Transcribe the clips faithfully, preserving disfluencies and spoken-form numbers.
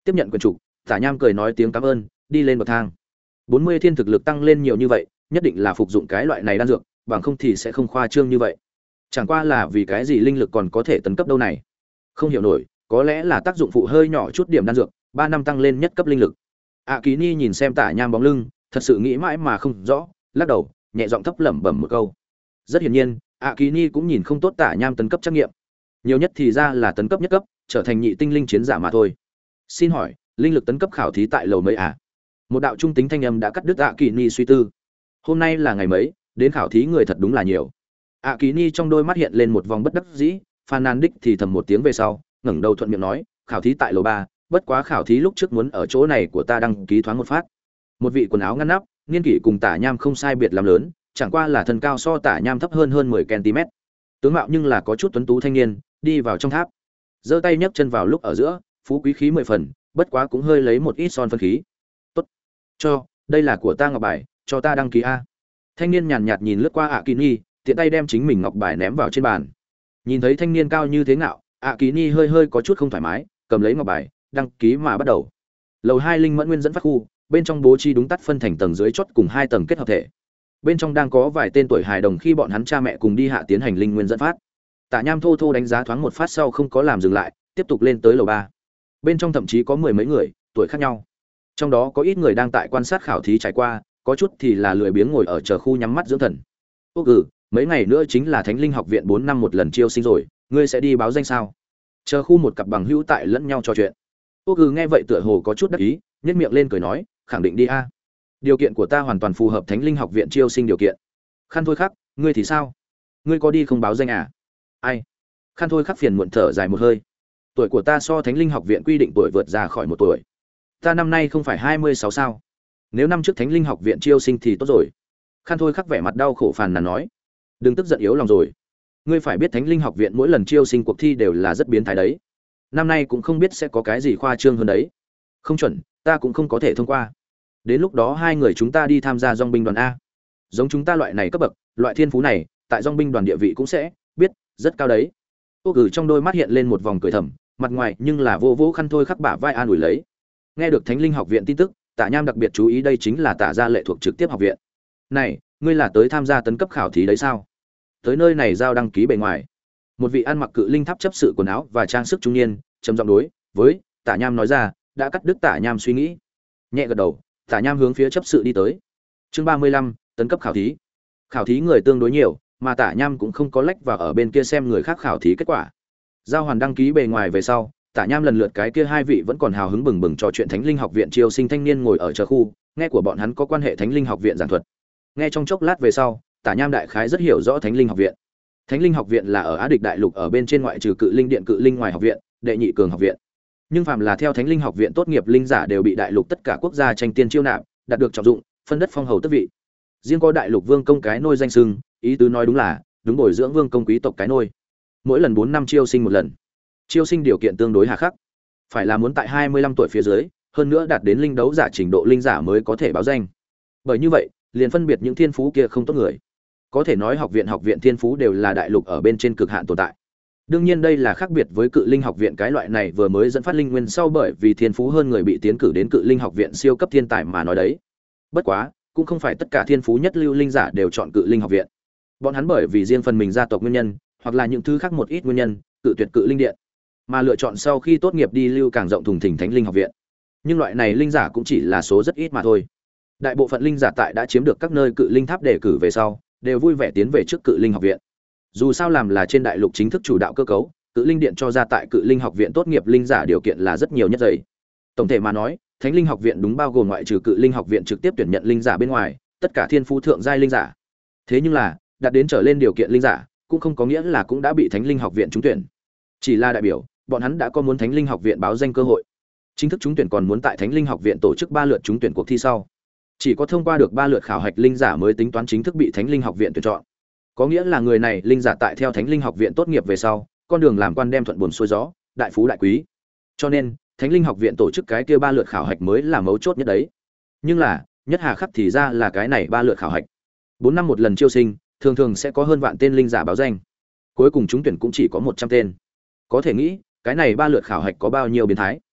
Tiếp nhận quyển trục, Tả Nham cười nói tiếng cảm ơn, đi lên bậc thang. bốn mươi thiên thực lực tăng lên nhiều như vậy, nhất định là phục dụng cái loại này đan dược, bằng không thì sẽ không khoa trương như vậy. Chẳng qua là vì cái gì linh lực còn có thể tấn cấp đâu này? Không hiểu nổi, có lẽ là tác dụng phụ hơi nhỏ chút điểm đan dược, ba năm tăng lên nhất cấp linh lực. A Kỳ Ni nhìn xem Tả Nham bóng lưng, thật sự nghĩ mãi mà không rõ, lắc đầu, nhẹ giọng thấp lẩm bẩm một câu. Rất hiển nhiên, A Kỳ Ni cũng nhìn không tốt Tả Nham tấn cấp trắc nghiệm. Nhiều nhất thì ra là tấn cấp nhất cấp, trở thành nhị tinh linh chiến giả mà thôi. Xin hỏi, linh lực tấn cấp khảo thí tại lầu mấy à? Một đạo trung tính thanh âm đã cắt đứt A Kỳ Ni suy tư. Hôm nay là ngày mấy, đến khảo thí người thật đúng là nhiều. A Kỳ Ni trong đôi mắt hiện lên một vòng bất đắc dĩ, phàn nàn đích thì thầm một tiếng về sau, ngẩng đầu thuận miệng nói, khảo thí tại lầu ba, bất quá khảo thí lúc trước muốn ở chỗ này của ta đăng ký thoáng một phát. Một vị quần áo ngăn nắp, niên kỷ cùng Tả Nham không sai biệt lắm lớn, chẳng qua là thân cao so Tả Nham thấp hơn hơn mười xăng-ti-mét. Tướng mạo nhưng là có chút tuấn tú thanh niên, đi vào trong tháp, giơ tay nhấc chân vào lúc ở giữa, phú quý khí mười phần, bất quá cũng hơi lấy một ít son phân khí. Tốt, cho, đây là của ta ngọc bài, cho ta đăng ký a. Thanh niên nhàn nhạt nhìn lướt qua A Kỳ Ni, tiện tay đem chính mình ngọc bài ném vào trên bàn. Nhìn thấy thanh niên cao như thế ngạo, A Kỳ Ni hơi hơi có chút không thoải mái, cầm lấy ngọc bài, đăng ký mà bắt đầu. Lầu hai linh mẫn nguyên dẫn phát khu, bên trong bố trí đúng tắt phân thành tầng dưới chót cùng hai tầng kết hợp thể. Bên trong đang có vài tên tuổi hài đồng khi bọn hắn cha mẹ cùng đi hạ tiến hành linh nguyên dẫn phát. Tả Nham thô thô đánh giá thoáng một phát sau không có làm dừng lại, tiếp tục lên tới lầu ba. Bên trong thậm chí có mười mấy người, tuổi khác nhau. Trong đó có ít người đang tại quan sát khảo thí trải qua, có chút thì là lười biếng ngồi ở chờ khu nhắm mắt dưỡng thần. Úc ừ, mấy ngày nữa chính là Thánh Linh học viện bốn năm một lần chiêu sinh rồi, ngươi sẽ đi báo danh sao? Chờ khu một cặp bằng hữu tại lẫn nhau trò chuyện. Úc ừ nghe vậy tựa hồ có chút đắc ý, nhếch miệng lên cười nói, khẳng định đi a. Điều kiện của ta hoàn toàn phù hợp Thánh Linh học viện chiêu sinh điều kiện. Khăn Thôi Khắc, ngươi thì sao? Ngươi có đi không báo danh à? Ai? Khăn Thôi Khắc phiền muộn thở dài một hơi. Tuổi của ta so Thánh Linh học viện quy định tuổi vượt ra khỏi một tuổi. Ta năm nay không phải hai mươi sáu sao? Nếu năm trước Thánh Linh học viện chiêu sinh thì tốt rồi. Khăn Thôi Khắc vẻ mặt đau khổ phàn nàn nói, đừng tức giận yếu lòng rồi. Ngươi phải biết Thánh Linh học viện mỗi lần chiêu sinh cuộc thi đều là rất biến thái đấy. Năm nay cũng không biết sẽ có cái gì khoa trương hơn đấy. Không chuẩn, ta cũng không có thể thông qua. Đến lúc đó hai người chúng ta đi tham gia dòng binh đoàn a. Giống chúng ta loại này cấp bậc, loại thiên phú này, tại dòng binh đoàn địa vị cũng sẽ biết rất cao đấy. Tô Cử trong đôi mắt hiện lên một vòng cười thầm, mặt ngoài nhưng là vô vô Khăn Thôi Khắc bả vai an ủi lấy. Nghe được Thánh Linh học viện tin tức, Tạ Nham đặc biệt chú ý đây chính là Tạ gia lệ thuộc trực tiếp học viện. Này, ngươi là tới tham gia tấn cấp khảo thí đấy sao? Tới nơi này giao đăng ký bề ngoài. Một vị ăn mặc cự linh tháp chấp sự quần áo và trang sức trung niên, trầm giọng đối với Tạ Nham nói ra, đã cắt đứt Tạ Nham suy nghĩ. Nhẹ gật đầu, Tạ Nham hướng phía chấp sự đi tới. Chương ba mươi lăm, tấn cấp khảo thí. Khảo thí người tương đối nhiều, mà Tạ Nham cũng không có lách vào ở bên kia xem người khác khảo thí kết quả. Giao hoàn đăng ký bề ngoài về sau, Tạ Nham lần lượt cái kia hai vị vẫn còn hào hứng bừng bừng trò chuyện Thánh Linh học viện chiêu sinh thanh niên ngồi ở chờ khu, nghe của bọn hắn có quan hệ Thánh Linh học viện giảng thuật. Nghe trong chốc lát về sau, Tạ Nham đại khái rất hiểu rõ Thánh Linh học viện. Thánh Linh học viện là ở Á Địch đại lục ở bên trên ngoại trừ Cự Linh điện Cự Linh ngoài học viện, đệ nhị cường học viện. Nhưng phàm là theo Thánh Linh học viện tốt nghiệp linh giả đều bị đại lục tất cả quốc gia tranh tiên chiêu nạp, đạt được trọng dụng, phân đất phong hầu tước vị. Riêng có đại lục vương công cái nôi danh xưng, ý tứ nói đúng là đúng bồi dưỡng vương công quý tộc cái nôi. Mỗi lần bốn năm chiêu sinh một lần. Chiêu sinh điều kiện tương đối hà khắc, phải là muốn tại hai mươi lăm tuổi phía dưới, hơn nữa đạt đến linh đấu giả trình độ linh giả mới có thể báo danh. Bởi như vậy, liền phân biệt những thiên phú kia không tốt người. Có thể nói học viện học viện thiên phú đều là đại lục ở bên trên cực hạn tồn tại. Đương nhiên đây là khác biệt với Cự Linh học viện cái loại này vừa mới dẫn phát linh nguyên sau bởi vì thiên phú hơn người bị tiến cử đến Cự Linh học viện siêu cấp thiên tài mà nói đấy. Bất quá, cũng không phải tất cả thiên phú nhất lưu linh giả đều chọn Cự Linh học viện. Bọn hắn bởi vì riêng phần mình gia tộc nguyên nhân, hoặc là những thứ khác một ít nguyên nhân, cự tuyệt Cự Linh điện, mà lựa chọn sau khi tốt nghiệp đi lưu càng rộng thùng thình Thánh Linh học viện. Nhưng loại này linh giả cũng chỉ là số rất ít mà thôi. Đại bộ phận linh giả tại đã chiếm được các nơi Cự Linh tháp đề cử về sau, đều vui vẻ tiến về trước Cự Linh học viện. Dù sao làm là trên đại lục chính thức chủ đạo cơ cấu, Cự Linh điện cho ra tại Cự Linh học viện tốt nghiệp linh giả điều kiện là rất nhiều nhất dày. Tổng thể mà nói, Thánh Linh học viện đúng bao gồm ngoại trừ Cự Linh học viện trực tiếp tuyển nhận linh giả bên ngoài, tất cả thiên phú thượng giai linh giả. Thế nhưng là, đạt đến trở lên điều kiện linh giả, cũng không có nghĩa là cũng đã bị Thánh Linh học viện trúng tuyển. Chỉ là đại biểu, bọn hắn đã có muốn Thánh Linh học viện báo danh cơ hội. Chính thức trúng tuyển còn muốn tại Thánh Linh học viện tổ chức ba lượt trúng tuyển cuộc thi sau. Chỉ có thông qua được ba lượt khảo hạch linh giả mới tính toán chính thức bị Thánh Linh học viện tuyển chọn. Có nghĩa là người này linh giả tại theo Thánh Linh học viện tốt nghiệp về sau, con đường làm quan đem thuận buồm xuôi gió, đại phú đại quý. Cho nên, Thánh Linh học viện tổ chức cái kia ba lượt khảo hạch mới là mấu chốt nhất đấy. Nhưng là, nhất hà khắc thì ra là cái này ba lượt khảo hạch. Bốn năm một lần chiêu sinh, thường thường sẽ có hơn vạn tên linh giả báo danh. Cuối cùng trúng tuyển cũng chỉ có một trăm tên. Có thể nghĩ, cái này ba lượt khảo hạch có bao nhiêu biến thái.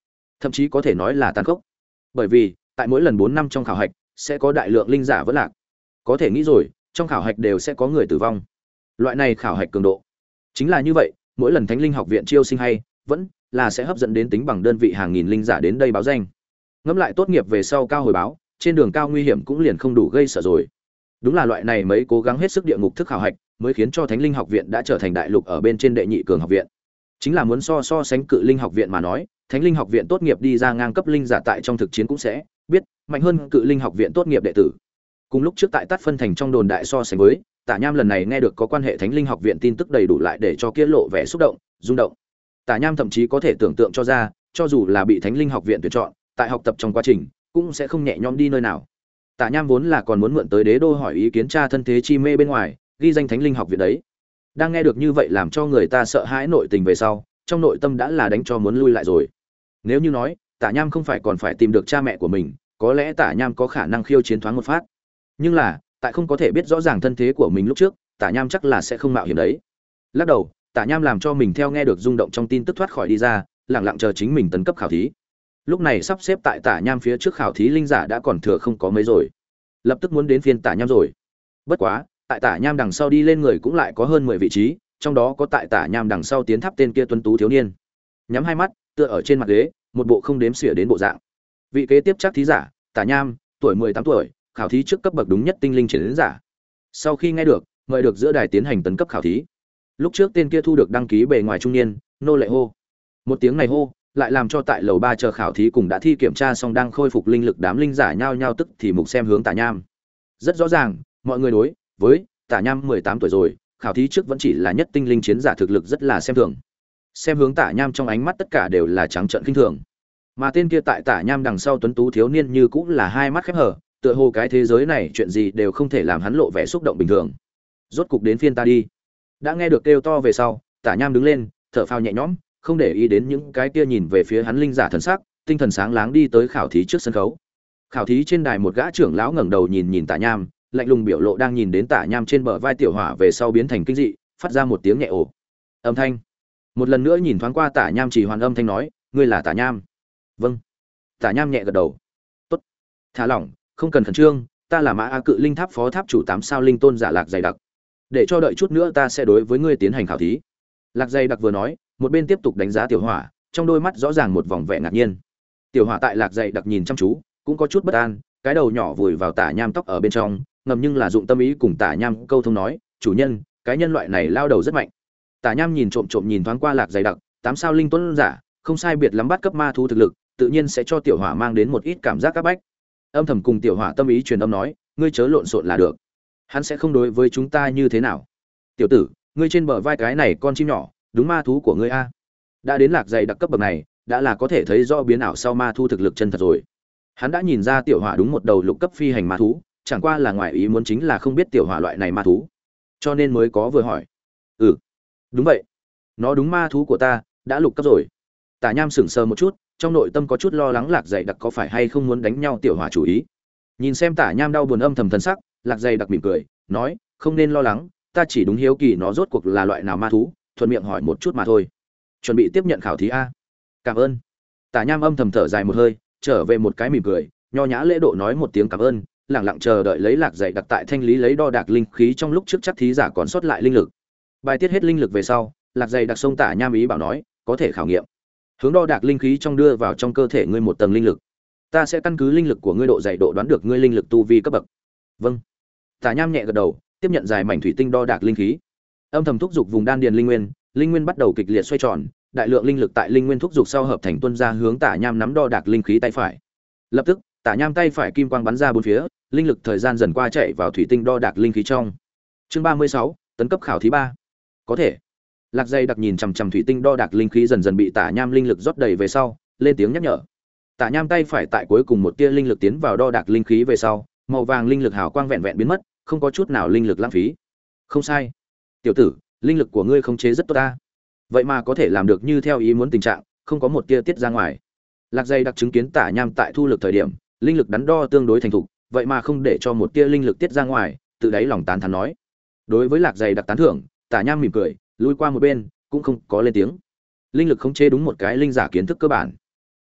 thậm chí có thể nói là tàn khốc. Bởi vì, tại mỗi lần bốn năm trong khảo hạch, sẽ có đại lượng linh giả vẫn lạc. Có thể nghĩ rồi, trong khảo hạch đều sẽ có người tử vong. Loại này khảo hạch cường độ, chính là như vậy, mỗi lần Thánh Linh học viện chiêu sinh hay, vẫn là sẽ hấp dẫn đến tính bằng đơn vị hàng nghìn linh giả đến đây báo danh. Ngẫm lại tốt nghiệp về sau cao hồi báo, trên đường cao nguy hiểm cũng liền không đủ gây sợ rồi. Đúng là loại này mấy cố gắng hết sức địa ngục thức khảo hạch, mới khiến cho Thánh Linh học viện đã trở thành đại lục ở bên trên đệ nhị cường học viện. Chính là muốn so so sánh Cự Linh học viện mà nói, Thánh Linh học viện tốt nghiệp đi ra ngang cấp linh giả tại trong thực chiến cũng sẽ biết mạnh hơn Cự Linh học viện tốt nghiệp đệ tử. Cùng lúc trước tại Tát Phân thành trong đồn đại so sánh với, Tả Nham lần này nghe được có quan hệ Thánh Linh học viện tin tức đầy đủ lại để cho kia lộ vẻ xúc động, rung động. Tả Nham thậm chí có thể tưởng tượng cho ra, cho dù là bị Thánh Linh học viện tuyển chọn, tại học tập trong quá trình, cũng sẽ không nhẹ nhõm đi nơi nào. Tả Nham vốn là còn muốn mượn tới Đế đô hỏi ý kiến cha thân thế chi mê bên ngoài, ghi danh Thánh Linh học viện đấy. Đang nghe được như vậy làm cho người ta sợ hãi nội tình về sau, trong nội tâm đã là đánh cho muốn lui lại rồi. Nếu như nói, Tả Nham không phải còn phải tìm được cha mẹ của mình, có lẽ Tả Nham có khả năng khiêu chiến thoáng một phát. Nhưng là, tại không có thể biết rõ ràng thân thế của mình lúc trước, Tả Nham chắc là sẽ không mạo hiểm đấy. Lắc đầu, Tả Nham làm cho mình theo nghe được rung động trong tin tức thoát khỏi đi ra, lặng lặng chờ chính mình tấn cấp khảo thí. Lúc này sắp xếp tại Tả Nham phía trước khảo thí linh giả đã còn thừa không có mấy rồi, lập tức muốn đến phiên Tả Nham rồi. Bất quá, tại Tả Nham đằng sau đi lên người cũng lại có hơn mười vị trí, trong đó có tại Tả Nham đằng sau tiến tháp tên kia tuấn tú thiếu niên. Nhắm hai mắt, tựa ở trên mặt ghế, một bộ không đếm xỉa đến bộ dạng. Vị kế tiếp chắc thí giả, Tả Nham, tuổi mười tám tuổi, khảo thí trước cấp bậc đúng nhất tinh linh chiến giả. Sau khi nghe được, mời được giữa đài tiến hành tấn cấp khảo thí. Lúc trước tên kia thu được đăng ký bề ngoài trung niên, nô lệ hô. Một tiếng này hô, lại làm cho tại lầu ba chờ khảo thí cùng đã thi kiểm tra xong đang khôi phục linh lực đám linh giả nhao nhao tức thì mục xem hướng Tả Nham. Rất rõ ràng, mọi người đối với Tả Nham mười tám tuổi rồi, khảo thí trước vẫn chỉ là nhất tinh linh chiến giả thực lực rất là xem thường. Xem hướng Tả Nham trong ánh mắt tất cả đều là trắng trợn khinh thường. Mà tên kia tại Tả Nham đằng sau tuấn tú thiếu niên như cũng là hai mắt khép hờ, tựa hồ cái thế giới này chuyện gì đều không thể làm hắn lộ vẻ xúc động bình thường. Rốt cục đến phiên ta đi. Đã nghe được kêu to về sau, Tả Nham đứng lên, thở phào nhẹ nhõm, không để ý đến những cái kia nhìn về phía hắn linh giả thần sắc, tinh thần sáng láng đi tới khảo thí trước sân khấu. Khảo thí trên đài một gã trưởng lão ngẩng đầu nhìn nhìn Tả Nham, lạnh lùng biểu lộ đang nhìn đến Tả Nham trên bờ vai tiểu hỏa về sau biến thành kinh dị, phát ra một tiếng nhẹ ồ. Âm thanh. Một lần nữa nhìn thoáng qua Tả Nham chỉ hoàn âm thanh nói, ngươi là Tả Nham? Vâng. Tả Nham nhẹ gật đầu. Tốt. Thả lỏng, không cần khẩn trương, ta là Mã A Cự Linh Tháp phó tháp chủ tám sao linh tôn giả Lạc Dày Đặc. Để cho đợi chút nữa ta sẽ đối với ngươi tiến hành khảo thí. Lạc Dày Đặc vừa nói, một bên tiếp tục đánh giá tiểu hỏa, trong đôi mắt rõ ràng một vòng vẻ ngạc nhiên. Tiểu hỏa tại Lạc Dày Đặc nhìn chăm chú, cũng có chút bất an, cái đầu nhỏ vùi vào Tả Nham tóc ở bên trong, ngầm nhưng là dụng tâm ý cùng Tả Nham câu thông nói, chủ nhân, cái nhân loại này lao đầu rất mạnh. Tả Nham nhìn trộm trộm nhìn thoáng qua Lạc Dày Đặc, tám sao linh tôn giả, không sai biệt lắm bắt cấp ma thú thực lực, tự nhiên sẽ cho tiểu hỏa mang đến một ít cảm giác các bách. Âm thầm cùng tiểu hỏa tâm ý truyền âm nói, ngươi chớ lộn xộn là được, hắn sẽ không đối với chúng ta như thế nào. Tiểu tử, ngươi trên bờ vai cái này con chim nhỏ, đúng ma thú của ngươi a. Đã đến Lạc Dày Đặc cấp bậc này, đã là có thể thấy rõ biến ảo sau ma thú thực lực chân thật rồi. Hắn đã nhìn ra tiểu hỏa đúng một đầu lục cấp phi hành ma thú, chẳng qua là ngoài ý muốn chính là không biết tiểu hỏa loại này ma thú, cho nên mới có vừa hỏi. Ừ, đúng vậy, nó đúng ma thú của ta, đã lục cấp rồi. Tả Nham sững sờ một chút, trong nội tâm có chút lo lắng Lạc Dày Đặc có phải hay không muốn đánh nhau tiểu hỏa chủ ý. Nhìn xem Tả Nham đau buồn âm thầm thân sắc, Lạc Dày Đặc mỉm cười, nói, không nên lo lắng, ta chỉ đúng hiếu kỳ nó rốt cuộc là loại nào ma thú, thuận miệng hỏi một chút mà thôi. Chuẩn bị tiếp nhận khảo thí a. Cảm ơn. Tả Nham âm thầm thở dài một hơi, trở về một cái mỉm cười, nho nhã lễ độ nói một tiếng cảm ơn, lặng lặng chờ đợi lấy Lạc Dày Đặc tại thanh lý lấy đo đạc linh khí trong lúc trước chắc thí giả còn sót lại linh lực. Bài tiết hết linh lực về sau, Lạc Dày Đặc xông Tả Nham ý bảo nói, có thể khảo nghiệm. Hướng đo đạc linh khí trong đưa vào trong cơ thể ngươi một tầng linh lực. Ta sẽ căn cứ linh lực của ngươi độ dày độ đoán được ngươi linh lực tu vi cấp bậc. Vâng. Tả Nham nhẹ gật đầu, tiếp nhận dài mảnh thủy tinh đo đạc linh khí. Âm thầm thúc dục vùng đan điền linh nguyên, linh nguyên bắt đầu kịch liệt xoay tròn, đại lượng linh lực tại linh nguyên thúc dục sau hợp thành tuôn ra hướng Tả Nham nắm đo đạc linh khí tay phải. Lập tức, Tả Nham tay phải kim quang bắn ra bốn phía, linh lực thời gian dần qua chạy vào thủy tinh đo đạc linh khí trong. Chương ba mươi sáu, tấn cấp khảo thí ba. Có thể. Lạc Dày Đặc nhìn chằm chằm thủy tinh đo đạc linh khí dần dần bị Tả Nham linh lực rót đầy về sau, lên tiếng nhắc nhở. Tả Nham tay phải tại cuối cùng một tia linh lực tiến vào đo đạc linh khí về sau, màu vàng linh lực hào quang vẹn vẹn biến mất, không có chút nào linh lực lãng phí. Không sai. Tiểu tử, linh lực của ngươi khống chế rất tốt ta. Vậy mà có thể làm được như theo ý muốn tình trạng, không có một tia tiết ra ngoài. Lạc Dày Đặc chứng kiến Tả Nham tại thu lực thời điểm, linh lực đắn đo tương đối thành thục, vậy mà không để cho một tia linh lực tiết ra ngoài, tự đáy lòng tán thán nói. Đối với Lạc Dày Đặc tán thưởng, Tả Nham mỉm cười, lui qua một bên, cũng không có lên tiếng. Linh lực khống chế đúng một cái linh giả kiến thức cơ bản.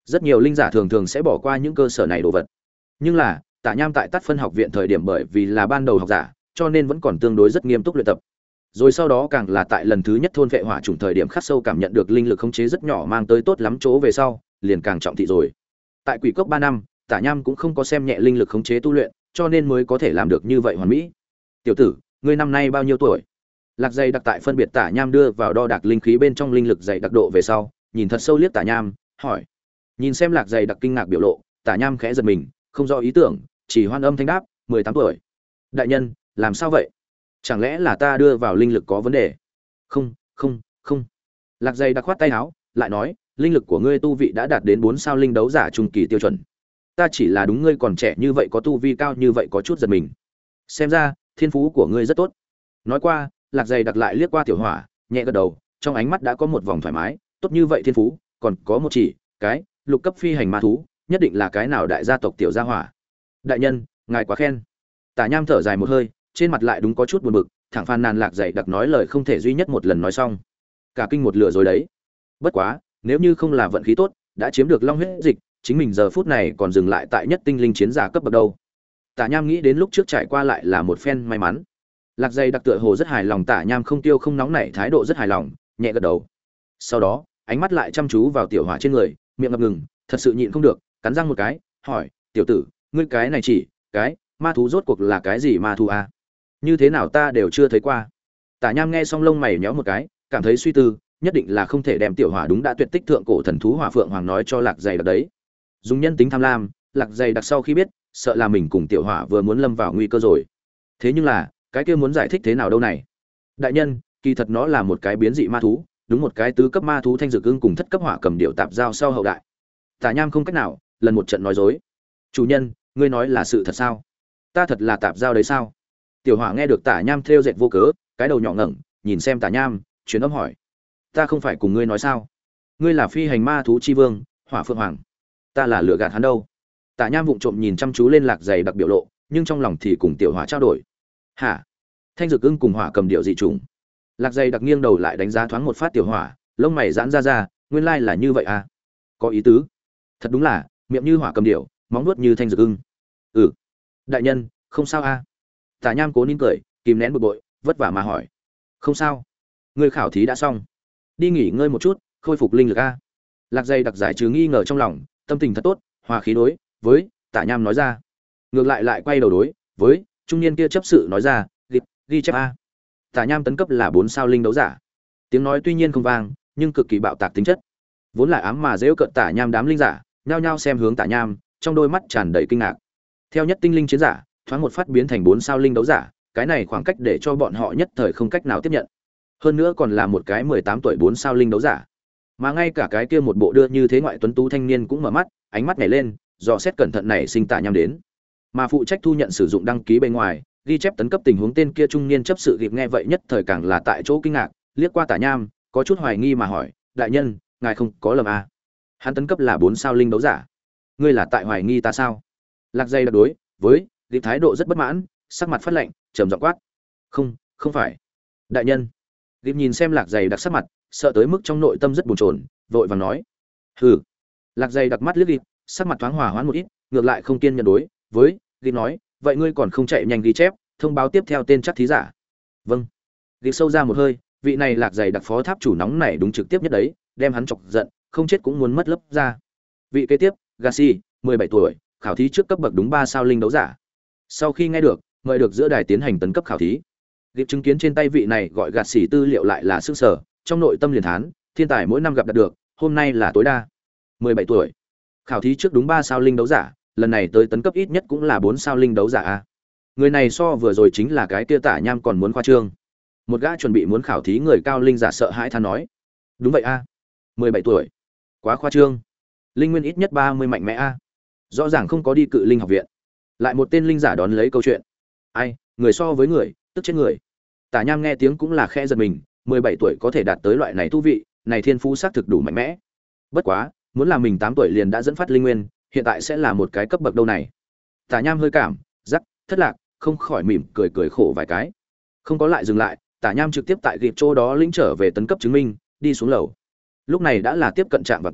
Rất nhiều linh giả thường thường sẽ bỏ qua những cơ sở này đồ vật. Nhưng là, Tả Nham tại Tát Phân học viện thời điểm bởi vì là ban đầu học giả, cho nên vẫn còn tương đối rất nghiêm túc luyện tập. Rồi sau đó càng là tại lần thứ nhất thôn vệ hỏa chủng thời điểm khắc sâu cảm nhận được linh lực khống chế rất nhỏ mang tới tốt lắm chỗ về sau, liền càng trọng thị rồi. Tại Quỷ Cốc ba năm, Tả Nham cũng không có xem nhẹ linh lực khống chế tu luyện, cho nên mới có thể làm được như vậy hoàn mỹ. "Tiểu tử, ngươi năm nay bao nhiêu tuổi?" Lạc Dày đặc tại phân biệt Tả Nham đưa vào đo đạc linh khí bên trong linh lực dày đặc độ về sau, nhìn thật sâu liếc Tả Nham, hỏi. Nhìn xem Lạc Dày đặc kinh ngạc biểu lộ, Tả Nham khẽ giật mình, không rõ ý tưởng, chỉ hoan âm thanh đáp, mười tám tuổi. "Đại nhân, làm sao vậy? Chẳng lẽ là ta đưa vào linh lực có vấn đề?" "Không, không, không." Lạc Dày đặc khoát tay áo, lại nói, "Linh lực của ngươi tu vị đã đạt đến bốn sao linh đấu giả trung kỳ tiêu chuẩn. Ta chỉ là đúng ngươi còn trẻ như vậy có tu vi cao như vậy có chút giật mình. Xem ra, thiên phú của ngươi rất tốt." Nói qua, Lạc Dày đặc lại liếc qua Tiểu Hỏa, nhẹ gật đầu, trong ánh mắt đã có một vòng thoải mái, tốt như vậy thiên phú, còn có một chỉ, cái, lục cấp phi hành ma thú, nhất định là cái nào đại gia tộc tiểu gia hỏa. "Đại nhân, ngài quá khen." Tả Nham thở dài một hơi, trên mặt lại đúng có chút buồn bực, thẳng phàn nàn Lạc Dày đặc nói lời không thể duy nhất một lần nói xong. Cả kinh một lửa rồi đấy. Bất quá, nếu như không là vận khí tốt, đã chiếm được long huyết dịch, chính mình giờ phút này còn dừng lại tại nhất tinh linh chiến giả cấp bậc đâu. Tả Nham nghĩ đến lúc trước trải qua lại là một phen may mắn. Lạc Dày đặc tựa hồ rất hài lòng Tả Nham không tiêu không nóng nảy thái độ rất hài lòng, nhẹ gật đầu. Sau đó, ánh mắt lại chăm chú vào Tiểu Hỏa trên người, miệng ngập ngừng, thật sự nhịn không được, cắn răng một cái, hỏi, "Tiểu tử, ngươi cái này chỉ, cái, ma thú rốt cuộc là cái gì ma thú a? Như thế nào ta đều chưa thấy qua." Tả Nham nghe xong lông mày nhéo một cái, cảm thấy suy tư, nhất định là không thể đem Tiểu Hỏa đúng đã tuyệt tích thượng cổ thần thú Hỏa Phượng Hoàng nói cho Lạc Dày đặc đấy. Dùng nhân tính tham lam, Lạc Dày đặc sau khi biết, sợ là mình cùng Tiểu Hỏa vừa muốn lâm vào nguy cơ rồi. Thế nhưng là, cái kia muốn giải thích thế nào đâu này? "Đại nhân, kỳ thật nó là một cái biến dị ma thú, đúng một cái tứ cấp ma thú thanh dược ưng cùng thất cấp hỏa cầm điệu tạp giao sau hậu đại." Tả Nham không cách nào, lần một trận nói dối. "Chủ nhân, ngươi nói là sự thật sao? Ta thật là tạp giao đấy sao?" Tiểu Hỏa nghe được Tả Nham thêu dệt vô cớ, cái đầu nhỏ ngẩng, nhìn xem Tả Nham, truyền âm hỏi, "Ta không phải cùng ngươi nói sao? Ngươi là phi hành ma thú chi vương, Hỏa Phượng Hoàng. Ta là lừa gạt hắn đâu?" Tả Nham vụng trộm nhìn chăm chú lên Lạc Dày đặc biểu lộ, nhưng trong lòng thì cùng Tiểu Hỏa trao đổi. "Hả? Thanh dược ưng cùng hỏa cầm điệu dị trùng?" Lạc Dày đặc nghiêng đầu lại đánh giá thoáng một phát Tiểu Hỏa, lông mày giãn ra ra, nguyên lai là như vậy à? Có ý tứ. Thật đúng là, miệng như hỏa cầm điệu, móng nuốt như thanh dược ưng. "Ừ. Đại nhân, không sao a?" Tả Nham cố nín cười, kìm nén bực bội, vất vả mà hỏi. "Không sao. Ngươi khảo thí đã xong, đi nghỉ ngơi một chút, khôi phục linh lực a." Lạc Dày đặc giải trừ nghi ngờ trong lòng, tâm tình thật tốt, hòa khí đối với Tả Nham nói ra. Ngược lại lại quay đầu đối với trung niên kia chấp sự nói ra, "Ghi, ghi chép a." Tả Nham tấn cấp là bốn sao linh đấu giả. Tiếng nói tuy nhiên không vang, nhưng cực kỳ bạo tạc tính chất. Vốn là ám mà dễ cận Tả Nham đám linh giả, nhao nhao xem hướng Tả Nham, trong đôi mắt tràn đầy kinh ngạc. Theo nhất tinh linh chiến giả, thoáng một phát biến thành bốn sao linh đấu giả, cái này khoảng cách để cho bọn họ nhất thời không cách nào tiếp nhận. Hơn nữa còn là một cái mười tám tuổi bốn sao linh đấu giả. Mà ngay cả cái kia một bộ đưa như thế ngoại tuấn tú thanh niên cũng mở mắt, ánh mắt nhảy lên, dò xét cẩn thận này sinh Tả Nham đến. Mà phụ trách thu nhận sử dụng đăng ký bên ngoài, ghi chép tấn cấp tình huống tên kia trung niên chấp sự kịp nghe vậy nhất thời càng là tại chỗ kinh ngạc, liếc qua Tả Nham, có chút hoài nghi mà hỏi, "Đại nhân, ngài không có lầm à? Hắn tấn cấp là bốn sao linh đấu giả. Ngươi là tại hoài nghi ta sao?" Lạc Dày đặc đối với ghi thái độ rất bất mãn, sắc mặt phát lạnh, trầm giọng quát, "Không, không phải. Đại nhân." Ghi nhìn xem Lạc Dày đặc sắc mặt, sợ tới mức trong nội tâm rất buồn chồn, vội vàng nói, "Hừ." Lạc Dày đặc mắt liếc Ghi, sắc mặt thoáng hòa hoãn một ít, ngược lại không kiên nhẫn đối với Ghi nói, "Vậy ngươi còn không chạy nhanh ghi chép, thông báo tiếp theo tên chắc thí giả." "Vâng." Ghi sâu ra một hơi, vị này Lạc Dày đặc phó tháp chủ nóng này đúng trực tiếp nhất đấy, đem hắn chọc giận, không chết cũng muốn mất lớp ra. Vị kế tiếp, Gassi, mười bảy tuổi, khảo thí trước cấp bậc đúng ba sao linh đấu giả. Sau khi nghe được, mời được giữa đài tiến hành tấn cấp khảo thí. Điệp chứng kiến trên tay vị này gọi Gassi tư liệu lại là sức sở, trong nội tâm liền thán, thiên tài mỗi năm gặp đạt được, hôm nay là tối đa. mười bảy tuổi, khảo thí trước đúng ba sao linh đấu giả, lần này tới tấn cấp ít nhất cũng là bốn sao linh đấu giả a. Người này so vừa rồi chính là cái kia Tả Nham còn muốn khoa trương. Một gã chuẩn bị muốn khảo thí người cao linh giả sợ hãi than nói, "Đúng vậy a, mười bảy tuổi, quá khoa trương. Linh nguyên ít nhất ba mươi mạnh mẽ a." Rõ ràng không có đi cự linh học viện. Lại một tên linh giả đón lấy câu chuyện. Ai, người so với người, tức chết người. Tả Nham nghe tiếng cũng là khẽ giật mình, mười bảy tuổi có thể đạt tới loại này tu vị, này thiên phú xác thực đủ mạnh mẽ. Bất quá, muốn là mình tám tuổi liền đã dẫn phát linh nguyên, hiện tại sẽ là một cái cấp bậc đâu này. Tả Nham hơi cảm giác thất lạc, không khỏi mỉm cười cười khổ vài cái. Không có lại dừng lại, Tả Nham trực tiếp tại gịp chỗ đó lĩnh trở về tấn cấp chứng minh, đi xuống lầu. Lúc này đã là tiếp cận trạm vào tối,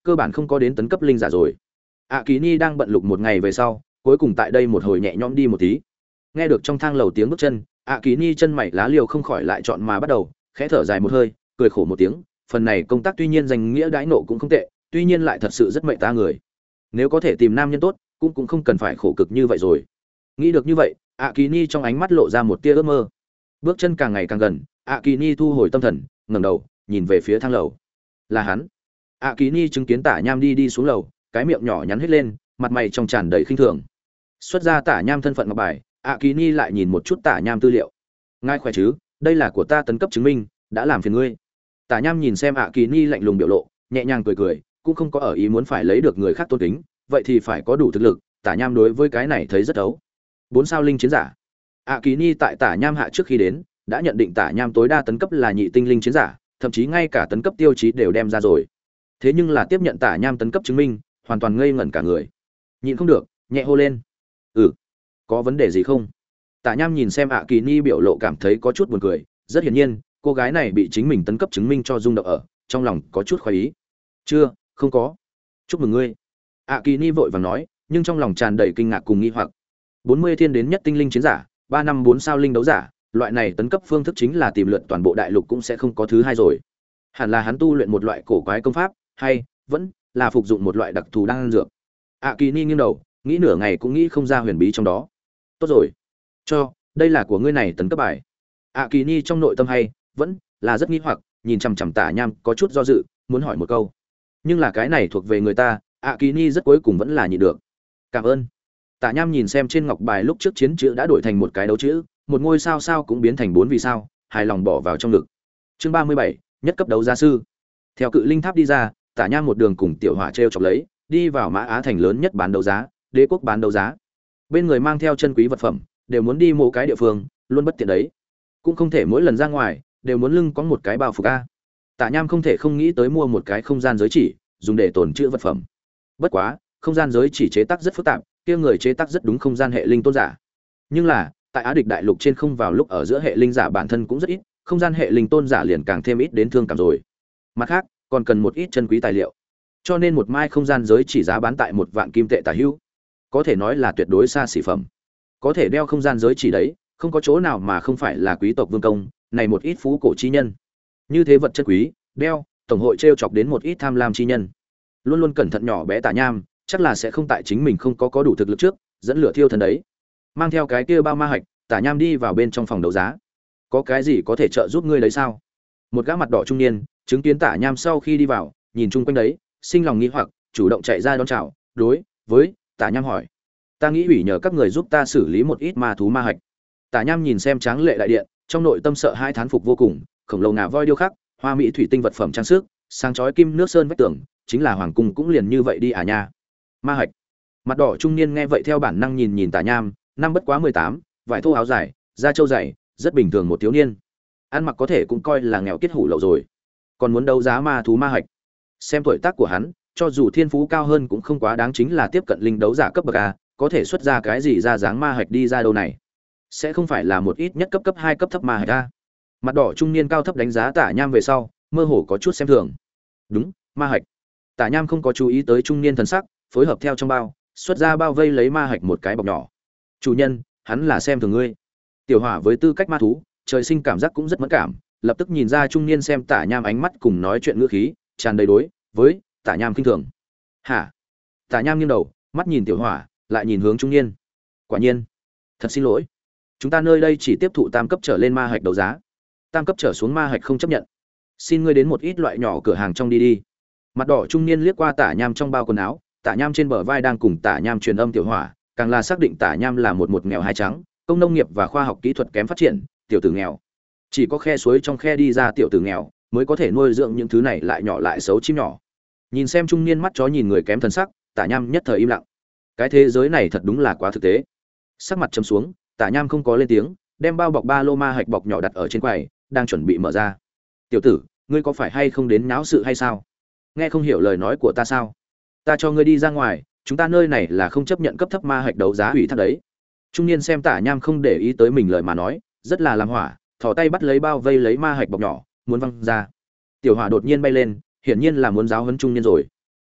cơ bản không có đến tấn cấp linh giả rồi. ạ kỳ ni đang bận lục một ngày về sau, cuối cùng tại đây một hồi nhẹ nhõm đi một tí. Nghe được trong thang lầu tiếng bước chân, ạ kỳ ni chân mày lá liều không khỏi lại chọn mà bắt đầu, khẽ thở dài một hơi, cười khổ một tiếng. Phần này công tác tuy nhiên danh nghĩa đãi nộ cũng không tệ, tuy nhiên lại thật sự rất mệnh ta người. Nếu có thể tìm nam nhân tốt, cũng cũng không cần phải khổ cực như vậy rồi. Nghĩ được như vậy, ạ kỳ ni trong ánh mắt lộ ra một tia ước mơ. Bước chân càng ngày càng gần, ạ kỳ ni thu hồi tâm thần, ngẩng đầu nhìn về phía thang lầu. Là hắn. ạ kỳ ni chứng kiến Tả Nham đi đi xuống lầu, cái miệng nhỏ nhắn hết lên, mặt mày trong tràn đầy khinh thường. Xuất ra Tả Nham thân phận ngọc bài, ạ kỳ ni lại nhìn một chút Tả Nham tư liệu. Ngài khỏe chứ, đây là của ta tấn cấp chứng minh, đã làm phiền ngươi. Tả Nham nhìn xem ạ kỳ ni lạnh lùng biểu lộ, nhẹ nhàng cười cười, cũng không có ở ý muốn phải lấy được người khác tôn kính, vậy thì phải có đủ thực lực. Tả Nham đối với cái này thấy rất ấu. Bốn sao linh chiến giả. ạ kỳ ni tại Tả Nham hạ trước khi đến, đã nhận định Tả Nham tối đa tấn cấp là nhị tinh linh chiến giả, thậm chí ngay cả tấn cấp tiêu chí đều đem ra rồi. Thế nhưng là tiếp nhận Tả Nham tấn cấp chứng minh, hoàn toàn ngây ngẩn cả người. Nhịn không được, nhẹ hô lên. "Ừ, có vấn đề gì không?" Tả Nham nhìn xem ạ kỳ ni biểu lộ cảm thấy có chút buồn cười, rất hiển nhiên, cô gái này bị chính mình tấn cấp chứng minh cho rung động ở, trong lòng có chút khoái ý. "Chưa, không có." "Chúc mừng ngươi." ạ kỳ ni vội vàng nói, nhưng trong lòng tràn đầy kinh ngạc cùng nghi hoặc. bốn mươi thiên đến nhất tinh linh chiến giả, ba năm bốn sao linh đấu giả, loại này tấn cấp phương thức chính là tìm lượn toàn bộ đại lục cũng sẽ không có thứ hai rồi. Hẳn là hắn tu luyện một loại cổ quái công pháp, hay vẫn là phục dụng một loại đặc thù đan dược. ạ kỳ ni nghiêng đầu, nghĩ nửa ngày cũng nghĩ không ra huyền bí trong đó. Tốt rồi, cho, đây là của ngươi này tấn cấp bài. ạ kỳ ni trong nội tâm hay vẫn là rất nghi hoặc, nhìn chằm chằm Tả Nham có chút do dự, muốn hỏi một câu, nhưng là cái này thuộc về người ta. ạ kỳ ni rất cuối cùng vẫn là nhịn được. Cảm ơn. Tả Nham nhìn xem trên ngọc bài lúc trước chiến chữ đã đổi thành một cái đấu chữ, một ngôi sao sao cũng biến thành bốn vì sao, hài lòng bỏ vào trong ngực. Chương ba mươi bảy, nhất cấp đấu giá sư. Theo cự linh tháp đi ra, Tả Nham một đường cùng Tiểu Hỏa treo chọc lấy, đi vào Mã Á thành lớn nhất bán đấu giá, Đế quốc bán đấu giá. Bên người mang theo chân quý vật phẩm, đều muốn đi mỗi cái địa phương, luôn bất tiện đấy. Cũng không thể mỗi lần ra ngoài đều muốn lưng có một cái bao phục a. Tả Nham không thể không nghĩ tới mua một cái không gian giới chỉ, dùng để tồn trữ vật phẩm. Bất quá, không gian giới chỉ chế tác rất phức tạp, kia người chế tác rất đúng không gian hệ linh tôn giả. Nhưng là, tại Á Địch đại lục trên không vào lúc ở giữa hệ linh giả bản thân cũng rất ít, không gian hệ linh tôn giả liền càng thêm ít đến thương cảm rồi. Mặt khác, còn cần một ít chân quý tài liệu. Cho nên một mai không gian giới chỉ giá bán tại một vạn kim tệ tả hữu, có thể nói là tuyệt đối xa xỉ phẩm. Có thể đeo không gian giới chỉ đấy, không có chỗ nào mà không phải là quý tộc vương công, này một ít phú cổ chi nhân. Như thế vật chất quý, đeo, tổng hội trêu chọc đến một ít tham lam chi nhân. Luôn luôn cẩn thận nhỏ bé Tả Nham, chắc là sẽ không tại chính mình không có có đủ thực lực trước, dẫn lửa thiêu thần đấy. Mang theo cái kia bao ma hạch, Tả Nham đi vào bên trong phòng đấu giá. Có cái gì có thể trợ giúp ngươi đấy sao? Một gã mặt đỏ trung niên, chứng kiến Tả Nham sau khi đi vào, nhìn chung quanh đấy, sinh lòng nghi hoặc, chủ động chạy ra đón chào, đối với Tả Nham hỏi: "Ta nghĩ ủy nhờ các người giúp ta xử lý một ít ma thú ma hạch." Tả Nham nhìn xem tráng lệ đại điện, trong nội tâm sợ hai thán phục vô cùng, khổng lồ ngà voi điêu khắc, hoa mỹ thủy tinh vật phẩm trang sức, sáng chói kim nước sơn vách tường, chính là hoàng cung cũng liền như vậy đi à nha. Ma hạch. Mặt đỏ trung niên nghe vậy theo bản năng nhìn nhìn Tả Nham, năm bất quá mười tám, vải thô áo dài, da trâu dày, rất bình thường một thiếu niên. Ăn mặc có thể cũng coi là nghèo kiết hủ lậu rồi. Còn muốn đấu giá ma thú ma hạch. Xem tuổi tác của hắn, cho dù thiên phú cao hơn cũng không quá đáng, chính là tiếp cận linh đấu giả cấp bậc a, có thể xuất ra cái gì ra dáng ma hạch đi ra đâu này. Sẽ không phải là một ít nhất cấp cấp hai cấp thấp ma hạch a. Mặt đỏ trung niên cao thấp đánh giá Tả Nham về sau, mơ hồ có chút xem thường. Đúng, ma hạch. Tả Nham không có chú ý tới trung niên thần sắc, phối hợp theo trong bao, xuất ra bao vây lấy ma hạch một cái bọc nhỏ. Chủ nhân, hắn là xem thường ngươi. Tiểu Hỏa với tư cách ma thú, trời sinh cảm giác cũng rất mẫn cảm, lập tức nhìn ra trung niên xem Tả Nham ánh mắt cùng nói chuyện ngữ khí, tràn đầy đối với Tả Nham khinh thường. Hả? Tả Nham nghiêng đầu, mắt nhìn Tiểu Hỏa, lại nhìn hướng trung niên. Quả nhiên, thật xin lỗi, chúng ta nơi đây chỉ tiếp thụ tam cấp trở lên ma hạch đấu giá, tam cấp trở xuống ma hạch không chấp nhận. Xin ngươi đến một ít loại nhỏ cửa hàng trong đi đi. Mặt đỏ trung niên liếc qua Tả Nham trong bao quần áo, Tả Nham trên bờ vai đang cùng Tả Nham truyền âm Tiểu Hỏa, càng là xác định Tả Nham là một một nghèo hai trắng, công nông nghiệp và khoa học kỹ thuật kém phát triển, tiểu tử nghèo. Chỉ có khe suối trong khe đi ra tiểu tử nghèo mới có thể nuôi dưỡng những thứ này lại nhỏ lại xấu chim nhỏ. Nhìn xem trung niên mắt chó nhìn người kém thần sắc, Tả Nham nhất thời im lặng. Cái thế giới này thật đúng là quá thực tế. Sắc mặt trầm xuống, Tả Nham không có lên tiếng, đem bao bọc ba lô ma hạch bọc nhỏ đặt ở trên quầy, đang chuẩn bị mở ra. "Tiểu tử, ngươi có phải hay không đến náo sự hay sao? Nghe không hiểu lời nói của ta sao? Ta cho ngươi đi ra ngoài, chúng ta nơi này là không chấp nhận cấp thấp ma hạch đấu giá ủy thác đấy." Trung niên xem Tả Nham không để ý tới mình lời mà nói, rất là làm hỏa, thò tay bắt lấy bao vây lấy ma hạch bọc nhỏ, muốn văng ra. Tiểu Hỏa đột nhiên bay lên, hiển nhiên là muốn giáo huấn trung niên rồi.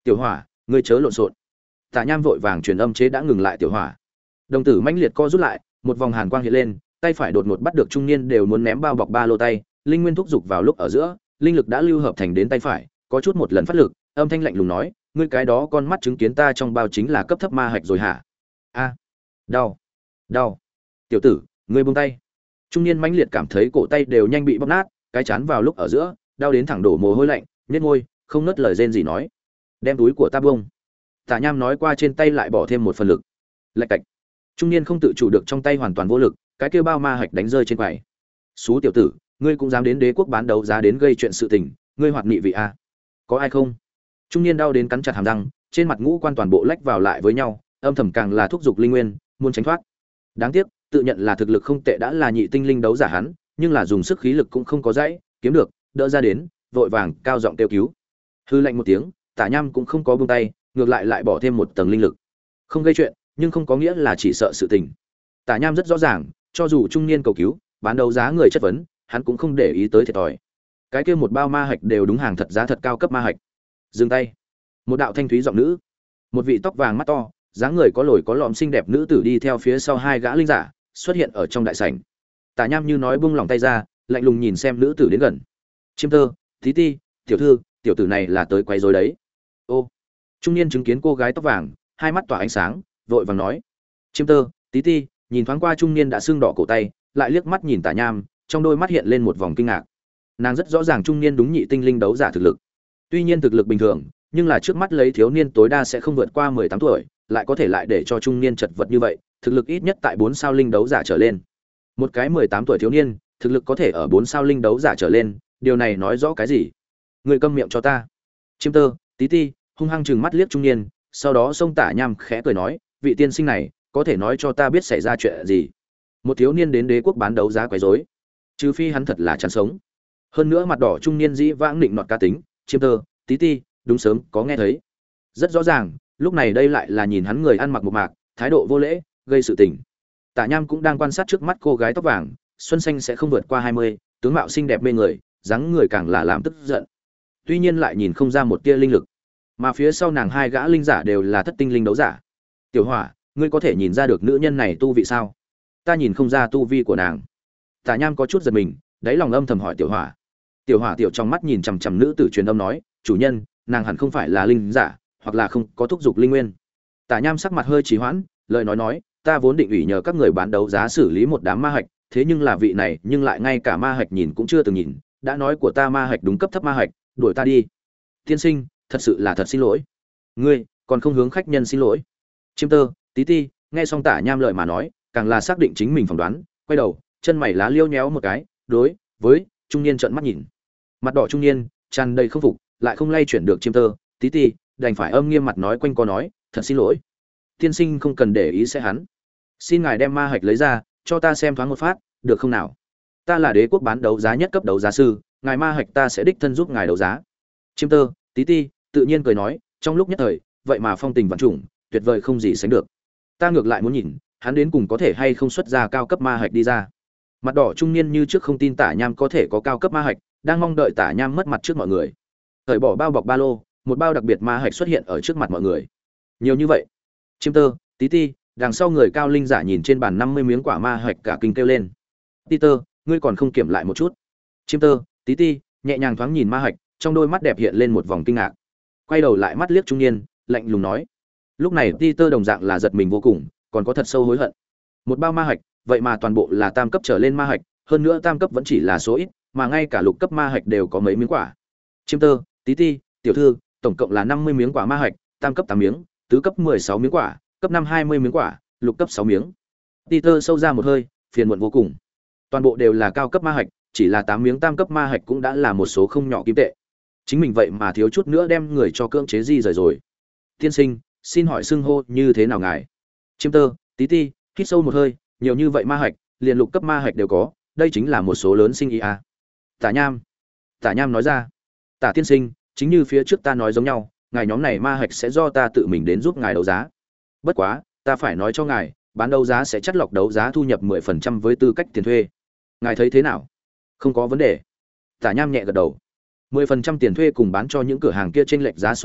Tiểu Hỏa, ngươi chớ lộn xộn. Tả Nham vội vàng truyền âm chế đã ngừng lại Tiểu Hỏa. Đồng tử mãnh liệt co rút lại, một vòng hàn quang hiện lên, tay phải đột ngột bắt được trung niên đều muốn ném bao bọc ba lô tay, linh nguyên thúc dục vào lúc ở giữa, linh lực đã lưu hợp thành đến tay phải, có chút một lần phát lực, âm thanh lạnh lùng nói, ngươi cái đó con mắt chứng kiến ta trong bao chính là cấp thấp ma hạch rồi hả? A, đau, đau. Tiểu tử, ngươi buông tay. Trung niên mãnh liệt cảm thấy cổ tay đều nhanh bị bóp nát, cái chán vào lúc ở giữa, đau đến thẳng đổ mồ hôi lạnh, nhếch môi, không nớt lời rên gì nói, đem túi của ta buông. Tả Nham nói qua trên tay lại bỏ thêm một phần lực. Lạch cạch. Trung niên không tự chủ được trong tay hoàn toàn vô lực, cái kia bao ma hạch đánh rơi trên quầy. Xú tiểu tử, ngươi cũng dám đến đế quốc bán đấu giá đến gây chuyện sự tình, ngươi hoạt nghị vị a? Có ai không? Trung niên đau đến cắn chặt hàm răng, trên mặt ngũ quan toàn bộ lách vào lại với nhau, âm thầm càng là thúc giục linh nguyên, muốn tránh thoát. Đáng tiếc, tự nhận là thực lực không tệ đã là nhị tinh linh đấu giả hắn, nhưng là dùng sức khí lực cũng không có dãy, kiếm được, đỡ ra đến, vội vàng cao giọng kêu cứu. Hư lạnh một tiếng, Tả Nham cũng không có buông tay, ngược lại lại bỏ thêm một tầng linh lực. Không gây chuyện, nhưng không có nghĩa là chỉ sợ sự tình. Tả Nham rất rõ ràng, cho dù trung niên cầu cứu, bán đấu giá người chất vấn, hắn cũng không để ý tới thiệt thòi. Cái kia một bao ma hạch đều đúng hàng thật giá thật cao cấp ma hạch. Dừng tay. Một đạo thanh thúy giọng nữ, một vị tóc vàng mắt to, dáng người có lồi có lõm xinh đẹp nữ tử đi theo phía sau hai gã linh giả, xuất hiện ở trong đại sảnh. Tả Nham như nói buông lòng tay ra, lạnh lùng nhìn xem nữ tử đến gần. Chiêm Tơ, Tí Ti, tiểu thư, tiểu tử này là tới quấy rối đấy. Ô. Trung niên chứng kiến cô gái tóc vàng, hai mắt tỏa ánh sáng, vội vàng nói. Chiêm Tơ, Tí Ti, nhìn thoáng qua trung niên đã sưng đỏ cổ tay, lại liếc mắt nhìn Tả Nham, trong đôi mắt hiện lên một vòng kinh ngạc. Nàng rất rõ ràng trung niên đúng nhị tinh linh đấu giả thực lực. Tuy nhiên thực lực bình thường, nhưng là trước mắt lấy thiếu niên tối đa sẽ không vượt qua mười tám tuổi, lại có thể lại để cho trung niên chật vật như vậy, thực lực ít nhất tại bốn sao linh đấu giả trở lên. Một cái mười tám tuổi thiếu niên, thực lực có thể ở bốn sao linh đấu giả trở lên, điều này nói rõ cái gì? Người câm miệng cho ta. Chiêm Tơ, Tí Ti, hung hăng trừng mắt liếc trung niên, sau đó xông Tả Nham khẽ cười nói, vị tiên sinh này, có thể nói cho ta biết xảy ra chuyện gì? Một thiếu niên đến đế quốc bán đấu giá quấy rối, trừ phi hắn thật là chán sống. Hơn nữa mặt đỏ trung niên dĩ vãng định nọt cá tính, Chiêm Tơ, Tí Ti, đúng sớm có nghe thấy. Rất rõ ràng, lúc này đây lại là nhìn hắn người ăn mặc một mạc, thái độ vô lễ, gây sự tình. Tả Nham cũng đang quan sát trước mắt cô gái tóc vàng, xuân xanh sẽ không vượt qua hai mươi, tướng mạo xinh đẹp mê người, dáng người càng là làm tức giận. Tuy nhiên lại nhìn không ra một tia linh lực, mà phía sau nàng hai gã linh giả đều là thất tinh linh đấu giả. Tiểu Hỏa, ngươi có thể nhìn ra được nữ nhân này tu vị sao? Ta nhìn không ra tu vi của nàng. Tả Nham có chút giật mình, đáy lòng âm thầm hỏi Tiểu Hỏa. Tiểu Hỏa tiểu trong mắt nhìn chằm chằm nữ tử truyền âm nói, chủ nhân, nàng hẳn không phải là linh giả, hoặc là không có thúc dục linh nguyên. Tả Nham sắc mặt hơi trì hoãn, lời nói nói, ta vốn định ủy nhờ các người bán đấu giá xử lý một đám ma hạch, thế nhưng là vị này, nhưng lại ngay cả ma hạch nhìn cũng chưa từng nhìn, đã nói của ta ma hạch đúng cấp thấp ma hạch, đuổi ta đi. Tiên sinh, thật sự là thật xin lỗi. Ngươi, còn không hướng khách nhân xin lỗi. Chiêm Tơ, Tí Ti, nghe xong Tả Nham lời mà nói, càng là xác định chính mình phỏng đoán, quay đầu, chân mày lá liêu nhéo một cái, đối với trung niên trợn mắt nhìn. Mặt đỏ trung niên, tràn đầy không phục, lại không lay chuyển được Chiêm Tơ, Tí Ti, đành phải âm nghiêm mặt nói quanh co nói, thật xin lỗi. Tiên sinh không cần để ý sẽ hắn. Xin ngài đem ma hạch lấy ra, cho ta xem thoáng một phát, được không nào? Ta là đế quốc bán đấu giá nhất cấp đấu giá sư, ngài ma hạch ta sẽ đích thân giúp ngài đấu giá. Chiêm Tơ, Tí Ti, tự nhiên cười nói, trong lúc nhất thời, vậy mà phong tình vạn trùng, tuyệt vời không gì sánh được. Ta ngược lại muốn nhìn, hắn đến cùng có thể hay không xuất ra cao cấp ma hạch đi ra. Mặt đỏ trung niên như trước không tin Tả Nham có thể có cao cấp ma hạch, đang mong đợi Tả Nham mất mặt trước mọi người. Thời bỏ bao bọc ba lô, một bao đặc biệt ma hạch xuất hiện ở trước mặt mọi người. Nhiều như vậy. Chiêm Tơ, Tí Ti, đằng sau người cao linh giả nhìn trên bàn năm mươi miếng quả ma hạch cả kinh kêu lên. Peter, ngươi còn không kiểm lại một chút. Chiêm Tơ, Tí Ti, nhẹ nhàng thoáng nhìn ma hạch, trong đôi mắt đẹp hiện lên một vòng kinh ngạc. Quay đầu lại mắt liếc trung niên, lạnh lùng nói. Lúc này Peter đồng dạng là giật mình vô cùng, còn có thật sâu hối hận. Một bao ma hạch, vậy mà toàn bộ là tam cấp trở lên ma hạch, hơn nữa tam cấp vẫn chỉ là số ít, mà ngay cả lục cấp ma hạch đều có mấy miếng quả. Chiêm Tơ, Tí Ti, tiểu thư, tổng cộng là năm mươi miếng quả ma hạch, tam cấp tám miếng, tứ cấp mười sáu miếng quả, cấp năm hai mươi miếng quả, lục cấp sáu miếng. Peter sâu ra một hơi, phiền muộn vô cùng. Toàn bộ đều là cao cấp ma hạch, chỉ là tám miếng tam cấp ma hạch cũng đã là một số không nhỏ kim tệ. Chính mình vậy mà thiếu chút nữa đem người cho cưỡng chế di rời rồi. Tiên sinh, xin hỏi xưng hô như thế nào ngài? Chiêm Tơ, Tí Ti, hít sâu một hơi, nhiều như vậy ma hạch, liền lục cấp ma hạch đều có, đây chính là một số lớn sinh ý à. Tả Nham. Tả Nham nói ra. Tả tiên sinh, chính như phía trước ta nói giống nhau, ngài nhóm này ma hạch sẽ do ta tự mình đến giúp ngài đấu giá. Bất quá, ta phải nói cho ngài, bán đấu giá sẽ chắt lọc đấu giá thu nhập mười phần trăm với tư cách tiền thuê. Ngài thấy thế nào? Không có vấn đề. Tả Nham nhẹ gật đầu. mười phần trăm tiền thuê cùng bán cho những cửa hàng kia chênh lệch giá so với,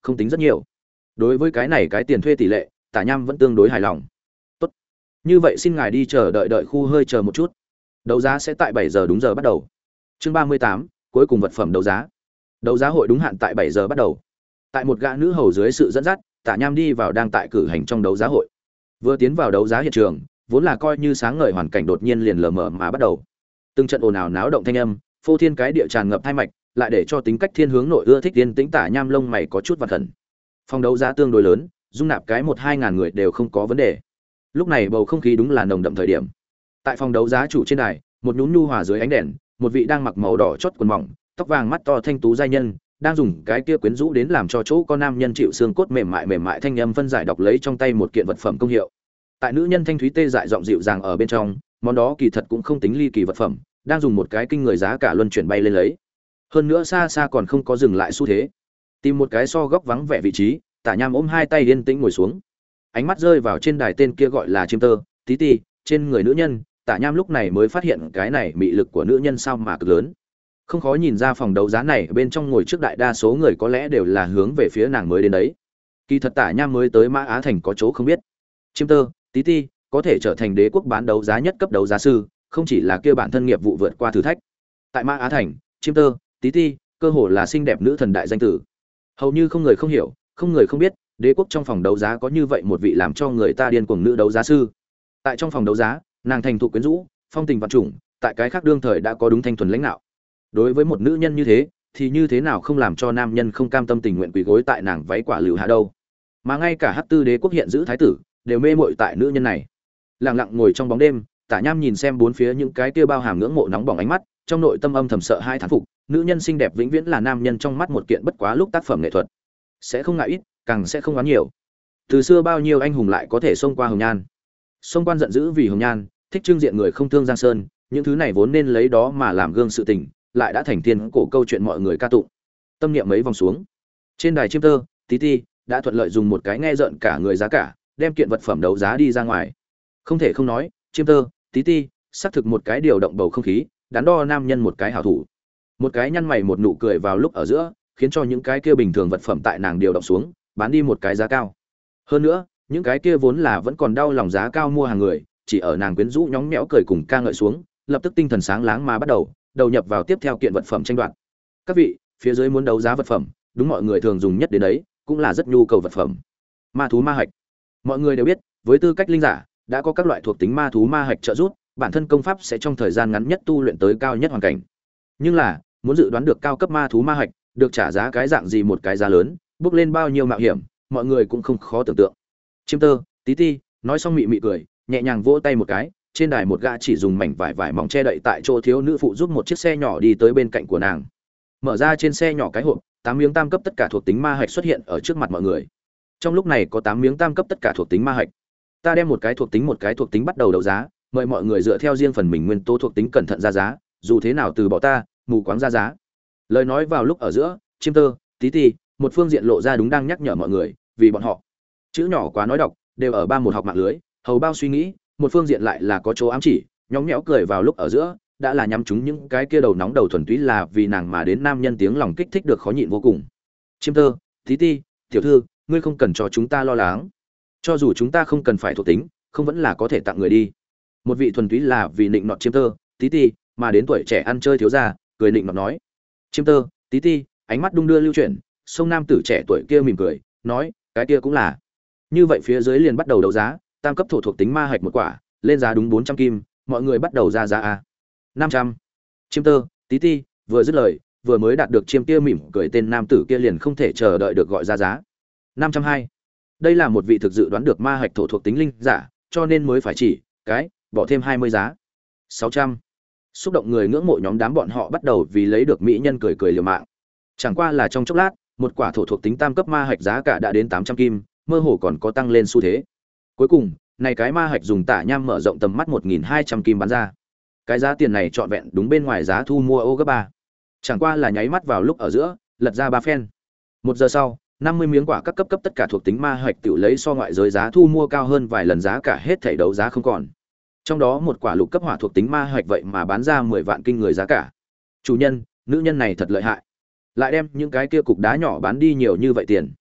không tính rất nhiều. Đối với cái này cái tiền thuê tỷ lệ, Tả Nham vẫn tương đối hài lòng. Tốt. Như vậy xin ngài đi chờ đợi đợi khu hơi chờ một chút. Đấu giá sẽ tại bảy giờ đúng giờ bắt đầu. Chương ba mươi tám, cuối cùng vật phẩm đấu giá. Đấu giá hội đúng hạn tại bảy giờ bắt đầu. Tại một gã nữ hầu dưới sự dẫn dắt, Tả Nham đi vào đang tại cử hành trong đấu giá hội. Vừa tiến vào đấu giá hiện trường, vốn là coi như sáng ngời hoàn cảnh đột nhiên liền lờ mờ mà bắt đầu. Từng trận ồn ào náo động thanh âm, phô thiên cái địa tràn ngập hai mạch, lại để cho tính cách thiên hướng nội ưa thích yên tĩnh Tả Nham lông mày có chút vặn khẩn. Phòng đấu giá tương đối lớn, dung nạp cái một hai ngàn người đều không có vấn đề. Lúc này bầu không khí đúng là nồng đậm thời điểm. Tại phòng đấu giá chủ trên đài, một nhún nhu hòa dưới ánh đèn, một vị đang mặc màu đỏ chót quần mỏng, tóc vàng mắt to thanh tú giai nhân, đang dùng cái kia quyến rũ đến làm cho chỗ con nam nhân chịu xương cốt mềm mại mềm mại thanh âm phân giải đọc lấy trong tay một kiện vật phẩm công hiệu. Tại nữ nhân thanh thúy tê dại giọng dịu dàng ở bên trong, món đó kỳ thật cũng không tính ly kỳ vật phẩm, đang dùng một cái kinh người giá cả luân chuyển bay lên lấy. Hơn nữa xa xa còn không có dừng lại xu thế. Tìm một cái so góc vắng vẻ vị trí, Tả Nham ôm hai tay yên tĩnh ngồi xuống. Ánh mắt rơi vào trên đài tên kia gọi là Chiêm Tơ, tí tí, trên người nữ nhân, Tả Nham lúc này mới phát hiện cái này mị lực của nữ nhân sao mà cực lớn. Không khó nhìn ra phòng đấu giá này bên trong ngồi trước đại đa số người có lẽ đều là hướng về phía nàng mới đến đấy. Kỳ thật Tả Nham mới tới Mã Á Thành có chỗ không biết. Chiêm Tơ, tí tí, có thể trở thành đế quốc bán đấu giá nhất cấp đấu giá sư, không chỉ là kia bản thân nghiệp vụ vượt qua thử thách. Tại Mã Á Thành, Chiêm Tơ, tí tí, cơ hồ là xinh đẹp nữ thần đại danh tử. Hầu như không người không hiểu, không người không biết, đế quốc trong phòng đấu giá có như vậy một vị làm cho người ta điên cuồng nữ đấu giá sư. Tại trong phòng đấu giá, nàng thành thụ quyến rũ, phong tình vạn trùng, tại cái khác đương thời đã có đúng thanh thuần lãnh đạo. Đối với một nữ nhân như thế, thì như thế nào không làm cho nam nhân không cam tâm tình nguyện quỳ gối tại nàng váy quả lựu hạ đâu. Mà ngay cả Hắc Tư đế quốc hiện giữ thái tử đều mê mội tại nữ nhân này. Lặng lặng ngồi trong bóng đêm, Tả Nham nhìn xem bốn phía những cái kia bao hàm ngưỡng mộ nóng bỏng ánh mắt, trong nội tâm âm thầm sợ hai thán phục, nữ nhân xinh đẹp vĩnh viễn là nam nhân trong mắt một kiện bất quá lúc tác phẩm nghệ thuật. Sẽ không ngại ít, càng sẽ không oán nhiều. Từ xưa bao nhiêu anh hùng lại có thể xông qua hồng nhan. Xông quan giận dữ vì hồng nhan, thích trưng diện người không thương giang sơn, những thứ này vốn nên lấy đó mà làm gương sự tình, lại đã thành thiên cổ câu chuyện mọi người ca tụng. Tâm niệm mấy vòng xuống, trên đài Chiêm Tơ, tí tí đã thuận lợi dùng một cái nghe rợn cả người giá cả, đem kiện vật phẩm đấu giá đi ra ngoài. Không thể không nói, Chiêm Tơ, tí tí xác thực một cái điều động bầu không khí, đắn đo nam nhân một cái hảo thủ. Một cái nhăn mày một nụ cười vào lúc ở giữa, khiến cho những cái kia bình thường vật phẩm tại nàng điều động xuống, bán đi một cái giá cao. Hơn nữa, những cái kia vốn là vẫn còn đau lòng giá cao mua hàng người, chỉ ở nàng quyến rũ nhõng nhẽo cười cùng ca ngợi xuống, lập tức tinh thần sáng láng mà bắt đầu, đầu nhập vào tiếp theo kiện vật phẩm tranh đoạt. Các vị, phía dưới muốn đấu giá vật phẩm, đúng mọi người thường dùng nhất đến đấy, cũng là rất nhu cầu vật phẩm. Ma thú ma hạch. Mọi người đều biết, với tư cách linh giả, đã có các loại thuộc tính ma thú ma hạch trợ giúp, bản thân công pháp sẽ trong thời gian ngắn nhất tu luyện tới cao nhất hoàn cảnh. Nhưng là, muốn dự đoán được cao cấp ma thú ma hạch, được trả giá cái dạng gì một cái giá lớn, bước lên bao nhiêu mạo hiểm, mọi người cũng không khó tưởng tượng. Chiêm Tơ, tí tí nói xong mị mị cười, nhẹ nhàng vỗ tay một cái, trên đài một gã chỉ dùng mảnh vải vải mỏng che đậy tại chỗ thiếu nữ phụ giúp một chiếc xe nhỏ đi tới bên cạnh của nàng. Mở ra trên xe nhỏ cái hộp, tám miếng tam cấp tất cả thuộc tính ma hạch xuất hiện ở trước mặt mọi người. Trong lúc này có tám miếng tam cấp tất cả thuộc tính ma hạch. Ta đem một cái thuộc tính một cái thuộc tính bắt đầu đấu giá, mời mọi người dựa theo riêng phần mình nguyên tố thuộc tính cẩn thận ra giá, dù thế nào từ bỏ ta, mù quáng ra giá. Lời nói vào lúc ở giữa, Chiêm Tơ, tí tí một phương diện lộ ra đúng đang nhắc nhở mọi người, vì bọn họ chữ nhỏ quá nói đọc, đều ở ba một học mạng lưới, hầu bao suy nghĩ, một phương diện lại là có chỗ ám chỉ, nhõng nhẽo cười vào lúc ở giữa, đã là nhắm chúng những cái kia đầu nóng đầu thuần túy là vì nàng mà đến nam nhân tiếng lòng kích thích được khó nhịn vô cùng. Chiêm Tơ, tí tí tiểu thư, ngươi không cần cho chúng ta lo lắng, cho dù chúng ta không cần phải thuộc tính, không vẫn là có thể tặng người đi. Một vị thuần túy là vì nịnh nọt Chiêm Tơ, tí tí mà đến tuổi trẻ ăn chơi thiếu gia, cười nịnh nọt nói. Chiêm Tơ, tí tí ánh mắt đung đưa lưu chuyển, sông nam tử trẻ tuổi kia mỉm cười, nói, cái kia cũng là. Như vậy phía dưới liền bắt đầu đấu giá, tam cấp thổ thuộc tính ma hạch một quả, lên giá đúng bốn trăm kim, mọi người bắt đầu ra giá a. năm trăm. Chiêm Tơ, tí tí vừa dứt lời, vừa mới đạt được chiêm kia mỉm cười tên nam tử kia liền không thể chờ đợi được gọi ra giá. năm trăm hai. Đây là một vị thực dự đoán được ma hạch thổ thuộc tính linh giả, cho nên mới phải chỉ cái bỏ thêm hai mươi giá. sáu trăm. Xúc động người ngưỡng mộ nhóm đám bọn họ bắt đầu vì lấy được mỹ nhân cười cười liều mạng. Chẳng qua là trong chốc lát, một quả thổ thuộc tính tam cấp ma hạch giá cả đã đến tám trăm kim, mơ hồ còn có tăng lên xu thế. Cuối cùng, này cái ma hạch dùng Tả Nham mở rộng tầm mắt một nghìn hai trăm kim bán ra. Cái giá tiền này trọn vẹn đúng bên ngoài giá thu mua ô gấp ba. Chẳng qua là nháy mắt vào lúc ở giữa, lật ra ba phen. Một giờ sau, năm mươi miếng quả các cấp cấp tất cả thuộc tính ma hạch tiểu lấy so ngoại giới giá thu mua cao hơn vài lần giá cả hết thảy đấu giá không còn. Trong đó một quả lục cấp hỏa thuộc tính ma hạch vậy mà bán ra mười vạn kinh người giá cả. Chủ nhân, nữ nhân này thật lợi hại. Lại đem những cái kia cục đá nhỏ bán đi nhiều như vậy tiền.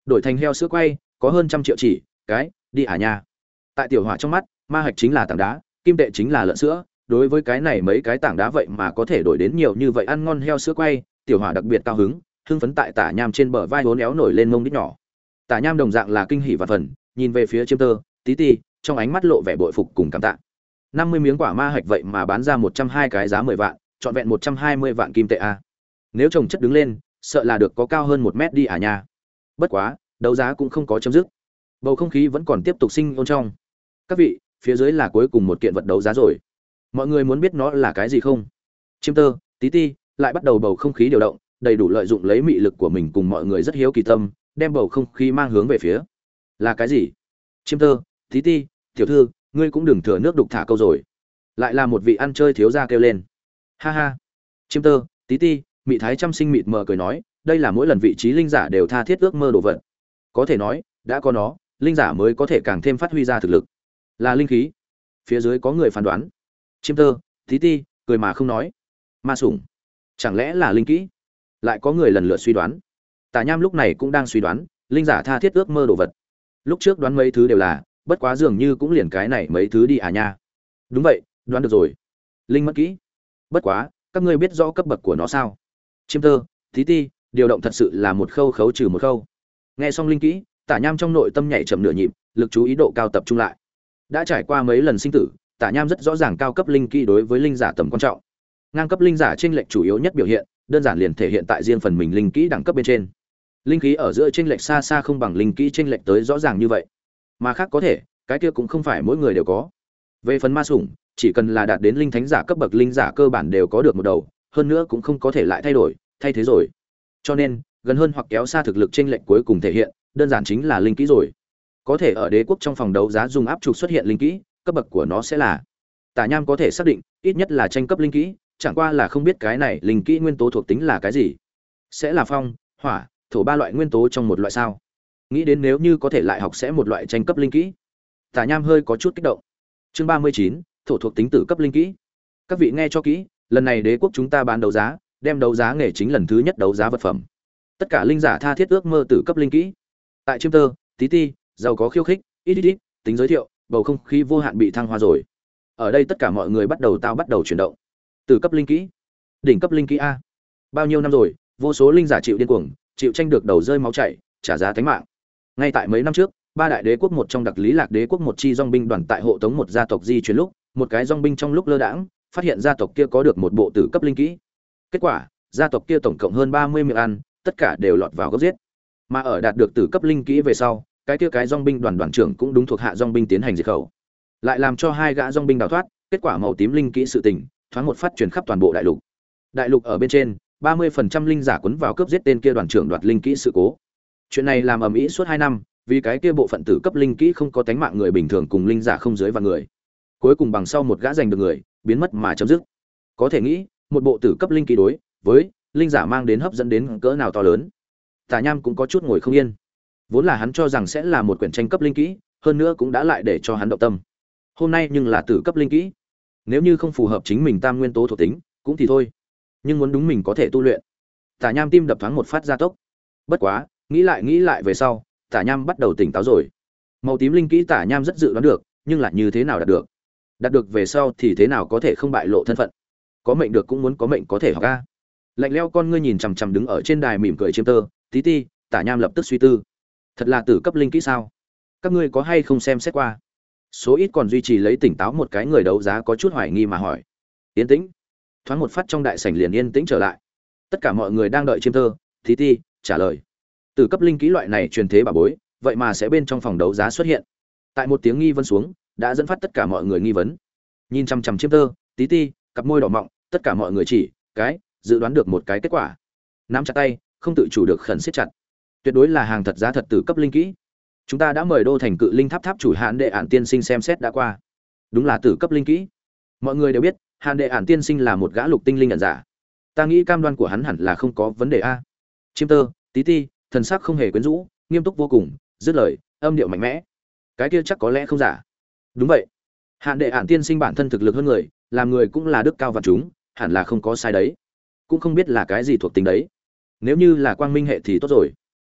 đổi thành heo sữa quay có hơn trăm triệu chỉ cái đi à nha. Tại tiểu hỏa trong mắt, ma hạch chính là tảng đá, kim tệ chính là lợn sữa, đối với cái này mấy cái tảng đá vậy mà có thể đổi đến nhiều như vậy ăn ngon heo sữa quay, tiểu hỏa đặc biệt cao hứng, hưng phấn tại Tả Nham trên bờ vai hốn éo nổi lên mông đít nhỏ. Tả Nham đồng dạng là kinh hỉ và phần, nhìn về phía Chiêm Tơ, Tí Ti, trong ánh mắt lộ vẻ bội phục cùng cảm tạ. năm mươi miếng quả ma hạch vậy mà bán ra một trăm hai cái giá mười vạn, trọn vẹn một trăm hai mươi vạn kim tệ a. Nếu chồng chất đứng lên, sợ là được có cao hơn một mét đi à nha. Bất quá, đấu giá cũng không có chấm dứt. Bầu không khí vẫn còn tiếp tục sinh ôn trong. Các vị, phía dưới là cuối cùng một kiện vật đấu giá rồi. Mọi người muốn biết nó là cái gì không? Chiêm Tơ, Tí Ti lại bắt đầu bầu không khí điều động, đầy đủ lợi dụng lấy mị lực của mình cùng mọi người rất hiếu kỳ tâm, đem bầu không khí mang hướng về phía. Là cái gì? Chiêm Tơ, Tí Ti, tiểu thư, ngươi cũng đừng thừa nước đục thả câu rồi. Lại là một vị ăn chơi thiếu gia kêu lên. Ha ha. Chiêm Tơ, Tí Ti, Mị Thái Trăm Sinh mịt mờ cười nói, đây là mỗi lần vị trí linh giả đều tha thiết ước mơ đồ vật. Có thể nói, đã có nó, linh giả mới có thể càng thêm phát huy ra thực lực. Là linh khí. Phía dưới có người phán đoán. Chiêm Tơ, Tí Ti cười mà không nói. Ma sủng, chẳng lẽ là linh kỹ? Lại có người lần lượt suy đoán. Tả Nham lúc này cũng đang suy đoán, linh giả tha thiết ước mơ đồ vật. Lúc trước đoán mấy thứ đều là, bất quá dường như cũng liền cái này mấy thứ đi à nha. Đúng vậy, đoán được rồi. Linh mất kỹ. Bất quá, các ngươi biết rõ cấp bậc của nó sao? Chiêm Tơ, Tí Ti điều động thật sự là một khâu khấu trừ một khâu. Nghe xong linh kỹ, Tả Nham trong nội tâm nhảy chậm nửa nhịp, lực chú ý độ cao tập trung lại. Đã trải qua mấy lần sinh tử, Tả Nham rất rõ ràng cao cấp linh kỹ đối với linh giả tầm quan trọng. Ngang cấp linh giả chênh lệch chủ yếu nhất biểu hiện, đơn giản liền thể hiện tại riêng phần mình linh kỹ đẳng cấp bên trên. Linh khí ở giữa chênh lệch xa xa không bằng linh kỹ chênh lệch tới rõ ràng như vậy. Mà khác có thể, cái kia cũng không phải mỗi người đều có. Về phần ma sủng, chỉ cần là đạt đến linh thánh giả cấp bậc linh giả cơ bản đều có được một đầu, hơn nữa cũng không có thể lại thay đổi, thay thế rồi. Cho nên, gần hơn hoặc kéo xa thực lực chênh lệch cuối cùng thể hiện, đơn giản chính là linh kỹ rồi. Có thể ở đế quốc trong phòng đấu giá dùng áp trục xuất hiện linh kỹ, cấp bậc của nó sẽ là. Tả Nham có thể xác định, ít nhất là tranh cấp linh kỹ, chẳng qua là không biết cái này linh kỹ nguyên tố thuộc tính là cái gì. Sẽ là phong, hỏa, thổ ba loại nguyên tố trong một loại sao? Nghĩ đến nếu như có thể lại học sẽ một loại tranh cấp linh kỹ. Tả Nham hơi có chút kích động. Chương ba mươi chín, thổ thuộc tính tử cấp linh kỹ. Các vị nghe cho kỹ, lần này đế quốc chúng ta bán đấu giá, đem đấu giá nghề chính lần thứ nhất đấu giá vật phẩm. Tất cả linh giả tha thiết ước mơ tử cấp linh kỹ. Tại Chiêm Tơ, Tí Ti, giàu có khiêu khích, ít ít ít, tính giới thiệu, bầu không khí vô hạn bị thăng hoa rồi. Ở đây tất cả mọi người bắt đầu tao bắt đầu chuyển động. Tử cấp linh kỹ, đỉnh cấp linh kỹ a. Bao nhiêu năm rồi, vô số linh giả chịu điên cuồng, chịu tranh được đầu rơi máu chảy, trả giá tính mạng. Ngay tại mấy năm trước, ba đại đế quốc một trong đặc lý lạc đế quốc một chi dòng binh đoàn tại hộ tống một gia tộc di chuyển lúc, một cái dòng binh trong lúc lơ đãng, phát hiện gia tộc kia có được một bộ tử cấp linh kỹ. Kết quả, gia tộc kia tổng cộng hơn ba mươi miệng ăn, tất cả đều lọt vào gấp giết. Mà ở đạt được tử cấp linh kỹ về sau, cái kia cái dòng binh đoàn đoàn trưởng cũng đúng thuộc hạ dòng binh tiến hành diệt khẩu. Lại làm cho hai gã dòng binh đào thoát, kết quả màu tím linh kỹ sự tình, thoáng một phát truyền khắp toàn bộ đại lục. Đại lục ở bên trên, ba mươi phần trăm linh giả quấn vào cướp giết tên kia đoàn trưởng đoạt linh kỹ sự cố. Chuyện này làm ầm ĩ suốt hai năm, vì cái kia bộ phận tử cấp linh kỹ không có tánh mạng người bình thường cùng linh giả không dưới vạn người. Cuối cùng bằng sau một gã giành được người, biến mất mà chấm dứt. Có thể nghĩ, một bộ tử cấp linh kỹ đối với linh giả mang đến hấp dẫn đến cỡ nào to lớn. Tả Nham cũng có chút ngồi không yên. Vốn là hắn cho rằng sẽ là một quyển tranh cấp linh kỹ, hơn nữa cũng đã lại để cho hắn động tâm. Hôm nay nhưng là tử cấp linh kỹ. Nếu như không phù hợp chính mình tam nguyên tố thuộc tính, cũng thì thôi. Nhưng muốn đúng mình có thể tu luyện. Tả Nham tim đập thoáng một phát gia tốc. Bất quá, nghĩ lại nghĩ lại về sau, Tả Nham bắt đầu tỉnh táo rồi. Màu tím linh kỹ Tả Nham rất dự đoán được, nhưng là như thế nào đạt được? Đạt được về sau thì thế nào có thể không bại lộ thân phận? Có mệnh được cũng muốn có mệnh có thể học a. Lạnh lẽo con ngươi nhìn chằm chằm đứng ở trên đài mỉm cười Chiêm Tơ, Tí Ti, Tả Nham lập tức suy tư. Thật là tử cấp linh kỹ sao? Các ngươi có hay không xem xét qua? Số ít còn duy trì lấy tỉnh táo một cái người đấu giá có chút hoài nghi mà hỏi. Yên tĩnh. Thoáng một phát trong đại sảnh liền yên tĩnh trở lại. Tất cả mọi người đang đợi Chiêm Tơ, Tí Ti trả lời. Tử cấp linh kỹ loại này truyền thế bà bối, vậy mà sẽ bên trong phòng đấu giá xuất hiện. Tại một tiếng nghi vấn xuống, đã dẫn phát tất cả mọi người nghi vấn. Nhìn chằm chằm Chiêm Tơ, Tí Ti, cặp môi đỏ mọng, tất cả mọi người chỉ cái dự đoán được một cái kết quả. Nắm chặt tay, không tự chủ được khẩn siết chặt. Tuyệt đối là hàng thật giá thật tử cấp linh kỹ. Chúng ta đã mời đô thành cự linh tháp tháp chủ Hàn Đệ Ản tiên sinh xem xét đã qua. Đúng là tử cấp linh kỹ. Mọi người đều biết, Hàn Đệ Ản tiên sinh là một gã lục tinh linh nhận giả. Ta nghĩ cam đoan của hắn hẳn là không có vấn đề a. Chiêm Tơ, Tí Ti, thần sắc không hề quyến rũ, nghiêm túc vô cùng, dứt lời, âm điệu mạnh mẽ. Cái kia chắc có lẽ không giả. Đúng vậy. Hàn Đệ Ản tiên sinh bản thân thực lực hơn người, làm người cũng là đức cao vạn chúng, hẳn là không có sai đấy. Cũng không biết là cái gì thuộc tính đấy. Nếu như là quang minh hệ thì tốt rồi.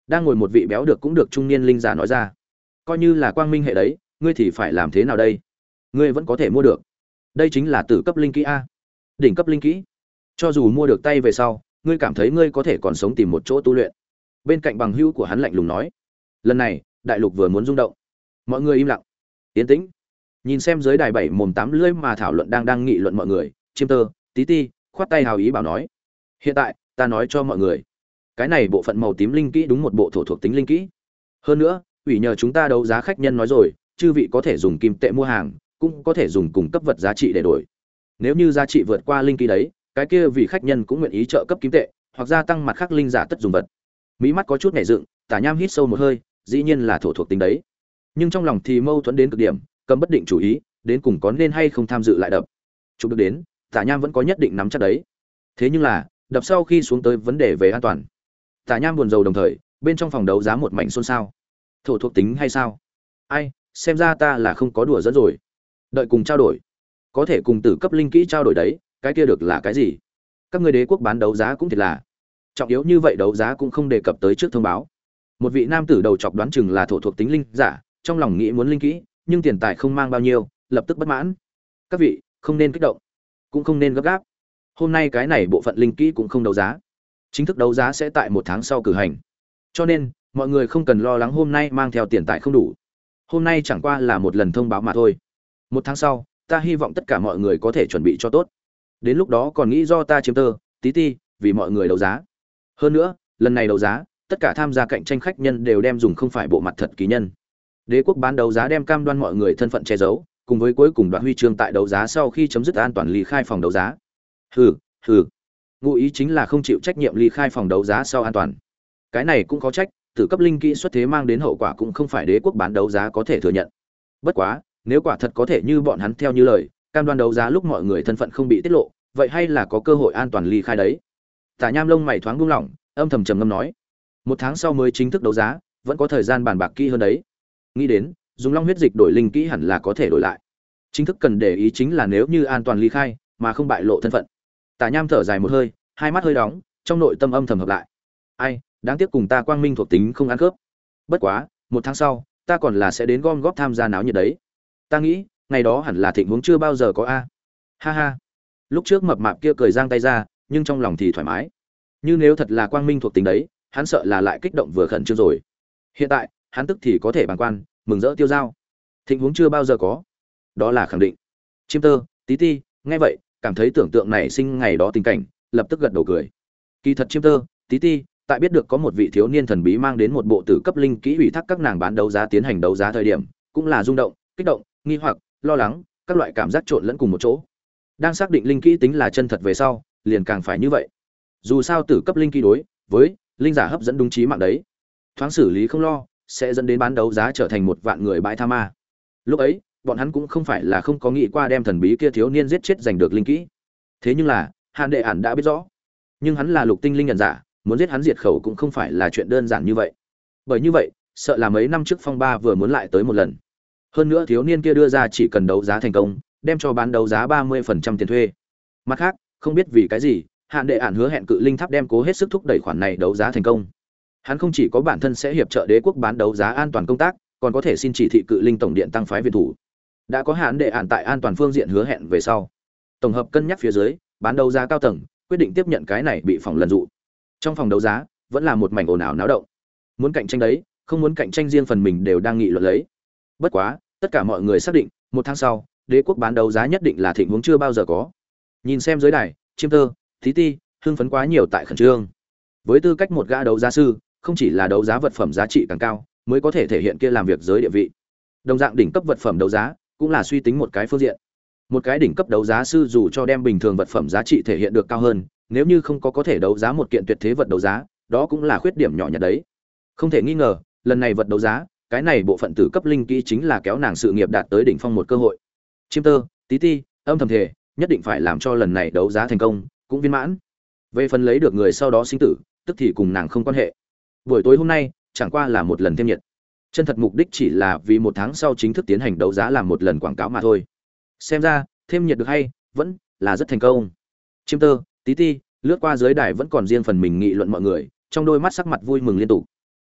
Đang ngồi một vị béo được cũng được trung niên linh giả nói ra. Coi như là quang minh hệ đấy, ngươi thì phải làm thế nào đây? Ngươi vẫn có thể mua được. Đây chính là tử cấp linh kỹ a. Đỉnh cấp linh kỹ. Cho dù mua được tay về sau, ngươi cảm thấy ngươi có thể còn sống tìm một chỗ tu luyện. Bên cạnh bằng hữu của hắn lạnh lùng nói. Lần này, đại lục vừa muốn rung động. Mọi người im lặng, yên tĩnh. Nhìn xem dưới đài bảy mồm tám lưỡi mà thảo luận đang đang nghị luận mọi người, Chiêm Tơ, Tí Ti, khoát tay hào ý bảo nói: "Hiện tại, ta nói cho mọi người, cái này bộ phận màu tím linh kỹ đúng một bộ thổ thuộc tính linh kỹ. Hơn nữa, ủy nhờ chúng ta đấu giá khách nhân nói rồi, chư vị có thể dùng kim tệ mua hàng, cũng có thể dùng cùng cấp vật giá trị để đổi. Nếu như giá trị vượt qua linh kỹ đấy, cái kia vị khách nhân cũng nguyện ý trợ cấp kim tệ, hoặc gia tăng mặt khác linh giả tất dùng vật." Mỹ mắt có chút nhảy dựng, Tả Nham hít sâu một hơi, dĩ nhiên là thổ thuộc tính đấy. Nhưng trong lòng thì mâu thuẫn đến cực điểm, cầm bất định chủ ý, đến cùng có nên hay không tham dự lại đập. Chụp được đến, Tả Nham vẫn có nhất định nắm chắc đấy. Thế nhưng là, đập sau khi xuống tới vấn đề về an toàn. Tả Nham buồn rầu đồng thời, bên trong phòng đấu giá một mảnh xôn xao. Thổ thuộc tính hay sao? Ai, xem ra ta là không có đùa dẫn rồi. Đợi cùng trao đổi. Có thể cùng tử cấp linh kỹ trao đổi đấy, cái kia được là cái gì? Các ngươi đế quốc bán đấu giá cũng thiệt là. Trọng yếu như vậy đấu giá cũng không đề cập tới trước thông báo. Một vị nam tử đầu chọc đoán chừng là thổ thuộc tính linh giả, trong lòng nghĩ muốn linh kỹ, nhưng tiền tài không mang bao nhiêu, lập tức bất mãn. Các vị, không nên kích động, cũng không nên gấp gáp. Hôm nay cái này bộ phận linh kỹ cũng không đấu giá. Chính thức đấu giá sẽ tại một tháng sau cử hành. Cho nên, mọi người không cần lo lắng hôm nay mang theo tiền tài không đủ. Hôm nay chẳng qua là một lần thông báo mà thôi. Một tháng sau, ta hy vọng tất cả mọi người có thể chuẩn bị cho tốt. Đến lúc đó còn nghĩ do ta Chiêm Tơ, Tí Ti, vì mọi người đấu giá. Hơn nữa, lần này đấu giá, tất cả tham gia cạnh tranh khách nhân đều đem dùng không phải bộ mặt thật kỳ nhân. Đế quốc bán đấu giá đem cam đoan mọi người thân phận che giấu, cùng với cuối cùng đoạt huy chương tại đấu giá sau khi chấm dứt an toàn ly khai phòng đấu giá. Hừ, hừ. Ngụ ý chính là không chịu trách nhiệm ly khai phòng đấu giá sau an toàn. Cái này cũng có trách, tử cấp linh kỹ xuất thế mang đến hậu quả cũng không phải đế quốc bán đấu giá có thể thừa nhận. Bất quá, nếu quả thật có thể như bọn hắn theo như lời, cam đoan đấu giá lúc mọi người thân phận không bị tiết lộ, vậy hay là có cơ hội an toàn ly khai đấy. Tả Nham lông mày thoáng buông lỏng, âm thầm trầm ngâm nói: một tháng sau mới chính thức đấu giá, vẫn có thời gian bàn bạc kỹ hơn đấy. Nghĩ đến, dùng long huyết dịch đổi linh kỹ hẳn là có thể đổi lại. Chính thức cần để ý chính là nếu như an toàn ly khai, mà không bại lộ thân phận. Tả Nham thở dài một hơi, hai mắt hơi đóng, trong nội tâm âm thầm hợp lại. Ai, đáng tiếc cùng ta quang minh thuộc tính không ăn khớp. Bất quá, một tháng sau, ta còn là sẽ đến gom góp tham gia náo nhiệt đấy. Ta nghĩ, ngày đó hẳn là thịnh huống chưa bao giờ có a. Ha ha. Lúc trước mập mạp kia cười giang tay ra, nhưng trong lòng thì thoải mái. Như nếu thật là quang minh thuộc tính đấy, hắn sợ là lại kích động vừa khẩn trương rồi. Hiện tại, hắn tức thì có thể bàng quan, mừng rỡ tiêu dao. Thịnh huống chưa bao giờ có, đó là khẳng định. Chiêm Tơ, Tí Ti, nghe vậy, cảm thấy tưởng tượng này sinh ngày đó tình cảnh, lập tức gật đầu cười. Kỳ thật Chiêm Tơ, Tí Ti, tại biết được có một vị thiếu niên thần bí mang đến một bộ tử cấp linh kỹ ủy thác các nàng bán đấu giá tiến hành đấu giá thời điểm, cũng là rung động, kích động, nghi hoặc, lo lắng, các loại cảm giác trộn lẫn cùng một chỗ. Đang xác định linh kỹ tính là chân thật về sau, liền càng phải như vậy. Dù sao tử cấp linh kỹ đối với linh giả hấp dẫn đúng trí mạng đấy, thoáng xử lý không lo, sẽ dẫn đến bán đấu giá trở thành một vạn người bãi tha ma. Lúc ấy, bọn hắn cũng không phải là không có nghĩ qua đem thần bí kia thiếu niên giết chết giành được linh kỹ. Thế nhưng là, Hàn Đệ Ản đã biết rõ, nhưng hắn là lục tinh linh nhận giả, muốn giết hắn diệt khẩu cũng không phải là chuyện đơn giản như vậy. Bởi như vậy, sợ là mấy năm trước phong ba vừa muốn lại tới một lần. Hơn nữa thiếu niên kia đưa ra chỉ cần đấu giá thành công, đem cho bán đấu giá ba mươi phần trăm tiền thuê. Mặt khác, không biết vì cái gì, Hàn Đệ Ản hứa hẹn Cự Linh Tháp đem cố hết sức thúc đẩy khoản này đấu giá thành công. Hắn không chỉ có bản thân sẽ hiệp trợ đế quốc bán đấu giá an toàn công tác, còn có thể xin chỉ thị Cự Linh tổng điện tăng phái viện thủ. Đã có Hàn Đệ Ản tại an toàn phương diện hứa hẹn về sau, tổng hợp cân nhắc phía dưới, bán đấu giá cao tầng quyết định tiếp nhận cái này bị phòng lần dụ. Trong phòng đấu giá vẫn là một mảnh ồn ào náo động. Muốn cạnh tranh đấy, không muốn cạnh tranh riêng phần mình đều đang nghị luận lấy. Bất quá, tất cả mọi người xác định, một tháng sau, đế quốc bán đấu giá nhất định là thịnh huống chưa bao giờ có. Nhìn xem dưới đài, Chiêm Tơ, Tí Ti, hưng phấn quá nhiều tại khẩn trương. Với tư cách một gã đấu giá sư, không chỉ là đấu giá vật phẩm giá trị càng cao, mới có thể thể hiện kia làm việc giới địa vị. Đồng dạng đỉnh cấp vật phẩm đấu giá, cũng là suy tính một cái phương diện. Một cái đỉnh cấp đấu giá sư dù cho đem bình thường vật phẩm giá trị thể hiện được cao hơn, nếu như không có có thể đấu giá một kiện tuyệt thế vật đấu giá, đó cũng là khuyết điểm nhỏ nhặt đấy. Không thể nghi ngờ, lần này vật đấu giá, cái này bộ phận tử cấp linh kỹ chính là kéo nàng sự nghiệp đạt tới đỉnh phong một cơ hội. Chiêm Tơ, Tí Ti, âm thầm thể, nhất định phải làm cho lần này đấu giá thành công, cũng viên mãn. Về phần lấy được người sau đó sinh tử, tức thì cùng nàng không quan hệ. Buổi tối hôm nay, chẳng qua là một lần thêm nhiệt. Chân thật mục đích chỉ là vì một tháng sau chính thức tiến hành đấu giá làm một lần quảng cáo mà thôi. Xem ra, thêm nhiệt được hay, vẫn là rất thành công. Chiêm Tơ, Tí Ti, lướt qua dưới đài vẫn còn riêng phần mình nghị luận mọi người, trong đôi mắt sắc mặt vui mừng liên tục.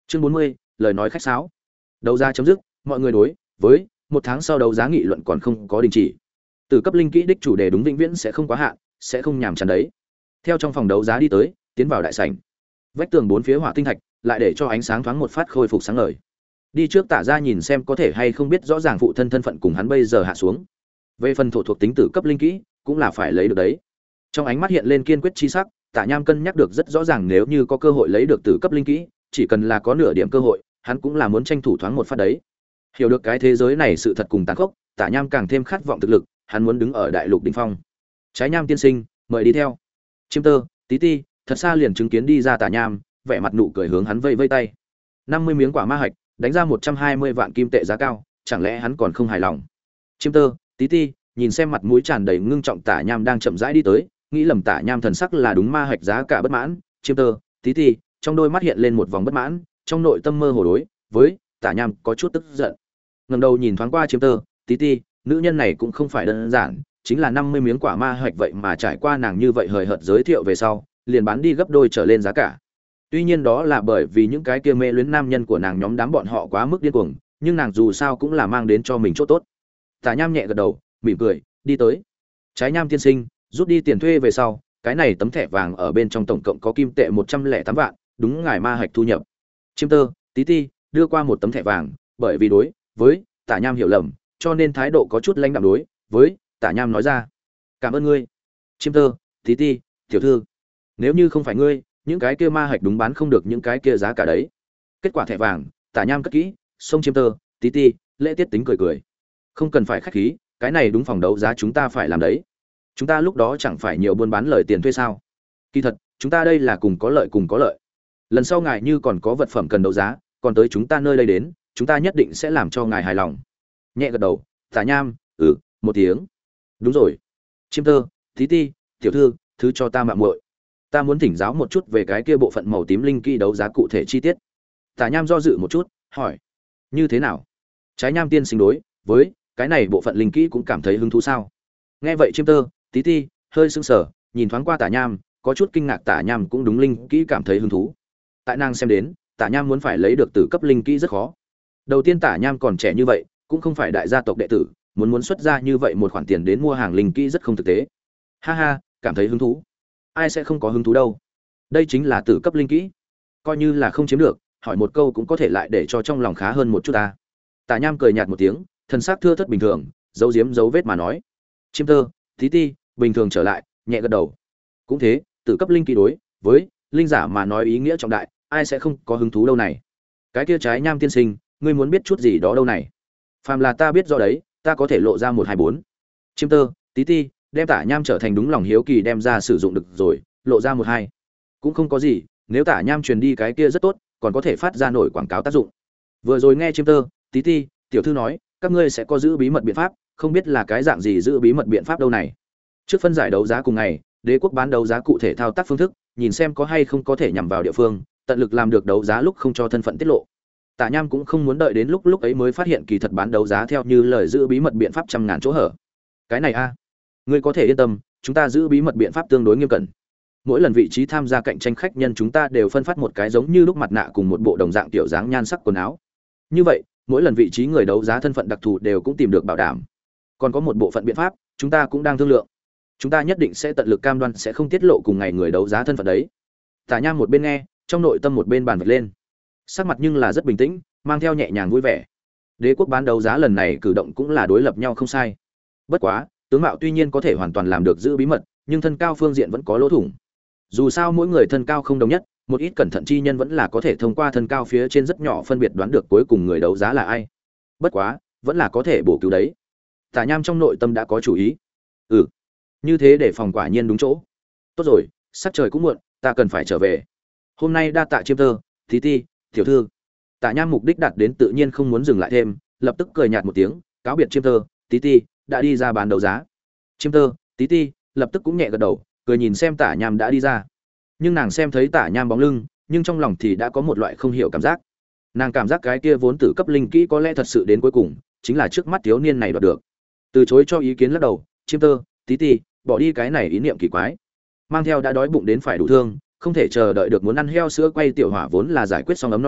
Chương bốn mươi, lời nói khách sáo. Đấu giá chấm dứt, mọi người đối với một tháng sau đấu giá nghị luận còn không có đình chỉ. Từ cấp linh kỹ đích chủ đề đúng vĩnh viễn sẽ không quá hạn, sẽ không nhàm chán đấy. Theo trong phòng đấu giá đi tới, tiến vào đại sảnh. Vách tường bốn phía hỏa tinh thạch, lại để cho ánh sáng thoáng một phát khôi phục sáng ngời. Đi trước Tả ra nhìn xem có thể hay không biết rõ ràng phụ thân thân phận cùng hắn bây giờ hạ xuống. Về phần thổ thuộc tính tử cấp linh kỹ, cũng là phải lấy được đấy. Trong ánh mắt hiện lên kiên quyết chi sắc, Tả Nham cân nhắc được rất rõ ràng nếu như có cơ hội lấy được tử cấp linh kỹ, chỉ cần là có nửa điểm cơ hội, hắn cũng là muốn tranh thủ thoáng một phát đấy. Hiểu được cái thế giới này sự thật cùng tàn khốc, Tả Nham càng thêm khát vọng thực lực, hắn muốn đứng ở đại lục đỉnh phong. Trái Nham tiên sinh, mời đi theo. Chiêm Tơ, Tí Ti, thật xa liền chứng kiến đi ra Tả Nham, vẻ mặt nụ cười hướng hắn vây vây tay. năm mươi miếng quả ma hạch, đánh ra một trăm hai mươi vạn kim tệ giá cao, chẳng lẽ hắn còn không hài lòng? Chiêm Tơ, Tí Ti, nhìn xem mặt mũi tràn đầy ngưng trọng Tả Nham đang chậm rãi đi tới, nghĩ lầm Tả Nham thần sắc là đúng ma hạch giá cả bất mãn. Chiêm Tơ, Tí Ti, trong đôi mắt hiện lên một vòng bất mãn, trong nội tâm mơ hồ đối với Tả Nham có chút tức giận. Ngẩng đầu nhìn thoáng qua Chiêm Tơ, Tí Ti, nữ nhân này cũng không phải đơn giản, chính là năm mươi miếng quả ma hạch vậy mà trải qua nàng như vậy hời hợt giới thiệu về sau, liền bán đi gấp đôi trở lên giá cả. Tuy nhiên đó là bởi vì những cái kia mê luyến nam nhân của nàng nhóm đám bọn họ quá mức điên cuồng, nhưng nàng dù sao cũng là mang đến cho mình chỗ tốt. Tả Nham nhẹ gật đầu, mỉm cười, đi tới. Trái Nham tiên sinh, rút đi tiền thuê về sau, cái này tấm thẻ vàng ở bên trong tổng cộng có kim tệ một trăm lẻ tám vạn, đúng ngài ma hạch thu nhập. Chiêm Tơ, Tí Ti đưa qua một tấm thẻ vàng, bởi vì đối với Tả Nham hiểu lầm, cho nên thái độ có chút lãnh đạm đối với Tả Nham nói ra. Cảm ơn ngươi. Chiêm Tơ, Tí Ti, tiểu thư, nếu như không phải ngươi, những cái kia ma hạch đúng bán không được những cái kia giá cả đấy. Kết quả thẻ vàng, Tả Nham cất kỹ, xông Chiêm Tơ, Tí Ti, lễ tiết tính cười cười. Không cần phải khách khí, cái này đúng phòng đấu giá chúng ta phải làm đấy. Chúng ta lúc đó chẳng phải nhiều buôn bán lời tiền thuê sao? Kỳ thật, chúng ta đây là cùng có lợi cùng có lợi. Lần sau ngài như còn có vật phẩm cần đấu giá, còn tới chúng ta nơi đây đến, chúng ta nhất định sẽ làm cho ngài hài lòng. Nhẹ gật đầu, Tả Nham, ừ, một tiếng. Đúng rồi. Chiêm Tơ, Tí Ti, tiểu thư, thứ cho ta mạo muội. Ta muốn thỉnh giáo một chút về cái kia bộ phận màu tím linh kỹ đấu giá cụ thể chi tiết. Tả Nham do dự một chút, hỏi: như thế nào? Trái Nham tiên sinh đối với cái này bộ phận linh kỹ cũng cảm thấy hứng thú sao? Nghe vậy Chiêm Tơ, Tí Ti hơi sững sờ, nhìn thoáng qua Tả Nham, có chút kinh ngạc. Tả Nham cũng đúng linh kỹ cảm thấy hứng thú. Tại nàng xem đến, Tả Nham muốn phải lấy được tử cấp linh kỹ rất khó. Đầu tiên Tả Nham còn trẻ như vậy, cũng không phải đại gia tộc đệ tử, muốn muốn xuất ra như vậy một khoản tiền đến mua hàng linh kỹ rất không thực tế. Ha ha, cảm thấy hứng thú. Ai sẽ không có hứng thú đâu? Đây chính là tử cấp linh kỹ, coi như là không chiếm được, hỏi một câu cũng có thể lại để cho trong lòng khá hơn một chút ta. Tả Nham cười nhạt một tiếng, thần sắc thưa thớt bình thường, giấu giếm dấu vết mà nói. Chiêm Tơ, Tí Ti bình thường trở lại, nhẹ gật đầu. Cũng thế, tử cấp linh kỹ đối với linh giả mà nói ý nghĩa trọng đại, ai sẽ không có hứng thú đâu này. Cái kia Trái Nham tiên sinh, ngươi muốn biết chút gì đó đâu này? Phàm là ta biết rõ đấy, ta có thể lộ ra một hai bốn. Chiêm Tơ, Tí Ti đem Tả Nham trở thành đúng lòng hiếu kỳ đem ra sử dụng được rồi, lộ ra một hai cũng không có gì, nếu Tả Nham truyền đi cái kia rất tốt, còn có thể phát ra nổi quảng cáo tác dụng. Vừa rồi nghe Chiêm Tơ, Tí Ti tiểu thư nói, các ngươi sẽ có giữ bí mật biện pháp, không biết là cái dạng gì giữ bí mật biện pháp đâu này. Trước phân giải đấu giá cùng ngày, Đế quốc bán đấu giá cụ thể thao tác phương thức, nhìn xem có hay không có thể nhằm vào địa phương, tận lực làm được đấu giá lúc không cho thân phận tiết lộ. Tả Nham cũng không muốn đợi đến lúc lúc ấy mới phát hiện kỳ thật bán đấu giá theo như lời giữ bí mật biện pháp trăm ngàn chỗ hở. Cái này a, ngươi có thể yên tâm, chúng ta giữ bí mật biện pháp tương đối nghiêm cẩn. Mỗi lần vị trí tham gia cạnh tranh khách nhân chúng ta đều phân phát một cái giống như lúc mặt nạ cùng một bộ đồng dạng tiểu dáng nhan sắc quần áo. Như vậy, mỗi lần vị trí người đấu giá thân phận đặc thù đều cũng tìm được bảo đảm. Còn có một bộ phận biện pháp, chúng ta cũng đang thương lượng. Chúng ta nhất định sẽ tận lực cam đoan sẽ không tiết lộ cùng ngày người đấu giá thân phận đấy. Tả Nham một bên nghe, trong nội tâm một bên bàn vạch lên. Sắc mặt nhưng là rất bình tĩnh, mang theo nhẹ nhàng vui vẻ. Đế quốc bán đấu giá lần này cử động cũng là đối lập nhau không sai. Bất quá, tướng mạo tuy nhiên có thể hoàn toàn làm được giữ bí mật, nhưng thân cao phương diện vẫn có lỗ thủng. Dù sao mỗi người thân cao không đồng nhất, một ít cẩn thận chi nhân vẫn là có thể thông qua thân cao phía trên rất nhỏ phân biệt đoán được cuối cùng người đấu giá là ai. Bất quá, vẫn là có thể bổ cứu đấy. Tả Nham trong nội tâm đã có chủ ý. Ừ, như thế để phòng quả nhiên đúng chỗ. Tốt rồi, sắp trời cũng muộn, ta cần phải trở về. Hôm nay đa tạ Chiêm Tơ, Tí Ti tiểu thư. Tả Nham mục đích đạt đến tự nhiên không muốn dừng lại thêm, lập tức cười nhạt một tiếng, cáo biệt Chiêm Tơ, Tí Ti đã đi ra bán đấu giá. Chiêm Tơ, Tí Ti lập tức cũng nhẹ gật đầu, cười nhìn xem Tả Nham đã đi ra. Nhưng nàng xem thấy Tả Nham bóng lưng, nhưng trong lòng thì đã có một loại không hiểu cảm giác. Nàng cảm giác cái kia vốn tử cấp linh kỹ có lẽ thật sự đến cuối cùng chính là trước mắt thiếu niên này đoạt được. Từ chối cho ý kiến lắc đầu, Chiêm Tơ, Tí Ti bỏ đi cái này ý niệm kỳ quái. Mang theo đã đói bụng đến phải đủ thương, không thể chờ đợi được muốn ăn heo sữa quay tiểu hỏa vốn là giải quyết xong ấm no,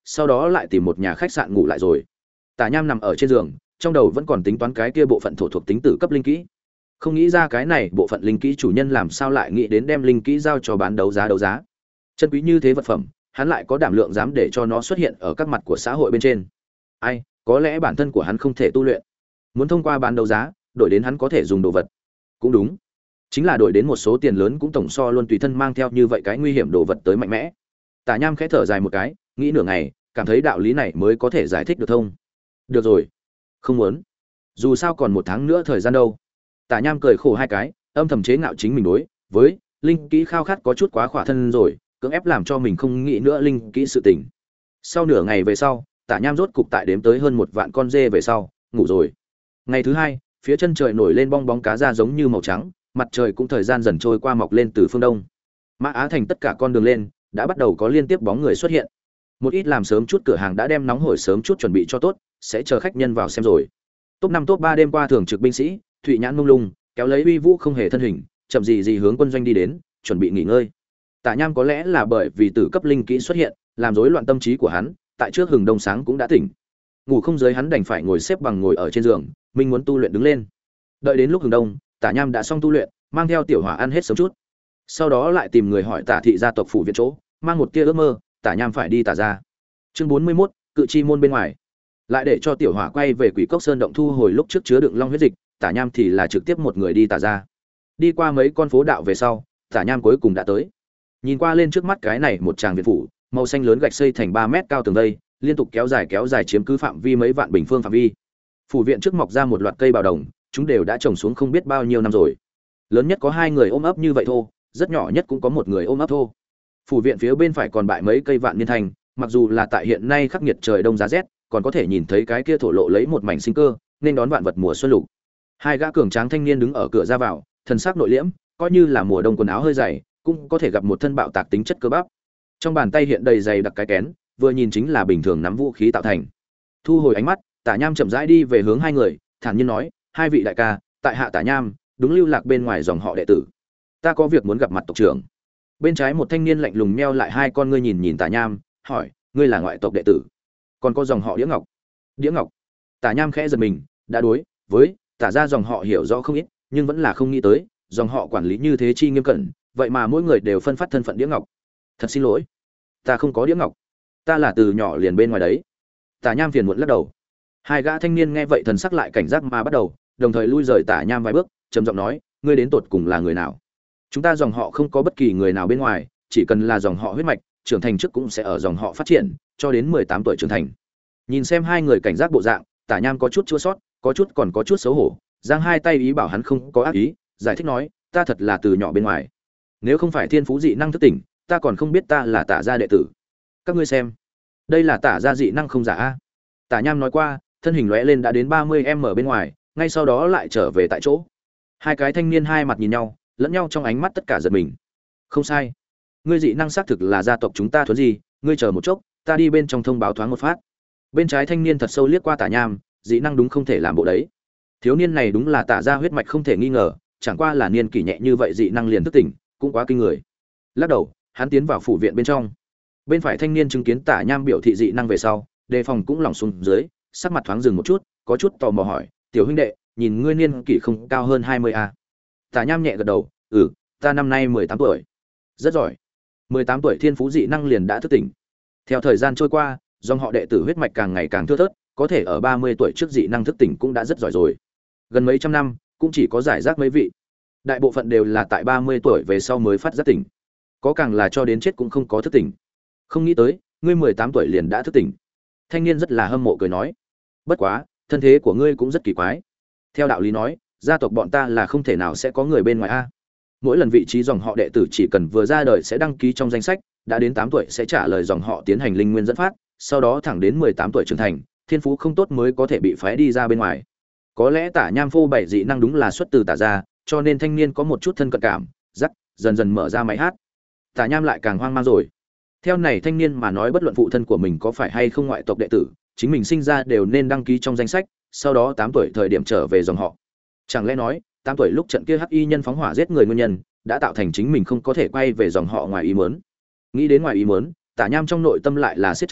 sau đó lại tìm một nhà khách sạn ngủ lại rồi. Tả Nham nằm ở trên giường, trong đầu vẫn còn tính toán cái kia bộ phận thổ thuộc tính tử cấp linh kỹ. Không nghĩ ra cái này bộ phận linh kỹ chủ nhân làm sao lại nghĩ đến đem linh kỹ giao cho bán đấu giá đấu giá. Chân quý như thế vật phẩm, hắn lại có đảm lượng dám để cho nó xuất hiện ở các mặt của xã hội bên trên. Ai, có lẽ bản thân của hắn không thể tu luyện, muốn thông qua bán đấu giá đổi đến hắn có thể dùng đồ vật. Cũng đúng, chính là đổi đến một số tiền lớn cũng tổng so luôn tùy thân mang theo như vậy cái nguy hiểm đồ vật tới mạnh mẽ. Tả Nham khẽ thở dài một cái, nghĩ nửa ngày, cảm thấy đạo lý này mới có thể giải thích được thông. Được rồi, không muốn. Dù sao còn một tháng nữa thời gian đâu. Tả Nham cười khổ hai cái, âm thầm chế ngạo chính mình đối với linh kỹ khao khát có chút quá khỏa thân rồi, cưỡng ép làm cho mình không nghĩ nữa linh kỹ sự tình. Sau nửa ngày về sau, Tả Nham rốt cục tại đếm tới hơn một vạn con dê về sau, ngủ rồi. Ngày thứ hai, phía chân trời nổi lên bong bóng cá ra giống như màu trắng, mặt trời cũng thời gian dần trôi qua mọc lên từ phương đông. Mã Á thành tất cả con đường lên đã bắt đầu có liên tiếp bóng người xuất hiện. Một ít làm sớm chút cửa hàng đã đem nóng hổi sớm chút chuẩn bị cho tốt, sẽ chờ khách nhân vào xem rồi. Top năm top ba đêm qua thường trực binh sĩ, Thụy Nhãn mông lung, kéo lấy uy vũ không hề thân hình, chậm gì gì hướng quân doanh đi đến, chuẩn bị nghỉ ngơi. Tả Nham có lẽ là bởi vì tử cấp linh kỹ xuất hiện, làm rối loạn tâm trí của hắn, tại trước hừng đông sáng cũng đã tỉnh. Ngủ không dưới hắn đành phải ngồi xếp bằng ngồi ở trên giường, mình muốn tu luyện đứng lên. Đợi đến lúc hừng đông, Tả Nham đã xong tu luyện, mang theo tiểu hỏa ăn hết sớm chút. Sau đó lại tìm người hỏi Tả thị gia tộc phủ viện chỗ, mang một tia ước mơ, Tả Nham phải đi Tả gia. Chương bốn mươi mốt, cự chi môn bên ngoài. Lại để cho tiểu hỏa quay về Quỷ Cốc Sơn động thu hồi lúc trước chứa đựng long huyết dịch, Tả Nham thì là trực tiếp một người đi Tả gia. Đi qua mấy con phố đạo về sau, Tả Nham cuối cùng đã tới. Nhìn qua lên trước mắt cái này một tràng viện phủ, màu xanh lớn gạch xây thành ba mét cao tường vây, liên tục kéo dài kéo dài chiếm cứ phạm vi mấy vạn bình phương phạm vi. Phủ viện trước mọc ra một loạt cây bào đồng, chúng đều đã trồng xuống không biết bao nhiêu năm rồi. Lớn nhất có hai người ôm ấp như vậy thôi, rất nhỏ nhất cũng có một người ôm ấp thôi. Phủ viện phía bên phải còn bại mấy cây vạn niên thành, mặc dù là tại hiện nay khắc nghiệt trời đông giá rét, còn có thể nhìn thấy cái kia thổ lộ lấy một mảnh sinh cơ, nên đón vạn vật mùa xuân lục. Hai gã cường tráng thanh niên đứng ở cửa ra vào, thần sắc nội liễm, coi như là mùa đông quần áo hơi dày, cũng có thể gặp một thân bạo tạc tính chất cơ bắp. Trong bàn tay hiện đầy dày đặc cái kén, vừa nhìn chính là bình thường nắm vũ khí tạo thành. Thu hồi ánh mắt, Tả Nham chậm rãi đi về hướng hai người, thản nhiên nói, hai vị đại ca, tại hạ Tả Nham, đúng lưu lạc bên ngoài dòng họ đệ tử. Ta có việc muốn gặp mặt tộc trưởng. Bên trái một thanh niên lạnh lùng meo lại hai con ngươi nhìn nhìn Tả Nham, hỏi, ngươi là ngoại tộc đệ tử? Còn có dòng họ Đĩa Ngọc? Đĩa Ngọc? Tả Nham khẽ giật mình, đã đối với Tả gia dòng họ hiểu rõ không ít, nhưng vẫn là không nghĩ tới, dòng họ quản lý như thế chi nghiêm cẩn, vậy mà mỗi người đều phân phát thân phận Đĩa Ngọc. Thật xin lỗi, ta không có Đĩa Ngọc, ta là từ nhỏ liền bên ngoài đấy. Tả Nham phiền muộn lắc đầu. Hai gã thanh niên nghe vậy thần sắc lại cảnh giác mà bắt đầu, đồng thời lui rời Tả Nham vài bước, trầm giọng nói, ngươi đến tột cùng là người nào? Chúng ta dòng họ không có bất kỳ người nào bên ngoài, chỉ cần là dòng họ huyết mạch, trưởng thành trước cũng sẽ ở dòng họ phát triển, cho đến mười tám tuổi trưởng thành. Nhìn xem hai người cảnh giác bộ dạng, Tả Nham có chút chua xót, có chút còn có chút xấu hổ, giang hai tay ý bảo hắn không có ác ý, giải thích nói, ta thật là từ nhỏ bên ngoài. Nếu không phải thiên phú dị năng thức tỉnh, ta còn không biết ta là Tả gia đệ tử. Các ngươi xem, đây là Tả gia dị năng không giả a. Tả Nham nói qua, thân hình lóe lên đã đến ba mươi mét bên ngoài, ngay sau đó lại trở về tại chỗ. Hai cái thanh niên hai mặt nhìn nhau, lẫn nhau trong ánh mắt tất cả giật mình. Không sai, ngươi dị năng xác thực là gia tộc chúng ta thuần gì, ngươi chờ một chốc, ta đi bên trong thông báo thoáng một phát. Bên trái thanh niên thật sâu liếc qua Tả Nham, dị năng đúng không thể làm bộ đấy. Thiếu niên này đúng là Tả gia huyết mạch không thể nghi ngờ, chẳng qua là niên kỷ nhẹ như vậy dị năng liền thức tỉnh, cũng quá kinh người. Lắc đầu, hắn tiến vào phủ viện bên trong. Bên phải thanh niên chứng kiến Tả Nham biểu thị dị năng về sau, đề phòng cũng lỏng xuống dưới, sắc mặt thoáng dừng một chút, có chút tò mò hỏi, "Tiểu huynh đệ, nhìn ngươi niên kỷ không cao hơn hai mươi a?" Tả Nham nhẹ gật đầu, "Ừ, ta năm nay mười tám tuổi." "Rất giỏi." mười tám tuổi thiên phú dị năng liền đã thức tỉnh. Theo thời gian trôi qua, dòng họ đệ tử huyết mạch càng ngày càng thưa thớt, có thể ở ba mươi tuổi trước dị năng thức tỉnh cũng đã rất giỏi rồi. Gần mấy trăm năm, cũng chỉ có giải rác mấy vị. Đại bộ phận đều là tại ba mươi tuổi về sau mới phát giác tỉnh. Có càng là cho đến chết cũng không có thức tỉnh. Không nghĩ tới, ngươi mười tám tuổi liền đã thức tỉnh. Thanh niên rất là hâm mộ cười nói, bất quá, thân thế của ngươi cũng rất kỳ quái. Theo đạo lý nói, gia tộc bọn ta là không thể nào sẽ có người bên ngoài a. Mỗi lần vị trí dòng họ đệ tử chỉ cần vừa ra đời sẽ đăng ký trong danh sách, đã đến tám tuổi sẽ trả lời dòng họ tiến hành linh nguyên dẫn phát, sau đó thẳng đến mười tám tuổi trưởng thành, thiên phú không tốt mới có thể bị phái đi ra bên ngoài. Có lẽ Tả Nham phô bảy dị năng đúng là xuất từ Tả gia, cho nên thanh niên có một chút thân cận cảm, rắc, dần dần mở ra máy hát. Tả Nham lại càng hoang mang rồi. Theo này thanh niên mà nói bất luận phụ thân của mình có phải hay không ngoại tộc đệ tử, chính mình sinh ra đều nên đăng ký trong danh sách, sau đó tám tuổi thời điểm trở về dòng họ. Chẳng lẽ nói, tám tuổi lúc trận kia hắc y nhân phóng hỏa giết người nguyên nhân, đã tạo thành chính mình không có thể quay về dòng họ ngoài ý muốn. Nghĩ đến ngoài ý muốn, Tả Nham trong nội tâm lại là siết chặt,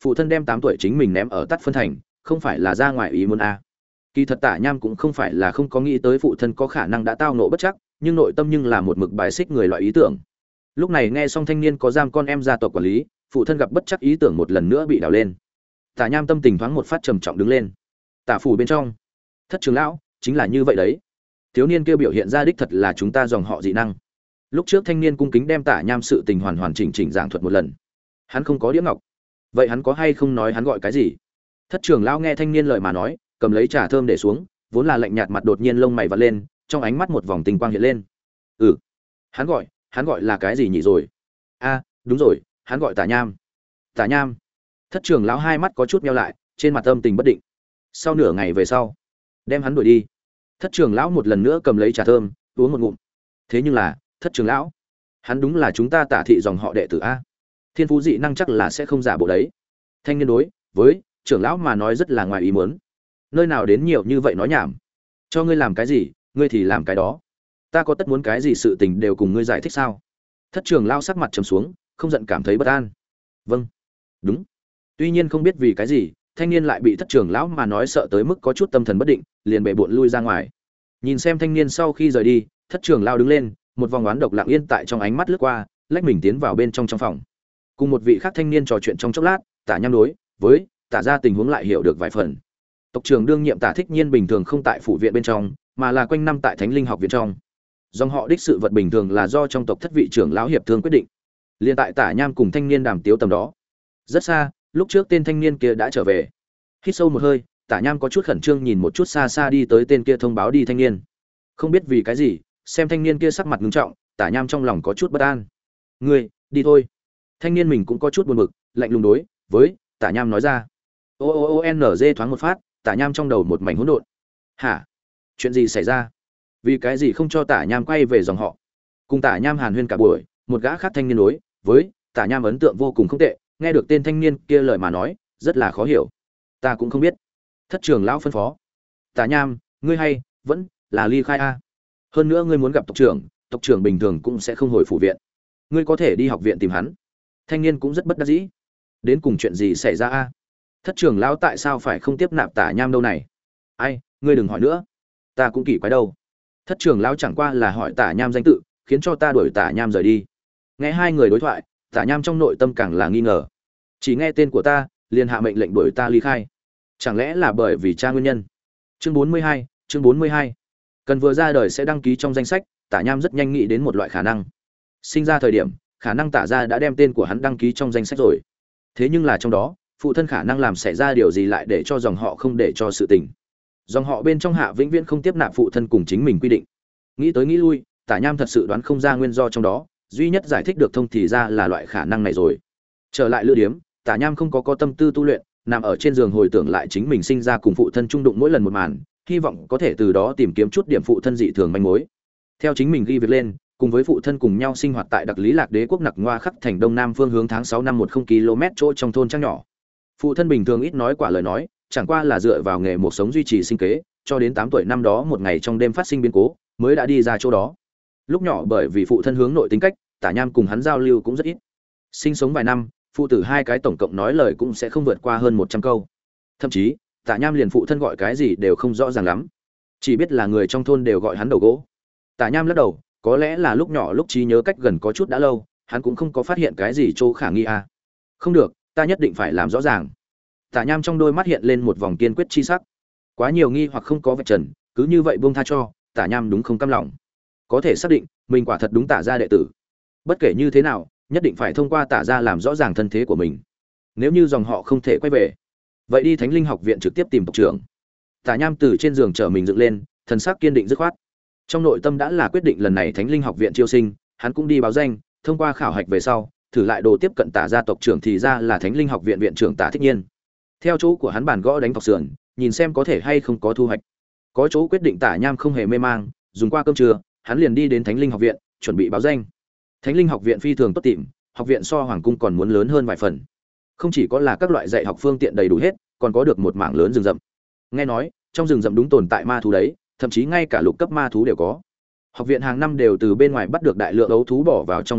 phụ thân đem tám tuổi chính mình ném ở Tắt Phân Thành, không phải là ra ngoài ý muốn a. Kỳ thật Tả Nham cũng không phải là không có nghĩ tới phụ thân có khả năng đã tao nộ bất chắc, nhưng nội tâm nhưng là một mực bài xích người loại ý tưởng. Lúc này nghe xong thanh niên có giam con em gia tộc quản lý, phụ thân gặp bất chắc ý tưởng một lần nữa bị đảo lên. Tả Nham tâm tình thoáng một phát trầm trọng đứng lên. Tả phủ bên trong, Thất trưởng lão, chính là như vậy đấy. Thiếu niên kia biểu hiện ra đích thật là chúng ta dòng họ dị năng. Lúc trước thanh niên cung kính đem Tả Nham sự tình hoàn hoàn chỉnh chỉnh giảng thuật một lần. Hắn không có đĩa ngọc. Vậy hắn có hay không nói hắn gọi cái gì? Thất trưởng lão nghe thanh niên lời mà nói, cầm lấy trà thơm để xuống, vốn là lạnh nhạt mặt đột nhiên lông mày vặn lên, trong ánh mắt một vòng tình quang hiện lên. Ừ, hắn gọi, hắn gọi là cái gì nhỉ rồi? A, đúng rồi, hắn gọi Tả Nham. Tả Nham. Thất trưởng lão hai mắt có chút meo lại, trên mặt âm tình bất định. Sau nửa ngày về sau, đem hắn đuổi đi. Thất trưởng lão một lần nữa cầm lấy trà thơm, uống một ngụm. Thế nhưng là, Thất trưởng lão, hắn đúng là chúng ta Tả thị dòng họ đệ tử a. Thiên phú dị năng chắc là sẽ không giả bộ đấy. Thanh niên đối với trưởng lão mà nói rất là ngoài ý muốn. Nơi nào đến nhiều như vậy nói nhảm. Cho ngươi làm cái gì, ngươi thì làm cái đó. Ta có tất muốn cái gì sự tình đều cùng ngươi giải thích sao? Thất trưởng lão sắc mặt trầm xuống, không giận cảm thấy bất an. Vâng, đúng. Tuy nhiên không biết vì cái gì, thanh niên lại bị thất trưởng lão mà nói sợ tới mức có chút tâm thần bất định, liền bệ bội lui ra ngoài. Nhìn xem thanh niên sau khi rời đi, thất trưởng lão đứng lên, một vòng oán độc lặng yên tại trong ánh mắt lướt qua, lách mình tiến vào bên trong trong phòng. Cùng một vị khác thanh niên trò chuyện trong chốc lát, Tả Nham đối với Tả gia tình huống lại hiểu được vài phần. Tộc trưởng đương nhiệm Tả Thích Nhiên bình thường không tại phủ viện bên trong, mà là quanh năm tại Thánh Linh học viện trong. Dòng họ đích sự vật bình thường là do trong tộc thất vị trưởng lão hiệp thương quyết định. Liên tại Tả Nham cùng thanh niên đàm tiếu tầm đó. Rất xa, lúc trước tên thanh niên kia đã trở về. Hít sâu một hơi, Tả Nham có chút khẩn trương nhìn một chút xa xa đi tới tên kia thông báo đi thanh niên. Không biết vì cái gì, xem thanh niên kia sắc mặt nghiêm trọng, Tả Nham trong lòng có chút bất an. "Ngươi, đi thôi." Thanh niên mình cũng có chút buồn bực, lạnh lùng đối với Tả Nham nói ra. O O O N G thoáng một phát, Tả Nham trong đầu một mảnh hỗn độn. Hả? Chuyện gì xảy ra? Vì cái gì không cho Tả Nham quay về dòng họ? Cùng Tả Nham hàn huyên cả buổi, một gã khác thanh niên đối với Tả Nham ấn tượng vô cùng không tệ, nghe được tên thanh niên kia lời mà nói, rất là khó hiểu. Ta cũng không biết. Thất trưởng lão phân phó. Tả Nham, ngươi hay vẫn là ly khai a. Hơn nữa ngươi muốn gặp tộc trưởng, tộc trưởng bình thường cũng sẽ không hồi phủ viện. Ngươi có thể đi học viện tìm hắn. Thanh niên cũng rất bất đắc dĩ. Đến cùng chuyện gì xảy ra a? Thất trưởng lão tại sao phải không tiếp nạp Tả Nham đâu này? Ai, ngươi đừng hỏi nữa. Ta cũng kỳ quái đâu. Thất trưởng lão chẳng qua là hỏi Tả Nham danh tự, khiến cho ta đuổi Tả Nham rời đi. Nghe hai người đối thoại, Tả Nham trong nội tâm càng là nghi ngờ. Chỉ nghe tên của ta, liền hạ mệnh lệnh đuổi ta ly khai. Chẳng lẽ là bởi vì cha nguyên nhân? Chương bốn mươi hai, chương bốn mươi hai. Cần vừa ra đời sẽ đăng ký trong danh sách, Tả Nham rất nhanh nghĩ đến một loại khả năng. Sinh ra thời điểm, khả năng Tả gia đã đem tên của hắn đăng ký trong danh sách rồi. Thế nhưng là trong đó, phụ thân khả năng làm xảy ra điều gì lại để cho dòng họ không để cho sự tình. Dòng họ bên trong hạ vĩnh viễn không tiếp nạp phụ thân cùng chính mình quy định. Nghĩ tới nghĩ lui, Tả Nham thật sự đoán không ra nguyên do trong đó, duy nhất giải thích được thông thì ra là loại khả năng này rồi. Trở lại lữ điếm, Tả Nham không có có tâm tư tu luyện, nằm ở trên giường hồi tưởng lại chính mình sinh ra cùng phụ thân chung đụng mỗi lần một màn, hy vọng có thể từ đó tìm kiếm chút điểm phụ thân dị thường manh mối. Theo chính mình ghi việc lên, cùng với phụ thân cùng nhau sinh hoạt tại đặc lý lạc đế quốc nặc ngoa khắc thành đông nam phương hướng tháng sáu năm một không ki lô mét chỗ trong thôn trang nhỏ. Phụ thân bình thường ít nói quả lời nói, chẳng qua là dựa vào nghề một sống duy trì sinh kế, cho đến tám tuổi năm đó một ngày trong đêm phát sinh biến cố, mới đã đi ra chỗ đó. Lúc nhỏ bởi vì phụ thân hướng nội tính cách, Tả Nham cùng hắn giao lưu cũng rất ít. Sinh sống vài năm, phụ tử hai cái tổng cộng nói lời cũng sẽ không vượt qua hơn một trăm câu. Thậm chí, Tả Nham liền phụ thân gọi cái gì đều không rõ ràng lắm, chỉ biết là người trong thôn đều gọi hắn đầu gỗ. Tả Nham lắc đầu, có lẽ là lúc nhỏ lúc trí nhớ cách gần có chút đã lâu, hắn cũng không có phát hiện cái gì chỗ khả nghi à. Không được, ta nhất định phải làm rõ ràng. Tả Nham trong đôi mắt hiện lên một vòng kiên quyết chi sắc. Quá nhiều nghi hoặc không có vạch trần, cứ như vậy buông tha cho, Tả Nham đúng không cam lòng. Có thể xác định, mình quả thật đúng Tả gia đệ tử. Bất kể như thế nào, nhất định phải thông qua Tả gia làm rõ ràng thân thế của mình. Nếu như dòng họ không thể quay về, vậy đi Thánh Linh học viện trực tiếp tìm tộc trưởng. Tả Nham từ trên giường trở mình dựng lên, thần sắc kiên định dứt khoát. Trong nội tâm đã là quyết định lần này Thánh Linh học viện chiêu sinh, hắn cũng đi báo danh, thông qua khảo hạch về sau, thử lại đồ tiếp cận Tả gia tộc trưởng thì ra là Thánh Linh học viện viện trưởng Tả Thích Nhiên. Theo chỗ của hắn bàn gõ đánh tộc sườn, nhìn xem có thể hay không có thu hoạch. Có chỗ quyết định Tả Nham không hề mê mang, dùng qua cơm trưa, hắn liền đi đến Thánh Linh học viện, chuẩn bị báo danh. Thánh Linh học viện phi thường tốt tìm, học viện so hoàng cung còn muốn lớn hơn vài phần. Không chỉ có là các loại dạy học phương tiện đầy đủ hết, còn có được một mảng lớn rừng rậm. Nghe nói, trong rừng rậm đúng tồn tại ma thú đấy, thậm chí ngay cả lục cấp ma thú đều có. Học viện hàng năm đều từ bên ngoài bắt được đại lượng ấu thú bỏ vào trong rừng rậm,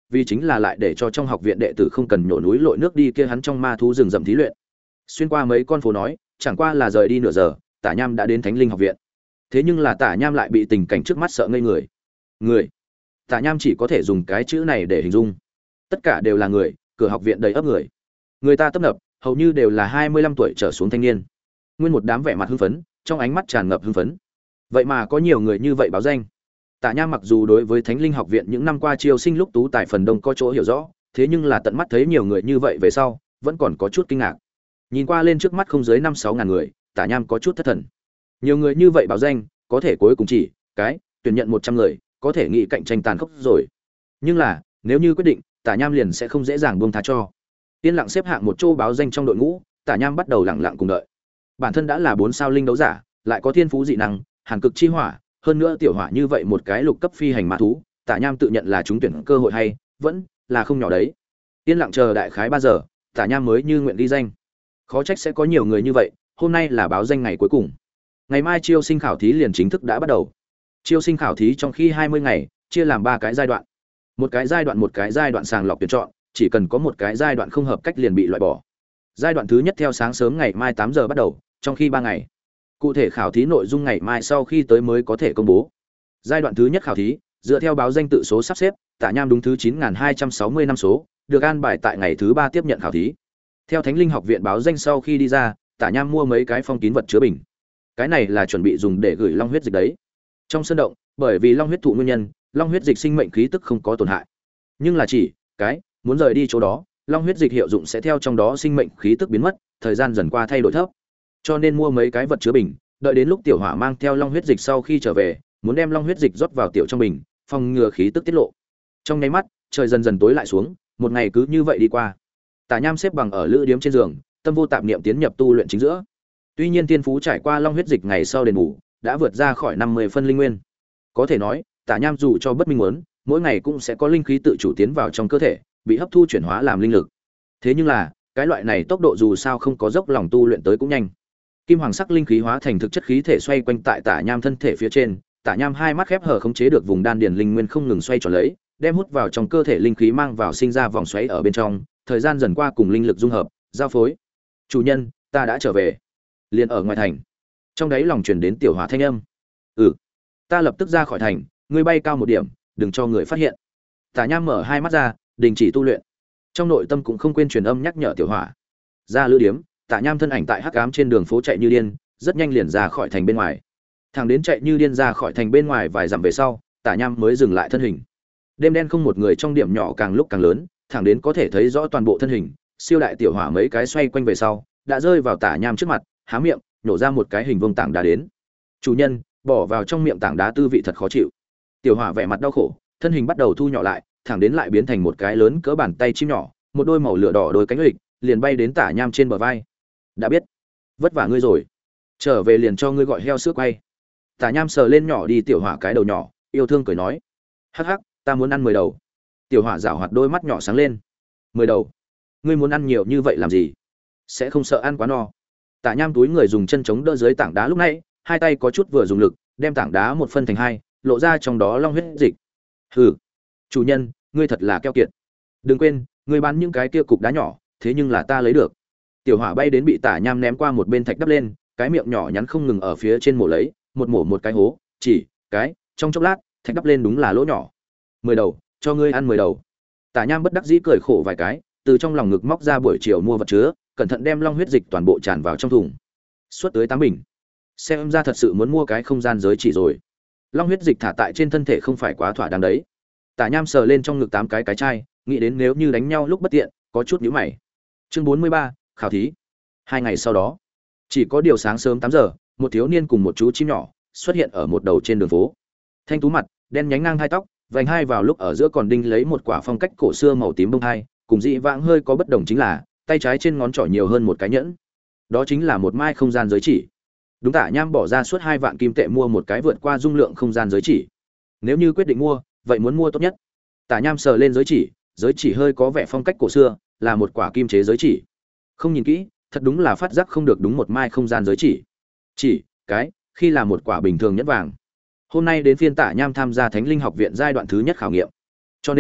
vì chính là lại để cho trong học viện đệ tử không cần nhổ núi lội nước đi kia hắn trong ma thú rừng rậm thí luyện. Xuyên qua mấy con phố nói, chẳng qua là rời đi nửa giờ, Tả Nham đã đến Thánh Linh học viện. Thế nhưng là Tả Nham lại bị tình cảnh trước mắt sợ ngây người. Người. Tả Nham chỉ có thể dùng cái chữ này để hình dung. Tất cả đều là người, cửa học viện đầy ắp người. Người ta tấp nập, hầu như đều là hai mươi lăm tuổi trở xuống thanh niên. Nguyên một đám vẻ mặt hưng phấn, trong ánh mắt tràn ngập hưng phấn. Vậy mà có nhiều người như vậy báo danh. Tả Nham mặc dù đối với Thánh Linh học viện những năm qua chiêu sinh lúc tú tài phần đông có chỗ hiểu rõ, thế nhưng là tận mắt thấy nhiều người như vậy về sau, vẫn còn có chút kinh ngạc. Nhìn qua lên trước mắt không dưới năm sáu ngàn người, Tả Nham có chút thất thần. Nhiều người như vậy báo danh, có thể cuối cùng chỉ cái tuyển nhận một trăm người, có thể nghĩ cạnh tranh tàn khốc rồi. Nhưng là, nếu như quyết định, Tả Nham liền sẽ không dễ dàng buông tha cho. Yên lặng xếp hạng một chỗ báo danh trong đội ngũ, Tả Nham bắt đầu lặng lặng cùng đợi. Bản thân đã là bốn sao linh đấu giả, lại có thiên phú dị năng, hàn cực chi hỏa, hơn nữa tiểu hỏa như vậy một cái lục cấp phi hành mã thú, Tả Nham tự nhận là trúng tuyển cơ hội hay, vẫn là không nhỏ đấy. Yên lặng chờ đại khái ba giờ, Tả Nham mới như nguyện ghi danh. Khó trách sẽ có nhiều người như vậy, hôm nay là báo danh ngày cuối cùng. Ngày mai chiêu sinh khảo thí liền chính thức đã bắt đầu. Chiêu sinh khảo thí trong khi hai mươi ngày, chia làm ba cái giai đoạn. Một cái giai đoạn một cái giai đoạn sàng lọc tuyển chọn, chỉ cần có một cái giai đoạn không hợp cách liền bị loại bỏ. Giai đoạn thứ nhất theo sáng sớm ngày mai tám giờ bắt đầu, trong khi ba ngày. Cụ thể khảo thí nội dung ngày mai sau khi tới mới có thể công bố. Giai đoạn thứ nhất khảo thí, dựa theo báo danh tự số sắp xếp, Tả Nham đúng thứ chín nghìn hai trăm sáu mươi năm số, được an bài tại ngày thứ ba tiếp nhận khảo thí. Theo Thánh Linh học viện báo danh sau khi đi ra, Tả Nham mua mấy cái phong kín vật chứa bình. Cái này là chuẩn bị dùng để gửi long huyết dịch đấy. Trong sơn động, bởi vì long huyết thụ nguyên nhân, long huyết dịch sinh mệnh khí tức không có tổn hại. Nhưng là chỉ cái muốn rời đi chỗ đó, long huyết dịch hiệu dụng sẽ theo trong đó sinh mệnh khí tức biến mất, thời gian dần qua thay đổi thấp. Cho nên mua mấy cái vật chứa bình, đợi đến lúc tiểu hỏa mang theo long huyết dịch sau khi trở về, muốn đem long huyết dịch rót vào tiểu trong bình, phòng ngừa khí tức tiết lộ. Trong nháy mắt, trời dần dần tối lại xuống, một ngày cứ như vậy đi qua. Tả Nham xếp bằng ở lữ điếm trên giường, tâm vô tạp niệm tiến nhập tu luyện chính giữa. Tuy nhiên tiên phú trải qua long huyết dịch ngày sau đền bù, đã vượt ra khỏi năm mươi phân linh nguyên. Có thể nói, Tả Nham dù cho bất minh muốn, mỗi ngày cũng sẽ có linh khí tự chủ tiến vào trong cơ thể, bị hấp thu chuyển hóa làm linh lực. Thế nhưng là, cái loại này tốc độ dù sao không có dốc lòng tu luyện tới cũng nhanh. Kim hoàng sắc linh khí hóa thành thực chất khí thể xoay quanh tại Tả Nham thân thể phía trên, Tả Nham hai mắt khép hờ khống chế được vùng đan điền linh nguyên không ngừng xoay tròn lấy, đem hút vào trong cơ thể linh khí mang vào sinh ra vòng xoáy ở bên trong, thời gian dần qua cùng linh lực dung hợp, giao phối. "Chủ nhân, ta đã trở về." Liền ở ngoài thành. Trong đấy lòng truyền đến tiểu hỏa thanh âm. "Ừ, ta lập tức ra khỏi thành, ngươi bay cao một điểm, đừng cho người phát hiện." Tả Nham mở hai mắt ra, đình chỉ tu luyện. Trong nội tâm cũng không quên truyền âm nhắc nhở tiểu hỏa. Ra lữ điếm, Tả Nham thân ảnh tại hắc ám trên đường phố chạy như điên, rất nhanh liền ra khỏi thành bên ngoài. Thằng đến chạy như điên ra khỏi thành bên ngoài vài dặm về sau, Tả Nham mới dừng lại thân hình. Đêm đen không một người trong điểm nhỏ càng lúc càng lớn, thẳng đến có thể thấy rõ toàn bộ thân hình, siêu đại tiểu hỏa mấy cái xoay quanh về sau, đã rơi vào Tả Nham trước mặt, há miệng, nhổ ra một cái hình vuông tảng đá đến. "Chủ nhân, bỏ vào trong miệng tảng đá tư vị thật khó chịu." Tiểu hỏa vẻ mặt đau khổ, thân hình bắt đầu thu nhỏ lại, thẳng đến lại biến thành một cái lớn cỡ bàn tay chim nhỏ, một đôi màu lửa đỏ đôi cánh lịch, liền bay đến Tả Nham trên bờ vai. "Đã biết, vất vả ngươi rồi, trở về liền cho ngươi gọi heo sữa quay." Tả Nham sờ lên nhỏ đi tiểu hỏa cái đầu nhỏ, yêu thương cười nói: "Hắc hắc, ta muốn ăn mười đầu." Tiểu hỏa giảo hoạt đôi mắt nhỏ sáng lên. "Mười đầu? Ngươi muốn ăn nhiều như vậy làm gì? Sẽ không sợ ăn quá no?" Tả Nham túi người dùng chân chống đỡ dưới tảng đá lúc nãy, hai tay có chút vừa dùng lực, đem tảng đá một phân thành hai, lộ ra trong đó long huyết dịch. "Hừ, chủ nhân, ngươi thật là keo kiệt. Đừng quên, ngươi bán những cái kia cục đá nhỏ, thế nhưng là ta lấy được." Tiểu hỏa bay đến bị Tả Nham ném qua một bên thạch đắp lên, cái miệng nhỏ nhắn không ngừng ở phía trên mổ lấy, một mổ một cái hố, chỉ cái, trong chốc lát, thạch đắp lên đúng là lỗ nhỏ. "Mười đầu, cho ngươi ăn mười đầu." Tả Nham bất đắc dĩ cười khổ vài cái, từ trong lòng ngực móc ra buổi chiều mua vật chứa, cẩn thận đem long huyết dịch toàn bộ tràn vào trong thùng. Suốt tới tám bình. Xem ra thật sự muốn mua cái không gian giới chỉ rồi. Long huyết dịch thả tại trên thân thể không phải quá thỏa đáng đấy. Tả Nham sờ lên trong ngực tám cái cái chai, nghĩ đến nếu như đánh nhau lúc bất tiện, có chút nhíu mày. Chương bốn mươi ba, khảo thí. Hai ngày sau đó, chỉ có điều sáng sớm tám giờ, một thiếu niên cùng một chú chim nhỏ xuất hiện ở một đầu trên đường phố. Thanh tú mặt, đen nhánh ngang hai tóc, vành hai vào lúc ở giữa còn đinh lấy một quả phong cách cổ xưa màu tím bông hai, cùng dị vãng hơi có bất đồng chính là tay trái trên ngón trỏ nhiều hơn một cái nhẫn. Đó chính là một mai không gian giới chỉ. Đúng, Tả Nham bỏ ra suốt hai vạn kim tệ mua một cái vượt qua dung lượng không gian giới chỉ. Nếu như quyết định mua, vậy muốn mua tốt nhất. Tả Nham sờ lên giới chỉ, giới chỉ hơi có vẻ phong cách cổ xưa, là một quả kim chế giới chỉ. Không nhìn kỹ, thật đúng là phát giác không được đúng một mai không gian giới chỉ. Chỉ cái khi là một quả bình thường nhẫn vàng. Hôm nay đến phiên Tả Nham tham gia Thánh Linh học viện giai đoạn thứ nhất khảo nghiệm. Cho nên,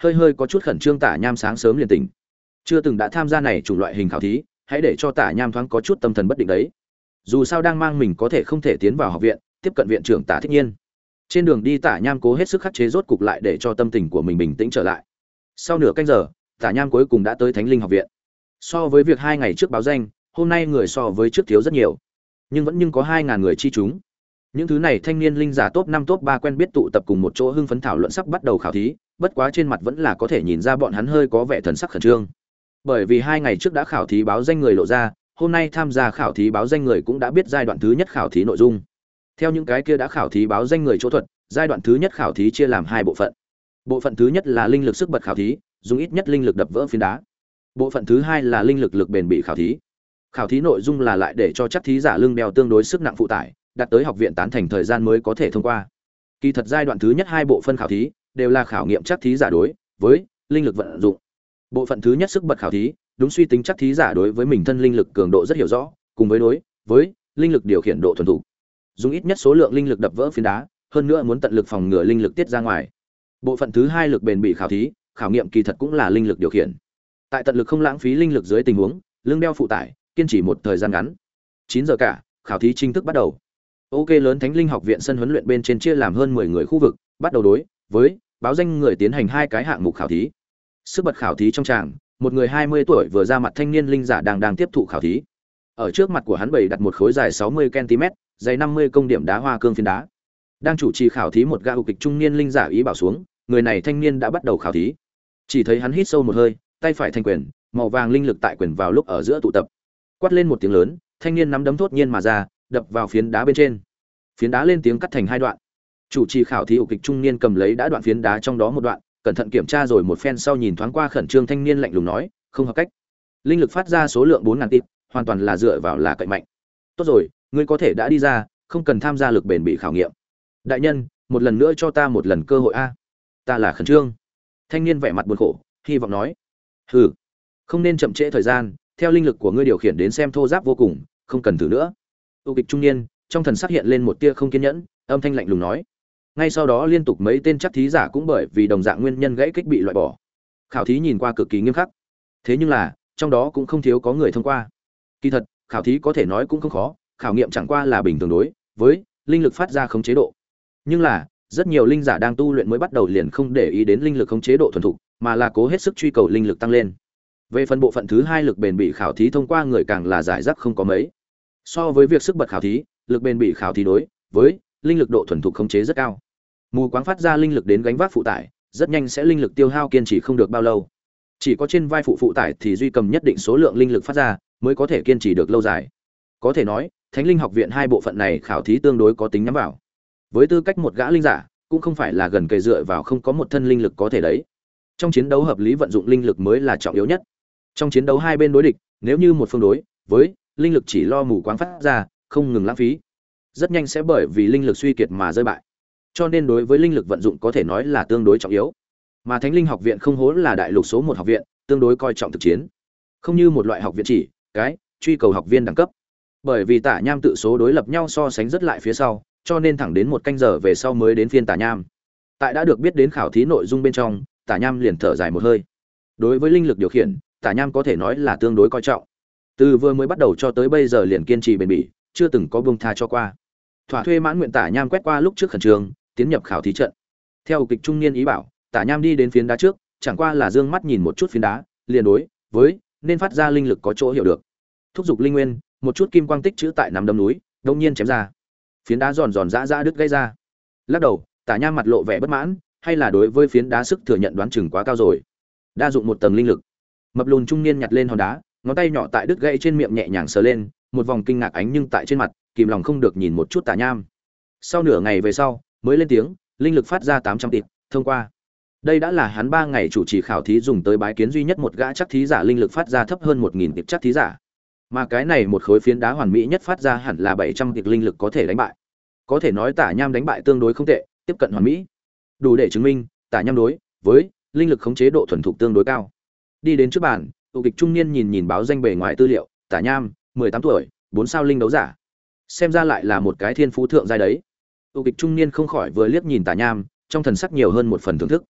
hơi hơi có chút khẩn trương Tả Nham sáng sớm liền tỉnh. Chưa từng đã tham gia này chủng loại hình khảo thí, hãy để cho Tả Nham thoáng có chút tâm thần bất định đấy. Dù sao đang mang mình có thể không thể tiến vào học viện, tiếp cận viện trưởng Tả Thích Nhiên. Trên đường đi Tả Nham cố hết sức khắc chế rốt cục lại để cho tâm tình của mình bình tĩnh trở lại. Sau nửa canh giờ, Tả Nham cuối cùng đã tới Thánh Linh học viện. So với việc hai ngày trước báo danh, hôm nay người so với trước thiếu rất nhiều, nhưng vẫn nhưng có hai ngàn người chi chúng. Những thứ này thanh niên linh giả top năm top ba quen biết tụ tập cùng một chỗ hưng phấn thảo luận sắp bắt đầu khảo thí, bất quá trên mặt vẫn là có thể nhìn ra bọn hắn hơi có vẻ thần sắc khẩn trương. Bởi vì hai ngày trước đã khảo thí báo danh người lộ ra, hôm nay tham gia khảo thí báo danh người cũng đã biết giai đoạn thứ nhất khảo thí nội dung. Theo những cái kia đã khảo thí báo danh người chỗ thuật, giai đoạn thứ nhất khảo thí chia làm hai bộ phận. Bộ phận thứ nhất là linh lực sức bật khảo thí, dùng ít nhất linh lực đập vỡ phiến đá. Bộ phận thứ hai là linh lực lực bền bỉ khảo thí. Khảo thí nội dung là lại để cho chắc thí giả lưng đeo tương đối sức nặng phụ tải, đạt tới học viện tán thành thời gian mới có thể thông qua. Kỳ thật giai đoạn thứ nhất hai bộ phân khảo thí đều là khảo nghiệm chắc thí giả đối với linh lực vận dụng. Bộ phận thứ nhất sức bật khảo thí, đúng suy tính chắc thí giả đối với mình thân linh lực cường độ rất hiểu rõ, cùng với đối với linh lực điều khiển độ thuần thục. Dùng ít nhất số lượng linh lực đập vỡ phiến đá, hơn nữa muốn tận lực phòng ngừa linh lực tiết ra ngoài. Bộ phận thứ hai lực bền bỉ khảo thí, khảo nghiệm kỳ thật cũng là linh lực điều khiển. Tại tận lực không lãng phí linh lực dưới tình huống, lưng đeo phụ tải, kiên trì một thời gian ngắn. chín giờ cả, khảo thí chính thức bắt đầu. Ok lớn Thánh Linh học viện sân huấn luyện bên trên chia làm hơn mười người khu vực, bắt đầu đối với báo danh người tiến hành hai cái hạng mục khảo thí. Sức bật khảo thí trong tràng, một người hai mươi tuổi vừa ra mặt thanh niên linh giả đang đang tiếp thụ khảo thí. Ở trước mặt của hắn bày đặt một khối dài sáu mươi ki lô mét, dày năm mươi công điểm đá hoa cương phiến đá. Đang chủ trì khảo thí một gã ục kịch trung niên linh giả ý bảo xuống, người này thanh niên đã bắt đầu khảo thí. Chỉ thấy hắn hít sâu một hơi, tay phải thành quyền, màu vàng linh lực tại quyền vào lúc ở giữa tụ tập. Quát lên một tiếng lớn, thanh niên nắm đấm thốt nhiên mà ra, đập vào phiến đá bên trên. Phiến đá lên tiếng cắt thành hai đoạn. Chủ trì khảo thí ục kịch trung niên cầm lấy đã đoạn phiến đá trong đó một đoạn, cẩn thận kiểm tra rồi một phen sau nhìn thoáng qua khẩn trương thanh niên lạnh lùng nói, không hợp cách. Linh lực phát ra số lượng bốn ngàn tip, hoàn toàn là dựa vào là cậy mạnh. Tốt rồi, ngươi có thể đã đi ra, không cần tham gia lực bền bỉ khảo nghiệm. Đại nhân, một lần nữa cho ta một lần cơ hội a. Ta là khẩn trương. Thanh niên vẻ mặt buồn khổ, hy vọng nói. Hừ, không nên chậm trễ thời gian, theo linh lực của ngươi điều khiển đến xem thô giáp vô cùng, không cần thử nữa. Tu kịch trung niên, trong thần sắc hiện lên một tia không kiên nhẫn, âm thanh lạnh lùng nói. Ngay sau đó liên tục mấy tên chắc thí giả cũng bởi vì đồng dạng nguyên nhân gãy kích bị loại bỏ. Khảo thí nhìn qua cực kỳ nghiêm khắc. Thế nhưng là, trong đó cũng không thiếu có người thông qua. Kỳ thật, khảo thí có thể nói cũng không khó, khảo nghiệm chẳng qua là bình thường đối với linh lực phát ra khống chế độ. Nhưng là, rất nhiều linh giả đang tu luyện mới bắt đầu liền không để ý đến linh lực khống chế độ thuần thục, mà là cố hết sức truy cầu linh lực tăng lên. Về phần bộ phận thứ hai lực bền bỉ khảo thí thông qua người càng là giải rác không có mấy. So với việc sức bật khảo thí, lực bền bỉ khảo thí đối với linh lực độ thuần thục khống chế rất cao. Mù quáng phát ra linh lực đến gánh vác phụ tải, rất nhanh sẽ linh lực tiêu hao kiên trì không được bao lâu. Chỉ có trên vai phụ phụ tải thì duy cầm nhất định số lượng linh lực phát ra, mới có thể kiên trì được lâu dài. Có thể nói, Thánh Linh học viện hai bộ phận này khảo thí tương đối có tính nhắm vào. Với tư cách một gã linh giả, cũng không phải là gần kề dựa vào không có một thân linh lực có thể đấy. Trong chiến đấu hợp lý vận dụng linh lực mới là trọng yếu nhất. Trong chiến đấu hai bên đối địch, nếu như một phương đối với linh lực chỉ lo mù quáng phát ra, không ngừng lãng phí, rất nhanh sẽ bởi vì linh lực suy kiệt mà rơi bại. Cho nên đối với linh lực vận dụng có thể nói là tương đối trọng yếu. Mà Thánh Linh học viện không hố là đại lục số một học viện, tương đối coi trọng thực chiến. Không như một loại học viện chỉ cái truy cầu học viên đẳng cấp. Bởi vì Tả Nham tự số đối lập nhau so sánh rất lại phía sau, cho nên thẳng đến một canh giờ về sau mới đến phiên Tả Nham. Tại đã được biết đến khảo thí nội dung bên trong, Tả Nham liền thở dài một hơi. Đối với linh lực điều khiển, Tả Nham có thể nói là tương đối coi trọng. Từ vừa mới bắt đầu cho tới bây giờ liền kiên trì bền bỉ, chưa từng có buông tha cho qua. Thỏa thuê mãn nguyện Tả Nham quét qua lúc trước khẩn trương, tiến nhập khảo thí trận. Theo kịch trung niên ý bảo, Tả Nham đi đến phiến đá trước, chẳng qua là dương mắt nhìn một chút phiến đá, liền đối với nên phát ra linh lực có chỗ hiểu được. Thúc giục linh nguyên, một chút kim quang tích trữ tại nằm đâm núi, đột nhiên chém ra. Phiến đá giòn giòn giã giã đứt gãy ra. Lắc đầu, Tả Nham mặt lộ vẻ bất mãn, hay là đối với phiến đá sức thừa nhận đoán chừng quá cao rồi. Đa dụng một tầng linh lực. Mập lùn trung niên nhặt lên hòn đá, ngón tay nhỏ tại đứt gãy trên miệng nhẹ nhàng sờ lên, một vòng kinh ngạc ánh nhưng tại trên mặt, kìm lòng không được nhìn một chút Tả Nham. Sau nửa ngày về sau, mới lên tiếng, linh lực phát ra tám trăm tịt, thông qua. Đây đã là hắn ba ngày chủ trì khảo thí dùng tới bái kiến duy nhất một gã chắc thí giả linh lực phát ra thấp hơn một nghìn tịt chắc thí giả. Mà cái này một khối phiến đá hoàn mỹ nhất phát ra hẳn là bảy trăm tịt linh lực có thể đánh bại. Có thể nói Tả Nham đánh bại tương đối không tệ, tiếp cận hoàn mỹ. Đủ để chứng minh, Tả Nham đối với linh lực khống chế độ thuần thục tương đối cao. Đi đến trước bàn, tụ kịch trung niên nhìn nhìn báo danh bề ngoài tư liệu, Tả Nham, mười tám tuổi, bốn sao linh đấu giả. Xem ra lại là một cái thiên phú thượng giai đấy. Tụ kịch trung niên không khỏi vừa liếc nhìn Tả Nham, trong thần sắc nhiều hơn một phần thưởng thức.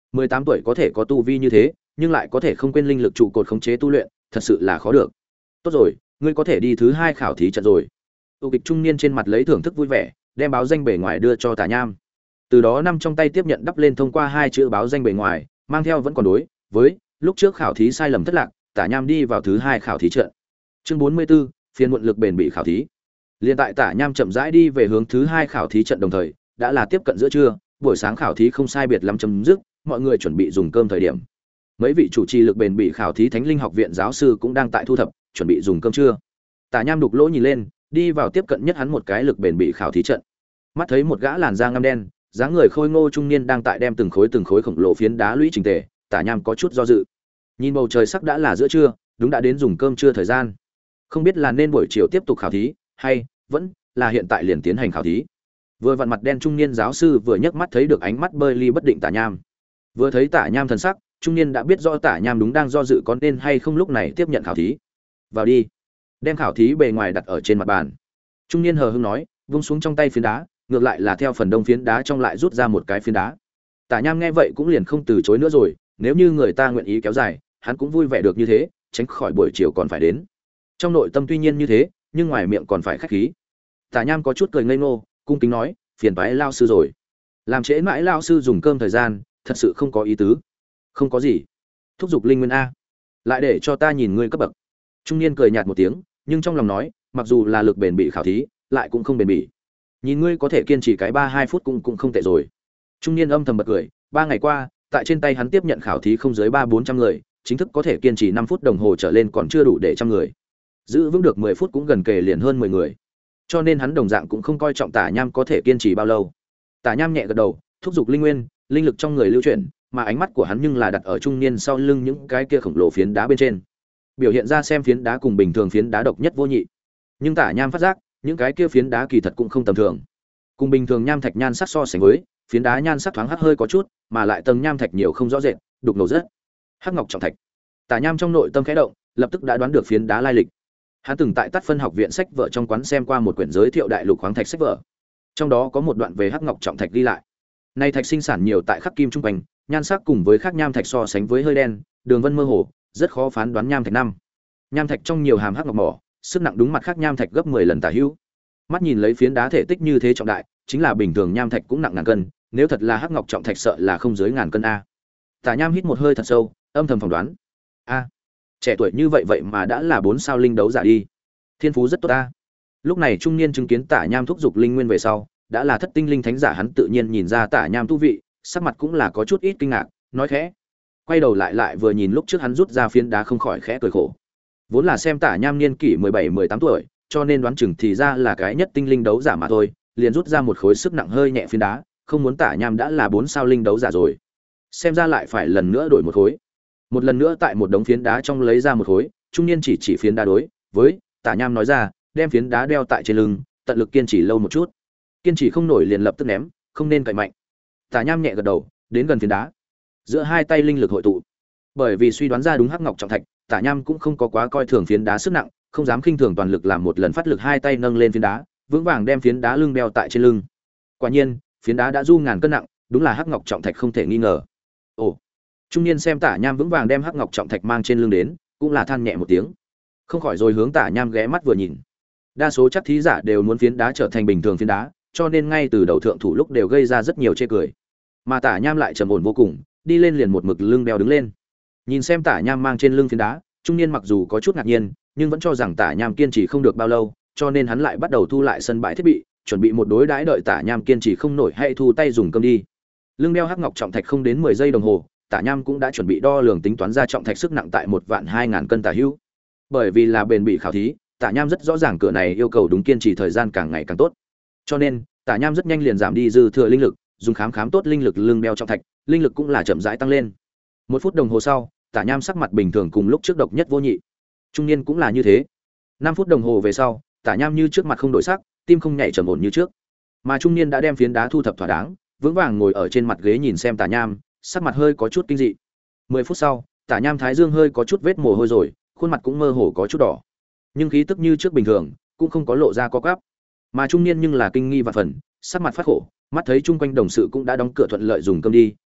mười tám tuổi có thể có tu vi như thế, nhưng lại có thể không quên linh lực trụ cột khống chế tu luyện, thật sự là khó được. Tốt rồi, ngươi có thể đi thứ hai khảo thí trận rồi. Tu kịch trung niên trên mặt lấy thưởng thức vui vẻ, đem báo danh bề ngoài đưa cho Tả Nham. Từ đó năm trong tay tiếp nhận đắp lên thông qua hai chữ báo danh bề ngoài, mang theo vẫn còn đối với lúc trước khảo thí sai lầm thất lạc, Tả Nham đi vào thứ hai khảo thí trận. Chương bốn mươi 44, phiên muộn lực bền bị khảo thí. Liên tại Tả Nham chậm rãi đi về hướng thứ hai khảo thí trận đồng thời, đã là tiếp cận giữa trưa, buổi sáng khảo thí không sai biệt lắm chấm dứt, mọi người chuẩn bị dùng cơm thời điểm. Mấy vị chủ trì lực bền bị khảo thí Thánh Linh học viện giáo sư cũng đang tại thu thập, chuẩn bị dùng cơm trưa. Tả Nham đục lỗ nhìn lên, đi vào tiếp cận nhất hắn một cái lực bền bị khảo thí trận. Mắt thấy một gã làn da ngăm đen, dáng người khôi ngô trung niên đang tại đem từng khối từng khối khổng lồ phiến đá lũy chỉnh tề, Tả Nham có chút do dự. Nhìn bầu trời sắc đã là giữa trưa, đúng đã đến dùng cơm trưa thời gian. Không biết là nên buổi chiều tiếp tục khảo thí, hay vẫn là hiện tại liền tiến hành khảo thí. Vừa vặn mặt đen trung niên giáo sư vừa nhấc mắt thấy được ánh mắt bơi ly bất định Tả Nham. Vừa thấy Tả Nham thần sắc, trung niên đã biết rõ Tả Nham đúng đang do dự có nên hay không lúc này tiếp nhận khảo thí. Vào đi. Đem khảo thí bề ngoài đặt ở trên mặt bàn. Trung niên hờ hững nói, vung xuống trong tay phiến đá, ngược lại là theo phần đông phiến đá trong lại rút ra một cái phiến đá. Tả Nham nghe vậy cũng liền không từ chối nữa rồi, nếu như người ta nguyện ý kéo dài, hắn cũng vui vẻ được như thế, tránh khỏi buổi chiều còn phải đến. Trong nội tâm tuy nhiên như thế, nhưng ngoài miệng còn phải khách khí. Tả Nham có chút cười ngây ngô, cung kính nói, phiền toái lao sư rồi. Làm trễ mãi lao sư dùng cơm thời gian, thật sự không có ý tứ. Không có gì. Thúc giục linh nguyên a. Lại để cho ta nhìn ngươi cấp bậc. Trung niên cười nhạt một tiếng, nhưng trong lòng nói, mặc dù là lực bền bỉ khảo thí, lại cũng không bền bỉ. Nhìn ngươi có thể kiên trì cái ba hai phút cũng cũng không tệ rồi. Trung niên âm thầm bật cười, ba ngày qua, tại trên tay hắn tiếp nhận khảo thí không dưới ba bốn trăm người, chính thức có thể kiên trì năm phút đồng hồ trở lên còn chưa đủ để trăm người. Giữ vững được mười phút cũng gần kề liền hơn mười người. Cho nên hắn đồng dạng cũng không coi trọng Tả Nham có thể kiên trì bao lâu. Tả Nham nhẹ gật đầu, thúc giục linh nguyên, linh lực trong người lưu chuyển, mà ánh mắt của hắn nhưng là đặt ở trung niên sau lưng những cái kia khổng lồ phiến đá bên trên. Biểu hiện ra xem phiến đá cùng bình thường phiến đá độc nhất vô nhị. Nhưng Tả Nham phát giác, những cái kia phiến đá kỳ thật cũng không tầm thường. Cùng bình thường nham thạch nhan sắc so sánh với, phiến đá nhan sắc thoáng hắc hơi có chút, mà lại tầng nham thạch nhiều không rõ rệt, đục ngầu rất. Hắc ngọc trọng thạch. Tả Nham trong nội tâm khẽ động, lập tức đã đoán được phiến đá lai lịch. Hắn từng tại Tát Phân học viện sách vở trong quán xem qua một quyển giới thiệu đại lục khoáng thạch sách vở. Trong đó có một đoạn về hắc ngọc trọng thạch ghi lại. Này thạch sinh sản nhiều tại khắc kim trung quanh, nhan sắc cùng với khác nham thạch so sánh với hơi đen, đường vân mơ hồ, rất khó phán đoán nham thạch năm. Nham thạch trong nhiều hàm hắc ngọc mỏ, sức nặng đúng mặt khác nham thạch gấp mười lần tả hữu. Mắt nhìn lấy phiến đá thể tích như thế trọng đại, chính là bình thường nham thạch cũng nặng ngàn cân, nếu thật là hắc ngọc trọng thạch sợ là không dưới ngàn cân a. Tả Nham hít một hơi thật sâu, âm thầm phỏng đoán. A, trẻ tuổi như vậy vậy mà đã là bốn sao linh đấu giả đi. Thiên phú rất tốt a. Lúc này trung niên chứng kiến Tả Nham thúc giục linh nguyên về sau, đã là thất tinh linh thánh giả, hắn tự nhiên nhìn ra Tả Nham tu vị, sắc mặt cũng là có chút ít kinh ngạc, nói khẽ. Quay đầu lại lại vừa nhìn lúc trước hắn rút ra phiến đá không khỏi khẽ cười khổ. Vốn là xem Tả Nham niên kỷ mười bảy mười tám tuổi, cho nên đoán chừng thì ra là cái nhất tinh linh đấu giả mà thôi, liền rút ra một khối sức nặng hơi nhẹ phiến đá, không muốn Tả Nham đã là bốn sao linh đấu giả rồi. Xem ra lại phải lần nữa đổi một khối. Một lần nữa tại một đống phiến đá trong lấy ra một khối, trung niên chỉ chỉ phiến đá đối với Tả Nham nói ra, đem phiến đá đeo tại trên lưng, tận lực kiên trì lâu một chút. Kiên trì không nổi liền lập tức ném, không nên cậy mạnh. Tả Nham nhẹ gật đầu, đến gần phiến đá. Giữa hai tay linh lực hội tụ. Bởi vì suy đoán ra đúng hắc ngọc trọng thạch, Tả Nham cũng không có quá coi thường phiến đá sức nặng, không dám khinh thường toàn lực làm một lần phát lực, hai tay nâng lên phiến đá, vững vàng đem phiến đá lưng đeo tại trên lưng. Quả nhiên, phiến đá đã du ngàn cân nặng, đúng là hắc ngọc trọng thạch không thể nghi ngờ. Ồ. Trung niên xem Tả Nham vững vàng đem hắc ngọc trọng thạch mang trên lưng đến, cũng là than nhẹ một tiếng. Không khỏi rồi hướng Tả Nham ghé mắt vừa nhìn. Đa số chắc thí giả đều muốn phiến đá trở thành bình thường phiến đá, cho nên ngay từ đầu thượng thủ lúc đều gây ra rất nhiều chê cười. Mà Tả Nham lại trầm ổn vô cùng, đi lên liền một mực lưng đeo đứng lên. Nhìn xem Tả Nham mang trên lưng phiến đá, trung niên mặc dù có chút ngạc nhiên, nhưng vẫn cho rằng Tả Nham kiên trì không được bao lâu, cho nên hắn lại bắt đầu thu lại sân bãi thiết bị, chuẩn bị một đối đãi đợi Tả Nham kiên trì không nổi hay thu tay dùng cơm đi. Lưng đeo hắc ngọc trọng thạch không đến mười giây đồng hồ, Tả Nham cũng đã chuẩn bị đo lường tính toán ra trọng thạch sức nặng tại một vạn hai ngàn cân tả hữu. Bởi vì là bền bỉ khảo thí, Tả Nham rất rõ ràng cửa này yêu cầu đúng kiên trì thời gian càng ngày càng tốt. Cho nên, Tả Nham rất nhanh liền giảm đi dư thừa linh lực, dùng khám khám tốt linh lực lưng đeo trọng thạch, linh lực cũng là chậm rãi tăng lên. Một phút đồng hồ sau, Tả Nham sắc mặt bình thường cùng lúc trước độc nhất vô nhị. Trung niên cũng là như thế. Năm phút đồng hồ về sau, Tả Nham như trước mặt không đổi sắc, tim không nhảy trầm ổn như trước. Mà trung niên đã đem phiến đá thu thập thỏa đáng, vững vàng ngồi ở trên mặt ghế nhìn xem Tả Nham, sắc mặt hơi có chút kinh dị. Mười phút sau, Tả Nham thái dương hơi có chút vết mồ hôi rồi, khuôn mặt cũng mơ hồ có chút đỏ. Nhưng khí tức như trước bình thường, cũng không có lộ ra co quắp. Mà trung niên nhưng là kinh nghi và phần, sắc mặt phát khổ, mắt thấy chung quanh đồng sự cũng đã đóng cửa thuận lợi dùng cơm đi,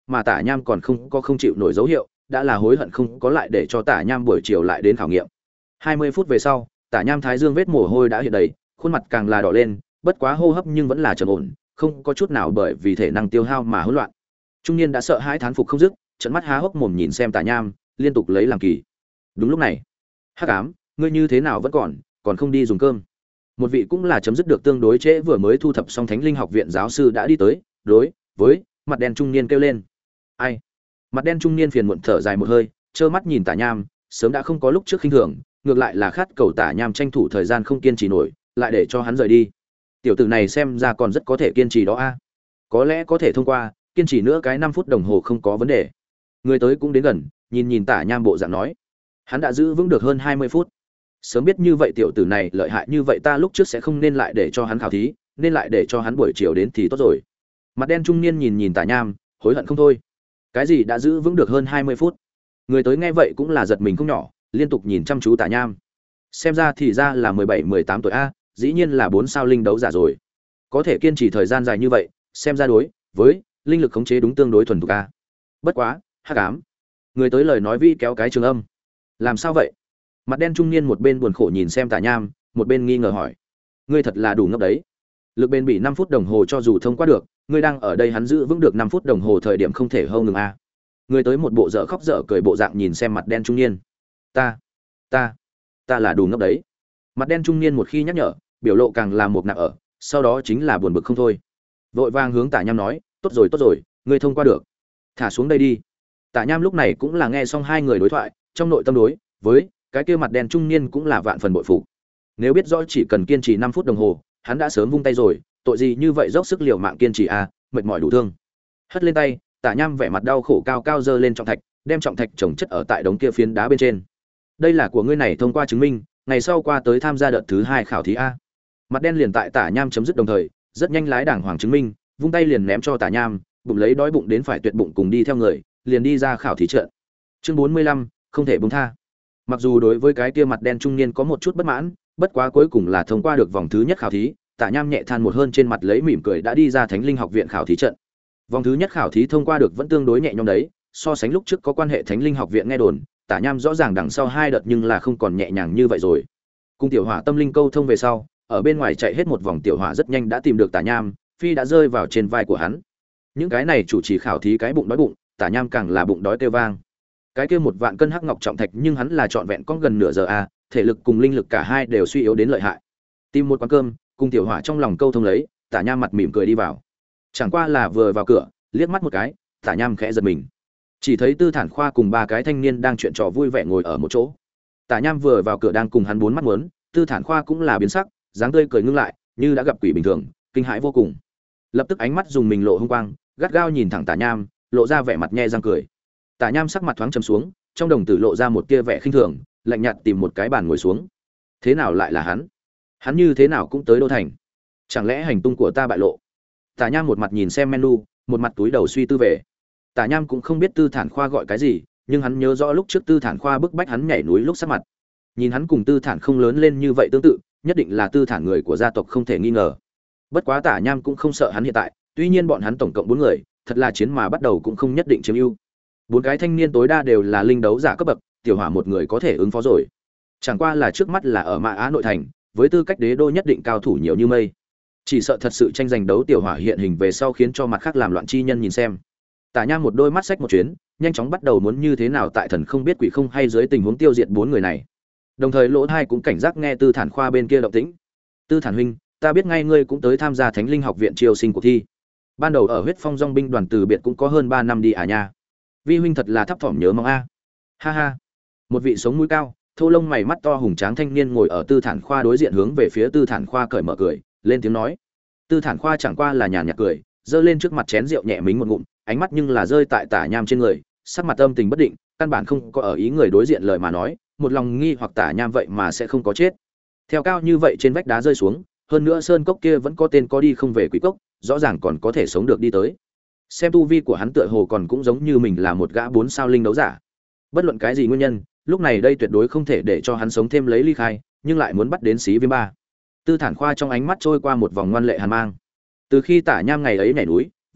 mà Tả Nham còn không có không chịu nổi dấu hiệu, đã là hối hận không có lại để cho Tả Nham buổi chiều lại đến khảo nghiệm. hai mươi phút về sau, Tả Nham thái dương vết mồ hôi đã hiện đầy, khuôn mặt càng là đỏ lên, bất quá hô hấp nhưng vẫn là trầm ổn, không có chút nào bởi vì thể năng tiêu hao mà hỗn loạn. Trung niên đã sợ hãi thán phục không dứt, trợn mắt há hốc mồm nhìn xem Tả Nham, liên tục lấy làm kỳ. Đúng lúc này, Hắc Ám, ngươi như thế nào vẫn còn, còn không đi dùng cơm? Một vị cũng là chấm dứt được tương đối trễ vừa mới thu thập xong Thánh Linh học viện giáo sư đã đi tới, đối với mặt đen trung niên kêu lên. Ai? Mặt đen trung niên phiền muộn thở dài một hơi, trơ mắt nhìn Tả Nham, sớm đã không có lúc trước khinh thường, ngược lại là khát cầu Tả Nham tranh thủ thời gian không kiên trì nổi, lại để cho hắn rời đi. Tiểu tử này xem ra còn rất có thể kiên trì đó a. Có lẽ có thể thông qua, kiên trì nữa cái năm phút đồng hồ không có vấn đề. Người tới cũng đến gần, nhìn nhìn Tả Nham bộ dạng nói, hắn đã giữ vững được hơn hai mươi phút. Sớm biết như vậy tiểu tử này lợi hại như vậy, ta lúc trước sẽ không nên lại để cho hắn khảo thí, nên lại để cho hắn buổi chiều đến thì tốt rồi. Mặt đen trung niên nhìn nhìn Tả Nham, hối hận không thôi. Cái gì đã giữ vững được hơn hai mươi phút? Người tới nghe vậy cũng là giật mình không nhỏ, liên tục nhìn chăm chú Tả Nham. Xem ra thì ra là mười bảy mười tám tuổi a, dĩ nhiên là bốn sao linh đấu giả rồi. Có thể kiên trì thời gian dài như vậy, xem ra đối với linh lực khống chế đúng tương đối thuần thục a. Bất quá, Hắc Ám. Người tới lời nói vi kéo cái trường âm. Làm sao vậy? Mặt đen trung niên một bên buồn khổ nhìn xem Tả Nham, một bên nghi ngờ hỏi: ngươi thật là đủ ngốc đấy. Lực bền bỉ năm phút đồng hồ cho dù thông qua được, ngươi đang ở đây hắn giữ vững được năm phút đồng hồ thời điểm không thể hâu ngừng a. Người tới một bộ dở khóc dở cười bộ dạng nhìn xem mặt đen trung niên. Ta, ta, ta là đủ ngốc đấy. Mặt đen trung niên một khi nhắc nhở, biểu lộ càng là một nặng ở, sau đó chính là buồn bực không thôi. Vội vàng hướng Tả Nham nói: tốt rồi tốt rồi, ngươi thông qua được, thả xuống đây đi. Tả Nham lúc này cũng là nghe xong hai người đối thoại, trong nội tâm đối với cái kia mặt đen trung niên cũng là vạn phần bội phục. Nếu biết rõ chỉ cần kiên trì năm phút đồng hồ, hắn đã sớm vung tay rồi, tội gì như vậy dốc sức liều mạng kiên trì à, mệt mỏi đủ thương. Hất lên tay, Tả Nham vẻ mặt đau khổ cao cao giơ lên trọng thạch, đem trọng thạch chồng chất ở tại đống kia phiến đá bên trên. Đây là của ngươi này thông qua chứng minh, ngày sau qua tới tham gia đợt thứ hai khảo thí a. Mặt đen liền tại Tả Nham chấm dứt đồng thời, rất nhanh lái đảng hoàng chứng minh, vung tay liền ném cho Tả Nham, bụng lấy đói bụng đến phải tuyệt bụng cùng đi theo người, liền đi ra khảo thí trận. Chương bốn mươi lăm, không thể buông tha. Mặc dù đối với cái kia mặt đen trung niên có một chút bất mãn, bất quá cuối cùng là thông qua được vòng thứ nhất khảo thí, Tả Nham nhẹ than một hơn trên mặt lấy mỉm cười đã đi ra Thánh Linh học viện khảo thí trận. Vòng thứ nhất khảo thí thông qua được vẫn tương đối nhẹ nhõm đấy, so sánh lúc trước có quan hệ Thánh Linh học viện nghe đồn, Tả Nham rõ ràng đằng sau hai đợt nhưng là không còn nhẹ nhàng như vậy rồi. Cùng tiểu hỏa tâm linh câu thông về sau, ở bên ngoài chạy hết một vòng tiểu hỏa rất nhanh đã tìm được Tả Nham, phi đã rơi vào trên vai của hắn. Những cái này chủ trì khảo thí cái bụng đói bụng, Tả Nham càng là bụng đói kêu vang. Cái kia một vạn cân hắc ngọc trọng thạch nhưng hắn là trọn vẹn có gần nửa giờ a, thể lực cùng linh lực cả hai đều suy yếu đến lợi hại. Tìm một quán cơm, cùng tiểu hỏa trong lòng câu thông lấy, Tả Nham mặt mỉm cười đi vào. Chẳng qua là vừa vào cửa, liếc mắt một cái, Tả Nham khẽ giật mình. Chỉ thấy Tư Thản Khoa cùng ba cái thanh niên đang chuyện trò vui vẻ ngồi ở một chỗ. Tả Nham vừa vào cửa đang cùng hắn bốn mắt muốn, Tư Thản Khoa cũng là biến sắc, dáng tươi cười ngưng lại, như đã gặp quỷ bình thường, kinh hãi vô cùng. Lập tức ánh mắt dùng mình lộ hung quang, gắt gao nhìn thẳng Tả Nham, lộ ra vẻ mặt nhe răng cười. Tả Nham sắc mặt thoáng trầm xuống, trong đồng tử lộ ra một tia vẻ khinh thường, lạnh nhạt tìm một cái bàn ngồi xuống. Thế nào lại là hắn? Hắn như thế nào cũng tới Đô Thành? Chẳng lẽ hành tung của ta bại lộ? Tả Nham một mặt nhìn xem menu, một mặt túi đầu suy tư về. Tả Nham cũng không biết Tư Thản Khoa gọi cái gì, nhưng hắn nhớ rõ lúc trước Tư Thản Khoa bức bách hắn nhảy núi lúc sắc mặt. Nhìn hắn cùng Tư Thản không lớn lên như vậy tương tự, nhất định là Tư Thản người của gia tộc không thể nghi ngờ. Bất quá Tả Nham cũng không sợ hắn hiện tại, tuy nhiên bọn hắn tổng cộng bốn người, thật là chiến mà bắt đầu cũng không nhất định chiếm ưu. Bốn cái thanh niên tối đa đều là linh đấu giả cấp bậc, tiểu hỏa một người có thể ứng phó rồi. Chẳng qua là trước mắt là ở Mã Á nội thành, với tư cách đế đô nhất định cao thủ nhiều như mây. Chỉ sợ thật sự tranh giành đấu tiểu hỏa hiện hình về sau khiến cho mặt khác làm loạn chi nhân nhìn xem. Tả Nham một đôi mắt xách một chuyến, nhanh chóng bắt đầu muốn như thế nào tại thần không biết quỷ không hay dưới tình huống tiêu diệt bốn người này. Đồng thời lỗ hai cũng cảnh giác nghe Tư Thản Khoa bên kia động tĩnh. Tư Thản huynh, ta biết ngay ngươi cũng tới tham gia Thánh Linh học viện triều sinh cuộc thi. Ban đầu ở huyết phong dòng binh đoàn từ biệt cũng có hơn ba năm đi à nha. Vi huynh thật là thấp thỏm nhớ mong a. Ha ha. Một vị sống mũi cao, thô lông mày mắt to hùng tráng thanh niên ngồi ở Tư Thản Khoa đối diện hướng về phía Tư Thản Khoa cởi mở cười, lên tiếng nói. Tư Thản Khoa chẳng qua là nhàn nhạt cười, giơ lên trước mặt chén rượu nhẹ mính một ngụm, ánh mắt nhưng là rơi tại Tả Nham trên người, sắc mặt âm tình bất định, căn bản không có ở ý người đối diện lời mà nói, một lòng nghi hoặc Tả Nham vậy mà sẽ không có chết. Theo cao như vậy trên vách đá rơi xuống, hơn nữa sơn cốc kia vẫn có tên có đi không về quỷ cốc, rõ ràng còn có thể sống được đi tới. Xem tu vi của hắn tựa hồ còn cũng giống như mình là một gã bốn sao linh đấu giả. Bất luận cái gì nguyên nhân, lúc này đây tuyệt đối không thể để cho hắn sống thêm lấy ly khai, nhưng lại muốn bắt đến xí viêm ba. Tư Thản Khoa trong ánh mắt trôi qua một vòng ngoan lệ hàn mang. Từ khi Tả Nham ngày ấy nhảy núi,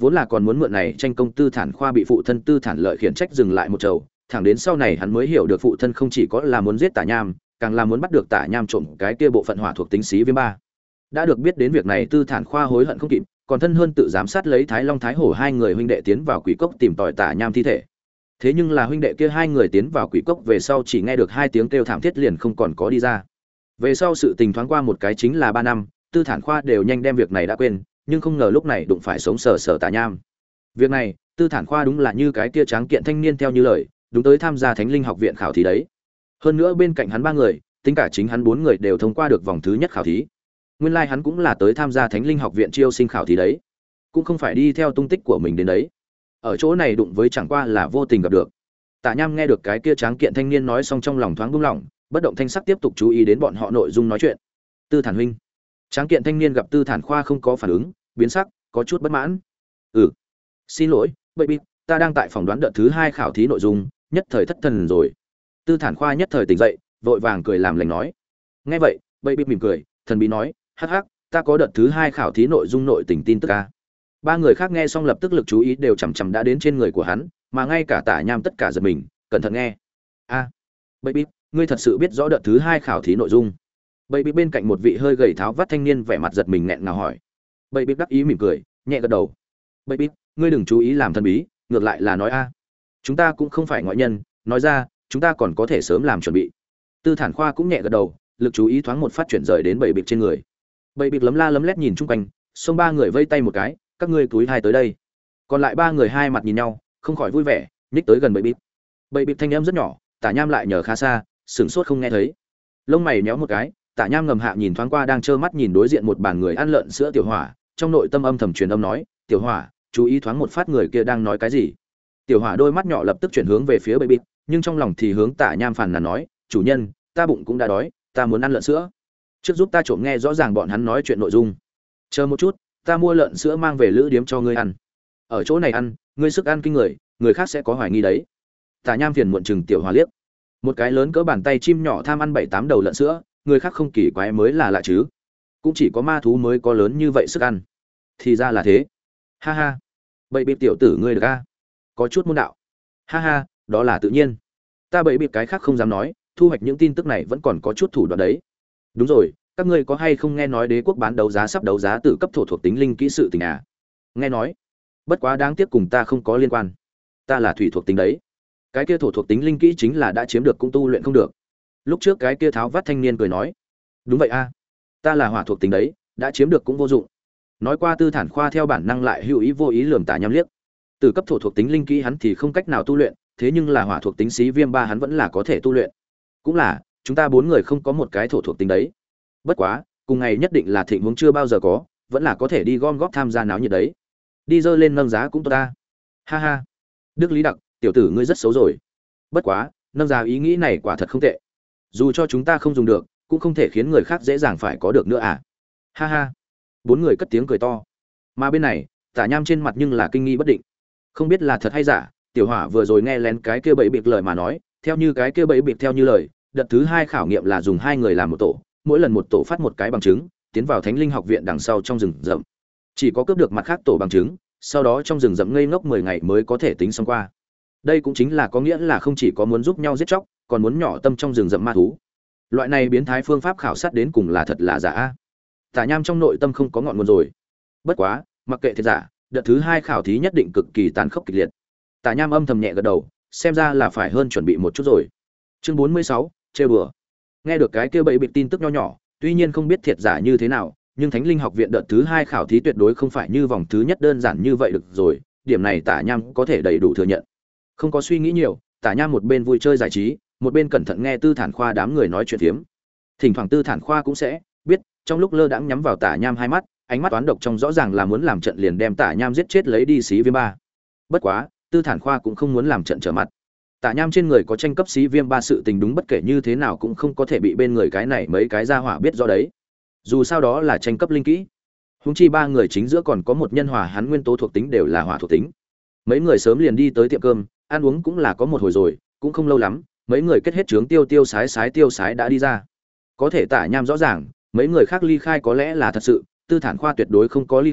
vốn là còn muốn mượn này tranh công Tư Thản Khoa bị phụ thân Tư Thản Lợi khiển trách dừng lại một chầu, thẳng đến sau này hắn mới hiểu được phụ thân không chỉ có là muốn giết Tả Nham, càng là muốn bắt được Tả Nham trộm cái kia bộ phận hỏa thuộc tính xí viêm ba. Đã được biết đến việc này, Tư Thản Khoa hối hận không kịp, còn thân hơn tự giám sát lấy Thái Long Thái Hổ hai người huynh đệ tiến vào quỷ cốc tìm tòi Tả Nham thi thể. Thế nhưng là huynh đệ kia hai người tiến vào quỷ cốc về sau chỉ nghe được hai tiếng kêu thảm thiết liền không còn có đi ra. Về sau sự tình thoáng qua một cái chính là ba năm, Tư Thản Khoa đều nhanh đem việc này đã quên, nhưng không ngờ lúc này đụng phải sống sờ sờ Tả Nham. Việc này, Tư Thản Khoa đúng là như cái kia tráng kiện thanh niên theo như lời, đúng tới tham gia Thánh Linh học viện khảo thí đấy. Hơn nữa bên cạnh hắn ba người, tính cả chính hắn bốn người đều thông qua được vòng thứ nhất khảo thí. Nguyên lai like hắn cũng là tới tham gia Thánh Linh học viện chiêu sinh khảo thí đấy, cũng không phải đi theo tung tích của mình đến đấy. Ở chỗ này đụng với chẳng qua là vô tình gặp được. Tả Nham nghe được cái kia tráng kiện thanh niên nói xong trong lòng thoáng buông lỏng, bất động thanh sắc tiếp tục chú ý đến bọn họ nội dung nói chuyện. Tư Thản huynh. Tráng kiện thanh niên gặp Tư Thản Khoa không có phản ứng, biến sắc, có chút bất mãn. "Ừ, xin lỗi, baby, ta đang tại phòng đoán đợt thứ hai khảo thí nội dung, nhất thời thất thần rồi." Tư Thản Khoa nhất thời tỉnh dậy, vội vàng cười làm lành nói. Nghe vậy, baby mỉm cười, thần bí nói, "Hắc hắc, ta có đợt thứ hai khảo thí nội dung nội tình tin tức a." Ba người khác nghe xong lập tức lực chú ý đều chằm chằm đã đến trên người của hắn, mà ngay cả Tả Nham tất cả giật mình, cẩn thận nghe. "A, baby, ngươi thật sự biết rõ đợt thứ hai khảo thí nội dung?" Baby bên cạnh một vị hơi gầy tháo vắt thanh niên vẻ mặt giật mình nghẹn ngào hỏi. Baby đắc ý mỉm cười, nhẹ gật đầu. "Baby, ngươi đừng chú ý làm thần bí, ngược lại là nói a. Chúng ta cũng không phải ngoại nhân, nói ra, chúng ta còn có thể sớm làm chuẩn bị." Tư Thản Khoa cũng nhẹ gật đầu, lực chú ý thoáng một phát chuyển rời đến Baby trên người. Baby lấm la lấm lét nhìn chung quanh, xông ba người vây tay một cái, "Các ngươi cúi hai tới đây." Còn lại ba người hai mặt nhìn nhau, không khỏi vui vẻ, nhích tới gần Baby. Baby thanh âm rất nhỏ, Tả Nham lại nhờ khá xa, sửng sốt không nghe thấy. Lông mày nhéo một cái, Tả Nham ngầm hạ nhìn thoáng qua đang trơ mắt nhìn đối diện một bàn người ăn lợn sữa Tiểu Hỏa, trong nội tâm âm thầm truyền âm nói, "Tiểu Hỏa, chú ý thoáng một phát người kia đang nói cái gì." Tiểu Hỏa đôi mắt nhỏ lập tức chuyển hướng về phía Baby, nhưng trong lòng thì hướng Tả Nham phàn nàn nói, "Chủ nhân, ta bụng cũng đã đói, ta muốn ăn lợn sữa. Trước giúp ta trộm nghe rõ ràng bọn hắn nói chuyện nội dung. Chờ một chút, ta mua lợn sữa mang về lữ điếm cho ngươi ăn. Ở chỗ này ăn, ngươi sức ăn kinh người, người khác sẽ có hoài nghi đấy." Tả Nham phiền muộn chừng Tiểu Hỏa liếc. Một cái lớn cỡ bàn tay chim nhỏ tham ăn bảy tám đầu lợn sữa, người khác không kỳ quái mới là lạ chứ. Cũng chỉ có ma thú mới có lớn như vậy sức ăn. Thì ra là thế. Ha ha. Bậy bịp tiểu tử ngươi được a? Có chút môn đạo. Ha ha, đó là tự nhiên. Ta bậy bịp cái khác không dám nói, thu hoạch những tin tức này vẫn còn có chút thủ đoạn đấy. Đúng rồi, các ngươi có hay không nghe nói đế quốc bán đấu giá sắp đấu giá tử cấp thổ thuộc tính linh kỹ sự tình à? Nghe nói. Bất quá đáng tiếc cùng ta không có liên quan. Ta là thủy thuộc tính đấy. Cái kia thổ thuộc tính linh kỹ chính là đã chiếm được cũng tu luyện không được. Lúc trước cái kia tháo vắt thanh niên cười nói, đúng vậy a, ta là hỏa thuộc tính đấy, đã chiếm được cũng vô dụng. Nói qua, Tư Thản Khoa theo bản năng lại hữu ý vô ý lườm Tả Nham liếc. Từ cấp thổ thuộc tính linh kỹ hắn thì không cách nào tu luyện, thế nhưng là hỏa thuộc tính xí viêm ba hắn vẫn là có thể tu luyện. Cũng là, chúng ta bốn người không có một cái thổ thuộc tính đấy. Bất quá, cùng ngày nhất định là thịnh huống chưa bao giờ có, vẫn là có thể đi gom góp tham gia náo nhiệt đấy. Đi dơ lên nâng giá cũng tốt ta. Ha ha. Đức Lý Đặc, tiểu tử ngươi rất xấu rồi. Bất quá, nâng giá ý nghĩ này quả thật không tệ. Dù cho chúng ta không dùng được, cũng không thể khiến người khác dễ dàng phải có được nữa à. Ha ha. Bốn người cất tiếng cười to. Mà bên này, Tả Nham trên mặt nhưng là kinh nghi bất định. Không biết là thật hay giả, Tiểu Hỏa vừa rồi nghe lén cái kia bẫy bịp lời mà nói, theo như cái kia bẫy bịp theo như lời, đợt thứ hai khảo nghiệm là dùng hai người làm một tổ, mỗi lần một tổ phát một cái bằng chứng, tiến vào Thánh Linh học viện đằng sau trong rừng rậm. Chỉ có cướp được mặt khác tổ bằng chứng, sau đó trong rừng rậm ngây ngốc mười ngày mới có thể tính xong qua. Đây cũng chính là có nghĩa là không chỉ có muốn giúp nhau giết chóc, còn muốn nhỏ tâm trong rừng rậm ma thú. Loại này biến thái phương pháp khảo sát đến cùng là thật là giả. Tả Nham trong nội tâm không có ngọn nguồn rồi. Bất quá, mặc kệ thật giả, đợt thứ hai khảo thí nhất định cực kỳ tàn khốc kịch liệt. Tả Nham âm thầm nhẹ gật đầu, xem ra là phải hơn chuẩn bị một chút rồi. Chương bốn mươi sáu, trêu đùa. Nghe được cái kia bậy bịt tin tức nho nhỏ, tuy nhiên không biết thiệt giả như thế nào, nhưng Thánh Linh học viện đợt thứ hai khảo thí tuyệt đối không phải như vòng thứ nhất đơn giản như vậy được rồi, điểm này Tả Nham có thể đầy đủ thừa nhận. Không có suy nghĩ nhiều, Tả Nham một bên vui chơi giải trí, một bên cẩn thận nghe Tư Thản Khoa đám người nói chuyện phiếm. Thỉnh thoảng Tư Thản Khoa cũng sẽ biết, trong lúc lơ đãng nhắm vào Tả Nham hai mắt, ánh mắt toán độc trong rõ ràng là muốn làm trận liền đem Tả Nham giết chết lấy đi xí viêm ba. Bất quá, Tư Thản Khoa cũng không muốn làm trận trở mặt. Tả Nham trên người có tranh cấp xí viêm ba sự tình đúng bất kể như thế nào cũng không có thể bị bên người cái này mấy cái gia hỏa biết rõ đấy. Dù sao đó là tranh cấp linh kỹ. Huống chi ba người chính giữa còn có một nhân hòa hắn nguyên tố thuộc tính đều là hỏa thuộc tính. Mấy người sớm liền đi tới tiệm cơm, ăn uống cũng là có một hồi rồi, cũng không lâu lắm, mấy người kết hết trướng tiêu tiêu sái sái tiêu sái đã đi ra. Có thể Tả Nham rõ ràng, mấy người khác ly khai có lẽ là thật sự, Tư Thản Khoa tuyệt đối không có ly khai,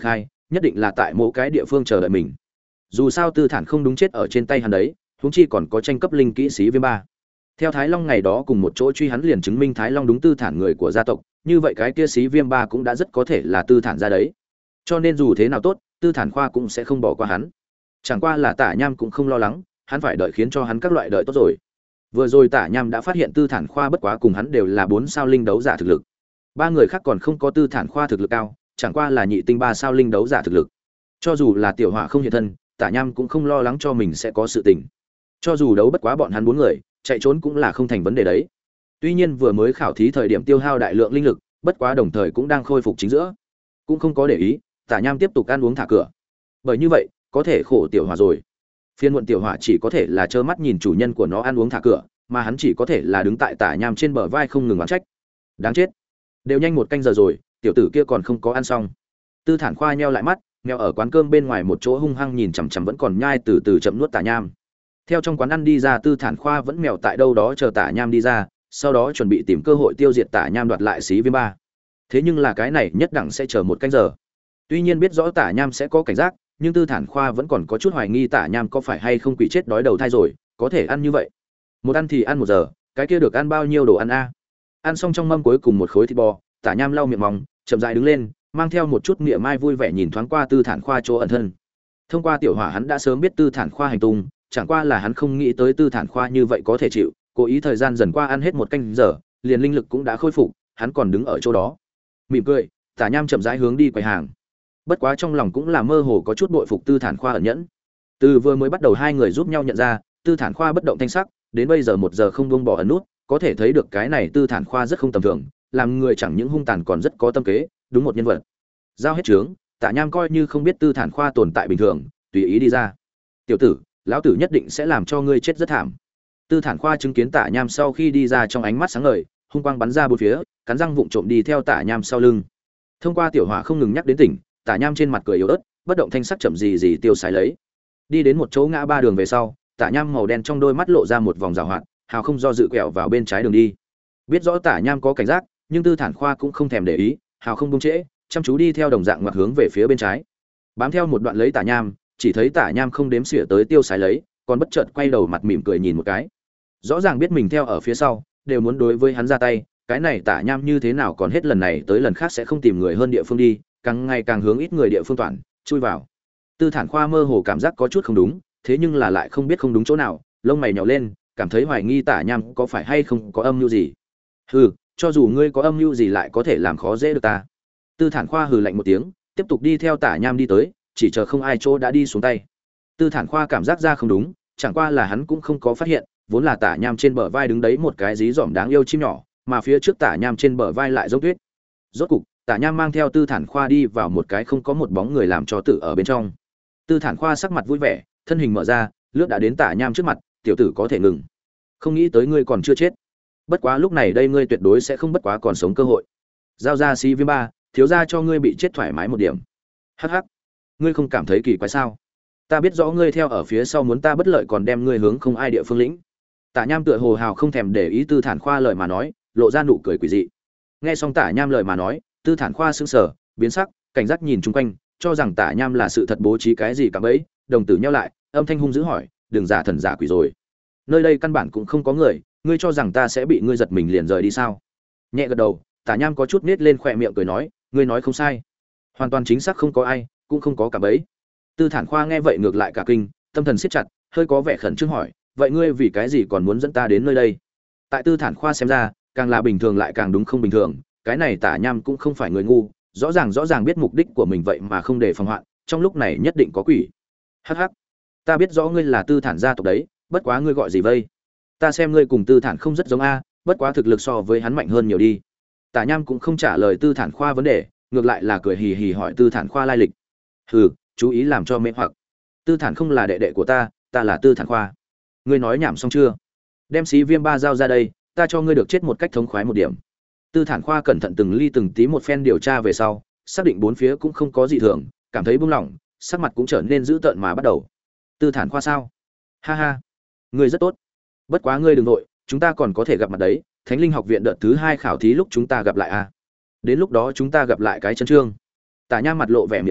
nhất định là tại mỗi cái địa phương chờ đợi mình. Dù sao Tư Thản không đúng chết ở trên tay hắn đấy, huống chi còn có tranh cấp linh kỹ sĩ viêm ba. Theo Thái Long ngày đó cùng một chỗ truy hắn liền chứng minh Thái Long đúng Tư Thản người của gia tộc, như vậy cái kia sĩ viêm ba cũng đã rất có thể là Tư Thản ra đấy. Cho nên dù thế nào tốt, Tư Thản Khoa cũng sẽ không bỏ qua hắn. Chẳng qua là Tả Nham cũng không lo lắng, hắn phải đợi khiến cho hắn các loại đợi tốt rồi. Vừa rồi Tả Nham đã phát hiện Tư Thản Khoa bất quá cùng hắn đều là bốn sao linh đấu giả thực lực. Ba người khác còn không có Tư Thản Khoa thực lực cao, chẳng qua là nhị tinh ba sao linh đấu giả thực lực. Cho dù là tiểu hỏa không hiện thân, Tả Nham cũng không lo lắng cho mình sẽ có sự tình. Cho dù đấu bất quá bọn hắn bốn người, chạy trốn cũng là không thành vấn đề đấy. Tuy nhiên vừa mới khảo thí thời điểm tiêu hao đại lượng linh lực, bất quá đồng thời cũng đang khôi phục chính giữa, cũng không có để ý, Tả Nham tiếp tục ăn uống thả cửa. Bởi như vậy, có thể khổ tiểu hỏa rồi. Phiên muộn tiểu hỏa chỉ có thể là trơ mắt nhìn chủ nhân của nó ăn uống thả cửa, mà hắn chỉ có thể là đứng tại Tả Nham trên bờ vai không ngừng oán trách. Đáng chết, đều nhanh một canh giờ rồi, tiểu tử kia còn không có ăn xong. Tư Thản Khoa nheo lại mắt, mèo ở quán cơm bên ngoài một chỗ hung hăng nhìn chằm chằm vẫn còn nhai từ từ chậm nuốt Tả Nham. Theo trong quán ăn đi ra, Tư Thản Khoa vẫn mèo tại đâu đó chờ Tả Nham đi ra, sau đó chuẩn bị tìm cơ hội tiêu diệt Tả Nham đoạt lại xí viêm ba. Thế nhưng là cái này nhất đẳng sẽ chờ một canh giờ. Tuy nhiên biết rõ Tả Nham sẽ có cảnh giác, nhưng Tư Thản Khoa vẫn còn có chút hoài nghi Tả Nham có phải hay không quỷ chết đói đầu thai rồi, có thể ăn như vậy. Một ăn thì ăn một giờ, cái kia được ăn bao nhiêu đồ ăn a? Ăn xong trong mâm cuối cùng một khối thịt bò, Tả Nham lau miệng mòng, chậm rãi đứng lên, mang theo một chút mỉa mai vui vẻ nhìn thoáng qua Tư Thản Khoa chỗ ẩn thân. Thông qua tiểu hỏa hắn đã sớm biết Tư Thản Khoa hành tung, chẳng qua là hắn không nghĩ tới Tư Thản Khoa như vậy có thể chịu, cố ý thời gian dần qua ăn hết một canh giờ, liền linh lực cũng đã khôi phục, hắn còn đứng ở chỗ đó. Mỉm cười, Tả Nham chậm rãi hướng đi quầy hàng. Bất quá trong lòng cũng là mơ hồ có chút bội phục Tư Thản Khoa ẩn nhẫn. Từ vừa mới bắt đầu hai người giúp nhau nhận ra, Tư Thản Khoa bất động thanh sắc, đến bây giờ một giờ không buông bỏ ẩn nút, có thể thấy được cái này Tư Thản Khoa rất không tầm thường, làm người chẳng những hung tàn còn rất có tâm kế, đúng một nhân vật. Giao hết trướng, Tả Nham coi như không biết Tư Thản Khoa tồn tại bình thường, tùy ý đi ra. "Tiểu tử, lão tử nhất định sẽ làm cho ngươi chết rất thảm." Tư Thản Khoa chứng kiến Tả Nham sau khi đi ra trong ánh mắt sáng ngời, hung quang bắn ra bốn phía, cắn răng vụng trộm đi theo Tả Nham sau lưng. Thông qua tiểu hỏa không ngừng nhắc đến tỉnh, Tả Nham trên mặt cười yếu ớt, bất động thanh sắc chậm gì gì tiêu xài lấy. Đi đến một chỗ ngã ba đường về sau, Tả Nham màu đen trong đôi mắt lộ ra một vòng giảo hoạt, hào không do dự quẹo vào bên trái đường đi. Biết rõ Tả Nham có cảnh giác, nhưng Tư Thản Khoa cũng không thèm để ý, hào không buông trễ, chăm chú đi theo đồng dạng ngoặt hướng về phía bên trái. Bám theo một đoạn lấy Tả Nham, chỉ thấy Tả Nham không đếm xỉa tới tiêu xài lấy, còn bất chợt quay đầu mặt mỉm cười nhìn một cái. Rõ ràng biết mình theo ở phía sau, đều muốn đối với hắn ra tay, cái này Tả Nham như thế nào còn hết lần này tới lần khác sẽ không tìm người hơn địa phương đi, càng ngày càng hướng ít người địa phương toàn chui vào. Tư Thản Khoa mơ hồ cảm giác có chút không đúng, thế nhưng là lại không biết không đúng chỗ nào, lông mày nhíu lên, cảm thấy hoài nghi Tả Nham có phải hay không có âm mưu gì. Hừ, cho dù ngươi có âm mưu gì lại có thể làm khó dễ được ta. Tư Thản Khoa hừ lạnh một tiếng, tiếp tục đi theo Tả Nham đi tới, chỉ chờ không ai chỗ đã đi xuống tay. Tư Thản Khoa cảm giác ra không đúng, chẳng qua là hắn cũng không có phát hiện, vốn là Tả Nham trên bờ vai đứng đấy một cái dí dỏm đáng yêu chim nhỏ, mà phía trước Tả Nham trên bờ vai lại giống tuyết. Rốt cục, Tả Nham mang theo Tư Thản Khoa đi vào một cái không có một bóng người làm cho tử ở bên trong. Tư Thản Khoa sắc mặt vui vẻ, thân hình mở ra, lướt đã đến Tả Nham trước mặt, "Tiểu tử có thể ngừng. Không nghĩ tới ngươi còn chưa chết. Bất quá lúc này đây ngươi tuyệt đối sẽ không bất quá còn sống cơ hội. Giao ra xí viêm ba, thiếu gia cho ngươi bị chết thoải mái một điểm." "Hắc hắc, ngươi không cảm thấy kỳ quái sao? Ta biết rõ ngươi theo ở phía sau muốn ta bất lợi còn đem ngươi hướng không ai địa phương lĩnh." Tả Nham tựa hồ hào không thèm để ý Tư Thản Khoa lời mà nói, lộ ra nụ cười quỷ dị. Nghe xong Tả Nham lời mà nói, Tư Thản Khoa sững sờ, biến sắc, cảnh giác nhìn chung quanh, cho rằng Tả Nham là sự thật bố trí cái gì cả bấy, đồng tử nheo lại, âm thanh hung dữ hỏi, "Đừng giả thần giả quỷ rồi. Nơi đây căn bản cũng không có người, ngươi cho rằng ta sẽ bị ngươi giật mình liền rời đi sao?" Nhẹ gật đầu, Tả Nham có chút nết lên khóe miệng cười nói, "Ngươi nói không sai. Hoàn toàn chính xác không có ai, cũng không có cả bấy." Tư Thản Khoa nghe vậy ngược lại cả kinh, tâm thần siết chặt, hơi có vẻ khẩn trương hỏi, "Vậy ngươi vì cái gì còn muốn dẫn ta đến nơi đây?" Tại Tư Thản Khoa xem ra, càng là bình thường lại càng đúng không bình thường, cái này Tả Nham cũng không phải người ngu, rõ ràng rõ ràng biết mục đích của mình vậy mà không để phòng hoạn, trong lúc này nhất định có quỷ. "Hắc hắc, ta biết rõ ngươi là Tư Thản gia tộc đấy, bất quá ngươi gọi gì vây? Ta xem ngươi cùng Tư Thản không rất giống a, bất quá thực lực so với hắn mạnh hơn nhiều đi." Tả Nham cũng không trả lời Tư Thản Khoa vấn đề, ngược lại là cười hì hì hỏi Tư Thản Khoa lai lịch. "Hừ, chú ý làm cho mê hoặc. Tư Thản không là đệ đệ của ta, ta là Tư Thản Khoa. Ngươi nói nhảm xong chưa? Đem xí viêm ba giao ra đây, ta cho ngươi được chết một cách thống khoái một điểm." Tư Thản Khoa cẩn thận từng ly từng tí một phen điều tra về sau, xác định bốn phía cũng không có gì thường, cảm thấy buông lỏng, sắc mặt cũng trở nên dữ tợn mà bắt đầu. "Tư Thản Khoa sao? Ha ha, ngươi rất tốt. Bất quá ngươi đừng nội, chúng ta còn có thể gặp mặt đấy, Thánh Linh học viện đợt thứ hai khảo thí lúc chúng ta gặp lại a. Đến lúc đó chúng ta gặp lại cái chân trương." Tả Nham mặt lộ vẻ mỉa mai,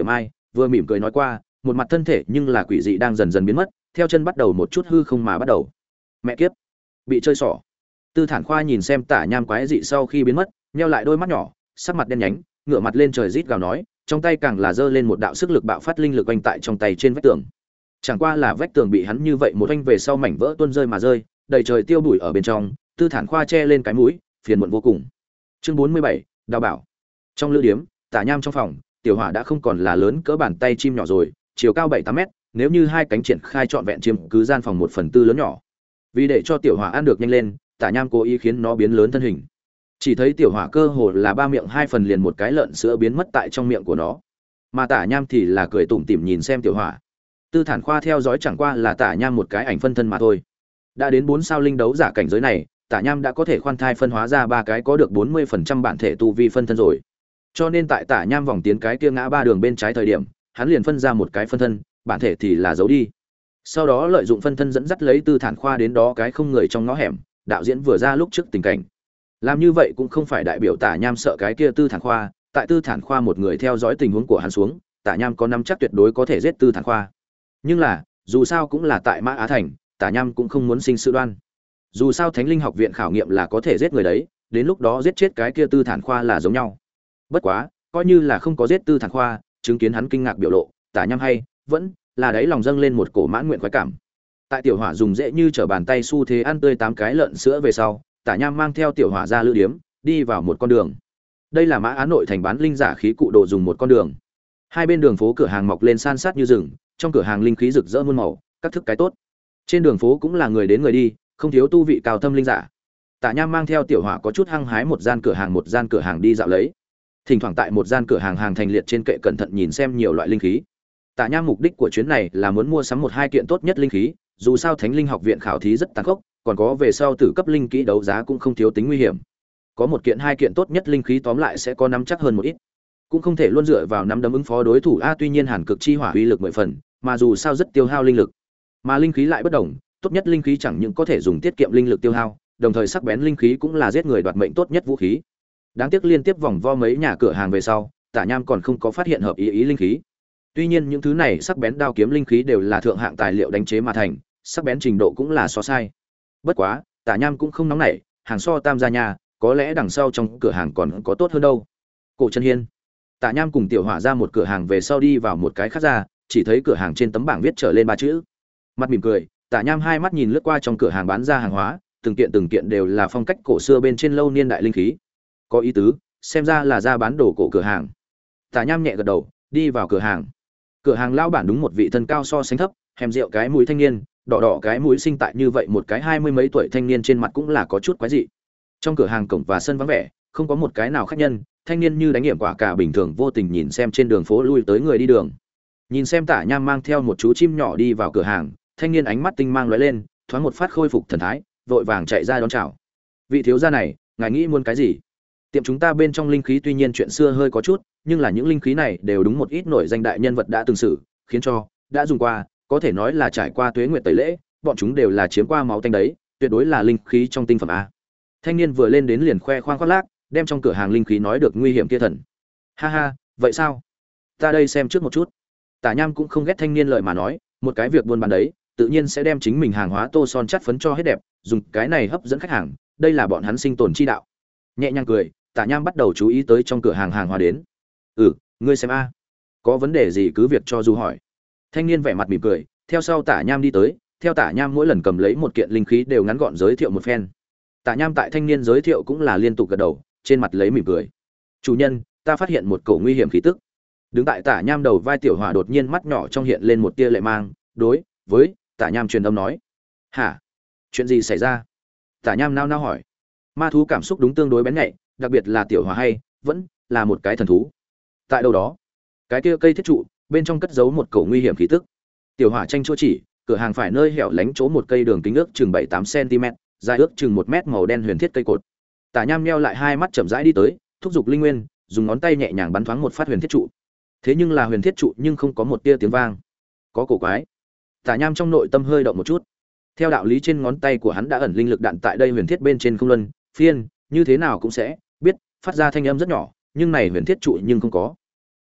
vừa mỉm cười nói qua, một mặt thân thể nhưng là quỷ dị đang dần dần biến mất, theo chân bắt đầu một chút hư không mà bắt đầu. Mẹ kiếp, bị chơi xỏ. Tư Thản Khoa nhìn xem Tả Nham quái dị sau khi biến mất, nheo lại đôi mắt nhỏ, sắc mặt đen nhánh, ngửa mặt lên trời rít gào nói, trong tay càng là giơ lên một đạo sức lực bạo phát linh lực quanh tại trong tay trên vách tường. Chẳng qua là vách tường bị hắn như vậy một oanh về sau mảnh vỡ tuôn rơi mà rơi, đầy trời tiêu bụi ở bên trong, Tư Thản Khoa che lên cái mũi, phiền muộn vô cùng. Chương bốn mươi bảy, Đào bảo. Trong lữ điếm, Tả Nham trong phòng, Tiểu Hỏa đã không còn là lớn cỡ bàn tay chim nhỏ rồi, chiều cao bảy tám mét, nếu như hai cánh triển khai trọn vẹn chiếm cứ gian phòng một phần tư lớn nhỏ. Vì để cho Tiểu Hỏa ăn được nhanh lên, Tả Nham cố ý khiến nó biến lớn thân hình. Chỉ thấy Tiểu Hỏa cơ hồ là ba miệng hai phần liền một cái lợn sữa biến mất tại trong miệng của nó. Mà Tả Nham thì là cười tủm tỉm nhìn xem Tiểu Hỏa. Tư Thản Khoa theo dõi chẳng qua là Tả Nham một cái ảnh phân thân mà thôi. Đã đến bốn sao linh đấu giả cảnh giới này, Tả Nham đã có thể khoan thai phân hóa ra ba cái có được bốn mươi phần trăm bản thể tu vi phân thân rồi. Cho nên tại Tả Nham vòng tiến cái kia ngã ba đường bên trái thời điểm, hắn liền phân ra một cái phân thân, bản thể thì là giấu đi. Sau đó lợi dụng phân thân dẫn dắt lấy Tư Thản Khoa đến đó cái không người trong ngõ hẻm, đạo diễn vừa ra lúc trước tình cảnh. Làm như vậy cũng không phải đại biểu Tả Nham sợ cái kia Tư Thản Khoa, tại Tư Thản Khoa một người theo dõi tình huống của hắn xuống, Tả Nham có nắm chắc tuyệt đối có thể giết Tư Thản Khoa. Nhưng là, dù sao cũng là tại Mã Á Thành, Tả Nham cũng không muốn sinh sự đoan. Dù sao Thánh Linh học viện khảo nghiệm là có thể giết người đấy, đến lúc đó giết chết cái kia Tư Thản Khoa là giống nhau. Bất quá, coi như là không có giết Tư Thản Khoa, chứng kiến hắn kinh ngạc biểu lộ, Tả Nham hay vẫn là đấy lòng dâng lên một cổ mãn nguyện khoái cảm. Tại Tiểu Hỏa dùng dễ như trở bàn tay xu thế ăn tươi tám cái lợn sữa về sau, Tả Nham mang theo Tiểu Hỏa ra lữ điếm, đi vào một con đường. Đây là Mã Á nội thành bán linh giả khí cụ đồ dùng một con đường. Hai bên đường phố cửa hàng mọc lên san sát như rừng, trong cửa hàng linh khí rực rỡ muôn màu, các thức cái tốt. Trên đường phố cũng là người đến người đi, không thiếu tu vị cao thâm linh giả. Tả Nham mang theo Tiểu Hỏa có chút hăng hái một gian cửa hàng một gian cửa hàng đi dạo lấy. Thỉnh thoảng tại một gian cửa hàng hàng thành liệt trên kệ cẩn thận nhìn xem nhiều loại linh khí. Tả Nham mục đích của chuyến này là muốn mua sắm một hai kiện tốt nhất linh khí, dù sao Thánh Linh học viện khảo thí rất tàn khốc, còn có về sau tử cấp linh kỹ đấu giá cũng không thiếu tính nguy hiểm. Có một kiện hai kiện tốt nhất linh khí tóm lại sẽ có nắm chắc hơn một ít. Cũng không thể luôn dựa vào nắm đấm ứng phó đối thủ a, tuy nhiên Hàn Cực chi hỏa uy lực mười phần, mà dù sao rất tiêu hao linh lực. Mà linh khí lại bất đồng, tốt nhất linh khí chẳng những có thể dùng tiết kiệm linh lực tiêu hao, đồng thời sắc bén linh khí cũng là giết người đoạt mệnh tốt nhất vũ khí. Đáng tiếc liên tiếp vòng vo mấy nhà cửa hàng về sau, Tả Nham còn không có phát hiện hợp ý ý linh khí. Tuy nhiên những thứ này sắc bén đao kiếm linh khí đều là thượng hạng tài liệu đánh chế mà thành, sắc bén trình độ cũng là so sai. Bất quá, Tả Nham cũng không nóng nảy, hàng so tam gia nhà, có lẽ đằng sau trong cửa hàng còn có tốt hơn đâu. Cổ Chân Hiên. Tả Nham cùng Tiểu Hỏa ra một cửa hàng về sau đi vào một cái khác ra, chỉ thấy cửa hàng trên tấm bảng viết trở lên ba chữ. Mặt mỉm cười, Tả Nham hai mắt nhìn lướt qua trong cửa hàng bán ra hàng hóa, từng kiện từng kiện đều là phong cách cổ xưa bên trên lâu niên đại linh khí. Có ý tứ, xem ra là ra bán đồ cổ cửa hàng. Tả Nham nhẹ gật đầu, đi vào cửa hàng. Cửa hàng lao bản đúng một vị thân cao so sánh thấp, hèm rượu cái mũi thanh niên, đỏ đỏ cái mũi sinh tại như vậy một cái hai mươi mấy tuổi thanh niên trên mặt cũng là có chút quái dị. Trong cửa hàng cổng và sân vắng vẻ, không có một cái nào khách nhân, thanh niên như đánh hiểm quả cả bình thường vô tình nhìn xem trên đường phố lui tới người đi đường. Nhìn xem Tả Nham mang theo một chú chim nhỏ đi vào cửa hàng, thanh niên ánh mắt tinh mang lóe lên, thoáng một phát khôi phục thần thái, vội vàng chạy ra đón chào. Vị thiếu gia này, ngài nghĩ muốn cái gì? Tiệm chúng ta bên trong linh khí tuy nhiên chuyện xưa hơi có chút, nhưng là những linh khí này đều đúng một ít nổi danh đại nhân vật đã từng xử, khiến cho đã dùng qua, có thể nói là trải qua tuế nguyệt tẩy lễ, bọn chúng đều là chiếm qua máu tanh đấy, tuyệt đối là linh khí trong tinh phẩm a. Thanh niên vừa lên đến liền khoe khoang khoác lác, đem trong cửa hàng linh khí nói được nguy hiểm kia thần. Ha ha, vậy sao? Ta đây xem trước một chút. Tả Nham cũng không ghét thanh niên lời mà nói, một cái việc buôn bán đấy, tự nhiên sẽ đem chính mình hàng hóa tô son chắt phấn cho hết đẹp, dùng cái này hấp dẫn khách hàng, đây là bọn hắn sinh tồn chi đạo. Nhẹ nhàng cười, Tả Nham bắt đầu chú ý tới trong cửa hàng hàng hóa đến. "Ừ, ngươi xem a, có vấn đề gì cứ việc cho dù hỏi." Thanh niên vẻ mặt mỉm cười, theo sau Tả Nham đi tới, theo Tả Nham mỗi lần cầm lấy một kiện linh khí đều ngắn gọn giới thiệu một phen. Tả Nham tại thanh niên giới thiệu cũng là liên tục gật đầu, trên mặt lấy mỉm cười. "Chủ nhân, ta phát hiện một cổ nguy hiểm khí tức." Đứng tại Tả Nham đầu vai Tiểu Hỏa đột nhiên mắt nhỏ trong hiện lên một tia lệ mang, đối với Tả Nham truyền âm nói: "Hả? Chuyện gì xảy ra?" Tả Nham nao nao hỏi. Ma thú cảm xúc đúng tương đối bén nhạy, đặc biệt là Tiểu Hỏa hay vẫn là một cái thần thú. Tại đâu đó, cái kia cây thiết trụ bên trong cất giấu một cổ nguy hiểm khí tức. Tiểu Hỏa tranh chỗ chỉ, cửa hàng phải nơi hẻo lánh chỗ một cây đường kính ước chừng bảy tám xăng-ti-mét, dài ước chừng một mét màu đen huyền thiết cây cột. Tả Nham nheo lại hai mắt chậm rãi đi tới, thúc giục linh nguyên, dùng ngón tay nhẹ nhàng bắn thoáng một phát huyền thiết trụ. Thế nhưng là huyền thiết trụ nhưng không có một tia tiếng vang. Có cổ quái. Tả Nham trong nội tâm hơi động một chút. Theo đạo lý trên ngón tay của hắn đã ẩn linh lực đạn tại đây huyền thiết bên trên không luân, phiên, như thế nào cũng sẽ biết phát ra thanh âm rất nhỏ, nhưng này huyền thiết trụ nhưng không có.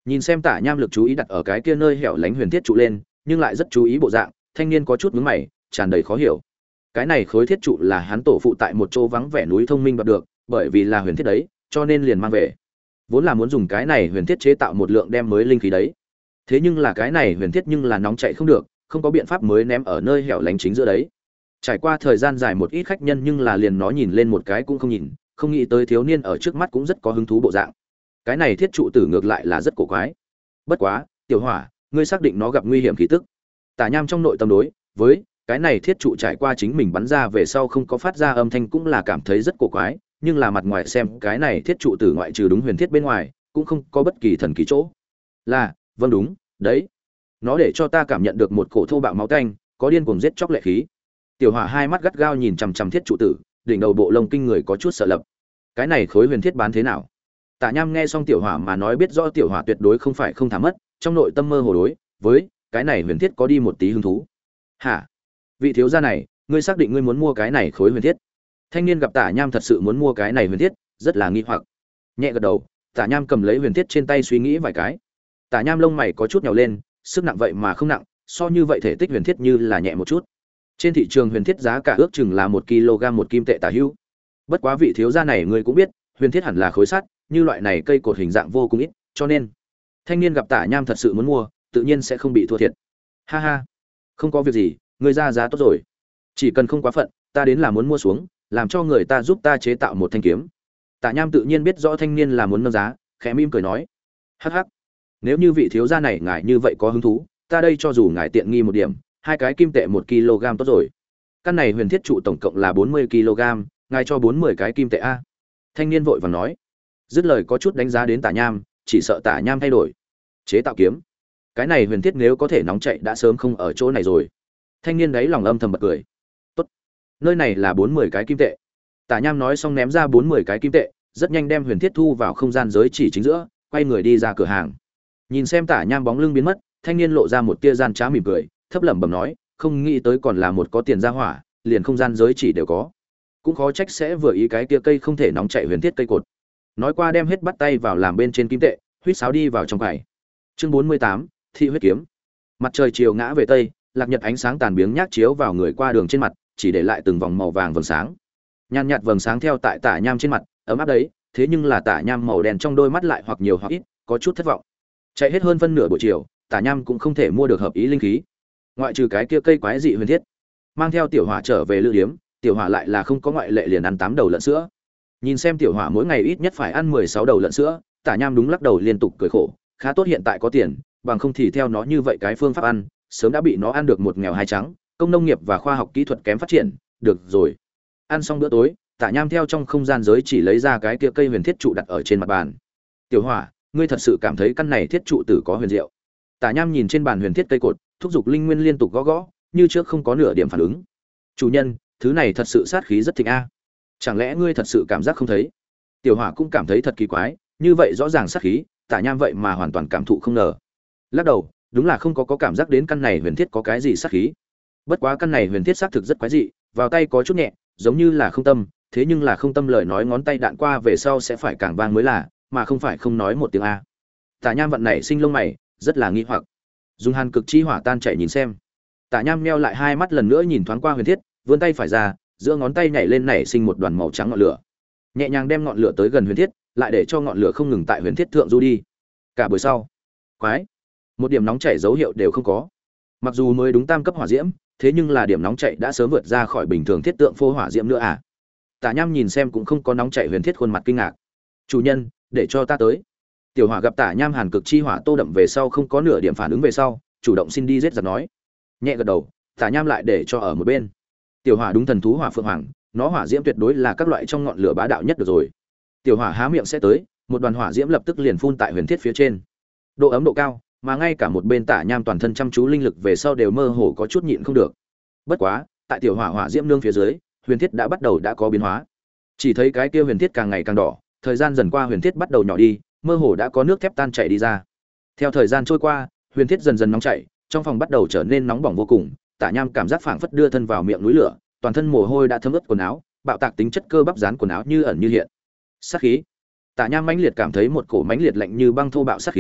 Nhìn xem Tả Nham lực chú ý đặt ở cái kia nơi hẻo lánh huyền thiết trụ lên, nhưng lại rất chú ý bộ dạng, thanh niên có chút nhướng mày, tràn đầy khó hiểu. Cái này khối thiết trụ là hắn tổ phụ tại một chỗ vắng vẻ núi thông minh đoạt được, bởi vì là huyền thiết đấy, cho nên liền mang về. Vốn là muốn dùng cái này huyền thiết chế tạo một lượng đem mới linh khí đấy. Thế nhưng là cái này huyền thiết nhưng là nóng chạy không được, không có biện pháp mới ném ở nơi hẻo lánh chính giữa đấy. Trải qua thời gian dài một ít khách nhân nhưng là liền nó nhìn lên một cái cũng không nhìn, không nghĩ tới thiếu niên ở trước mắt cũng rất có hứng thú bộ dạng. Cái này thiết trụ tử ngược lại là rất cổ quái. Bất quá, Tiểu Hỏa, ngươi xác định nó gặp nguy hiểm khí tức. Tả Nham trong nội tâm đối với cái này thiết trụ trải qua chính mình bắn ra về sau không có phát ra âm thanh cũng là cảm thấy rất cổ quái, nhưng là mặt ngoài xem cái này thiết trụ tử ngoại trừ đúng huyền thiết bên ngoài, cũng không có bất kỳ thần kỳ chỗ. Là, vâng đúng, đấy. Nó để cho ta cảm nhận được một cổ thô bạo máu tanh, có điên cuồng giết chóc lệ khí. Tiểu Hỏa hai mắt gắt gao nhìn chằm chằm thiết trụ tử, đỉnh đầu bộ lông kinh người có chút sợ lập. Cái này khối huyền thiết bán thế nào? Tả Nham nghe xong Tiểu Hỏa mà nói biết rõ Tiểu Hỏa tuyệt đối không phải không thả mất, trong nội tâm mơ hồ đối với cái này huyền thiết có đi một tí hứng thú. Hả? Vị thiếu gia này, ngươi xác định ngươi muốn mua cái này khối huyền thiết? Thanh niên gặp Tả Nham thật sự muốn mua cái này huyền thiết, rất là nghi hoặc. Nhẹ gật đầu, Tả Nham cầm lấy huyền thiết trên tay suy nghĩ vài cái. Tả Nham lông mày có chút nhào lên, sức nặng vậy mà không nặng, so như vậy thể tích huyền thiết như là nhẹ một chút. Trên thị trường huyền thiết giá cả ước chừng là một ki lô gam một kim tệ tả hữu. Bất quá vị thiếu gia này ngươi cũng biết, huyền thiết hẳn là khối sắt, như loại này cây cột hình dạng vô cùng ít, cho nên thanh niên gặp Tả Nham thật sự muốn mua, tự nhiên sẽ không bị thua thiệt. Ha ha, không có việc gì, ngươi ra giá tốt rồi. Chỉ cần không quá phận, ta đến là muốn mua xuống, làm cho người ta giúp ta chế tạo một thanh kiếm. Tả Nham tự nhiên biết rõ thanh niên là muốn nâng giá, khẽ mỉm cười nói: "Hắc hắc, nếu như vị thiếu gia này ngài như vậy có hứng thú, ta đây cho dù ngài tiện nghi một điểm, hai cái kim tệ một ki lô gam tốt rồi. Căn này huyền thiết trụ tổng cộng là bốn mươi ki lô gam, ngài cho bốn mươi cái kim tệ a." Thanh niên vội vàng nói. Dứt lời có chút đánh giá đến Tả Nham, chỉ sợ Tả Nham thay đổi. Chế tạo kiếm, cái này huyền thiết nếu có thể nóng chạy đã sớm không ở chỗ này rồi. Thanh niên đấy lòng âm thầm bật cười. Tốt, nơi này là bốn mươi cái kim tệ. Tả Nham nói xong ném ra bốn mươi cái kim tệ, rất nhanh đem huyền thiết thu vào không gian giới chỉ chính giữa, quay người đi ra cửa hàng. Nhìn xem Tả Nham bóng lưng biến mất, thanh niên lộ ra một tia gian trá mỉm cười, thấp lẩm bẩm nói, không nghĩ tới còn là một có tiền gia hỏa, liền không gian giới chỉ đều có. Cũng khó trách sẽ vừa ý cái tia cây không thể nóng chạy huyền thiết cây cột. Nói qua đem hết bắt tay vào làm bên trên kim tệ, huýt sáo đi vào trong quầy. Chương bốn mươi tám, Thị huyết kiếm. Mặt trời chiều ngã về tây, lạc nhật ánh sáng tàn biếng nhác chiếu vào người qua đường trên mặt, chỉ để lại từng vòng màu vàng vầng sáng. Nhàn nhạt vầng sáng theo tại Tả Nham trên mặt, ấm áp đấy, thế nhưng là Tả Nham màu đen trong đôi mắt lại hoặc nhiều hoặc ít, có chút thất vọng. Chạy hết hơn phân nửa buổi chiều, Tả Nham cũng không thể mua được hợp ý linh khí. Ngoại trừ cái kia cây quái dị huyền thiết, mang theo Tiểu Hỏa trở về lữ điếm, Tiểu Hỏa lại là không có ngoại lệ liền ăn tám đầu lợn sữa. Nhìn xem Tiểu Hỏa mỗi ngày ít nhất phải ăn mười sáu đầu lợn sữa, Tả Nham đúng lắc đầu liên tục cười khổ, khá tốt hiện tại có tiền, bằng không thì theo nó như vậy cái phương pháp ăn, sớm đã bị nó ăn được một nghèo hai trắng, công nông nghiệp và khoa học kỹ thuật kém phát triển, được rồi. Ăn xong bữa tối, Tả Nham theo trong không gian giới chỉ lấy ra cái kia cây huyền thiết trụ đặt ở trên mặt bàn. Tiểu Hỏa, ngươi thật sự cảm thấy căn này thiết trụ tử có huyền diệu? Tả Nham nhìn trên bàn huyền thiết cây cột, thúc giục linh nguyên liên tục gõ gõ, như trước không có nửa điểm phản ứng. Chủ nhân, thứ này thật sự sát khí rất thịnh a. Chẳng lẽ ngươi thật sự cảm giác không thấy? Tiểu Hỏa cũng cảm thấy thật kỳ quái, như vậy rõ ràng sát khí, Tả Nham vậy mà hoàn toàn cảm thụ không ngờ. Lắc đầu, đúng là không có có cảm giác đến căn này huyền thiết có cái gì sát khí. Bất quá căn này huyền thiết xác thực rất quái dị, vào tay có chút nhẹ, giống như là không tâm, thế nhưng là không tâm lời nói ngón tay đạn qua về sau sẽ phải càng vang mới là, mà không phải không nói một tiếng a. Tả Nham vận này sinh lông mày, rất là nghi hoặc. Dùng hàn cực chi hỏa tan chảy nhìn xem. Tả Nham nheo lại hai mắt lần nữa nhìn thoáng qua huyền thiết, vươn tay phải ra, giữa ngón tay nhảy lên nảy sinh một đoàn màu trắng ngọn lửa. Nhẹ nhàng đem ngọn lửa tới gần huyền thiết, lại để cho ngọn lửa không ngừng tại huyền thiết thượng du đi. Cả buổi sau, quái, một điểm nóng chảy dấu hiệu đều không có. Mặc dù mới đúng tam cấp hỏa diễm, thế nhưng là điểm nóng chảy đã sớm vượt ra khỏi bình thường thiết tượng phô hỏa diễm nữa à. Tả Nham nhìn xem cũng không có nóng chảy huyền thiết khuôn mặt kinh ngạc. Chủ nhân, để cho ta tới. Tiểu Hỏa gặp Tả Nham hàn cực chi hỏa tô đậm về sau không có nửa điểm phản ứng về sau, chủ động xin đi giết giặc nói. Nhẹ gật đầu, Tả Nham lại để cho ở một bên. Tiểu Hỏa đúng thần thú hỏa phượng hoàng, nó hỏa diễm tuyệt đối là các loại trong ngọn lửa bá đạo nhất được rồi. Tiểu Hỏa há miệng sẽ tới, một đoàn hỏa diễm lập tức liền phun tại huyền thiết phía trên. Độ ấm độ cao, mà ngay cả một bên Tả Nham toàn thân chăm chú linh lực về sau đều mơ hồ có chút nhịn không được. Bất quá, tại tiểu hỏa hỏa diễm nương phía dưới, huyền thiết đã bắt đầu đã có biến hóa. Chỉ thấy cái kia huyền thiết càng ngày càng đỏ, thời gian dần qua huyền thiết bắt đầu nhỏ đi, mơ hồ đã có nước thép tan chảy đi ra. Theo thời gian trôi qua, huyền thiết dần dần nóng chảy, trong phòng bắt đầu trở nên nóng bỏng vô cùng, Tả Nham cảm giác phảng phất đưa thân vào miệng núi lửa, toàn thân mồ hôi đã thấm ướt quần áo, bạo tạc tính chất cơ bắp dán quần áo như ẩn như hiện. Sát khí. Tả Nham mãnh liệt cảm thấy một cổ mãnh liệt lạnh như băng thô bạo sát khí,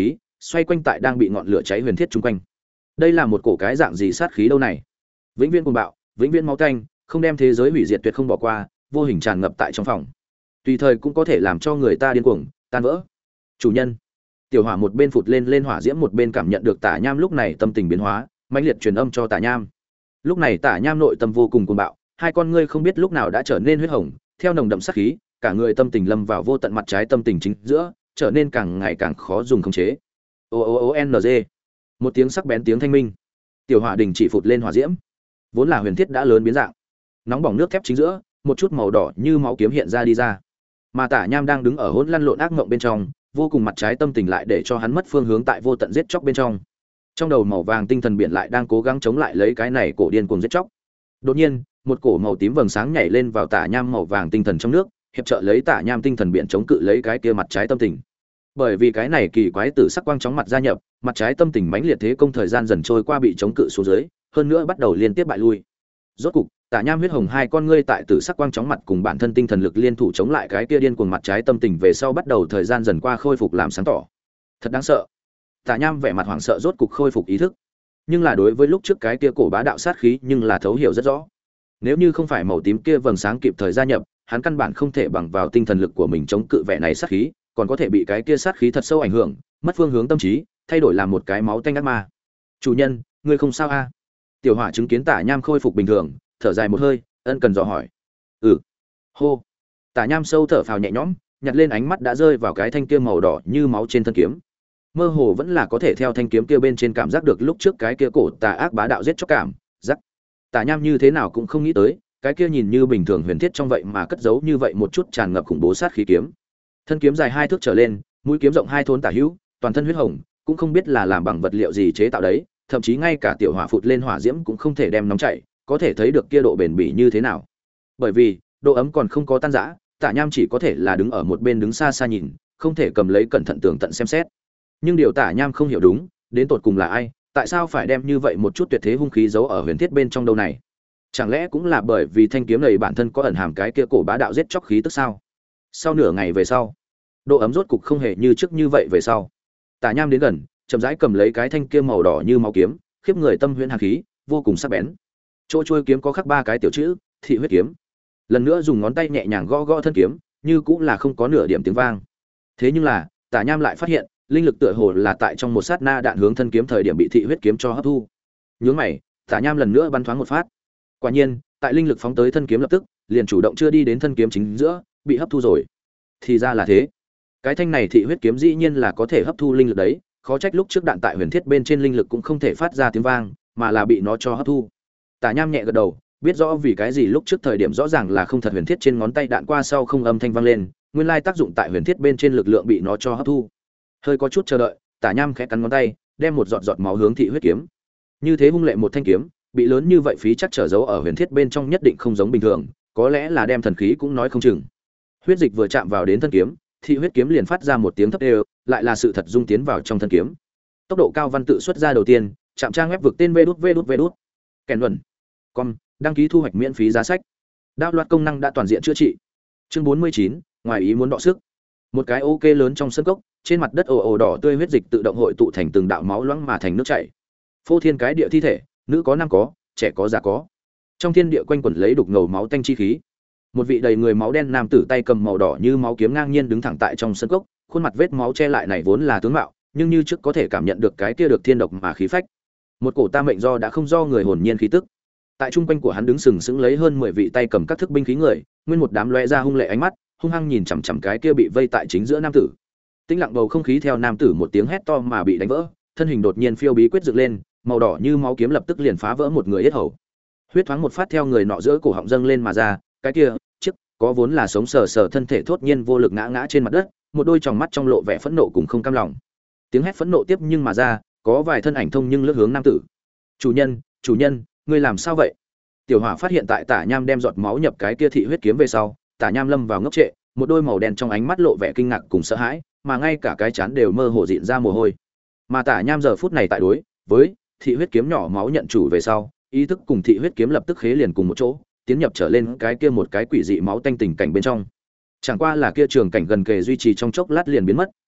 xoay quanh tại đang bị ngọn lửa cháy huyền thiết chung quanh. Đây là một cổ cái dạng gì sát khí đâu này? Vĩnh viễn cuồng bạo, vĩnh viễn máu tanh, không đem thế giới hủy diệt tuyệt không bỏ qua, vô hình tràn ngập tại trong phòng. Tùy thời cũng có thể làm cho người ta điên cuồng, tan vỡ. Chủ nhân. Tiểu Hỏa một bên phụt lên lên hỏa diễm, một bên cảm nhận được Tả Nham lúc này tâm tình biến hóa, mãnh liệt truyền âm cho Tả Nham. Lúc này Tả Nham nội tâm vô cùng cuồng bạo, hai con ngươi không biết lúc nào đã trở nên huyết hồng, theo nồng đậm sát khí, cả người tâm tình lâm vào vô tận mặt trái tâm tình chính giữa, trở nên càng ngày càng khó dùng khống chế. O O O N G. Một tiếng sắc bén tiếng thanh minh. Tiểu Hỏa đình chỉ phụt lên hỏa diễm. Vốn là huyền thiết đã lớn biến dạng. Nóng bỏng nước thép chính giữa, một chút màu đỏ như máu kiếm hiện ra đi ra. Mà Tả Nham đang đứng ở hỗn lăn lộn ác mộng bên trong, vô cùng mặt trái tâm tình lại để cho hắn mất phương hướng tại vô tận giết chóc bên trong. Trong đầu màu vàng tinh thần biển lại đang cố gắng chống lại lấy cái này cổ điên cuồng giết chóc. Đột nhiên, một cổ màu tím vầng sáng nhảy lên vào Tả Nham màu vàng tinh thần trong nước, hiệp trợ lấy Tả Nham tinh thần biển chống cự lấy cái kia mặt trái tâm tình. Bởi vì cái này kỳ quái tử sắc quang chóng mặt gia nhập, mặt trái tâm tình mãnh liệt thế công thời gian dần trôi qua bị chống cự xuống dưới, hơn nữa bắt đầu liên tiếp bại lui. Rốt cục, Tả Nham huyết hồng hai con ngươi tại tử sắc quang chóng mặt cùng bản thân tinh thần lực liên thủ chống lại cái kia điên cuồng mặt trái tâm tình về sau bắt đầu thời gian dần qua khôi phục làm sáng tỏ. Thật đáng sợ. Tả Nham vẻ mặt hoảng sợ rốt cục khôi phục ý thức. Nhưng là đối với lúc trước cái kia cổ bá đạo sát khí nhưng là thấu hiểu rất rõ. Nếu như không phải màu tím kia vầng sáng kịp thời gia nhập, hắn căn bản không thể bằng vào tinh thần lực của mình chống cự vẻ này sát khí, còn có thể bị cái kia sát khí thật sâu ảnh hưởng, mất phương hướng tâm trí, thay đổi làm một cái máu tanh ác ma. Chủ nhân, ngươi không sao a? Tiểu Hỏa chứng kiến Tả Nham khôi phục bình thường, thở dài một hơi, ân cần dò hỏi. Ừ. Hô. Tả Nham sâu thở phào nhẹ nhõm, nhặt lên ánh mắt đã rơi vào cái thanh kia màu đỏ như máu trên thân kiếm. Mơ hồ vẫn là có thể theo thanh kiếm kia bên trên cảm giác được lúc trước cái kia cổ tà ác bá đạo giết chóc cảm giác. Tả Nham như thế nào cũng không nghĩ tới, cái kia nhìn như bình thường huyền thiết trong vậy mà cất giấu như vậy một chút tràn ngập khủng bố sát khí kiếm. Thân kiếm dài hai thước trở lên, mũi kiếm rộng hai thốn tả hữu, toàn thân huyết hồng, cũng không biết là làm bằng vật liệu gì chế tạo đấy, thậm chí ngay cả tiểu hỏa phụt lên hỏa diễm cũng không thể đem nóng chảy, có thể thấy được kia độ bền bỉ như thế nào. Bởi vì độ ấm còn không có tan rã, Tả Nham chỉ có thể là đứng ở một bên đứng xa xa nhìn, không thể cầm lấy cẩn thận tường tận xem xét. Nhưng điều Tả Nham không hiểu đúng, đến tột cùng là ai, tại sao phải đem như vậy một chút tuyệt thế hung khí giấu ở huyền thiết bên trong đâu này? Chẳng lẽ cũng là bởi vì thanh kiếm này bản thân có ẩn hàm cái kia cổ bá đạo giết chóc khí tức sao? Sau nửa ngày về sau, độ ấm rốt cục không hề như trước như vậy về sau. Tả Nham đến gần, chậm rãi cầm lấy cái thanh kia màu đỏ như máu kiếm, khiếp người tâm huyễn hàn khí, vô cùng sắc bén. Chỗ chuôi kiếm có khắc ba cái tiểu chữ, Thị huyết kiếm. Lần nữa dùng ngón tay nhẹ nhàng gõ gõ thân kiếm, như cũng là không có nửa điểm tiếng vang. Thế nhưng là, Tả Nham lại phát hiện, linh lực tựa hồ là tại trong một sát na đạn hướng thân kiếm thời điểm bị thị huyết kiếm cho hấp thu. Nhướng mày, Tả Nham lần nữa bắn thoáng một phát. Quả nhiên, tại linh lực phóng tới thân kiếm lập tức, liền chủ động chưa đi đến thân kiếm chính giữa, bị hấp thu rồi. Thì ra là thế. Cái thanh này thị huyết kiếm dĩ nhiên là có thể hấp thu linh lực đấy, khó trách lúc trước đạn tại huyền thiết bên trên linh lực cũng không thể phát ra tiếng vang, mà là bị nó cho hấp thu. Tả Nham nhẹ gật đầu, biết rõ vì cái gì lúc trước thời điểm rõ ràng là không thật huyền thiết trên ngón tay đạn qua sau không âm thanh vang lên, nguyên lai tác dụng tại huyền thiết bên trên lực lượng bị nó cho hấp thu. Hơi có chút chờ đợi, Tả Nham khẽ cắn ngón tay, đem một giọt giọt máu hướng thị huyết kiếm. Như thế hung lệ một thanh kiếm, bị lớn như vậy phí chắc trở giấu ở huyền thiết bên trong nhất định không giống bình thường, có lẽ là đem thần khí cũng nói không chừng. Huyết dịch vừa chạm vào đến thân kiếm, thị huyết kiếm liền phát ra một tiếng thấp đều, lại là sự thật dung tiến vào trong thân kiếm. Tốc độ cao văn tự xuất ra đầu tiên, chạm trang web vực tên vê đút vê đút vê đút. Kèn luận. Com, đăng ký thu hoạch miễn phí giá sách. Đạo loạt công năng đã toàn diện chữa trị. Chương bốn mươi chín, ngoài ý muốn đọ sức. Một cái ok lớn trong sân cốc, trên mặt đất ồ ồ đỏ tươi huyết dịch tự động hội tụ thành từng đạo máu loãng mà thành nước chảy. Phô thiên cái địa thi thể, nữ có nam có, trẻ có già có. Trong thiên địa quanh quẩn lấy đục ngầu máu tanh chi khí. Một vị đầy người máu đen nam tử tay cầm màu đỏ như máu kiếm ngang nhiên đứng thẳng tại trong sân cốc, khuôn mặt vết máu che lại này vốn là tướng mạo, nhưng như trước có thể cảm nhận được cái kia được thiên độc mà khí phách. Một cổ ta mệnh do đã không do người hồn nhiên khí tức. Tại trung quanh của hắn đứng sừng sững lấy hơn mười vị tay cầm các thức binh khí người, nguyên một đám lóe ra hung lệ ánh mắt, hung hăng nhìn chằm chằm cái kia bị vây tại chính giữa nam tử. Tĩnh lặng bầu không khí theo nam tử một tiếng hét to mà bị đánh vỡ, thân hình đột nhiên phiêu bí quyết dựng lên, màu đỏ như máu kiếm lập tức liền phá vỡ một người yết hầu. Huyết thoáng một phát theo người nọ giữa cổ họng dâng lên mà ra, cái kia, chiếc có vốn là sống sờ sờ thân thể thốt nhiên vô lực ngã ngã trên mặt đất, một đôi tròng mắt trong lộ vẻ phẫn nộ cùng không cam lòng. Tiếng hét phẫn nộ tiếp nhưng mà ra, có vài thân ảnh thông nhưng lướt hướng nam tử. "Chủ nhân, chủ nhân, ngươi làm sao vậy?" Tiểu Hỏa phát hiện tại Tả Nham đem giọt máu nhập cái kia thị huyết kiếm về sau, Tả Nham lâm vào ngốc trệ, một đôi màu đen trong ánh mắt lộ vẻ kinh ngạc cùng sợ hãi, mà ngay cả cái trán đều mơ hồ dịn ra mồ hôi. Mà Tả Nham giờ phút này tại đối với thị huyết kiếm nhỏ máu nhận chủ về sau, ý thức cùng thị huyết kiếm lập tức khế liền cùng một chỗ, tiến nhập trở lên cái kia một cái quỷ dị máu tanh tình cảnh bên trong. Chẳng qua là kia trường cảnh gần kề duy trì trong chốc lát liền biến mất,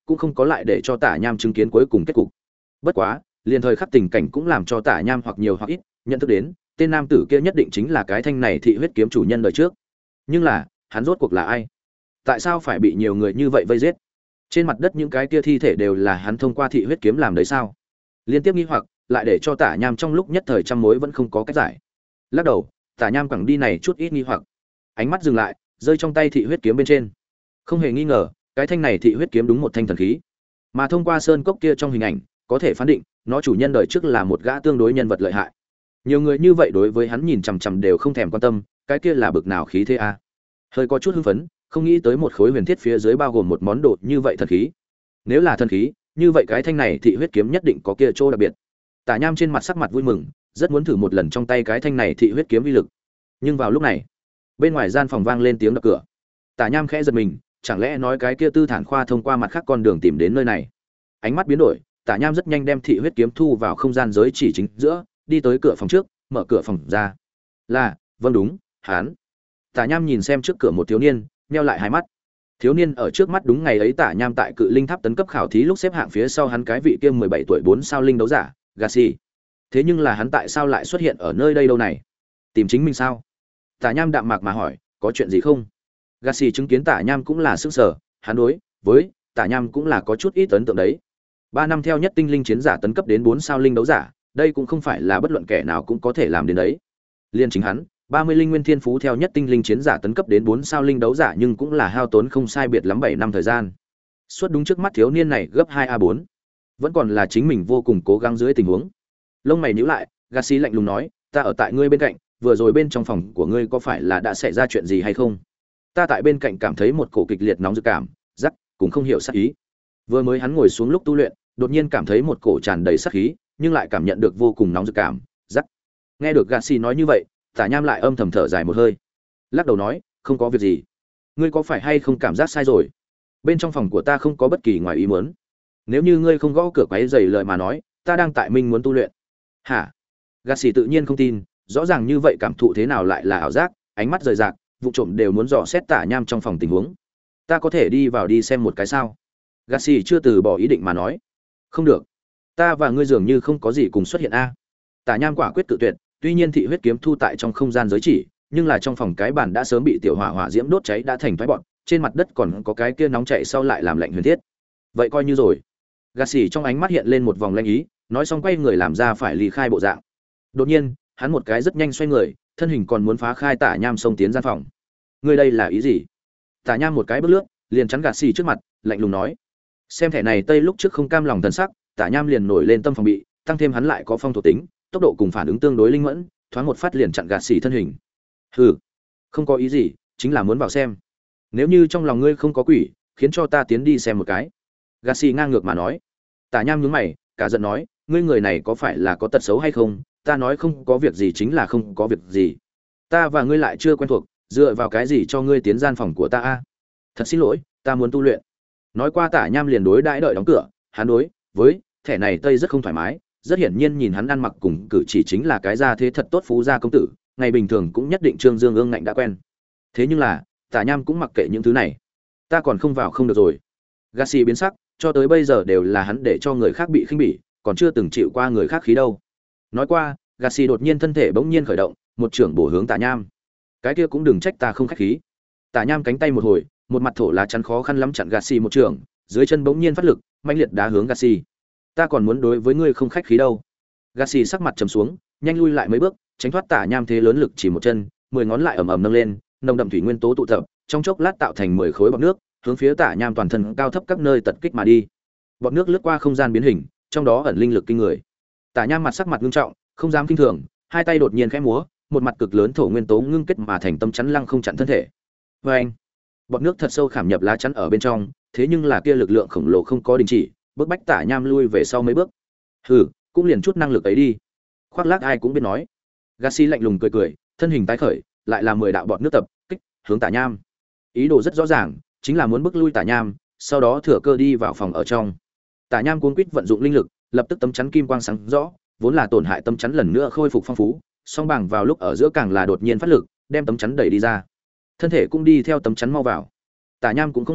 cũng không có lại để cho Tả Nham chứng kiến cuối cùng kết cục. Bất quá, liền thời khắc tình cảnh cũng làm cho Tả Nham hoặc nhiều hoặc ít nhận thức đến, tên nam tử kia nhất định chính là cái thanh này thị huyết kiếm chủ nhân đời trước. Nhưng là, hắn rốt cuộc là ai? Tại sao phải bị nhiều người như vậy vây giết? Trên mặt đất những cái kia thi thể đều là hắn thông qua thị huyết kiếm làm đấy sao? Liên tiếp nghi hoặc, lại để cho Tả Nham trong lúc nhất thời trăm mối vẫn không có cách giải. Lắc đầu, Tả Nham quẳng đi này chút ít nghi hoặc. Ánh mắt dừng lại, rơi trong tay thị huyết kiếm bên trên. Không hề nghi ngờ, cái thanh này thị huyết kiếm đúng một thanh thần khí. Mà thông qua sơn cốc kia trong hình ảnh, có thể phán định, nó chủ nhân đời trước là một gã tương đối nhân vật lợi hại. Nhiều người như vậy đối với hắn nhìn chằm chằm đều không thèm quan tâm, cái kia là bực nào khí thế a. Hơi có chút hưng phấn, không nghĩ tới một khối huyền thiết phía dưới bao gồm một món đồ như vậy thần khí. Nếu là thần khí, như vậy cái thanh này thị huyết kiếm nhất định có kia chỗ đặc biệt. Tả Nham trên mặt sắc mặt vui mừng, rất muốn thử một lần trong tay cái thanh này thị huyết kiếm uy lực. Nhưng vào lúc này, bên ngoài gian phòng vang lên tiếng đập cửa. Tả Nham khẽ giật mình, chẳng lẽ nói cái kia Tư Thản Khoa thông qua mặt khác con đường tìm đến nơi này. Ánh mắt biến đổi, Tả Nham rất nhanh đem thị huyết kiếm thu vào không gian giới chỉ chính giữa, đi tới cửa phòng trước, mở cửa phòng ra. Là, vâng đúng, hắn. Tả Nham nhìn xem trước cửa một thiếu niên, nheo lại hai mắt. Thiếu niên ở trước mắt đúng ngày ấy Tả Nham tại Cự Linh Tháp tấn cấp khảo thí lúc xếp hạng phía sau hắn cái vị kia mười bảy tuổi bốn sao linh đấu giả, Gassi. Thế nhưng là hắn tại sao lại xuất hiện ở nơi đây đâu này? Tìm chính mình sao? Tả Nham đạm mạc mà hỏi, có chuyện gì không? Gassi chứng kiến Tả Nham cũng là sững sờ, hắn đối với Tả Nham cũng là có chút ít ấn tượng đấy. Ba năm theo nhất tinh linh chiến giả tấn cấp đến bốn sao linh đấu giả, đây cũng không phải là bất luận kẻ nào cũng có thể làm đến đấy. Liên chính hắn, ba mươi linh nguyên thiên phú theo nhất tinh linh chiến giả tấn cấp đến bốn sao linh đấu giả nhưng cũng là hao tốn không sai biệt lắm bảy năm thời gian. Suốt đúng trước mắt thiếu niên này gấp hai a bốn. Vẫn còn là chính mình vô cùng cố gắng dưới tình huống. Lông mày nhíu lại, Gassi lạnh lùng nói, "Ta ở tại ngươi bên cạnh, vừa rồi bên trong phòng của ngươi có phải là đã xảy ra chuyện gì hay không?" Ta tại bên cạnh cảm thấy một cổ kịch liệt nóng dự cảm, rắc, cũng không hiểu sát ý. Vừa mới hắn ngồi xuống lúc tu luyện, đột nhiên cảm thấy một cổ tràn đầy sát khí, nhưng lại cảm nhận được vô cùng nóng dự cảm, rắc. Nghe được Gassi nói như vậy, Tả Nham lại âm thầm thở dài một hơi, lắc đầu nói, "Không có việc gì. Ngươi có phải hay không cảm giác sai rồi? Bên trong phòng của ta không có bất kỳ ngoài ý muốn. Nếu như ngươi không gõ cửa quấy rầy lời mà nói, ta đang tại minh muốn tu luyện." Hả? Gassi tự nhiên không tin, rõ ràng như vậy cảm thụ thế nào lại là ảo giác, ánh mắt rời rạc, vụ trộm đều muốn dò xét Tả Nham trong phòng tình huống. "Ta có thể đi vào đi xem một cái sao?" Gassi chưa từ bỏ ý định mà nói. "Không được. Ta và ngươi dường như không có gì cùng xuất hiện a." Tả Nham quả quyết cự tuyệt, tuy nhiên thị huyết kiếm thu tại trong không gian giới chỉ, nhưng là trong phòng cái bàn đã sớm bị tiểu hỏa hỏa diễm đốt cháy đã thành toái bọt, trên mặt đất còn có cái kia nóng chảy sau lại làm lạnh huyền thiết. Vậy coi như rồi. Gassi trong ánh mắt hiện lên một vòng lanh ý, nói xong quay người làm ra phải ly khai bộ dạng. Đột nhiên, hắn một cái rất nhanh xoay người, thân hình còn muốn phá khai Tả Nham xông tiến gian phòng. "Ngươi đây là ý gì?" Tả Nham một cái bước lướt, liền chắn Gassi trước mặt, lạnh lùng nói. Xem thẻ này tây lúc trước không cam lòng thần sắc, Tả Nham liền nổi lên tâm phòng bị, tăng thêm hắn lại có phong thuộc tính, tốc độ cùng phản ứng tương đối linh mẫn, thoáng một phát liền chặn Gassi thân hình. "Hừ, không có ý gì, chính là muốn vào xem. Nếu như trong lòng ngươi không có quỷ, khiến cho ta tiến đi xem một cái." Gassi ngang ngược mà nói. Tả Nham nhướng mày, cả giận nói, "Ngươi người này có phải là có tật xấu hay không? Ta nói không có việc gì chính là không có việc gì. Ta và ngươi lại chưa quen thuộc, dựa vào cái gì cho ngươi tiến gian phòng của ta a? Thật xin lỗi, ta muốn tu luyện." Nói qua Tả Nham liền đối đãi đợi đóng cửa, hắn đối với thẻ này tây rất không thoải mái, rất hiển nhiên nhìn hắn ăn mặc cùng cử chỉ chính là cái gia thế thật tốt phú gia công tử, ngày bình thường cũng nhất định Trương Dương ương ngạnh đã quen. Thế nhưng là, Tả Nham cũng mặc kệ những thứ này. "Ta còn không vào không được rồi." Gassi biến sắc, cho tới bây giờ đều là hắn để cho người khác bị khinh bỉ, còn chưa từng chịu qua người khác khí đâu. Nói qua, Gassi đột nhiên thân thể bỗng nhiên khởi động, một trưởng bổ hướng Tả Nham. "Cái kia cũng đừng trách ta không khách khí." Tả Nham cánh tay một hồi, một mặt thổ lá chắn khó khăn lắm chặn Gassi một trường, dưới chân bỗng nhiên phát lực, mãnh liệt đá hướng Gassi. "Ta còn muốn đối với ngươi không khách khí đâu." Gassi sắc mặt trầm xuống, nhanh lui lại mấy bước, tránh thoát Tả Nham thế lớn lực chỉ một chân, mười ngón lại ầm ầm nâng lên, nồng đậm thủy nguyên tố tụ tập, trong chốc lát tạo thành mười khối bọt nước, hướng phía Tả Nham toàn thân cao thấp các nơi tật kích mà đi. Bọt nước lướt qua không gian biến hình, trong đó ẩn linh lực kinh người. Tả Nham mặt sắc mặt nghiêm trọng, không dám kinh thường, hai tay đột nhiên khẽ múa, một mặt cực lớn thổ nguyên tố ngưng kết mà thành tâm chắn lăng không chặn thân thể. Và anh, bọt nước thật sâu khảm nhập lá chắn ở bên trong, thế nhưng là kia lực lượng khổng lồ không có đình chỉ, bước bách Tả Nham lui về sau mấy bước. "Hừ, cũng liền chút năng lực ấy đi." Khoác lác ai cũng biết nói. Gassi lạnh lùng cười cười, thân hình tái khởi, lại là mười đạo bọt nước tập kích hướng Tả Nham. Ý đồ rất rõ ràng, chính là muốn bức lui Tả Nham, sau đó thừa cơ đi vào phòng ở trong. Tả Nham cuống quýt vận dụng linh lực, lập tức tấm chắn kim quang sáng rõ, vốn là tổn hại tấm chắn lần nữa khôi phục phong phú, song bằng vào lúc ở giữa càng là đột nhiên phát lực, đem tấm chắn đẩy đi ra. Thân thể cũng đi theo tấm chắn mau vào. Tả Nham cũng không đốc,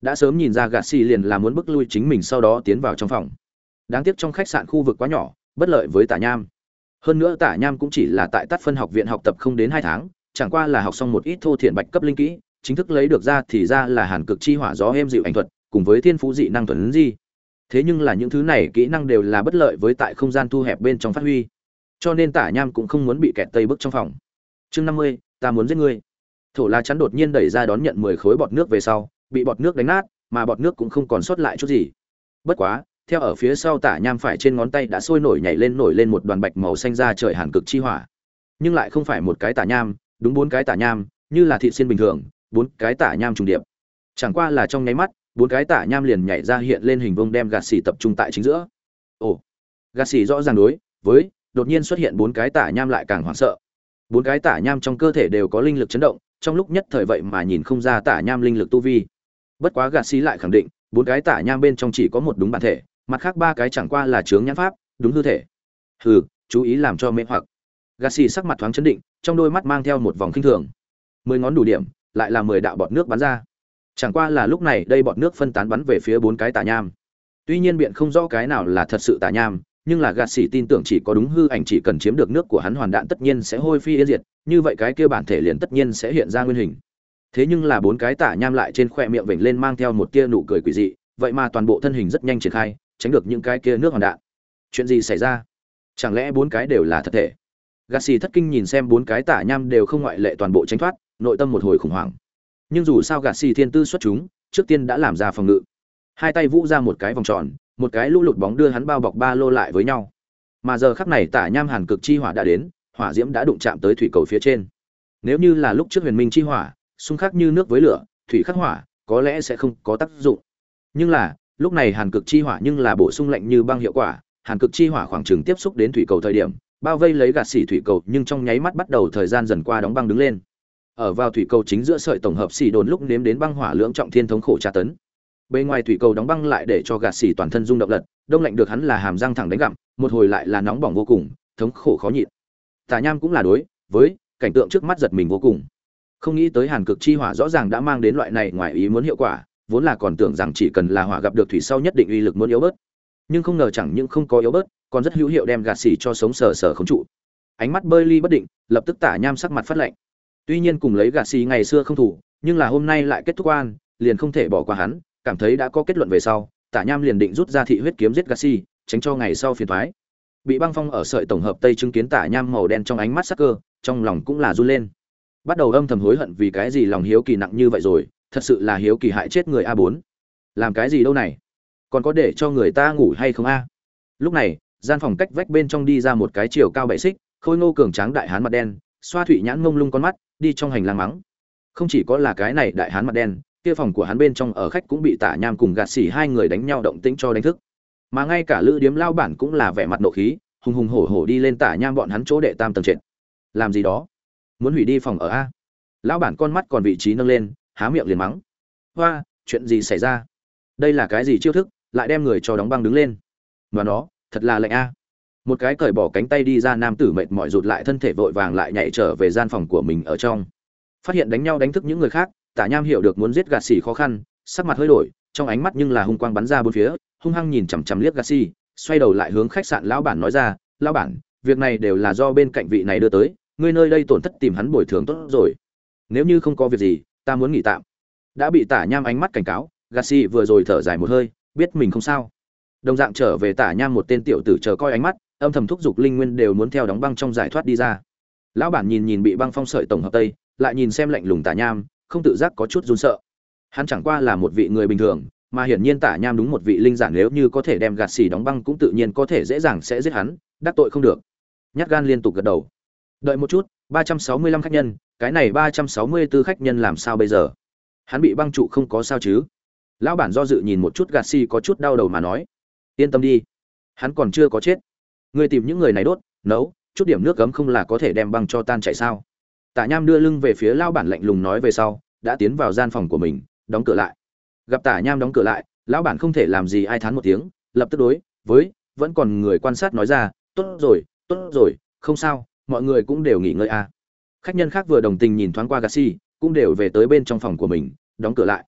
đã sớm nhìn ra gạt xì liền là muốn bức lui chính mình sau đó tiến vào trong phòng. Đáng tiếc trong khách sạn khu vực quá nhỏ, bất lợi với Tả Nham. Hơn nữa Tả Nham cũng chỉ là tại Tát Phân học viện học tập không đến hai tháng, chẳng qua là học xong một ít thô thiện bạch cấp linh kỹ, chính thức lấy được ra thì ra là Hàn Cực Chi Hỏa gió êm dịu ảnh thuật, cùng với Thiên Phú dị năng thuần di. Thế nhưng là những thứ này kỹ năng đều là bất lợi với tại không gian thu hẹp bên trong phát huy. Cho nên Tả Nham cũng không muốn bị kẹt tây bức trong phòng. Chương năm mươi, ta muốn giết ngươi. Thổ La Chắn đột nhiên đẩy ra đón nhận mười khối bọt nước về sau, bị bọt nước đánh nát, mà bọt nước cũng không còn sót lại chút gì. Bất quá, theo ở phía sau Tả Nham phải trên ngón tay đã sôi nổi nhảy lên nổi lên một đoàn bạch màu xanh ra trời Hàn Cực Chi Hỏa. Nhưng lại không phải một cái Tả Nham, đúng bốn cái Tả Nham, như là thịt xiên bình thường, bốn cái Tả Nham trùng điệp. Chẳng qua là trong nháy mắt, bốn cái Tả Nham liền nhảy ra hiện lên hình vuông đem gạt xỉ tập trung tại chính giữa. Ồ, gạt xỉ rõ ràng đối với đột nhiên xuất hiện bốn cái Tả Nham lại càng hoảng sợ. Bốn cái Tả Nham trong cơ thể đều có linh lực chấn động, trong lúc nhất thời vậy mà nhìn không ra Tả Nham linh lực tu vi. Bất quá gạt xỉ lại khẳng định, bốn cái Tả Nham bên trong chỉ có một đúng bản thể, mặt khác ba cái chẳng qua là chướng nhãn pháp, đúng hư thể. Hừ, chú ý làm cho mê hoặc. Gạt xỉ sắc mặt thoáng chấn định, trong đôi mắt mang theo một vòng khinh thường. Mười ngón đủ điểm, lại là mười đạo bọt nước bắn ra. Chẳng qua là lúc này đây bọt nước phân tán bắn về phía bốn cái Tả Nham. Tuy nhiên biện không rõ cái nào là thật sự Tả Nham, nhưng là gạt xỉ tin tưởng chỉ có đúng hư ảnh chỉ cần chiếm được nước của hắn hoàn đạn tất nhiên sẽ hôi phi yên diệt, như vậy cái kia bản thể liền tất nhiên sẽ hiện ra nguyên hình. Thế nhưng là bốn cái Tả Nham lại trên khóe miệng vểnh lên mang theo một tia nụ cười quỷ dị, vậy mà toàn bộ thân hình rất nhanh triển khai, tránh được những cái kia nước hoàn đạn. Chuyện gì xảy ra? Chẳng lẽ bốn cái đều là thật thể? Gạt xỉ thất kinh nhìn xem bốn cái Tả Nham đều không ngoại lệ toàn bộ tránh thoát, nội tâm một hồi khủng hoảng. Nhưng dù sao gạt xỉ thiên tư xuất chúng, trước tiên đã làm ra phòng ngự. Hai tay vũ ra một cái vòng tròn, một cái lũ lụt bóng đưa hắn bao bọc ba lô lại với nhau. Mà giờ khắc này Tả Nham Hàn Cực Chi Hỏa đã đến, hỏa diễm đã đụng chạm tới thủy cầu phía trên. Nếu như là lúc trước Huyền Minh Chi Hỏa, xung khắc như nước với lửa, thủy khắc hỏa, có lẽ sẽ không có tác dụng. Nhưng là, lúc này Hàn Cực Chi Hỏa nhưng là bổ sung lạnh như băng hiệu quả, Hàn Cực Chi Hỏa khoảng chừng tiếp xúc đến thủy cầu thời điểm, bao vây lấy gạt xỉ thủy cầu, nhưng trong nháy mắt bắt đầu thời gian dần qua đóng băng đứng lên. Ở vào thủy cầu chính giữa sợi tổng hợp xỉ đồn lúc nếm đến băng hỏa lưỡng trọng thiên thống khổ tra tấn. Bên ngoài thủy cầu đóng băng lại để cho gạt xỉ toàn thân rung động lật, đông lạnh được hắn là hàm răng thẳng đánh gặm, một hồi lại là nóng bỏng vô cùng, thống khổ khó nhịn. Tả Nham cũng là đối với cảnh tượng trước mắt giật mình vô cùng. Không nghĩ tới Hàn Cực Chi Hỏa rõ ràng đã mang đến loại này ngoài ý muốn hiệu quả, vốn là còn tưởng rằng chỉ cần là hỏa gặp được thủy sau nhất định uy lực muốn yếu bớt. Nhưng không ngờ chẳng những không có yếu bớt, còn rất hữu hiệu đem gạt xỉ cho sống sờ sờ không trụ. Ánh mắt bơi ly bất định, lập tức Tả Nham sắc mặt phát lạnh. Tuy nhiên cùng lấy gạt xỉ ngày xưa không thủ, nhưng là hôm nay lại kết thúc oan, liền không thể bỏ qua hắn, cảm thấy đã có kết luận về sau, Tả Nham liền định rút ra thị huyết kiếm giết gạt xỉ, tránh cho ngày sau phiền toái. Bị băng phong ở sợi tổng hợp tây chứng kiến Tả Nham màu đen trong ánh mắt sắc cơ, trong lòng cũng là run lên. Bắt đầu âm thầm hối hận vì cái gì lòng hiếu kỳ nặng như vậy rồi, thật sự là hiếu kỳ hại chết người a bốn. Làm cái gì đâu này? Còn có để cho người ta ngủ hay không a? Lúc này, gian phòng cách vách bên trong đi ra một cái chiều cao bảy xích, khôi ngô cường tráng đại hán mặt đen, xoa thủy nhãn ngông lung con mắt, đi trong hành lang mắng. Không chỉ có là cái này đại hán mặt đen, kia phòng của hắn bên trong ở khách cũng bị Tả Nham cùng gạt xỉ hai người đánh nhau động tĩnh cho đánh thức. Mà ngay cả lữ điếm lao bản cũng là vẻ mặt nộ khí, hùng hùng hổ hổ đi lên Tả Nham bọn hắn chỗ đệ tam tầng trệt. Làm gì đó? Muốn hủy đi phòng ở a? Lão bản con mắt còn vị trí nâng lên, há miệng liền mắng. Hoa, chuyện gì xảy ra? Đây là cái gì chiêu thức, lại đem người cho đóng băng đứng lên. Mà nó, thật là lạnh a. Một cái cởi bỏ cánh tay đi ra nam tử mệt mỏi rụt lại thân thể vội vàng lại nhảy trở về gian phòng của mình ở trong. Phát hiện đánh nhau đánh thức những người khác, Tả Nham hiểu được muốn giết gạt xỉ khó khăn, sắc mặt hơi đổi, trong ánh mắt nhưng là hung quang bắn ra bốn phía, hung hăng nhìn chằm chằm liếc gạt xỉ, xoay đầu lại hướng khách sạn lão bản nói ra, "Lão bản, việc này đều là do bên cạnh vị này đưa tới, ngươi nơi đây tổn thất tìm hắn bồi thường tốt rồi. Nếu như không có việc gì, ta muốn nghỉ tạm." Đã bị Tả Nham ánh mắt cảnh cáo, gạt xỉ vừa rồi thở dài một hơi, biết mình không sao. Đồng dạng trở về Tả Nham một tên tiểu tử chờ coi ánh mắt, âm thầm thúc giục linh nguyên đều muốn theo đóng băng trong giải thoát đi ra. Lão bản nhìn nhìn bị băng phong sợi tổng hợp tây, lại nhìn xem lạnh lùng Tả Nham, không tự giác có chút run sợ. Hắn chẳng qua là một vị người bình thường, mà hiển nhiên Tả Nham đúng một vị linh giả, nếu như có thể đem gạt xỉ đóng băng cũng tự nhiên có thể dễ dàng sẽ giết hắn, đắc tội không được. Nhát gan liên tục gật đầu. Đợi một chút, ba trăm sáu mươi lăm khách nhân, cái này ba trăm sáu mươi tư khách nhân làm sao bây giờ? Hắn bị băng trụ không có sao chứ? Lão bản do dự nhìn một chút gạt xỉ có chút đau đầu mà nói, yên tâm đi, hắn còn chưa có chết. Ngươi tìm những người này đốt, nấu, chút điểm nước cấm không là có thể đem băng cho tan chảy sao? Tả Nham đưa lưng về phía lão bản lạnh lùng nói về sau, đã tiến vào gian phòng của mình, đóng cửa lại. Gặp Tả Nham đóng cửa lại, lão bản không thể làm gì ai thán một tiếng, lập tức đối với vẫn còn người quan sát nói ra, tốt rồi, tốt rồi, không sao, mọi người cũng đều nghỉ ngơi a. À. Khách nhân khác vừa đồng tình nhìn thoáng qua Gassi, cũng đều về tới bên trong phòng của mình, đóng cửa lại.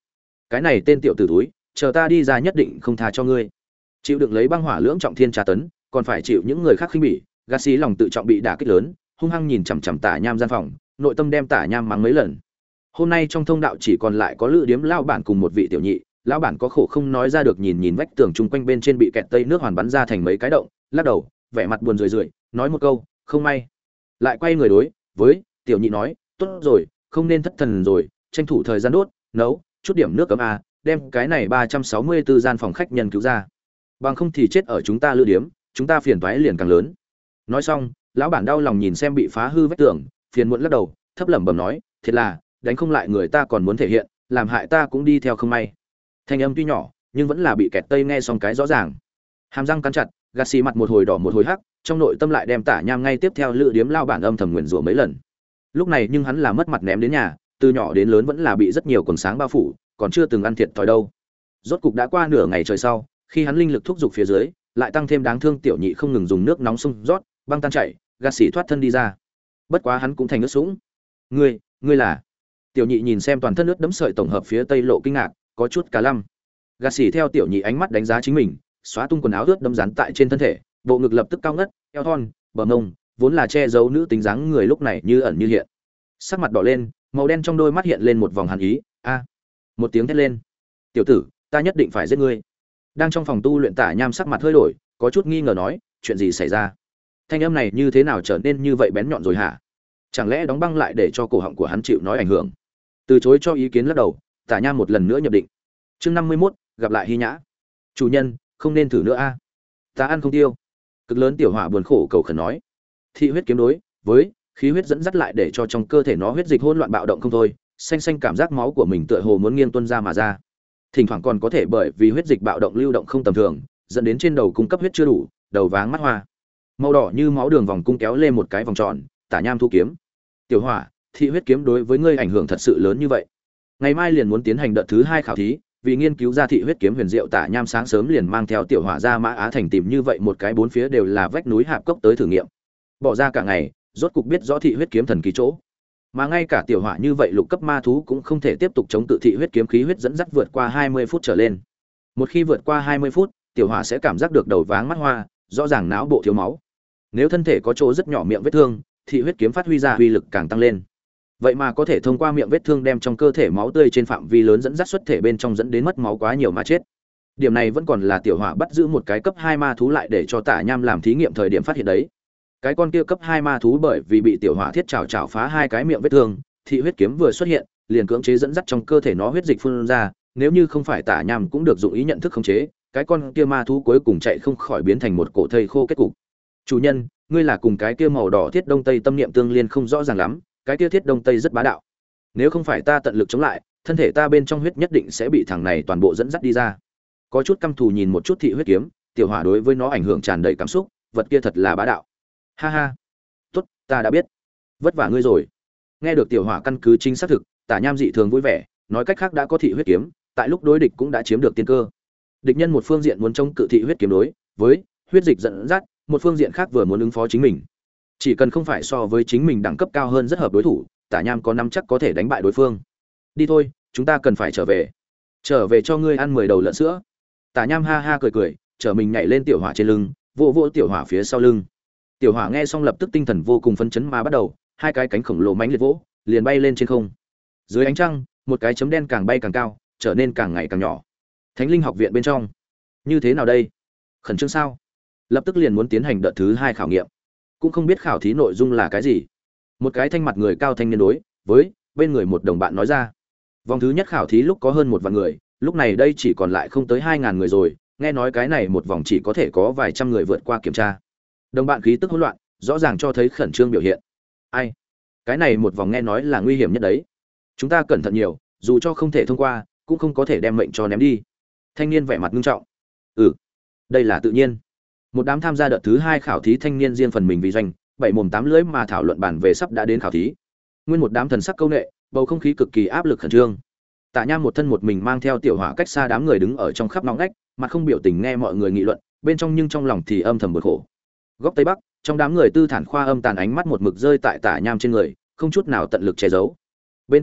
cái này tên tiểu tử túi, chờ ta đi ra nhất định không tha cho ngươi. Chịu đựng lấy băng hỏa lưỡng trọng thiên tra tấn, còn phải chịu những người khác khinh bỉ, gã xí lòng tự trọng bị đả kích lớn, hung hăng nhìn chằm chằm Tả Nham gian phòng, nội tâm đem Tả Nham mắng mấy lần. Hôm nay trong thông đạo chỉ còn lại có Lữ Điếm lão bản cùng một vị tiểu nhị, lão bản có khổ không nói ra được, nhìn nhìn vách tường chung quanh bên trên bị kẹt tây nước hoàn bắn ra thành mấy cái động, lắc đầu, vẻ mặt buồn rười rượi, nói một câu, không may. Lại quay người đối với tiểu nhị nói, tốt rồi, không nên thất thần rồi, tranh thủ thời gian đốt, nấu chút điểm nước cấm a, đem cái này ba trăm sáu mươi tư gian phòng khách nhân cứu ra. Bằng không thì chết ở chúng ta Lữ Điếm, chúng ta phiền toái liền càng lớn. Nói xong, lão bản đau lòng nhìn xem bị phá hư vách tường, phiền muộn lắc đầu, thấp lẩm bẩm nói, thiệt là, đánh không lại người ta còn muốn thể hiện, làm hại ta cũng đi theo không may. Thanh âm tuy nhỏ, nhưng vẫn là bị kẹt tây nghe xong cái rõ ràng. Hàm răng cắn chặt, gạt xì mặt một hồi đỏ một hồi hắc, trong nội tâm lại đem Tả Nham ngay tiếp theo Lữ Điếm lao bản âm thầm nguyền rủa mấy lần. Lúc này nhưng hắn là mất mặt ném đến nhà, từ nhỏ đến lớn vẫn là bị rất nhiều quần sáng bao phủ, còn chưa từng ăn thiệt thòi đâu. Rốt cục đã qua nửa ngày trời sau, khi hắn linh lực thúc giục phía dưới, lại tăng thêm đáng thương tiểu nhị không ngừng dùng nước nóng xung rót, băng tan chảy, gạt xì thoát thân đi ra. Bất quá hắn cũng thành ướt sũng. "Ngươi, ngươi là?" Tiểu nhị nhìn xem toàn thân ướt đẫm sợi tổng hợp phía tây lộ kinh ngạc, có chút cả lăm. Gạt xì theo tiểu nhị ánh mắt đánh giá chính mình, xóa tung quần áo ướt đẫm dán tại trên thân thể, bộ ngực lập tức cao ngất, eo thon, bờ mông, vốn là che giấu nữ tính dáng người lúc này như ẩn như hiện. Sắc mặt đỏ lên, màu đen trong đôi mắt hiện lên một vòng hàn ý, a. Một tiếng thét lên. "Tiểu tử, ta nhất định phải giết ngươi." Đang trong phòng tu luyện Tả Nham sắc mặt hơi đổi, có chút nghi ngờ nói, chuyện gì xảy ra? Thanh âm này như thế nào trở nên như vậy bén nhọn rồi hả? Chẳng lẽ đóng băng lại để cho cổ họng của hắn chịu nói ảnh hưởng? Từ chối cho ý kiến lắc đầu, Tả Nham một lần nữa nhập định. Chương năm mươi mốt, gặp lại Hy Nhã. "Chủ nhân, không nên thử nữa a. Ta ăn không tiêu." Cực lớn tiểu hỏa buồn khổ cầu khẩn nói. Thị huyết kiếm đối với khí huyết dẫn dắt lại để cho trong cơ thể nó huyết dịch hỗn loạn bạo động không thôi, xanh xanh cảm giác máu của mình tựa hồ muốn nghiêng tuôn ra mà ra. Thỉnh thoảng còn có thể bởi vì huyết dịch bạo động lưu động không tầm thường, dẫn đến trên đầu cung cấp huyết chưa đủ, đầu váng mắt hoa. Màu đỏ như máu đường vòng cung kéo lên một cái vòng tròn, Tả Nham thu kiếm. "Tiểu hỏa, thị huyết kiếm đối với ngươi ảnh hưởng thật sự lớn như vậy?" Ngày mai liền muốn tiến hành đợt thứ hai khảo thí, vì nghiên cứu ra thị huyết kiếm huyền diệu, Tả Nham sáng sớm liền mang theo tiểu hỏa ra Mã Á thành tìm như vậy một cái bốn phía đều là vách núi hạp cốc tới thử nghiệm. Bỏ ra cả ngày, rốt cục biết rõ thị huyết kiếm thần kỳ chỗ. Mà ngay cả tiểu hỏa như vậy lục cấp ma thú cũng không thể tiếp tục chống tự thị huyết kiếm khí huyết dẫn dắt vượt qua hai mươi phút trở lên. Một khi vượt qua hai mươi phút, tiểu hỏa sẽ cảm giác được đầu váng mắt hoa, rõ ràng não bộ thiếu máu. Nếu thân thể có chỗ rất nhỏ miệng vết thương, thị huyết kiếm phát huy ra uy lực càng tăng lên. Vậy mà có thể thông qua miệng vết thương đem trong cơ thể máu tươi trên phạm vi lớn dẫn dắt xuất thể bên trong, dẫn đến mất máu quá nhiều mà chết. Điểm này vẫn còn là tiểu hỏa bắt giữ một cái cấp hai ma thú lại để cho Tả Nham làm thí nghiệm thời điểm phát hiện đấy. Cái con kia cấp hai ma thú bởi vì bị tiểu hỏa thiết chảo chảo phá hai cái miệng vết thương, thị huyết kiếm vừa xuất hiện, liền cưỡng chế dẫn dắt trong cơ thể nó huyết dịch phun ra, nếu như không phải Tả Nham cũng được dụng ý nhận thức khống chế, cái con kia ma thú cuối cùng chạy không khỏi biến thành một cổ thây khô kết cục. "Chủ nhân, ngươi là cùng cái kia màu đỏ thiết đông tây tâm niệm tương liên không rõ ràng lắm, cái kia thiết đông tây rất bá đạo. Nếu không phải ta tận lực chống lại, thân thể ta bên trong huyết nhất định sẽ bị thằng này toàn bộ dẫn dắt đi ra." Có chút căm thù nhìn một chút thị huyết kiếm, tiểu hỏa đối với nó ảnh hưởng tràn đầy cảm xúc, vật kia thật là bá đạo. "Ha ha, tốt, ta đã biết. Vất vả ngươi rồi." Nghe được tiểu hỏa căn cứ chính xác thực, Tả Nham dị thường vui vẻ, nói cách khác đã có thị huyết kiếm, tại lúc đối địch cũng đã chiếm được tiên cơ. Địch nhân một phương diện muốn chống cự thị huyết kiếm đối với huyết dịch dẫn dắt, một phương diện khác vừa muốn ứng phó chính mình. Chỉ cần không phải so với chính mình đẳng cấp cao hơn rất hợp đối thủ, Tả Nham có nắm chắc có thể đánh bại đối phương. "Đi thôi, chúng ta cần phải trở về. Trở về cho ngươi ăn mười đầu lợn sữa." Tả Nham ha ha cười cười, trở mình nhảy lên tiểu hỏa trên lưng, vỗ vỗ tiểu hỏa phía sau lưng. Tiểu hỏa nghe xong lập tức tinh thần vô cùng phấn chấn mà bắt đầu, hai cái cánh khổng lồ mãnh liệt vỗ, liền bay lên trên không. Dưới ánh trăng, một cái chấm đen càng bay càng cao, trở nên càng ngày càng nhỏ. Thánh linh học viện bên trong, như thế nào đây? Khẩn trương sao? Lập tức liền muốn tiến hành đợt thứ hai khảo nghiệm. Cũng không biết khảo thí nội dung là cái gì. Một cái thanh mặt người cao thanh niên đối với bên người một đồng bạn nói ra. Vòng thứ nhất khảo thí lúc có hơn một vạn người, lúc này đây chỉ còn lại không tới hai ngàn người rồi, nghe nói cái này một vòng chỉ có thể có vài trăm người vượt qua kiểm tra. Đồng bạn khí tức hỗn loạn, rõ ràng cho thấy khẩn trương biểu hiện. "Ai? Cái này một vòng nghe nói là nguy hiểm nhất đấy. Chúng ta cẩn thận nhiều, dù cho không thể thông qua, cũng không có thể đem mệnh cho ném đi." Thanh niên vẻ mặt nghiêm trọng. "Ừ, đây là tự nhiên." Một đám tham gia đợt thứ hai khảo thí thanh niên riêng phần mình vì doanh, bảy mồm tám lưỡi mà thảo luận bàn về sắp đã đến khảo thí. Nguyên một đám thần sắc câu nệ, bầu không khí cực kỳ áp lực khẩn trương. Tả Nham một thân một mình mang theo tiểu hỏa cách xa đám người đứng ở trong khắp ngõ ngách, mặt không biểu tình nghe mọi người nghị luận, bên trong nhưng trong lòng thì âm thầm bực khổ. Góc tây bắc, trong đám người Tư Thản Khoa âm tàn ánh mắt một mực rơi tại Tả Nham trên người, không chút nào tận lực che giấu. Bên kia,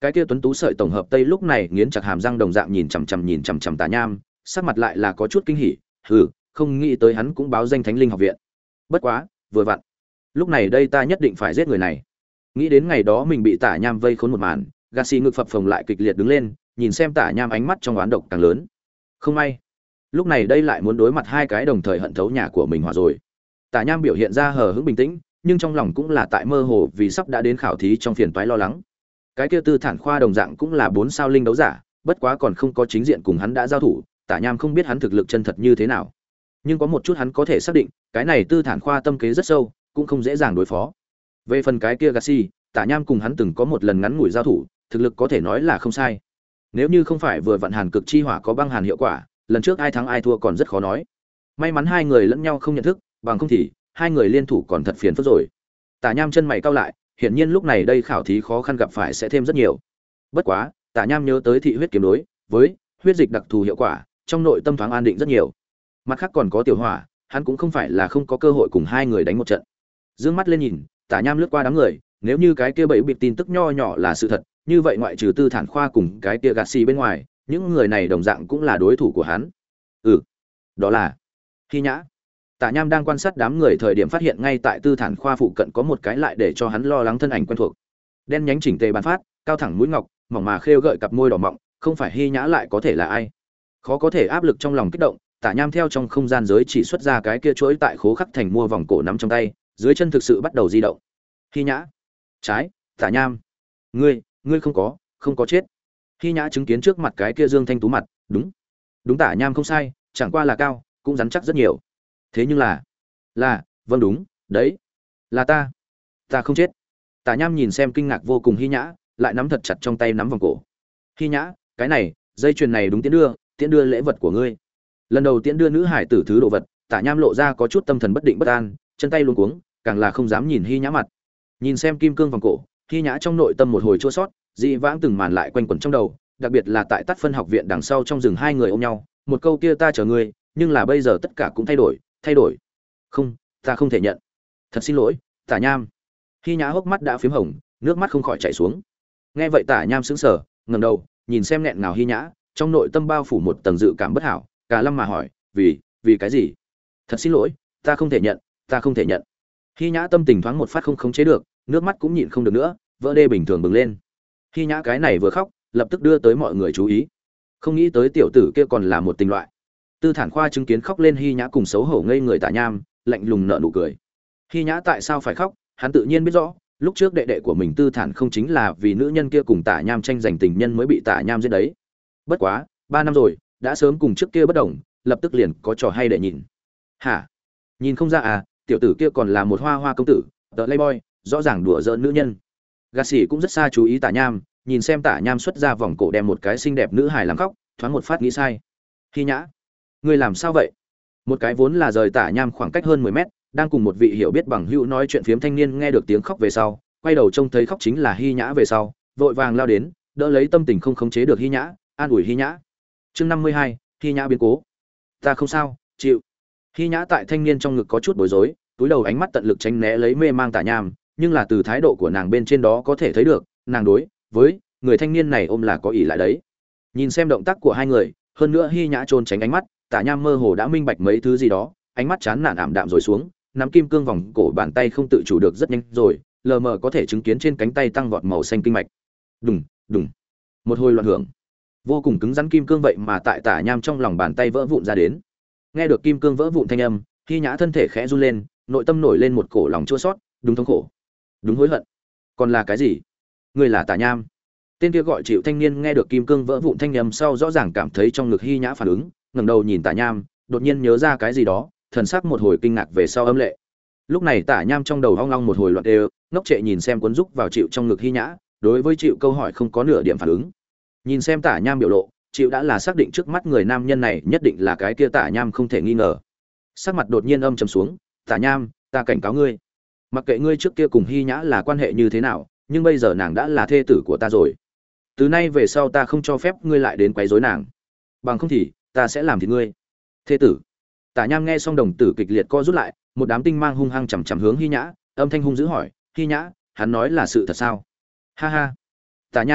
Cái kia tuấn tú sợi tổng hợp tây lúc này nghiến chặt hàm răng đồng dạng nhìn chằm chằm nhìn chằm chằm Tả Nham, sắc mặt lại là có chút kinh hỉ, hừ, không nghĩ tới hắn cũng báo danh Thánh Linh học viện. Bất quá, vừa vặn, lúc này đây ta nhất định phải giết người này. Nghĩ đến ngày đó mình bị Tả Nham vây khốn một màn, Gacy ngực phập phồng lại kịch liệt đứng lên, nhìn xem Tả Nham ánh mắt trong oán độc càng lớn. Không may, lúc này đây lại muốn đối mặt hai cái đồng thời hận thấu nhà của mình hỏa rồi. Tả Nham biểu hiện ra hờ hững bình tĩnh, nhưng trong lòng cũng là tại mơ hồ vì sắp đã đến khảo thí trong phiền toái lo lắng. Cái kia Tư Thản Khoa đồng dạng cũng là bốn sao linh đấu giả, bất quá còn không có chính diện cùng hắn đã giao thủ, Tả Nham không biết hắn thực lực chân thật như thế nào. Nhưng có một chút hắn có thể xác định, cái này Tư Thản Khoa tâm kế rất sâu, cũng không dễ dàng đối phó. Về phần cái kia Gacy, Tả Nham cùng hắn từng có một lần ngắn ngủi giao thủ, thực lực có thể nói là không sai. Nếu như không phải vừa vận hàn cực chi hỏa có băng hàn hiệu quả, lần trước ai thắng ai thua còn rất khó nói. May mắn hai người lẫn nhau không nhận thức, bằng không thì hai người liên thủ còn thật phiền phức rồi. Tả Nham chân mày cau lại, hiển nhiên lúc này đây khảo thí khó khăn gặp phải sẽ thêm rất nhiều. Bất quá, Tả Nham nhớ tới thị huyết kiếm đối với huyết dịch đặc thù hiệu quả, trong nội tâm thoáng an định rất nhiều. Mặt khác còn có Tiểu Hỏa, hắn cũng không phải là không có cơ hội cùng hai người đánh một trận. Dương mắt lên nhìn, Tả Nham lướt qua đám người, nếu như cái kia bậy bịt tin tức nho nhỏ là sự thật, như vậy ngoại trừ Tư Thản Khoa cùng cái kia Gacy bên ngoài, những người này đồng dạng cũng là đối thủ của hắn. Ừ, đó là Hy Nhã. Tả Nham đang quan sát đám người thời điểm phát hiện ngay tại Tư Thản Khoa phụ cận có một cái lại để cho hắn lo lắng thân ảnh quen thuộc. Đen nhánh chỉnh tề bàn phát, cao thẳng mũi ngọc, mỏng mà khêu gợi cặp môi đỏ mọng, không phải Hy Nhã lại có thể là ai? Khó có thể áp lực trong lòng kích động, Tả Nham theo trong không gian giới chỉ xuất ra cái kia chuỗi tại khố khắc thành mua vòng cổ nắm trong tay, dưới chân thực sự bắt đầu di động. Hy Nhã, trái, Tả Nham, ngươi, ngươi không có, không có chết. Hy Nhã chứng kiến trước mặt cái kia Dương Thanh Tú mặt, đúng, đúng Tả Nham không sai, chẳng qua là cao, cũng rắn chắc rất nhiều. Thế nhưng là, là, vâng đúng, đấy, là ta, ta không chết. Tả Nham nhìn xem kinh ngạc vô cùng Hy Nhã, lại nắm thật chặt trong tay nắm vòng cổ. Hy Nhã, cái này, dây chuyền này đúng tiễn đưa, tiễn đưa lễ vật của ngươi. Lần đầu tiễn đưa nữ hải tử thứ đồ vật, Tả Nham lộ ra có chút tâm thần bất định bất an, chân tay luống cuống, càng là không dám nhìn Hy Nhã mặt. Nhìn xem kim cương vòng cổ, Hy Nhã trong nội tâm một hồi chua xót, dị vãng từng màn lại quanh quẩn trong đầu, đặc biệt là tại Tát Phân học viện đằng sau trong rừng hai người ôm nhau, một câu kia ta chờ ngươi, nhưng là bây giờ tất cả cũng thay đổi, thay đổi. Không, ta không thể nhận. Thật xin lỗi, Tả Nham. Hy Nhã hốc mắt đã phím hồng, nước mắt không khỏi chảy xuống. Nghe vậy Tả Nham sững sờ, ngẩng đầu, nhìn xem nghẹn ngào Hy Nhã, trong nội tâm bao phủ một tầng dự cảm bất hảo, cả lâm mà hỏi, vì, vì cái gì? Thật xin lỗi, ta không thể nhận, ta không thể nhận. Hy Nhã tâm tình thoáng một phát không khống chế được, nước mắt cũng nhịn không được nữa, vỡ đê bình thường bừng lên. Hy Nhã cái này vừa khóc, lập tức đưa tới mọi người chú ý. Không nghĩ tới tiểu tử kia còn là một tình loại. Tư Thản Khoa chứng kiến khóc lên Hy Nhã cùng xấu hổ ngây người Tả Nham, lạnh lùng nở nụ cười. Hy Nhã tại sao phải khóc, hắn tự nhiên biết rõ, lúc trước đệ đệ của mình Tư Thản không chính là vì nữ nhân kia cùng Tả Nham tranh giành tình nhân mới bị Tả Nham giết đấy. Bất quá, ba năm rồi, đã sớm cùng trước kia bất đồng, lập tức liền có trò hay để nhìn. Hả? Nhìn không ra à, tiểu tử kia còn là một hoa hoa công tử, tờ playboy, rõ ràng đùa giỡn nữ nhân. Gacy cũng rất xa chú ý Tả Nham, nhìn xem Tả Nham xuất ra vòng cổ đem một cái xinh đẹp nữ hài làm khóc, thoáng một phát nghĩ sai. Hy Nhã, ngươi làm sao vậy? Một cái vốn là rời Tả Nham khoảng cách hơn mười mét, đang cùng một vị hiểu biết bằng hữu nói chuyện phiếm thanh niên nghe được tiếng khóc về sau, quay đầu trông thấy khóc chính là Hy Nhã về sau, vội vàng lao đến, đỡ lấy tâm tình không khống chế được Hy Nhã, an ủi Hy Nhã. Chương năm mươi hai, Hy Nhã biến cố. Ta không sao, chịu. Hy Nhã tại thanh niên trong ngực có chút bối rối, túi đầu ánh mắt tận lực tránh né lấy mê mang Tả Nham, nhưng là từ thái độ của nàng bên trên đó có thể thấy được, nàng đối với người thanh niên này ôm là có ỷ lại đấy. Nhìn xem động tác của hai người, hơn nữa Hy Nhã trốn tránh ánh mắt, Tả Nham mơ hồ đã minh bạch mấy thứ gì đó, ánh mắt chán nản ảm đạm rồi xuống, nắm kim cương vòng cổ bàn tay không tự chủ được rất nhanh rồi, lờ mờ có thể chứng kiến trên cánh tay tăng vọt màu xanh kinh mạch. Đùng, đùng. Một hồi loạn hưởng. Vô cùng cứng rắn kim cương vậy mà tại Tả Nham trong lòng bàn tay vỡ vụn ra đến. Nghe được kim cương vỡ vụn thanh âm, Hy Nhã thân thể khẽ run lên, nội tâm nổi lên một cổ lòng chua xót, đúng thống khổ, đúng hối hận. Còn là cái gì? Ngươi là Tả Nham? Tên kia gọi Chịu thanh niên nghe được kim cương vỡ vụn thanh âm sau rõ ràng cảm thấy trong ngực Hy Nhã phản ứng, ngẩng đầu nhìn Tả Nham, đột nhiên nhớ ra cái gì đó, thần sắc một hồi kinh ngạc về sau âm lệ. Lúc này Tả Nham trong đầu hoang long một hồi loạn đều, ngốc trệ nhìn xem cuốn rúc vào Chịu trong ngực Hy Nhã, đối với Chịu câu hỏi không có nửa điểm phản ứng. Nhìn xem Tả Nham biểu lộ, Chịu đã là xác định trước mắt người nam nhân này nhất định là cái kia Tả Nham không thể nghi ngờ. Sắc mặt đột nhiên âm trầm xuống, "Tả Nham, ta cảnh cáo ngươi, mặc kệ ngươi trước kia cùng Hy Nhã là quan hệ như thế nào, nhưng bây giờ nàng đã là thê tử của ta rồi. Từ nay về sau ta không cho phép ngươi lại đến quấy rối nàng, bằng không thì ta sẽ làm thịt ngươi." Thê tử? Tả Nham nghe xong đồng tử kịch liệt co rút lại, một đám tinh mang hung hăng chằm chằm hướng Hy Nhã, âm thanh hung dữ hỏi, "Hy Nhã, hắn nói là sự thật sao?" Ha ha. Tả Nham,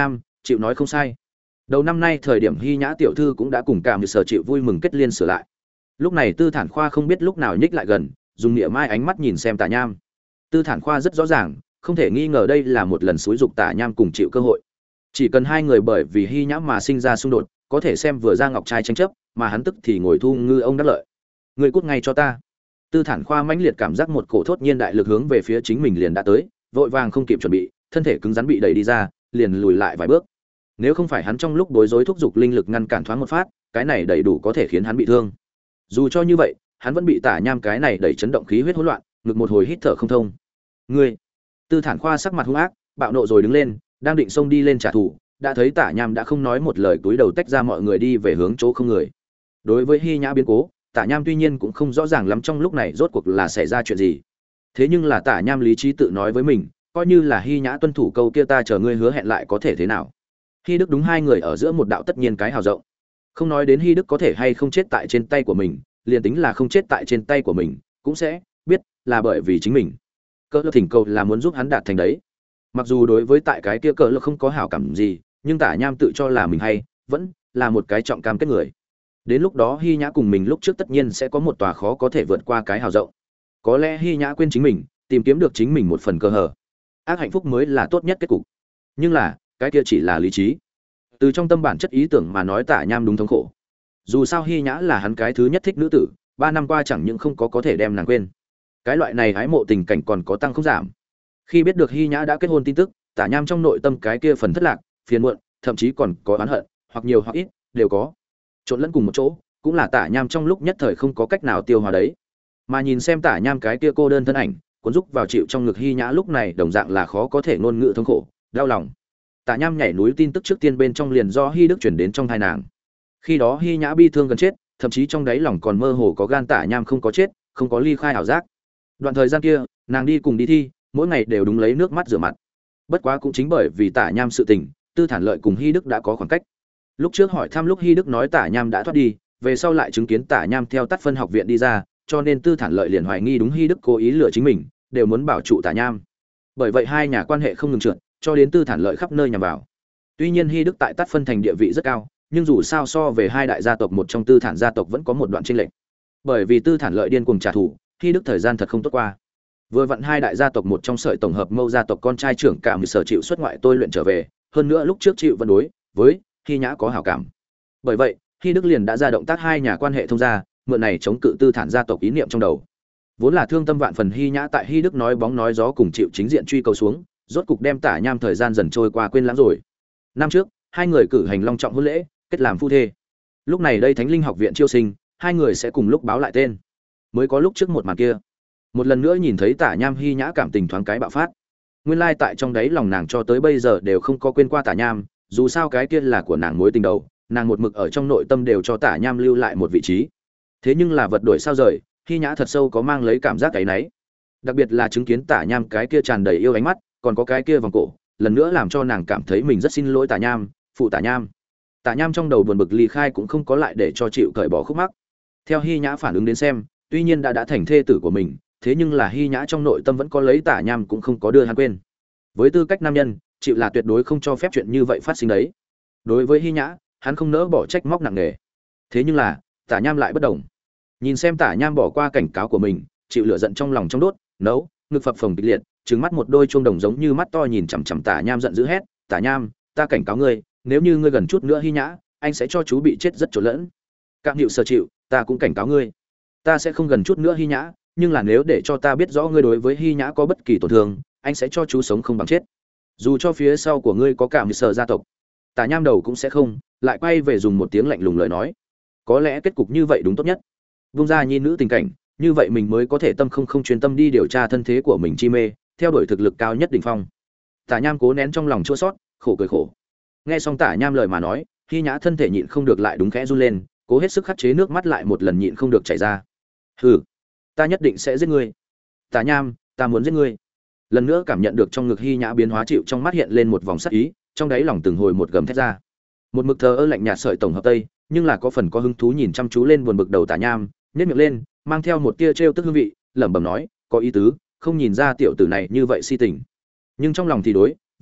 chịu nói không sai. Đầu năm nay thời điểm Hy Nhã tiểu thư cũng đã cùng cả một sở chịu vui mừng kết liên sửa lại. Lúc này Tư Thản Khoa không biết lúc nào nhích lại gần, dùng niệm mai ánh mắt nhìn xem Tả Nham. Tư Thản Khoa rất rõ ràng, không thể nghi ngờ đây là một lần xúi dục Tả Nham cùng chịu cơ hội. Chỉ cần hai người bởi vì Hy Nhã mà sinh ra xung đột, có thể xem vừa ra ngọc trai tranh chấp, mà hắn tức thì ngồi thu ngư ông đắc lợi. Người cút ngay cho ta. Tư Thản Khoa mãnh liệt cảm giác một cổ thốt nhiên đại lực hướng về phía chính mình liền đã tới, vội vàng không kịp chuẩn bị, thân thể cứng rắn bị đẩy đi ra, liền lùi lại vài bước. Nếu không phải hắn trong lúc bối rối thúc giục linh lực ngăn cản thoáng một phát, cái này đầy đủ có thể khiến hắn bị thương. Dù cho như vậy, hắn vẫn bị Tả Nham cái này đẩy chấn động khí huyết hỗn loạn, ngực một hồi hít thở không thông. Ngươi! Tư Thản Khoa sắc mặt hung ác, bạo nộ rồi đứng lên, đang định xông đi lên trả thù, đã thấy Tả Nham đã không nói một lời túi đầu tách ra mọi người đi về hướng chỗ không người. Đối với Hy Nhã biến cố, Tả Nham tuy nhiên cũng không rõ ràng lắm trong lúc này rốt cuộc là xảy ra chuyện gì. Thế nhưng là Tả Nham lý trí tự nói với mình, coi như là Hy Nhã tuân thủ câu kia ta chờ ngươi hứa hẹn lại có thể thế nào. Hy Đức đúng hai người ở giữa một đạo tất nhiên cái hào rộng. Không nói đến Hy Đức có thể hay không chết tại trên tay của mình, liền tính là không chết tại trên tay của mình, cũng sẽ biết là bởi vì chính mình. Cỡ Lơ thỉnh cầu là muốn giúp hắn đạt thành đấy. Mặc dù đối với tại cái kia Cỡ Lơ không có hảo cảm gì, nhưng Tả Nham tự cho là mình hay, vẫn là một cái trọng cam kết người. Đến lúc đó Hy Nhã cùng mình lúc trước tất nhiên sẽ có một tòa khó có thể vượt qua cái hào rộng. Có lẽ Hy Nhã quên chính mình, tìm kiếm được chính mình một phần cơ hở. Ác hạnh phúc mới là tốt nhất kết cục. Nhưng là, cái kia chỉ là lý trí. Từ trong tâm bản chất ý tưởng mà nói Tả Nham đúng thống khổ. Dù sao Hy Nhã là hắn cái thứ nhất thích nữ tử, ba năm qua chẳng những không có có thể đem nàng quên. Cái loại này hái mộ tình cảnh còn có tăng không giảm. Khi biết được Hy Nhã đã kết hôn tin tức, Tả Nham trong nội tâm cái kia phần thất lạc, phiền muộn, thậm chí còn có oán hận, hoặc nhiều hoặc ít, đều có. Trộn lẫn cùng một chỗ, cũng là Tả Nham trong lúc nhất thời không có cách nào tiêu hóa đấy. Mà nhìn xem Tả Nham cái kia cô đơn thân ảnh, cuốn rúc vào chịu trong ngực Hy Nhã lúc này đồng dạng là khó có thể ngôn ngữ thống khổ, đau lòng. Tả Nham nhảy núi tin tức trước tiên bên trong liền do Hy Đức chuyển đến trong thai nàng. Khi đó Hy Nhã bi thương gần chết, thậm chí trong đáy lòng còn mơ hồ có gan Tả Nham không có chết, không có ly khai ảo giác. Đoạn thời gian kia, nàng đi cùng đi thi, mỗi ngày đều đúng lấy nước mắt rửa mặt. Bất quá cũng chính bởi vì Tả Nham sự tình, Tư Thản Lợi cùng Hy Đức đã có khoảng cách. Lúc trước hỏi thăm lúc Hy Đức nói Tả Nham đã thoát đi, về sau lại chứng kiến Tả Nham theo Tát Phân học viện đi ra, cho nên Tư Thản Lợi liền hoài nghi đúng Hy Đức cố ý lừa chính mình, đều muốn bảo trụ Tả Nham. Bởi vậy hai nhà quan hệ không ngừng trượt, cho đến Tư Thản Lợi khắp nơi nhằm vào. Tuy nhiên Hy Đức tại Tát Phân thành địa vị rất cao, nhưng dù sao so về hai đại gia tộc một trong Tư Thản gia tộc vẫn có một đoạn chênh lệch. Bởi vì Tư Thản Lợi điên cuồng trả thù, Hy Đức thời gian thật không tốt qua. Vừa vặn hai đại gia tộc một trong sợi tổng hợp Mâu gia tộc con trai trưởng cả một sở chịu xuất ngoại tôi luyện trở về, hơn nữa lúc trước chịu vẫn đối với Hy Nhã có hảo cảm. Bởi vậy, Hy Đức liền đã ra động tác hai nhà quan hệ thông gia, mượn này chống cự Tư Thản gia tộc ý niệm trong đầu. Vốn là thương tâm vạn phần Hy Nhã tại Hy Đức nói bóng nói gió cùng chịu chính diện truy cầu xuống, rốt cục đem Tả Nham thời gian dần trôi qua quên lãng rồi. Năm trước, hai người cử hành long trọng hôn lễ, kết làm phu thê. Lúc này đây Thánh Linh học viện chiêu sinh, hai người sẽ cùng lúc báo lại tên. Mới có lúc trước một màn kia, một lần nữa nhìn thấy Tả Nham Hy Nhã cảm tình thoáng cái bạo phát. Nguyên lai tại trong đấy lòng nàng cho tới bây giờ đều không có quên qua Tả Nham, dù sao cái kia là của nàng mối tình đầu, nàng một mực ở trong nội tâm đều cho Tả Nham lưu lại một vị trí. Thế nhưng là vật đổi sao rời, Hy Nhã thật sâu có mang lấy cảm giác cái nấy. Đặc biệt là chứng kiến Tả Nham cái kia tràn đầy yêu ánh mắt, còn có cái kia vòng cổ, lần nữa làm cho nàng cảm thấy mình rất xin lỗi Tả Nham, phụ Tả Nham. Tả Nham trong đầu buồn bực ly khai cũng không có lại để cho chịu cởi bỏ khúc mắc. Theo Hy Nhã phản ứng đến xem, tuy nhiên đã đã thành thê tử của mình, thế nhưng là Hy Nhã trong nội tâm vẫn có lấy Tả Nham cũng không có đưa hắn quên. Với tư cách nam nhân, chịu là tuyệt đối không cho phép chuyện như vậy phát sinh đấy. Đối với Hy Nhã, hắn không nỡ bỏ trách móc nặng nề. Thế nhưng là, Tả Nham lại bất đồng. Nhìn xem Tả Nham bỏ qua cảnh cáo của mình, chịu lửa giận trong lòng trong đốt, nấu, ngực phập phồng kịch liệt, trừng mắt một đôi chuông đồng giống như mắt to nhìn chằm chằm Tả Nham giận dữ hét, "Tả Nham, ta cảnh cáo ngươi, nếu như ngươi gần chút nữa Hy Nhã, anh sẽ cho chú bị chết rất trộn lẫn." Cạm Hựu Sở chịu, ta cũng cảnh cáo ngươi, ta sẽ không gần chút nữa Hy Nhã, nhưng là nếu để cho ta biết rõ ngươi đối với Hy Nhã có bất kỳ tổn thương, anh sẽ cho chú sống không bằng chết. Dù cho phía sau của ngươi có Cạm Hựu Sở gia tộc, Tả Nham đầu cũng sẽ không, lại quay về dùng một tiếng lạnh lùng lời nói. Có lẽ kết cục như vậy đúng tốt nhất. Vung ra nhi nữ tình cảnh, như vậy mình mới có thể tâm không không chuyên tâm đi điều tra thân thế của mình chi mê, theo đuổi thực lực cao nhất đỉnh phong. Tả Nham cố nén trong lòng chua xót, khổ cười khổ. Nghe xong Tả Nham lời mà nói, Hy Nhã thân thể nhịn không được lại đúng khẽ run lên, cố hết sức khắc chế nước mắt lại một lần nhịn không được chảy ra. "Hừ, ta nhất định sẽ giết ngươi. Tả Nham, ta muốn giết ngươi." Lần nữa cảm nhận được trong ngực Hy Nhã biến hóa chịu trong mắt hiện lên một vòng sắc ý, trong đáy lòng từng hồi một gầm thét ra. Một mực thờ ơ lạnh nhạt sợi tổng hợp tây, nhưng là có phần có hứng thú nhìn chăm chú lên buồn bực đầu Tả Nham, nhếch miệng lên, mang theo một tia trêu tức hương vị, lẩm bẩm nói, "Có ý tứ, không nhìn ra tiểu tử này như vậy si tình." Nhưng trong lòng thì đối với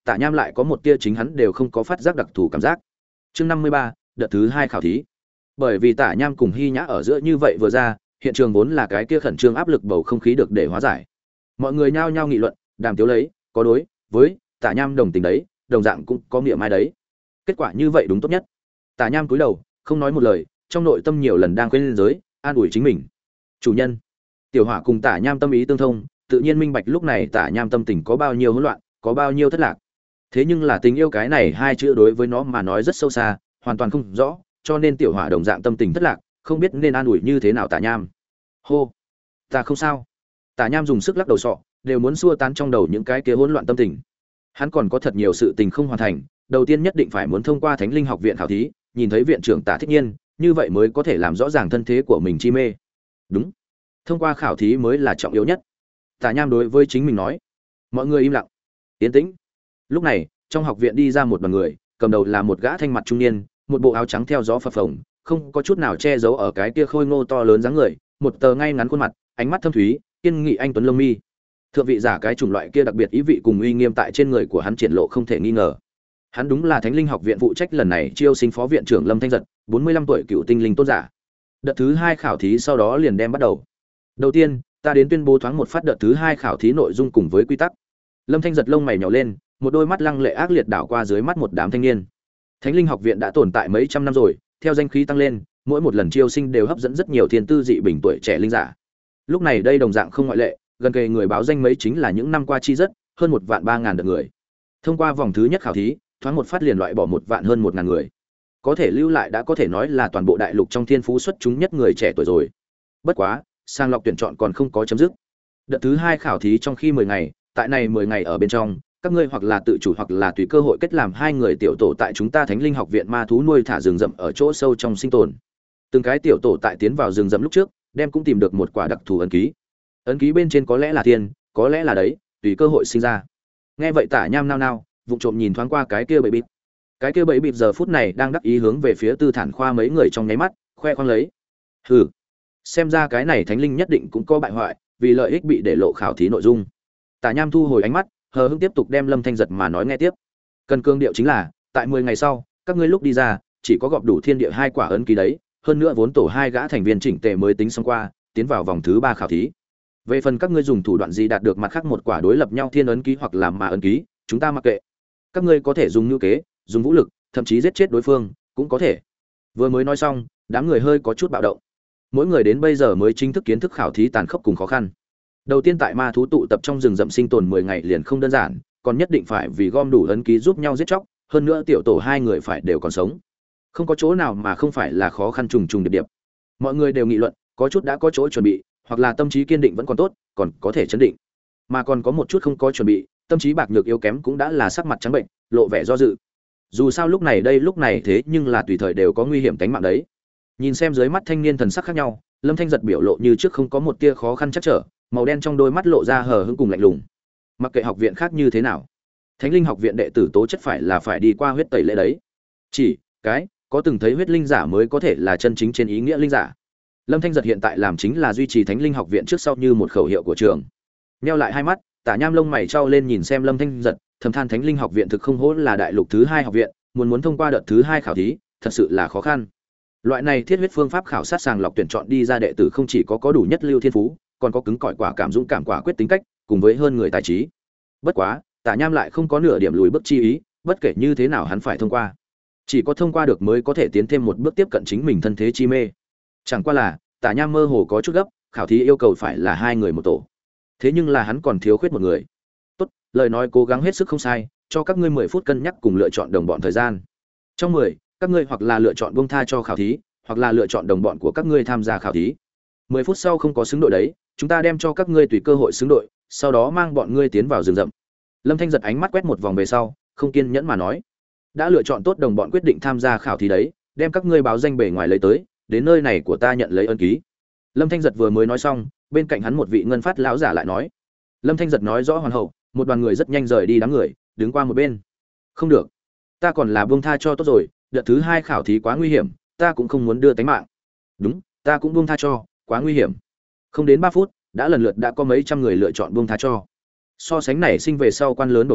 Tả Nham lại có một tia chính hắn đều không có phát giác đặc thù cảm giác. Chương năm mươi ba, đợt thứ hai khảo thí. Bởi vì Tả Nham cùng Hy Nhã ở giữa như vậy vừa ra, hiện trường vốn là cái kia khẩn trương áp lực bầu không khí được để hóa giải. Mọi người nhao nhao nghị luận, đàm tiếu lấy, có đối với Tả Nham đồng tình đấy, đồng dạng cũng có nghĩa mai đấy. Kết quả như vậy đúng tốt nhất. Tả Nham cúi đầu, không nói một lời, trong nội tâm nhiều lần đang quên lên giới, an ủi chính mình. Chủ nhân. Tiểu Hỏa cùng Tả Nham tâm ý tương thông, tự nhiên minh bạch lúc này Tả Nham tâm tình có bao nhiêu hỗn loạn, có bao nhiêu thất lạc. Thế nhưng là tình yêu cái này hai chữ đối với nó mà nói rất sâu xa, hoàn toàn không rõ, cho nên Tiểu Hỏa đồng dạng tâm tình thất lạc, không biết nên an ủi như thế nào Tả Nham. Hô, ta không sao. Tả Nham dùng sức lắc đầu sọ, đều muốn xua tan trong đầu những cái kia hỗn loạn tâm tình. Hắn còn có thật nhiều sự tình không hoàn thành, đầu tiên nhất định phải muốn thông qua Thánh Linh Học viện khảo thí, nhìn thấy viện trưởng Tả Thích Nhiên, như vậy mới có thể làm rõ ràng thân thế của mình chi mê. Đúng, thông qua khảo thí mới là trọng yếu nhất. Tả Nham đối với chính mình nói. Mọi người im lặng, yên tĩnh. Lúc này, trong học viện đi ra một đoàn người, cầm đầu là một gã thanh mặt trung niên, một bộ áo trắng theo gió phập phồng, không có chút nào che giấu ở cái kia khôi ngô to lớn dáng người, một tờ ngay ngắn khuôn mặt, ánh mắt thâm thúy, kiên nghị anh tuấn lông mi. Thượng vị giả cái chủng loại kia đặc biệt ý vị cùng uy nghiêm tại trên người của hắn triển lộ không thể nghi ngờ. Hắn đúng là Thánh Linh Học viện phụ trách lần này chiêu sinh phó viện trưởng Lâm Thanh Giật, bốn mươi lăm tuổi cựu tinh linh tôn giả. Đợt thứ hai khảo thí sau đó liền đem bắt đầu. Đầu tiên, ta đến tuyên bố thoáng một phát đợt thứ hai khảo thí nội dung cùng với quy tắc. Lâm Thanh Giật lông mày nhíu lên, một đôi mắt lăng lệ ác liệt đảo qua dưới mắt một đám thanh niên. Thánh Linh Học viện đã tồn tại mấy trăm năm rồi, theo danh khí tăng lên, mỗi một lần chiêu sinh đều hấp dẫn rất nhiều thiên tư dị bình tuổi trẻ linh giả. Lúc này đây đồng dạng không ngoại lệ, gần kề người báo danh mấy chính là những năm qua chi rất, hơn một vạn ba ngàn lượt người. Thông qua vòng thứ nhất khảo thí, thoáng một phát liền loại bỏ một vạn hơn một ngàn người. Có thể lưu lại đã có thể nói là toàn bộ đại lục trong thiên phú xuất chúng nhất người trẻ tuổi rồi. Bất quá, sàng lọc tuyển chọn còn không có chấm dứt. Đợt thứ hai khảo thí trong khi mười ngày, tại này mười ngày ở bên trong, các ngươi hoặc là tự chủ hoặc là tùy cơ hội kết làm hai người tiểu tổ tại chúng ta Thánh Linh Học viện ma thú nuôi thả rừng rậm ở chỗ sâu trong sinh tồn. Từng cái tiểu tổ tại tiến vào rừng rậm lúc trước, đem cũng tìm được một quả đặc thù ấn ký. Ấn ký bên trên có lẽ là thiên, có lẽ là đấy, tùy cơ hội sinh ra. Nghe vậy Tả Nham nao nao, vụng trộm nhìn thoáng qua cái kia bẫy bịp. Cái kia bẫy bịp giờ phút này đang đắc ý hướng về phía Tư Thản Khoa mấy người trong nháy mắt, khoe khoang lấy. Hừ, xem ra cái này thánh linh nhất định cũng có bại hoại, vì lợi ích bị để lộ khảo thí nội dung. Tả Nham thu hồi ánh mắt, hờ hững tiếp tục đem Lâm Thanh Giật mà nói nghe tiếp. Cần cương điệu chính là, tại mười ngày sau, các ngươi lúc đi ra, chỉ có gọp đủ thiên địa hai quả ấn ký đấy, hơn nữa vốn tổ hai gã thành viên chỉnh tề mới tính xong qua, tiến vào vòng thứ ba khảo thí. Về phần các ngươi dùng thủ đoạn gì đạt được mặt khác một quả đối lập nhau thiên ấn ký hoặc làm mà ấn ký, chúng ta mặc kệ. Các ngươi có thể dùng ngữ kế, dùng vũ lực, thậm chí giết chết đối phương, cũng có thể. Vừa mới nói xong, đám người hơi có chút bạo động. Mỗi người đến bây giờ mới chính thức kiến thức khảo thí tàn khốc cùng khó khăn. Đầu tiên tại ma thú tụ tập trong rừng rậm sinh tồn mười ngày liền không đơn giản, còn nhất định phải vì gom đủ ấn ký giúp nhau giết chóc, hơn nữa tiểu tổ hai người phải đều còn sống. Không có chỗ nào mà không phải là khó khăn trùng trùng điệp điệp. Mọi người đều nghị luận, có chút đã có chỗ chuẩn bị, hoặc là tâm trí kiên định vẫn còn tốt, còn có thể chấn định. Mà còn có một chút không có chuẩn bị, tâm trí bạc nhược yếu kém cũng đã là sắc mặt trắng bệnh, lộ vẻ do dự. Dù sao lúc này đây lúc này thế nhưng là tùy thời đều có nguy hiểm tính mạng đấy. Nhìn xem dưới mắt thanh niên thần sắc khác nhau, Lâm Thanh Giật biểu lộ như trước không có một tia khó khăn chắc trở, màu đen trong đôi mắt lộ ra hờ hững cùng lạnh lùng. Mặc kệ học viện khác như thế nào, Thánh Linh Học viện đệ tử tố chất phải là phải đi qua huyết tẩy lễ đấy. Chỉ cái có từng thấy huyết linh giả mới có thể là chân chính trên ý nghĩa linh giả. Lâm Thanh Giật hiện tại làm chính là duy trì Thánh Linh Học viện trước sau như một khẩu hiệu của trường. Nheo lại hai mắt, Tả Nham lông mày trao lên nhìn xem Lâm Thanh Giật, thầm than Thánh Linh Học viện thực không hổ là đại lục thứ hai học viện, muốn muốn thông qua đợt thứ hai khảo thí, thật sự là khó khăn. Loại này thiết huyết phương pháp khảo sát sàng lọc tuyển chọn đi ra đệ tử không chỉ có có đủ nhất lưu thiên phú, còn có cứng cỏi quả cảm dũng cảm quả quyết tính cách, cùng với hơn người tài trí. Bất quá, Tả Nham lại không có nửa điểm lùi bước chi ý, bất kể như thế nào hắn phải thông qua. Chỉ có thông qua được mới có thể tiến thêm một bước tiếp cận chính mình thân thế chi mê. Chẳng qua là, Tả Nham mơ hồ có chút gấp, khảo thí yêu cầu phải là hai người một tổ. Thế nhưng là hắn còn thiếu khuyết một người. Tốt, lời nói cố gắng hết sức không sai, cho các ngươi mười phút cân nhắc cùng lựa chọn đồng bọn thời gian. Trong mười, các ngươi hoặc là lựa chọn buông tha cho khảo thí, hoặc là lựa chọn đồng bọn của các ngươi tham gia khảo thí. mười phút sau không có xứng đội đấy, chúng ta đem cho các ngươi tùy cơ hội xứng đội, sau đó mang bọn ngươi tiến vào rừng rậm. Lâm Thanh Giật ánh mắt quét một vòng về sau, không kiên nhẫn mà nói: "Đã lựa chọn tốt đồng bọn quyết định tham gia khảo thí đấy, đem các ngươi báo danh bề ngoài lấy tới, đến nơi này của ta nhận lấy ân ký." Lâm Thanh Giật vừa mới nói xong, bên cạnh hắn một vị ngân phát lão giả lại nói: Lâm Thanh Giật nói rõ hoàn hậu, một đoàn người rất nhanh rời đi đám người, đứng qua một bên. "Không được, ta còn là buông tha cho tốt rồi, đợt thứ hai khảo thí quá nguy hiểm, ta cũng không muốn đưa tính mạng." "Đúng, ta cũng buông tha cho, quá nguy hiểm." Không đến ba phút, đã lần lượt đã có mấy trăm người lựa chọn buông tha cho. So sánh này sinh về sau quan lớn bổng lộc,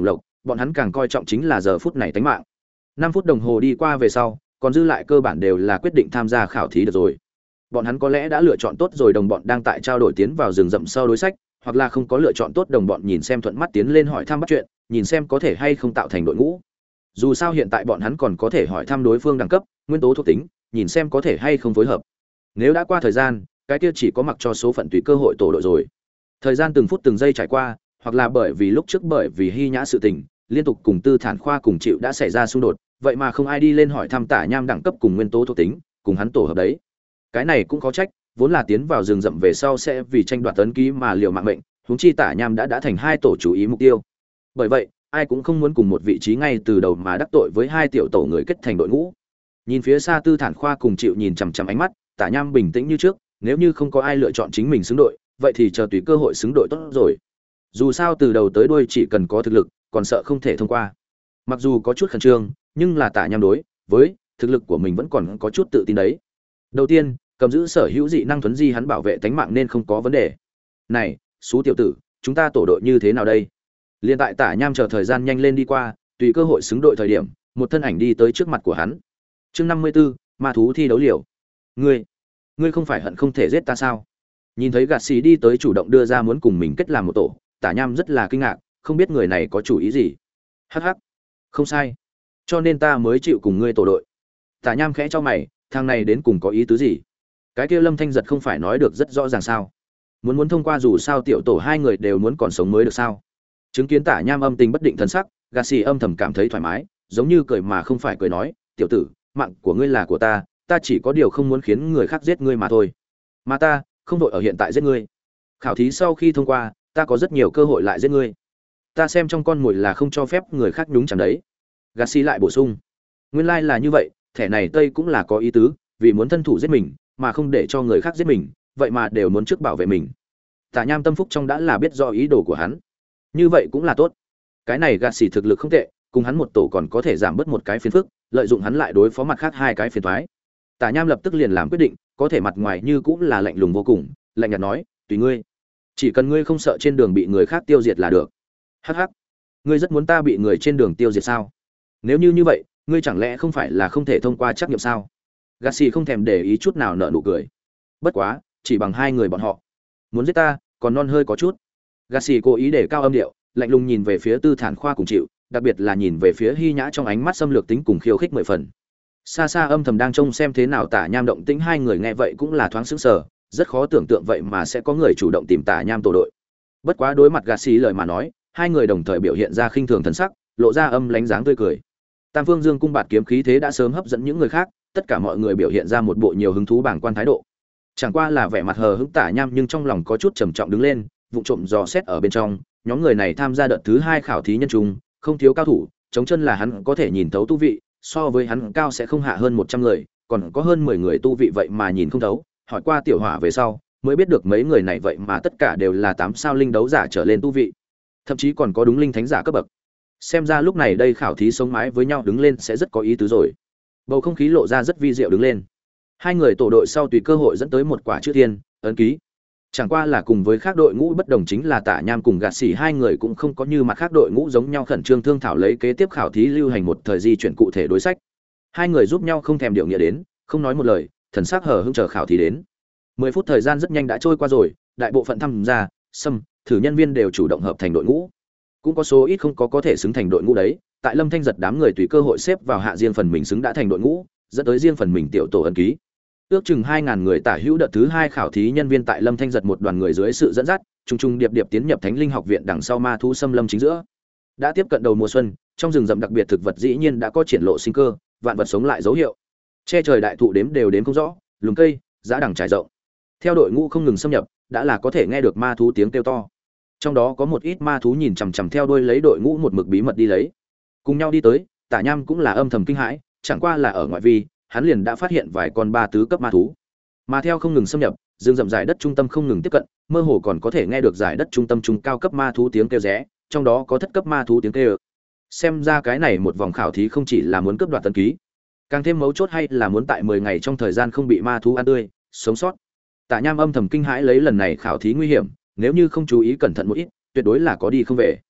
bọn hắn càng coi trọng chính là giờ phút này tính mạng. Năm phút đồng hồ đi qua về sau, còn dư lại cơ bản đều là quyết định tham gia khảo thí được rồi. Bọn hắn có lẽ đã lựa chọn tốt rồi, đồng bọn đang tại trao đổi tiến vào rừng rậm sau đối sách, hoặc là không có lựa chọn tốt, đồng bọn nhìn xem thuận mắt tiến lên hỏi thăm bắt chuyện, nhìn xem có thể hay không tạo thành đội ngũ. Dù sao hiện tại bọn hắn còn có thể hỏi thăm đối phương đẳng cấp, nguyên tố thuộc tính, nhìn xem có thể hay không phối hợp. Nếu đã qua thời gian, cái kia chỉ có mặc cho số phận tùy cơ hội tổ đội rồi. Thời gian từng phút từng giây trải qua, hoặc là bởi vì lúc trước bởi vì Hy Nhã sự tình, liên tục cùng Tư Thản Khoa cùng chịu đã xảy ra xung đột, vậy mà không ai đi lên hỏi thăm Tả Nham đẳng cấp cùng nguyên tố thuộc tính, cùng hắn tổ hợp đấy. Cái này cũng có trách, vốn là tiến vào rừng rậm về sau sẽ vì tranh đoạt tấn ký mà liều mạng mệnh, huống chi Tả Nham đã đã thành hai tổ chú ý mục tiêu. Bởi vậy, ai cũng không muốn cùng một vị trí ngay từ đầu mà đắc tội với hai tiểu tổ người kết thành đội ngũ. Nhìn phía xa Tư Thản Khoa cùng chịu nhìn chằm chằm ánh mắt, Tả Nham bình tĩnh như trước, nếu như không có ai lựa chọn chính mình xứng đội, vậy thì chờ tùy cơ hội xứng đội tốt rồi. Dù sao từ đầu tới đuôi chỉ cần có thực lực, còn sợ không thể thông qua. Mặc dù có chút khẩn trương, nhưng là Tả Nham đối với thực lực của mình vẫn còn có chút tự tin đấy. Đầu tiên, cầm giữ sở hữu dị năng thuấn di hắn bảo vệ tánh mạng nên không có vấn đề. Này, Sú tiểu tử, chúng ta tổ đội như thế nào đây? Liên tại Tả Nham chờ thời gian nhanh lên đi qua, tùy cơ hội xứng đội thời điểm, một thân ảnh đi tới trước mặt của hắn. Chương năm mươi 54, ma thú thi đấu liều. Ngươi, ngươi không phải hận không thể giết ta sao? Nhìn thấy Gạt Xì đi tới chủ động đưa ra muốn cùng mình kết làm một tổ, Tả Nham rất là kinh ngạc, không biết người này có chủ ý gì. Hắc hắc, không sai, cho nên ta mới chịu cùng ngươi tổ đội. Tả Nham khẽ cho mày, thằng này đến cùng có ý tứ gì? Cái kia Lâm Thanh Giật không phải nói được rất rõ ràng sao? Muốn muốn thông qua dù sao tiểu tổ hai người đều muốn còn sống mới được sao? Chứng kiến Tả Nham âm tình bất định thần sắc, Gạt Xì âm thầm cảm thấy thoải mái, giống như cười mà không phải cười nói, tiểu tử, mạng của ngươi là của ta, ta chỉ có điều không muốn khiến người khác giết ngươi mà thôi. Mà ta không đội ở hiện tại giết ngươi. Khảo thí sau khi thông qua, ta có rất nhiều cơ hội lại giết ngươi. Ta xem trong con mồi là không cho phép người khác nhúng chẳng đấy. Gạt Xì lại bổ sung, nguyên lai like là như vậy, thẻ này tây cũng là có ý tứ, vì muốn thân thủ giết mình, mà không để cho người khác giết mình, vậy mà đều muốn trước bảo vệ mình. Tả Nham tâm phúc trong đã là biết rõ ý đồ của hắn, như vậy cũng là tốt. Cái này Gạt Xì thực lực không tệ, cùng hắn một tổ còn có thể giảm bớt một cái phiền phức, lợi dụng hắn lại đối phó mặt khác hai cái phiền toái. Tả Nham lập tức liền làm quyết định, có thể mặt ngoài như cũng là lạnh lùng vô cùng, lạnh nhạt nói, tùy ngươi, chỉ cần ngươi không sợ trên đường bị người khác tiêu diệt là được. Hắc hắc, ngươi rất muốn ta bị người trên đường tiêu diệt sao? Nếu như như vậy, ngươi chẳng lẽ không phải là không thể thông qua trắc nghiệm sao? Gạt Xì không thèm để ý chút nào nở nụ cười. Bất quá, chỉ bằng hai người bọn họ, muốn giết ta, còn non hơi có chút. Gạt Xì cố ý để cao âm điệu, lạnh lùng nhìn về phía Tư Thản Khoa cùng chịu, đặc biệt là nhìn về phía Hy Nhã trong ánh mắt xâm lược tính cùng khiêu khích mười phần. Xa xa âm thầm đang trông xem thế nào Tả Nham động tĩnh, hai người nghe vậy cũng là thoáng sững sờ, rất khó tưởng tượng vậy mà sẽ có người chủ động tìm Tả Nham tổ đội. Bất quá đối mặt Gạt Xì lời mà nói, hai người đồng thời biểu hiện ra khinh thường thần sắc, lộ ra âm lánh dáng tươi cười. Tam Phương Dương cung bạt kiếm khí thế đã sớm hấp dẫn những người khác, tất cả mọi người biểu hiện ra một bộ nhiều hứng thú bảng quan thái độ. Chẳng qua là vẻ mặt hờ hững Tả Nham nhưng trong lòng có chút trầm trọng đứng lên, vụng trộm dò xét ở bên trong, nhóm người này tham gia đợt thứ hai khảo thí nhân trung, không thiếu cao thủ, chống chân là hắn có thể nhìn thấu tu vị, so với hắn cao sẽ không hạ hơn một trăm người, còn có hơn mười người tu vị vậy mà nhìn không thấu, hỏi qua tiểu hỏa về sau, mới biết được mấy người này vậy mà tất cả đều là tám sao linh đấu giả trở lên tu vị, thậm chí còn có đúng linh thánh giả cấp bậc. Xem ra lúc này đây khảo thí sống mái với nhau đứng lên sẽ rất có ý tứ rồi. Bầu không khí lộ ra rất vi diệu đứng lên. Hai người tổ đội sau tùy cơ hội dẫn tới một quả chữ thiên, ấn ký. Chẳng qua là cùng với khác đội ngũ bất đồng chính là Tả Nham cùng Gạt Xì hai người cũng không có như mặt khác đội ngũ giống nhau khẩn trương thương thảo lấy kế tiếp khảo thí lưu hành một thời di chuyển cụ thể đối sách. Hai người giúp nhau không thèm điều nghĩa đến, không nói một lời, thần sắc hờ hững chờ khảo thí đến. Mười phút thời gian rất nhanh đã trôi qua rồi, đại bộ phận tham gia, xâm, thử nhân viên đều chủ động hợp thành đội ngũ. Cũng có số ít không có có thể xứng thành đội ngũ đấy, tại Lâm Thanh Giật đám người tùy cơ hội xếp vào hạ riêng phần mình xứng đã thành đội ngũ, dẫn tới riêng phần mình tiểu tổ ấn ký. Ước chừng hai ngàn người tả hữu đợt thứ hai khảo thí nhân viên tại Lâm Thanh Giật một đoàn người dưới sự dẫn dắt, trùng trùng điệp điệp tiến nhập Thánh Linh học viện đằng sau ma thú xâm lâm chính giữa. Đã tiếp cận đầu mùa xuân, trong rừng rậm đặc biệt thực vật dĩ nhiên đã có triển lộ sinh cơ, vạn vật sống lại dấu hiệu. Che trời đại thụ đếm đều đếm không rõ, lùm cây, giá đằng trải rộng. Theo đội ngũ không ngừng xâm nhập, đã là có thể nghe được ma thú tiếng kêu to. Trong đó có một ít ma thú nhìn chằm chằm theo đuôi lấy đội ngũ một mực bí mật đi lấy. Cùng nhau đi tới, Tả Nham cũng là âm thầm kinh hãi, chẳng qua là ở ngoại vi, hắn liền đã phát hiện vài con ba tứ cấp ma thú. Mà theo không ngừng xâm nhập, rừng rậm giải đất trung tâm không ngừng tiếp cận, mơ hồ còn có thể nghe được giải đất trung tâm trung cao cấp ma thú tiếng kêu rẽ, trong đó có thất cấp ma thú tiếng kêu. Xem ra cái này một vòng khảo thí không chỉ là muốn cướp đoạt tấn ký, càng thêm mấu chốt hay là muốn tại mười ngày trong thời gian không bị ma thú ăn tươi, sống sót. Tả Nham âm thầm kinh hãi lấy lần này khảo thí nguy hiểm, nếu như không chú ý cẩn thận một ít, tuyệt đối là có đi không về.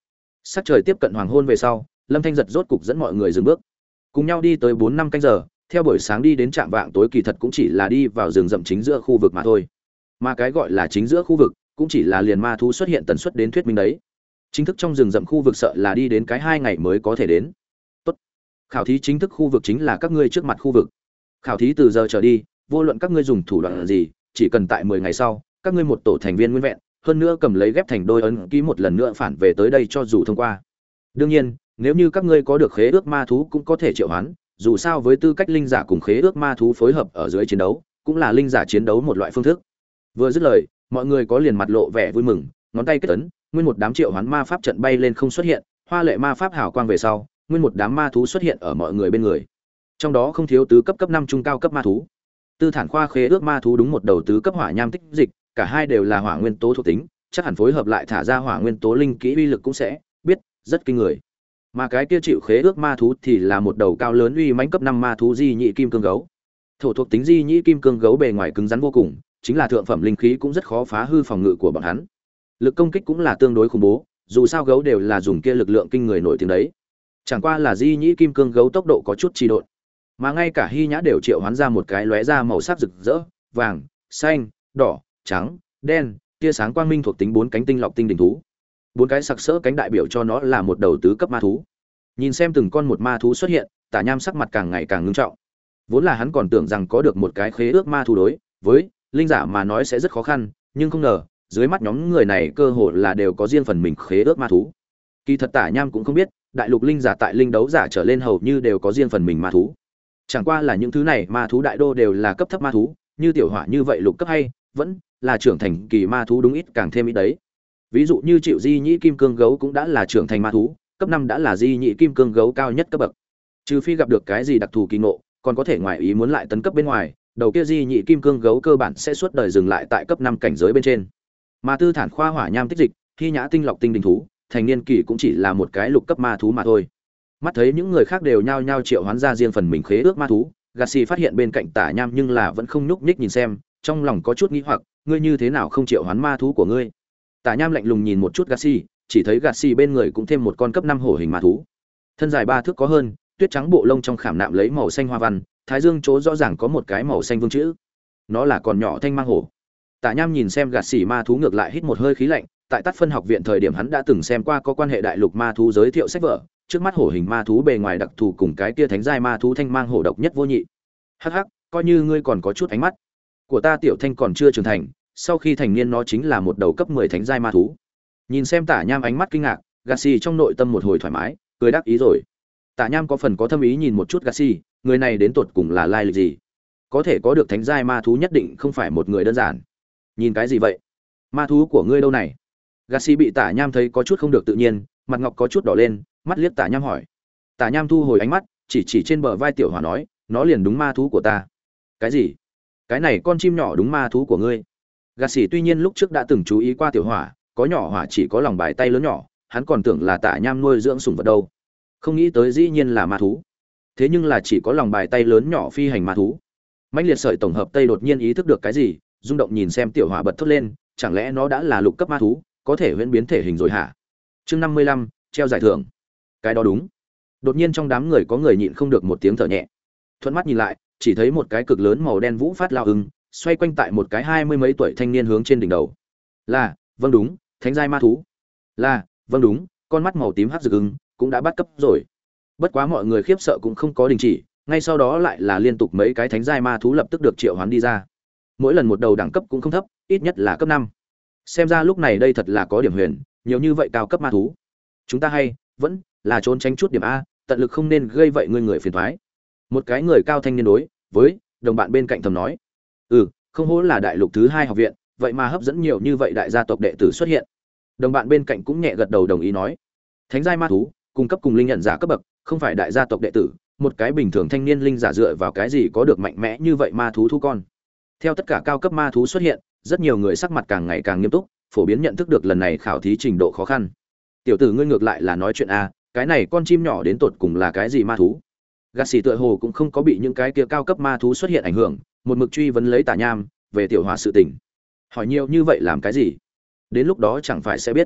Sắc trời tiếp cận hoàng hôn về sau, Lâm Thanh giật rốt cục dẫn mọi người dừng bước, cùng nhau đi tới bốn năm canh giờ. Theo buổi sáng đi đến trạm vạng tối kỳ thật cũng chỉ là đi vào rừng rậm chính giữa khu vực mà thôi. Mà cái gọi là chính giữa khu vực, cũng chỉ là liền ma thú xuất hiện tần suất đến thuyết minh đấy. Chính thức trong rừng rậm khu vực sợ là đi đến cái hai ngày mới có thể đến. Tốt. Khảo thí chính thức khu vực chính là các ngươi trước mặt khu vực. Khảo thí từ giờ trở đi, vô luận các ngươi dùng thủ đoạn gì, chỉ cần tại mười ngày sau, các ngươi một tổ thành viên nguyên vẹn, hơn nữa cầm lấy ghép thành đôi ấn ký một lần nữa phản về tới đây cho dù thông qua. Đương nhiên, nếu như các ngươi có được khế ước ma thú cũng có thể triệu hoán, dù sao với tư cách linh giả cùng khế ước ma thú phối hợp ở dưới chiến đấu, cũng là linh giả chiến đấu một loại phương thức. Vừa dứt lời, mọi người có liền mặt lộ vẻ vui mừng, ngón tay kết ấn, nguyên một đám triệu hoán ma pháp trận bay lên không xuất hiện, hoa lệ ma pháp hào quang về sau, nguyên một đám ma thú xuất hiện ở mọi người bên người. Trong đó không thiếu tứ cấp cấp năm trung cao cấp ma thú. Tư Thản Khoa khế ước ma thú đúng một đầu tứ cấp hỏa nham tích dịch, cả hai đều là hỏa nguyên tố thuộc tính, chắc hẳn phối hợp lại thả ra hỏa nguyên tố linh kỹ uy lực cũng sẽ biết rất kinh người. Mà cái kia chịu khế ước ma thú thì là một đầu cao lớn uy mãnh cấp năm ma thú di nhị kim cương gấu. Thổ thuộc tính di nhị kim cương gấu bề ngoài cứng rắn vô cùng, chính là thượng phẩm linh khí cũng rất khó phá hư phòng ngự của bọn hắn. Lực công kích cũng là tương đối khủng bố, dù sao gấu đều là dùng kia lực lượng kinh người nổi tiếng đấy. Chẳng qua là di nhị kim cương gấu tốc độ có chút trì độn, mà ngay cả Hy Nhã đều triệu hoán ra một cái lóe ra màu sắc rực rỡ, vàng, xanh, đỏ, trắng, đen, tia sáng quang minh thuộc tính bốn cánh tinh lọc tinh đỉnh thú. Bốn cái sặc sỡ cánh đại biểu cho nó là một đầu tứ cấp ma thú. Nhìn xem từng con một ma thú xuất hiện, Tả Nham sắc mặt càng ngày càng ngưng trọng. Vốn là hắn còn tưởng rằng có được một cái khế ước ma thú đối với linh giả mà nói sẽ rất khó khăn, nhưng không ngờ, dưới mắt nhóm người này cơ hồ là đều có riêng phần mình khế ước ma thú. Kỳ thật Tả Nham cũng không biết, đại lục linh giả tại linh đấu giả trở lên hầu như đều có riêng phần mình ma thú. Chẳng qua là những thứ này ma thú đại đô đều là cấp thấp ma thú, như tiểu hỏa như vậy lục cấp hay vẫn là trưởng thành kỳ ma thú đúng ít càng thêm ít đấy. Ví dụ như Triệu Di Nhĩ Kim Cương gấu cũng đã là trưởng thành ma thú, cấp năm đã là Di Nhĩ Kim Cương gấu cao nhất cấp bậc. Trừ phi gặp được cái gì đặc thù kỳ ngộ, còn có thể ngoài ý muốn lại tấn cấp bên ngoài, đầu kia Di Nhĩ Kim Cương gấu cơ bản sẽ suốt đời dừng lại tại cấp năm cảnh giới bên trên. Mà Tư Thản Khoa hỏa nham tích dịch, Hy Nhã tinh lọc tinh đình thú, thành niên kỳ cũng chỉ là một cái lục cấp ma thú mà thôi. Mắt thấy những người khác đều nhao nhao triệu hoán ra riêng phần mình khế ước ma thú, Gassi phát hiện bên cạnh Tả Nham nhưng là vẫn không nhúc nhích nhìn xem, trong lòng có chút nghi hoặc, ngươi như thế nào không triệu hoán ma thú của ngươi? Tả Nham lạnh lùng nhìn một chút Gassi, chỉ thấy Gassi bên người cũng thêm một con cấp năm hổ hình ma thú. Thân dài ba thước có hơn, tuyết trắng bộ lông trong khảm nạm lấy màu xanh hoa văn, thái dương chỗ rõ ràng có một cái màu xanh vương chữ. Nó là con nhỏ thanh mang hổ. Tả Nham nhìn xem Gassi ma thú ngược lại hít một hơi khí lạnh, tại Tát Phân học viện thời điểm hắn đã từng xem qua có quan hệ đại lục ma thú giới thiệu sách vở, trước mắt hổ hình ma thú bề ngoài đặc thù cùng cái kia thánh giai ma thú thanh mang hổ độc nhất vô nhị. Hắc hắc, coi như ngươi còn có chút ánh mắt. Của ta tiểu thanh còn chưa trưởng thành, sau khi thành niên nó chính là một đầu cấp mười thánh giai ma thú. Nhìn xem Tả Nham ánh mắt kinh ngạc, Gassi trong nội tâm một hồi thoải mái, cười đắc ý rồi. Tả Nham có phần có thâm ý nhìn một chút Gassi, người này đến tột cùng là lai lịch gì? Có thể có được thánh giai ma thú nhất định không phải một người đơn giản. Nhìn cái gì vậy? Ma thú của ngươi đâu này? Gassi bị Tả Nham thấy có chút không được tự nhiên, mặt ngọc có chút đỏ lên, mắt liếc Tả Nham hỏi. Tả Nham thu hồi ánh mắt, chỉ chỉ trên bờ vai tiểu hỏa nói, nó liền đúng ma thú của ta. Cái gì? Cái này con chim nhỏ đúng ma thú của ngươi? Gassi tuy nhiên lúc trước đã từng chú ý qua tiểu hỏa, có nhỏ hỏa chỉ có lòng bài tay lớn nhỏ, hắn còn tưởng là Tả Nham nuôi dưỡng sủng vật đâu. Không nghĩ tới dĩ nhiên là ma thú. Thế nhưng là chỉ có lòng bài tay lớn nhỏ phi hành ma thú. Mãnh liệt sợi tổng hợp Tây đột nhiên ý thức được cái gì, rung động nhìn xem tiểu hỏa bật thốt lên, chẳng lẽ nó đã là lục cấp ma thú, có thể huyễn biến thể hình rồi hả? Chương năm mươi lăm, treo giải thưởng. Cái đó đúng. Đột nhiên trong đám người có người nhịn không được một tiếng thở nhẹ. Thuận mắt nhìn lại, chỉ thấy một cái cực lớn màu đen vũ phát lao ưng, xoay quanh tại một cái hai mươi mấy tuổi thanh niên hướng trên đỉnh đầu. Là, vâng đúng, thánh giai ma thú. Là, vâng đúng, con mắt màu tím hắc rực ưng cũng đã bắt cấp rồi. Bất quá mọi người khiếp sợ cũng không có đình chỉ, ngay sau đó lại là liên tục mấy cái thánh giai ma thú lập tức được triệu hoán đi ra. Mỗi lần một đầu đẳng cấp cũng không thấp, ít nhất là cấp năm. Xem ra lúc này đây thật là có điểm huyền, nhiều như vậy cao cấp ma thú. Chúng ta hay vẫn là trốn tránh chút điểm a, tận lực không nên gây vậy người người phiền toái. Một cái người cao thanh niên đối với đồng bạn bên cạnh thầm nói. Ừ, không hổ là đại lục thứ hai học viện, vậy mà hấp dẫn nhiều như vậy đại gia tộc đệ tử xuất hiện. Đồng bạn bên cạnh cũng nhẹ gật đầu đồng ý nói. Thánh giai ma thú, cung cấp cùng linh nhận giả cấp bậc, không phải đại gia tộc đệ tử, một cái bình thường thanh niên linh giả dựa vào cái gì có được mạnh mẽ như vậy ma thú thu con. Theo tất cả cao cấp ma thú xuất hiện, rất nhiều người sắc mặt càng ngày càng nghiêm túc, phổ biến nhận thức được lần này khảo thí trình độ khó khăn. Tiểu tử ngươi ngược lại là nói chuyện a, cái này con chim nhỏ đến tột cùng là cái gì ma thú? Gassi tựa hồ cũng không có bị những cái kia cao cấp ma thú xuất hiện ảnh hưởng, một mực truy vấn lấy Tả Nham về tiểu hỏa sự tình. Hỏi nhiều như vậy làm cái gì? Đến lúc đó chẳng phải sẽ biết.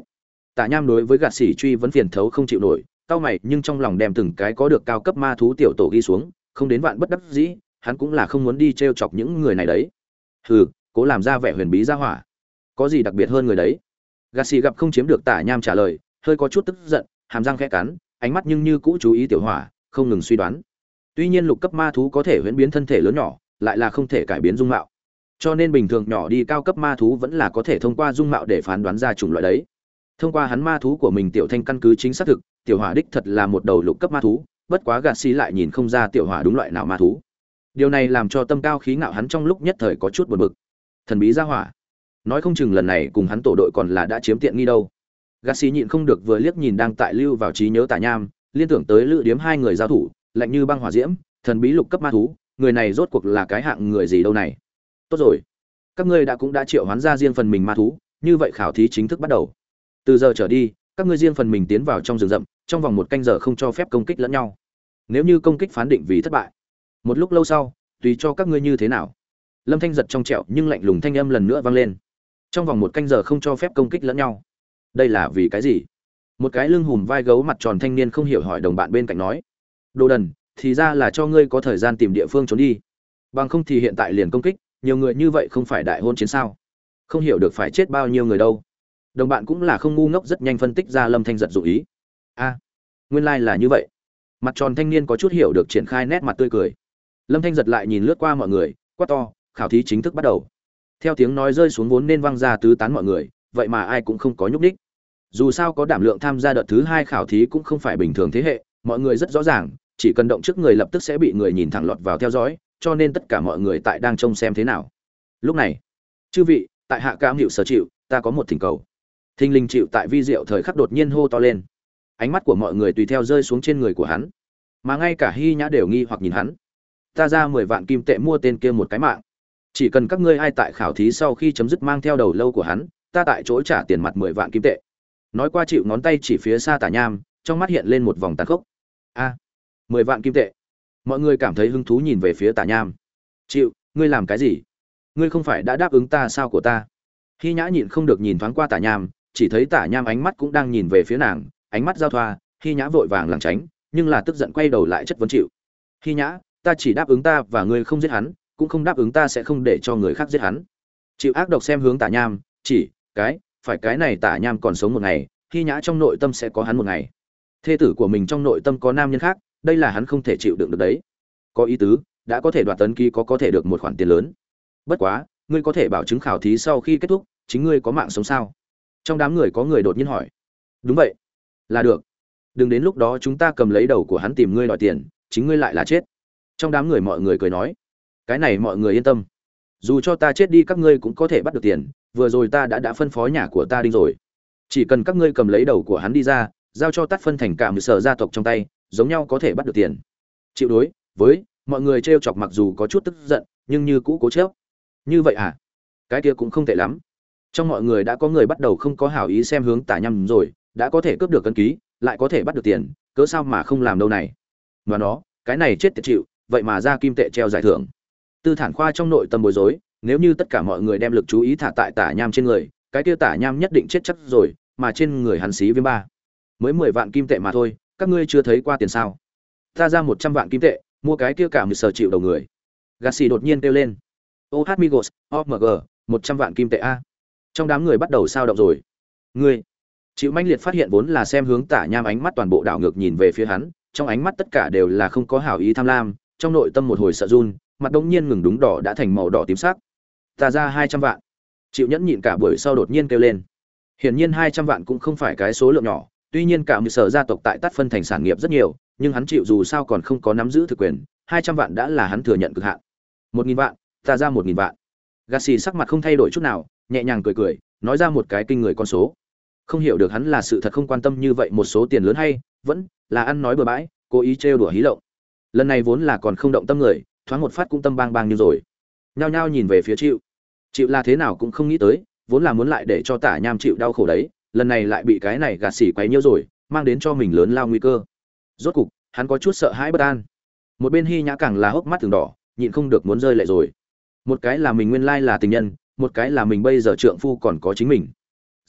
Tả Nham đối với gạt xỉ truy vấn phiền thấu không chịu nổi, cau mày nhưng trong lòng đem từng cái có được cao cấp ma thú tiểu tổ ghi xuống, không đến vạn bất đắc dĩ, hắn cũng là không muốn đi trêu chọc những người này đấy. Hừ, cố làm ra vẻ huyền bí ra hỏa. Có gì đặc biệt hơn người đấy? Gạt xỉ gặp không chiếm được Tả Nham trả lời, hơi có chút tức giận, hàm răng khẽ cắn, ánh mắt nhưng như cũ chú ý tiểu hỏa, không ngừng suy đoán. Tuy nhiên lục cấp ma thú có thể huyễn biến thân thể lớn nhỏ, lại là không thể cải biến dung mạo. Cho nên bình thường nhỏ đi cao cấp ma thú vẫn là có thể thông qua dung mạo để phán đoán ra chủng loại đấy. Thông qua hắn ma thú của mình tiểu thanh căn cứ chính xác thực, tiểu hỏa đích thật là một đầu lục cấp ma thú, bất quá gạt xì lại nhìn không ra tiểu hỏa đúng loại nào ma thú. Điều này làm cho tâm cao khí ngạo hắn trong lúc nhất thời có chút buồn bực. Thần bí gia hỏa, nói không chừng lần này cùng hắn tổ đội còn là đã chiếm tiện nghi đâu. Gạt xì nhịn không được vừa liếc nhìn đang tại lưu vào trí nhớ Tả Nham, liên tưởng tới lữ điếm hai người giao thủ, lạnh như băng hỏa diễm, thần bí lục cấp ma thú, người này rốt cuộc là cái hạng người gì đâu này. Tốt rồi, các ngươi đã cũng đã triệu hoán ra riêng phần mình ma thú, như vậy khảo thí chính thức bắt đầu. Từ giờ trở đi, các ngươi riêng phần mình tiến vào trong rừng rậm, trong vòng một canh giờ không cho phép công kích lẫn nhau. Nếu như công kích phán định vì thất bại, một lúc lâu sau, tùy cho các ngươi như thế nào. Lâm Thanh giật trong trẻo nhưng lạnh lùng thanh âm lần nữa vang lên. Trong vòng một canh giờ không cho phép công kích lẫn nhau. Đây là vì cái gì? Một cái lưng hùm vai gấu mặt tròn thanh niên không hiểu hỏi đồng bạn bên cạnh nói. Đồ đần, thì ra là cho ngươi có thời gian tìm địa phương trốn đi. Bằng không thì hiện tại liền công kích, nhiều người như vậy không phải đại hôn chiến sao? Không hiểu được phải chết bao nhiêu người đâu. Đồng bạn cũng là không ngu ngốc, rất nhanh phân tích ra Lâm Thanh giật dụng ý. A, nguyên lai like là như vậy. Mặt tròn thanh niên có chút hiểu được, triển khai nét mặt tươi cười. Lâm Thanh giật lại nhìn lướt qua mọi người, quát to, khảo thí chính thức bắt đầu. Theo tiếng nói rơi xuống vốn nên văng ra tứ tán mọi người, vậy mà ai cũng không có nhúc nhích. Dù sao có đảm lượng tham gia đợt thứ hai khảo thí cũng không phải bình thường thế hệ, mọi người rất rõ ràng, chỉ cần động trước người lập tức sẽ bị người nhìn thẳng lọt vào theo dõi, cho nên tất cả mọi người tại đang trông xem thế nào. Lúc này, chư vị, tại hạ cam hiệu sở chịu, ta có một thỉnh cầu. Thinh linh chịu tại vi diệu thời khắc đột nhiên hô to lên. Ánh mắt của mọi người tùy theo rơi xuống trên người của hắn, mà ngay cả Hy Nhã đều nghi hoặc nhìn hắn. Ta ra mười vạn kim tệ mua tên kia một cái mạng. Chỉ cần các ngươi ai tại khảo thí sau khi chấm dứt mang theo đầu lâu của hắn, ta tại chỗ trả tiền mặt mười vạn kim tệ. Nói qua chịu ngón tay chỉ phía xa Tả Nham, trong mắt hiện lên một vòng tàn khốc. A, mười vạn kim tệ. Mọi người cảm thấy hứng thú nhìn về phía Tả Nham. Chịu, ngươi làm cái gì? Ngươi không phải đã đáp ứng ta sao của ta? Hy Nhã nhịn không được nhìn thoáng qua Tả Nham, chỉ thấy Tả Nham ánh mắt cũng đang nhìn về phía nàng, ánh mắt giao thoa, Hy Nhã vội vàng lảng tránh, nhưng là tức giận quay đầu lại chất vấn chịu. Hy Nhã, ta chỉ đáp ứng ta và ngươi không giết hắn, cũng không đáp ứng ta sẽ không để cho người khác giết hắn. Chịu ác độc xem hướng Tả Nham, chỉ cái, phải cái này Tả Nham còn sống một ngày, Hy Nhã trong nội tâm sẽ có hắn một ngày. Thê tử của mình trong nội tâm có nam nhân khác, đây là hắn không thể chịu đựng được đấy. Có ý tứ, đã có thể đoạt tấn ký, có có thể được một khoản tiền lớn. Bất quá, ngươi có thể bảo chứng khảo thí sau khi kết thúc, chính ngươi có mạng sống sao? Trong đám người có người đột nhiên hỏi. Đúng vậy, là được. Đừng đến lúc đó chúng ta cầm lấy đầu của hắn tìm ngươi đòi tiền, chính ngươi lại là chết. Trong đám người mọi người cười nói. Cái này mọi người yên tâm. Dù cho ta chết đi các ngươi cũng có thể bắt được tiền, vừa rồi ta đã đã phân phó nhà của ta đinh rồi. Chỉ cần các ngươi cầm lấy đầu của hắn đi ra, giao cho Tát phân thành cả một sở gia tộc trong tay, giống nhau có thể bắt được tiền. Chịu đối với mọi người trêu chọc mặc dù có chút tức giận, nhưng như cũ cố chấp. Như vậy à? Cái kia cũng không tệ lắm. Trong mọi người đã có người bắt đầu không có hảo ý xem hướng Tả Nham rồi, đã có thể cướp được cân ký, lại có thể bắt được tiền, cớ sao mà không làm đâu này? Mà nó, cái này chết tiệt chịu, vậy mà ra kim tệ treo giải thưởng. Tư Thản Khoa trong nội tâm bối rối, nếu như tất cả mọi người đem lực chú ý thả tại Tả Nham trên người, cái kia Tả Nham nhất định chết chắc rồi, mà trên người hắn xí viêm ba. Mới mười vạn kim tệ mà thôi, các ngươi chưa thấy qua tiền sao? Ta ra một trăm vạn kim tệ, mua cái kia cả một sở chịu đầu người. Gassi đột nhiên kêu lên. ô hát Migos, o em giê, một trăm vạn kim tệ a. Trong đám người bắt đầu sao động rồi. Ngươi, chịu manh liệt phát hiện vốn là xem hướng Tả Nham ánh mắt toàn bộ đảo ngược nhìn về phía hắn, trong ánh mắt tất cả đều là không có hảo ý tham lam, trong nội tâm một hồi sợ run, mặt đống nhiên ngừng đúng đỏ đã thành màu đỏ tím sắc. Ta ra hai trăm vạn. Chịu nhẫn nhịn cả buổi sau đột nhiên kêu lên. Hiển nhiên hai trăm vạn cũng không phải cái số lượng nhỏ, tuy nhiên cả một sở gia tộc tại Tát phân thành sản nghiệp rất nhiều, nhưng hắn chịu dù sao còn không có nắm giữ thực quyền, hai trăm vạn đã là hắn thừa nhận cực hạn. một nghìn vạn, ta ra một nghìn vạn. Gassi sắc mặt không thay đổi chút nào, nhẹ nhàng cười cười, nói ra một cái kinh người con số. Không hiểu được hắn là sự thật không quan tâm như vậy một số tiền lớn hay vẫn là ăn nói bừa bãi, cố ý trêu đùa hí lộng. Lần này vốn là còn không động tâm người, thoáng một phát cũng tâm bang bang như rồi. Nhao nhao nhìn về phía Chịu. Chịu là thế nào cũng không nghĩ tới, vốn là muốn lại để cho Tả Nham chịu đau khổ đấy, lần này lại bị cái này gạt xỉ quấy nhiễu rồi, mang đến cho mình lớn lao nguy cơ. Rốt cục, hắn có chút sợ hãi bất an. Một bên Hy Nhã càng là hốc mắt từng đỏ, nhịn không được muốn rơi lệ rồi. Một cái là mình nguyên lai là tình nhân, một cái là mình bây giờ trượng phu còn có chính mình.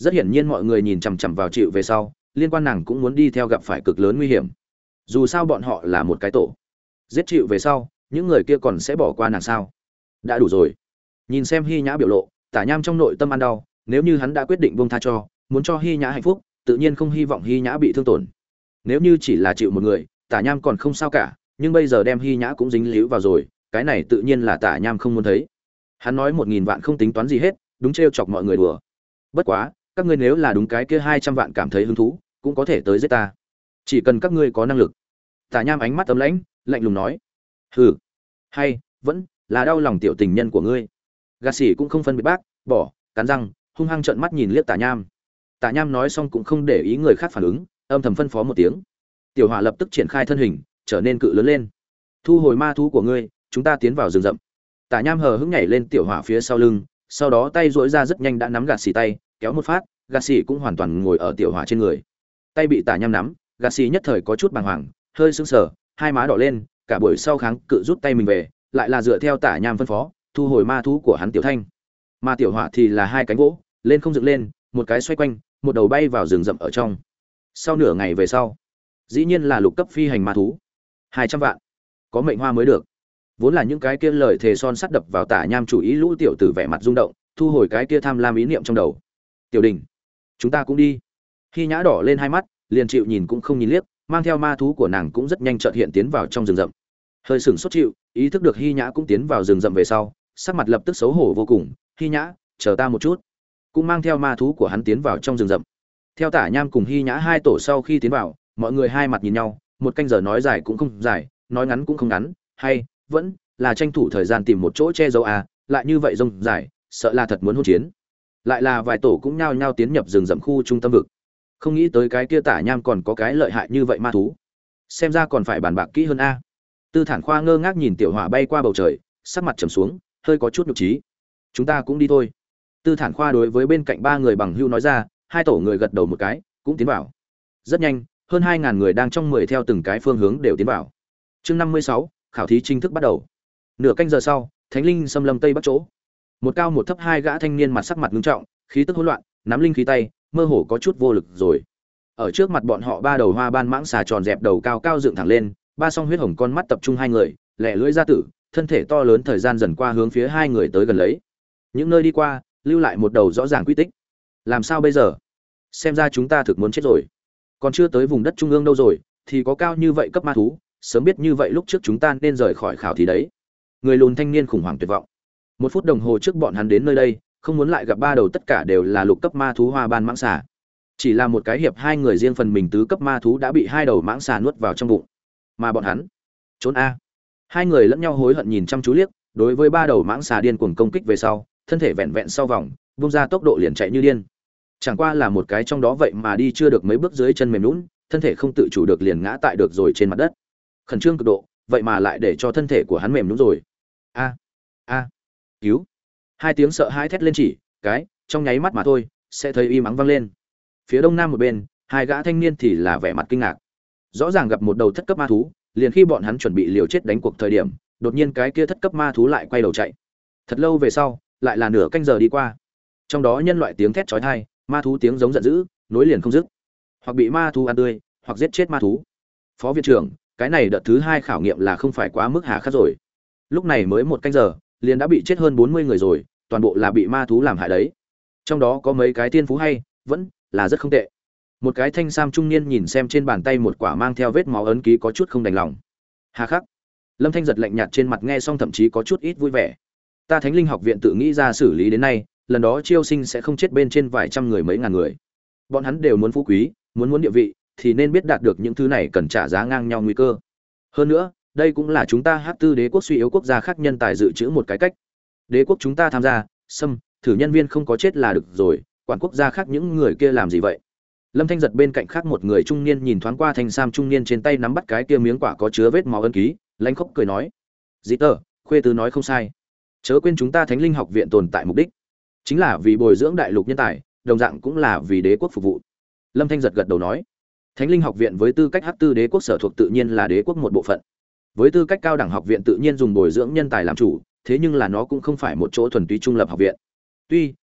Rất hiển nhiên mọi người nhìn chằm chằm vào Chịu về sau, liên quan nàng cũng muốn đi theo gặp phải cực lớn nguy hiểm. Dù sao bọn họ là một cái tổ. Giết Chịu về sau, những người kia còn sẽ bỏ qua nàng sao? Đã đủ rồi. Nhìn xem Hy Nhã biểu lộ, Tả Nham trong nội tâm ăn đau, nếu như hắn đã quyết định buông tha cho, muốn cho Hy Nhã hạnh phúc, tự nhiên không hy vọng Hy Nhã bị thương tổn. Nếu như chỉ là Chịu một người, Tả Nham còn không sao cả, nhưng bây giờ đem Hy Nhã cũng dính líu vào rồi, cái này tự nhiên là Tả Nham không muốn thấy. Hắn nói một nghìn vạn không tính toán gì hết, đúng trêu chọc mọi người đùa. Bất quá, các ngươi nếu là đúng cái kia hai trăm vạn cảm thấy hứng thú, cũng có thể tới giết ta. Chỉ cần các ngươi có năng lực. Tả Nham ánh mắt ấm lãnh, lạnh lùng nói: "Hừ, hay vẫn là đau lòng tiểu tình nhân của ngươi." Gà xỉ cũng không phân biệt bác, bỏ, cắn răng, hung hăng trợn mắt nhìn liếc Tả Nham. Tả Nham nói xong cũng không để ý người khác phản ứng, âm thầm phân phó một tiếng. Tiểu Hỏa lập tức triển khai thân hình, trở nên cự lớn lên. "Thu hồi ma thú của ngươi, chúng ta tiến vào rừng rậm." Tả Nham hờ hững nhảy lên Tiểu Hỏa phía sau lưng, sau đó tay duỗi ra rất nhanh đã nắm gạt xì tay, kéo một phát, gạt xì cũng hoàn toàn ngồi ở Tiểu Hỏa trên người. Tay bị Tả Nham nắm, gạt xì nhất thời có chút bàng hoàng, hơi sững sờ, hai má đỏ lên, cả buổi sau kháng cự rút tay mình về, lại là dựa theo Tả Nham phân phó, thu hồi ma thú của hắn Tiểu Thanh. Mà Tiểu Hỏa thì là hai cánh gỗ, lên không dựng lên, một cái xoay quanh, một đầu bay vào rừng rậm ở trong. Sau nửa ngày về sau, dĩ nhiên là lục cấp phi hành ma thú. hai trăm vạn. Có mệnh hoa mới được. Vốn là những cái kia lời thề son sắt đập vào Tả Nham chủ ý, lũ tiểu tử vẻ mặt rung động, thu hồi cái kia tham lam ý niệm trong đầu. "Tiểu Đình, chúng ta cũng đi." Hy Nhã đỏ lên hai mắt, liền Chịu nhìn cũng không nhìn liếc, mang theo ma thú của nàng cũng rất nhanh chợt hiện tiến vào trong rừng rậm. Hơi sửng sốt Chịu, ý thức được Hy Nhã cũng tiến vào rừng rậm về sau, sắc mặt lập tức xấu hổ vô cùng. "Hy Nhã, chờ ta một chút." Cũng mang theo ma thú của hắn tiến vào trong rừng rậm. Theo Tả Nham cùng Hy Nhã hai tổ sau khi tiến vào, mọi người hai mặt nhìn nhau, một canh giờ nói dài cũng không dài, nói ngắn cũng không ngắn, hay vẫn là tranh thủ thời gian tìm một chỗ che giấu à, lại như vậy rông dài, sợ là thật muốn hỗn chiến. Lại là vài tổ cũng nhao nhao tiến nhập rừng rậm khu trung tâm vực. Không nghĩ tới cái kia Tả Nham còn có cái lợi hại như vậy ma thú. Xem ra còn phải bàn bạc kỹ hơn a. Tư Thản Khoa ngơ ngác nhìn Tiểu Hỏa bay qua bầu trời, sắc mặt trầm xuống, hơi có chút nhục trí. "Chúng ta cũng đi thôi." Tư Thản Khoa đối với bên cạnh ba người bằng hữu nói ra, hai tổ người gật đầu một cái, cũng tiến vào. Rất nhanh, hơn hai ngàn người đang trong mười theo từng cái phương hướng đều tiến vào. Chương năm mươi sáu, khảo thí chính thức bắt đầu. Nửa canh giờ sau, Thánh Linh xâm lâm tây bắc chỗ. Một cao một thấp hai gã thanh niên mặt sắc mặt nghiêm trọng, khí tức hỗn loạn, nắm linh khí tay, mơ hồ có chút vô lực rồi. Ở trước mặt bọn họ ba đầu hoa ban mãng xà tròn dẹp đầu cao cao dựng thẳng lên, ba song huyết hồng con mắt tập trung hai người, lẻ lưỡi ra tử, thân thể to lớn thời gian dần qua hướng phía hai người tới gần lấy. Những nơi đi qua, lưu lại một đầu rõ ràng quy tích. Làm sao bây giờ? Xem ra chúng ta thực muốn chết rồi. Còn chưa tới vùng đất trung ương đâu rồi, thì có cao như vậy cấp ma thú, sớm biết như vậy lúc trước chúng ta nên rời khỏi khảo thí đấy. Người lùn thanh niên khủng hoảng tuyệt vọng. Một phút đồng hồ trước bọn hắn đến nơi đây, không muốn lại gặp ba đầu tất cả đều là lục cấp ma thú hoa ban mãng xà. Chỉ là một cái hiệp hai người riêng phần mình tứ cấp ma thú đã bị hai đầu mãng xà nuốt vào trong bụng. Mà bọn hắn, trốn a. Hai người lẫn nhau hối hận nhìn chăm chú liếc, đối với ba đầu mãng xà điên cuồng công kích về sau, thân thể vẹn vẹn sau vòng, bung ra tốc độ liền chạy như điên. Chẳng qua là một cái trong đó vậy mà đi chưa được mấy bước dưới chân mềm nhũn, thân thể không tự chủ được liền ngã tại được rồi trên mặt đất. Khẩn trương cực độ, vậy mà lại để cho thân thể của hắn mềm nhũn rồi. A, a, cứu! Hai tiếng sợ hãi thét lên chỉ, cái, trong nháy mắt mà thôi, sẽ thấy im ắng vang lên. Phía đông nam một bên, hai gã thanh niên thì là vẻ mặt kinh ngạc. Rõ ràng gặp một đầu thất cấp ma thú, liền khi bọn hắn chuẩn bị liều chết đánh cuộc thời điểm, đột nhiên cái kia thất cấp ma thú lại quay đầu chạy. Thật lâu về sau, lại là nửa canh giờ đi qua. Trong đó nhân loại tiếng thét chói tai, ma thú tiếng giống giận dữ, nối liền không dứt. Hoặc bị ma thú ăn tươi, hoặc giết chết ma thú. Phó viện trưởng, cái này đợt thứ hai khảo nghiệm là không phải quá mức hà khắc rồi. Lúc này mới một canh giờ, liền đã bị chết hơn bốn mươi người rồi, toàn bộ là bị ma thú làm hại đấy. Trong đó có mấy cái tiên phú hay, vẫn là rất không tệ. Một cái thanh sam trung niên nhìn xem trên bàn tay một quả mang theo vết máu ấn ký có chút không đành lòng. Hà khắc. Lâm Thanh giật lạnh nhạt trên mặt nghe xong thậm chí có chút ít vui vẻ. Ta Thánh Linh học viện tự nghĩ ra xử lý đến nay, lần đó chiêu sinh sẽ không chết bên trên vài trăm người mấy ngàn người. Bọn hắn đều muốn phú quý, muốn muốn địa vị, thì nên biết đạt được những thứ này cần trả giá ngang nhau nguy cơ. Hơn nữa, đây cũng là chúng ta Hắc Tư Đế quốc suy yếu quốc gia khác nhân tài dự trữ một cái cách. Đế quốc chúng ta tham gia, xâm, thử nhân viên không có chết là được rồi, quản quốc gia khác những người kia làm gì vậy? Lâm Thanh giật bên cạnh khác một người trung niên nhìn thoáng qua thanh sam trung niên trên tay nắm bắt cái kia miếng quả có chứa vết máu ấn ký, lãnh khốc cười nói: "Dĩ tờ, khuê tứ nói không sai. Chớ quên chúng ta Thánh Linh học viện tồn tại mục đích, chính là vì bồi dưỡng đại lục nhân tài, đồng dạng cũng là vì đế quốc phục vụ." Lâm Thanh giật gật đầu nói: Thánh Linh học viện với tư cách Hắc Tư Đế quốc sở thuộc tự nhiên là đế quốc một bộ phận. Với tư cách cao đẳng học viện tự nhiên dùng bồi dưỡng nhân tài làm chủ, thế nhưng là nó cũng không phải một chỗ thuần túy trung lập học viện. Tuy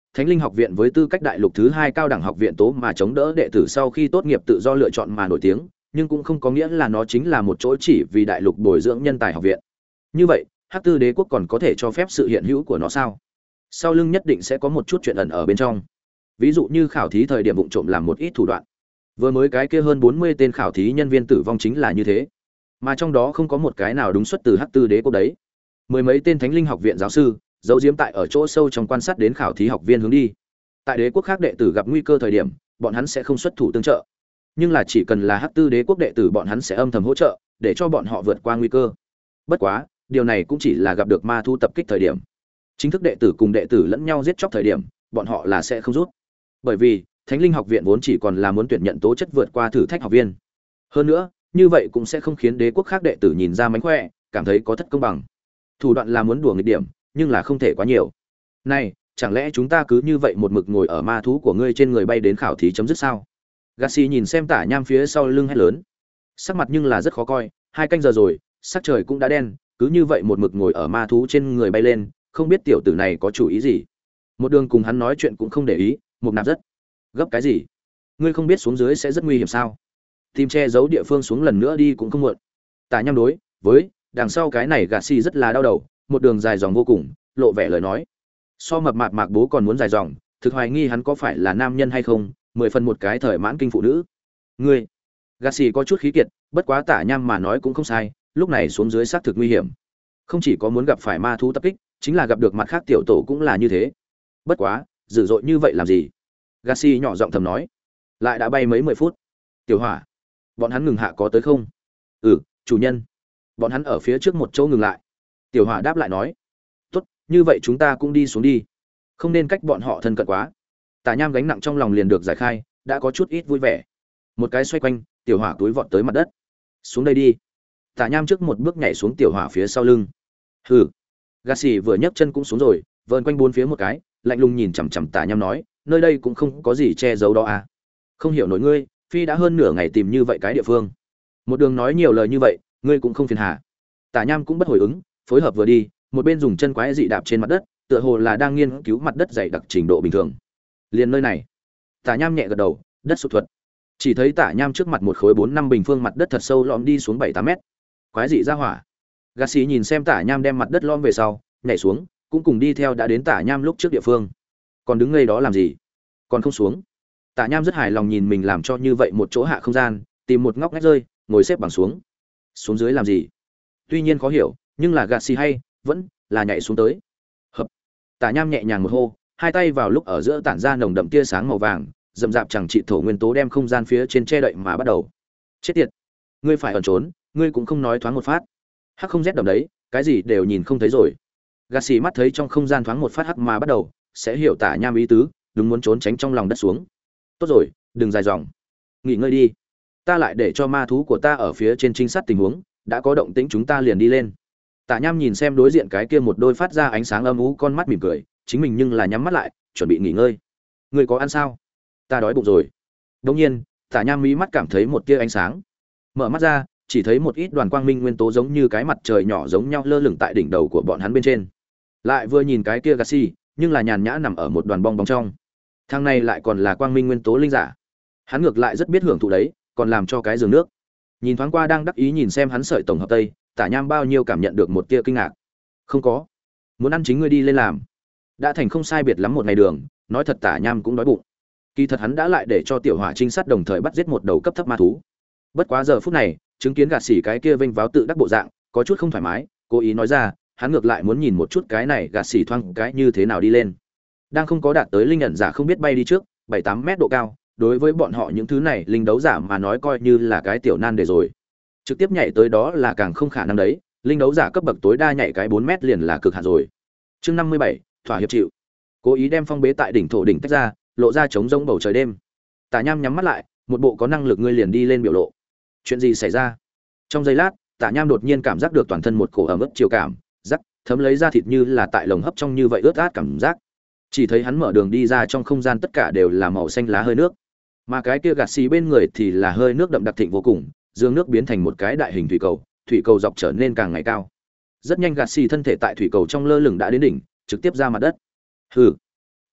Thánh Linh Học viện với tư cách đại lục thứ hai cao đẳng học viện tố mà chống đỡ đệ tử sau khi tốt nghiệp tự do lựa chọn mà nổi tiếng, nhưng cũng không có nghĩa là nó chính là một chỗ chỉ vì đại lục bồi dưỡng nhân tài học viện. Như vậy, Hắc Tư Đế quốc còn có thể cho phép sự hiện hữu của nó sao? Sau lưng nhất định sẽ có một chút chuyện ẩn ở bên trong. Ví dụ như khảo thí thời điểm vụng trộm làm một ít thủ đoạn. Vừa mới cái kia hơn bốn mươi tên khảo thí nhân viên tử vong chính là như thế. Mà trong đó không có một cái nào đúng xuất từ Hắc Tư Đế quốc đấy. Mười mấy tên Thánh Linh Học viện giáo sư, giấu diếm tại ở chỗ sâu trong quan sát đến khảo thí học viên hướng đi. Tại đế quốc khác đệ tử gặp nguy cơ thời điểm, bọn hắn sẽ không xuất thủ tương trợ. Nhưng là chỉ cần là Hắc Tư Đế quốc đệ tử, bọn hắn sẽ âm thầm hỗ trợ, để cho bọn họ vượt qua nguy cơ. Bất quá, điều này cũng chỉ là gặp được ma thu tập kích thời điểm. Chính thức đệ tử cùng đệ tử lẫn nhau giết chóc thời điểm, bọn họ là sẽ không rút. Bởi vì, Thánh Linh Học viện vốn chỉ còn là muốn tuyển nhận tố chất vượt qua thử thách học viên. Hơn nữa, như vậy cũng sẽ không khiến đế quốc khác đệ tử nhìn ra mánh khỏe, cảm thấy có thất công bằng. Thủ đoạn là muốn đùa nghịch điểm, nhưng là không thể quá nhiều. Này, chẳng lẽ chúng ta cứ như vậy một mực ngồi ở ma thú của ngươi trên người bay đến khảo thí chấm dứt sao? Gassi nhìn xem Tả Nham phía sau lưng hét lớn. Sắc mặt nhưng là rất khó coi, hai canh giờ rồi, sắc trời cũng đã đen, cứ như vậy một mực ngồi ở ma thú trên người bay lên, không biết tiểu tử này có chủ ý gì. Một đường cùng hắn nói chuyện cũng không để ý, Mục Nạp rất gấp cái gì? Ngươi không biết xuống dưới sẽ rất nguy hiểm sao? Tìm che giấu địa phương xuống lần nữa đi cũng không muộn. Tả Nham đối với đằng sau cái này Gassi rất là đau đầu, một đường dài dòng vô cùng, lộ vẻ lời nói. So mập mạp Mạc Bố còn muốn dài dòng, thực hoài nghi hắn có phải là nam nhân hay không, mười phần một cái thời mãn kinh phụ nữ. Ngươi, Gassi có chút khí kiệt, bất quá Tả Nham mà nói cũng không sai, lúc này xuống dưới xác thực nguy hiểm. Không chỉ có muốn gặp phải ma thú tập kích, chính là gặp được mặt khác tiểu tổ cũng là như thế. Bất quá, dữ dội như vậy làm gì? Gassi nhỏ giọng thầm nói. Lại đã bay mấy mười phút. Tiểu Hỏa, bọn hắn ngừng hạ có tới không? Ừ, chủ nhân. Bọn hắn ở phía trước một chỗ ngừng lại. Tiểu Hỏa đáp lại nói. Tốt, như vậy chúng ta cũng đi xuống đi. Không nên cách bọn họ thân cận quá. Tả Nham gánh nặng trong lòng liền được giải khai, đã có chút ít vui vẻ. Một cái xoay quanh, Tiểu Hỏa túi vọt tới mặt đất. Xuống đây đi. Tả Nham trước một bước nhảy xuống Tiểu Hỏa phía sau lưng. Hừ. Gassi vừa nhấc chân cũng xuống rồi, vờn quanh bốn phía một cái, lạnh lùng nhìn chằm chằm Tả Nham nói, nơi đây cũng không có gì che giấu đó à? Không hiểu nổi ngươi, phi đã hơn nửa ngày tìm như vậy cái địa phương. Một đường nói nhiều lời như vậy, ngươi cũng không phiền hà. Tả Nham cũng bất hồi ứng, phối hợp vừa đi, một bên dùng chân quái dị đạp trên mặt đất, tựa hồ là đang nghiên cứu mặt đất dày đặc trình độ bình thường. Liền nơi này. Tả Nham nhẹ gật đầu, đất sụt thuật. Chỉ thấy Tả Nham trước mặt một khối bốn năm bình phương mặt đất thật sâu lõm đi xuống bảy tám mét. Quái dị ra hỏa. Gassi nhìn xem Tả Nham đem mặt đất lõm về sau, nhảy xuống, cũng cùng đi theo đã đến Tả Nham lúc trước địa phương. Còn đứng ngây đó làm gì? Còn không xuống. Tả Nham rất hài lòng nhìn mình làm cho như vậy một chỗ hạ không gian, tìm một ngóc ngách rơi, ngồi xếp bằng xuống. Xuống dưới làm gì? Tuy nhiên khó hiểu, nhưng là Gassi hay, vẫn là nhảy xuống tới. Hợp. Tả Nham nhẹ nhàng một hô, hai tay vào lúc ở giữa tản ra nồng đậm tia sáng màu vàng, dậm dạp chẳng trị thổ nguyên tố đem không gian phía trên che đậy mà bắt đầu. Chết tiệt, ngươi phải ẩn trốn, ngươi cũng không nói thoáng một phát. Hắc không rét đậm đấy, cái gì đều nhìn không thấy rồi. Gassi mắt thấy trong không gian thoáng một phát hắc mà bắt đầu, sẽ hiểu Tả Nham ý tứ, đúng muốn trốn tránh trong lòng đất xuống. Tốt rồi, đừng dài dòng, nghỉ ngơi đi. Ta lại để cho ma thú của ta ở phía trên trinh sát tình huống, đã có động tĩnh chúng ta liền đi lên. Tả Nham nhìn xem đối diện cái kia một đôi phát ra ánh sáng âm u con mắt mỉm cười, chính mình nhưng là nhắm mắt lại, chuẩn bị nghỉ ngơi. Người có ăn sao? Ta đói bụng rồi. Đương nhiên, Tả Nham mí mắt cảm thấy một tia ánh sáng. Mở mắt ra, chỉ thấy một ít đoàn quang minh nguyên tố giống như cái mặt trời nhỏ giống nhau lơ lửng tại đỉnh đầu của bọn hắn bên trên. Lại vừa nhìn cái kia Gassi, nhưng là nhàn nhã nằm ở một đoàn bong bóng trong. Thang này lại còn là quang minh nguyên tố linh giả. Hắn ngược lại rất biết hưởng thụ đấy, còn làm cho cái giường nước. Nhìn thoáng qua đang đắc ý nhìn xem hắn sợi tổng hợp tây, Tả Nham bao nhiêu cảm nhận được một tia kinh ngạc. Không có, muốn ăn chính ngươi đi lên làm. Đã thành không sai biệt lắm một ngày đường, nói thật Tả Nham cũng đói bụng. Kỳ thật hắn đã lại để cho tiểu hỏa trinh sát đồng thời bắt giết một đầu cấp thấp ma thú. Bất quá giờ phút này, chứng kiến gạt xỉ cái kia vênh váo tự đắc bộ dạng, có chút không thoải mái, cố ý nói ra, hắn ngược lại muốn nhìn một chút cái này gạt xỉ thoang cái như thế nào đi lên. Đang không có đạt tới linh ẩn giả không biết bay đi trước, bảy tám mét độ cao, đối với bọn họ những thứ này linh đấu giả mà nói coi như là cái tiểu nan đề rồi. Trực tiếp nhảy tới đó là càng không khả năng đấy, linh đấu giả cấp bậc tối đa nhảy cái bốn mét liền là cực hạn rồi. Chương năm mươi bảy, thỏa hiệp chịu. Cố ý đem phong bế tại đỉnh thổ đỉnh tách ra, lộ ra trống rỗng bầu trời đêm. Tả Nham nhắm mắt lại, một bộ có năng lực ngươi liền đi lên biểu lộ. Chuyện gì xảy ra? Trong giây lát, Tả Nham đột nhiên cảm giác được toàn thân một cổ ẩm ướt chiều cảm, rắc, thấm lấy da thịt như là tại lồng hấp trong như vậy ướt át cảm giác. Chỉ thấy hắn mở đường đi ra trong không gian tất cả đều là màu xanh lá hơi nước, mà cái kia gạt xì bên người thì là hơi nước đậm đặc thịnh vô cùng, dương nước biến thành một cái đại hình thủy cầu, thủy cầu dọc trở nên càng ngày cao. Rất nhanh gạt xì thân thể tại thủy cầu trong lơ lửng đã đến đỉnh, trực tiếp ra mặt đất. Hừ.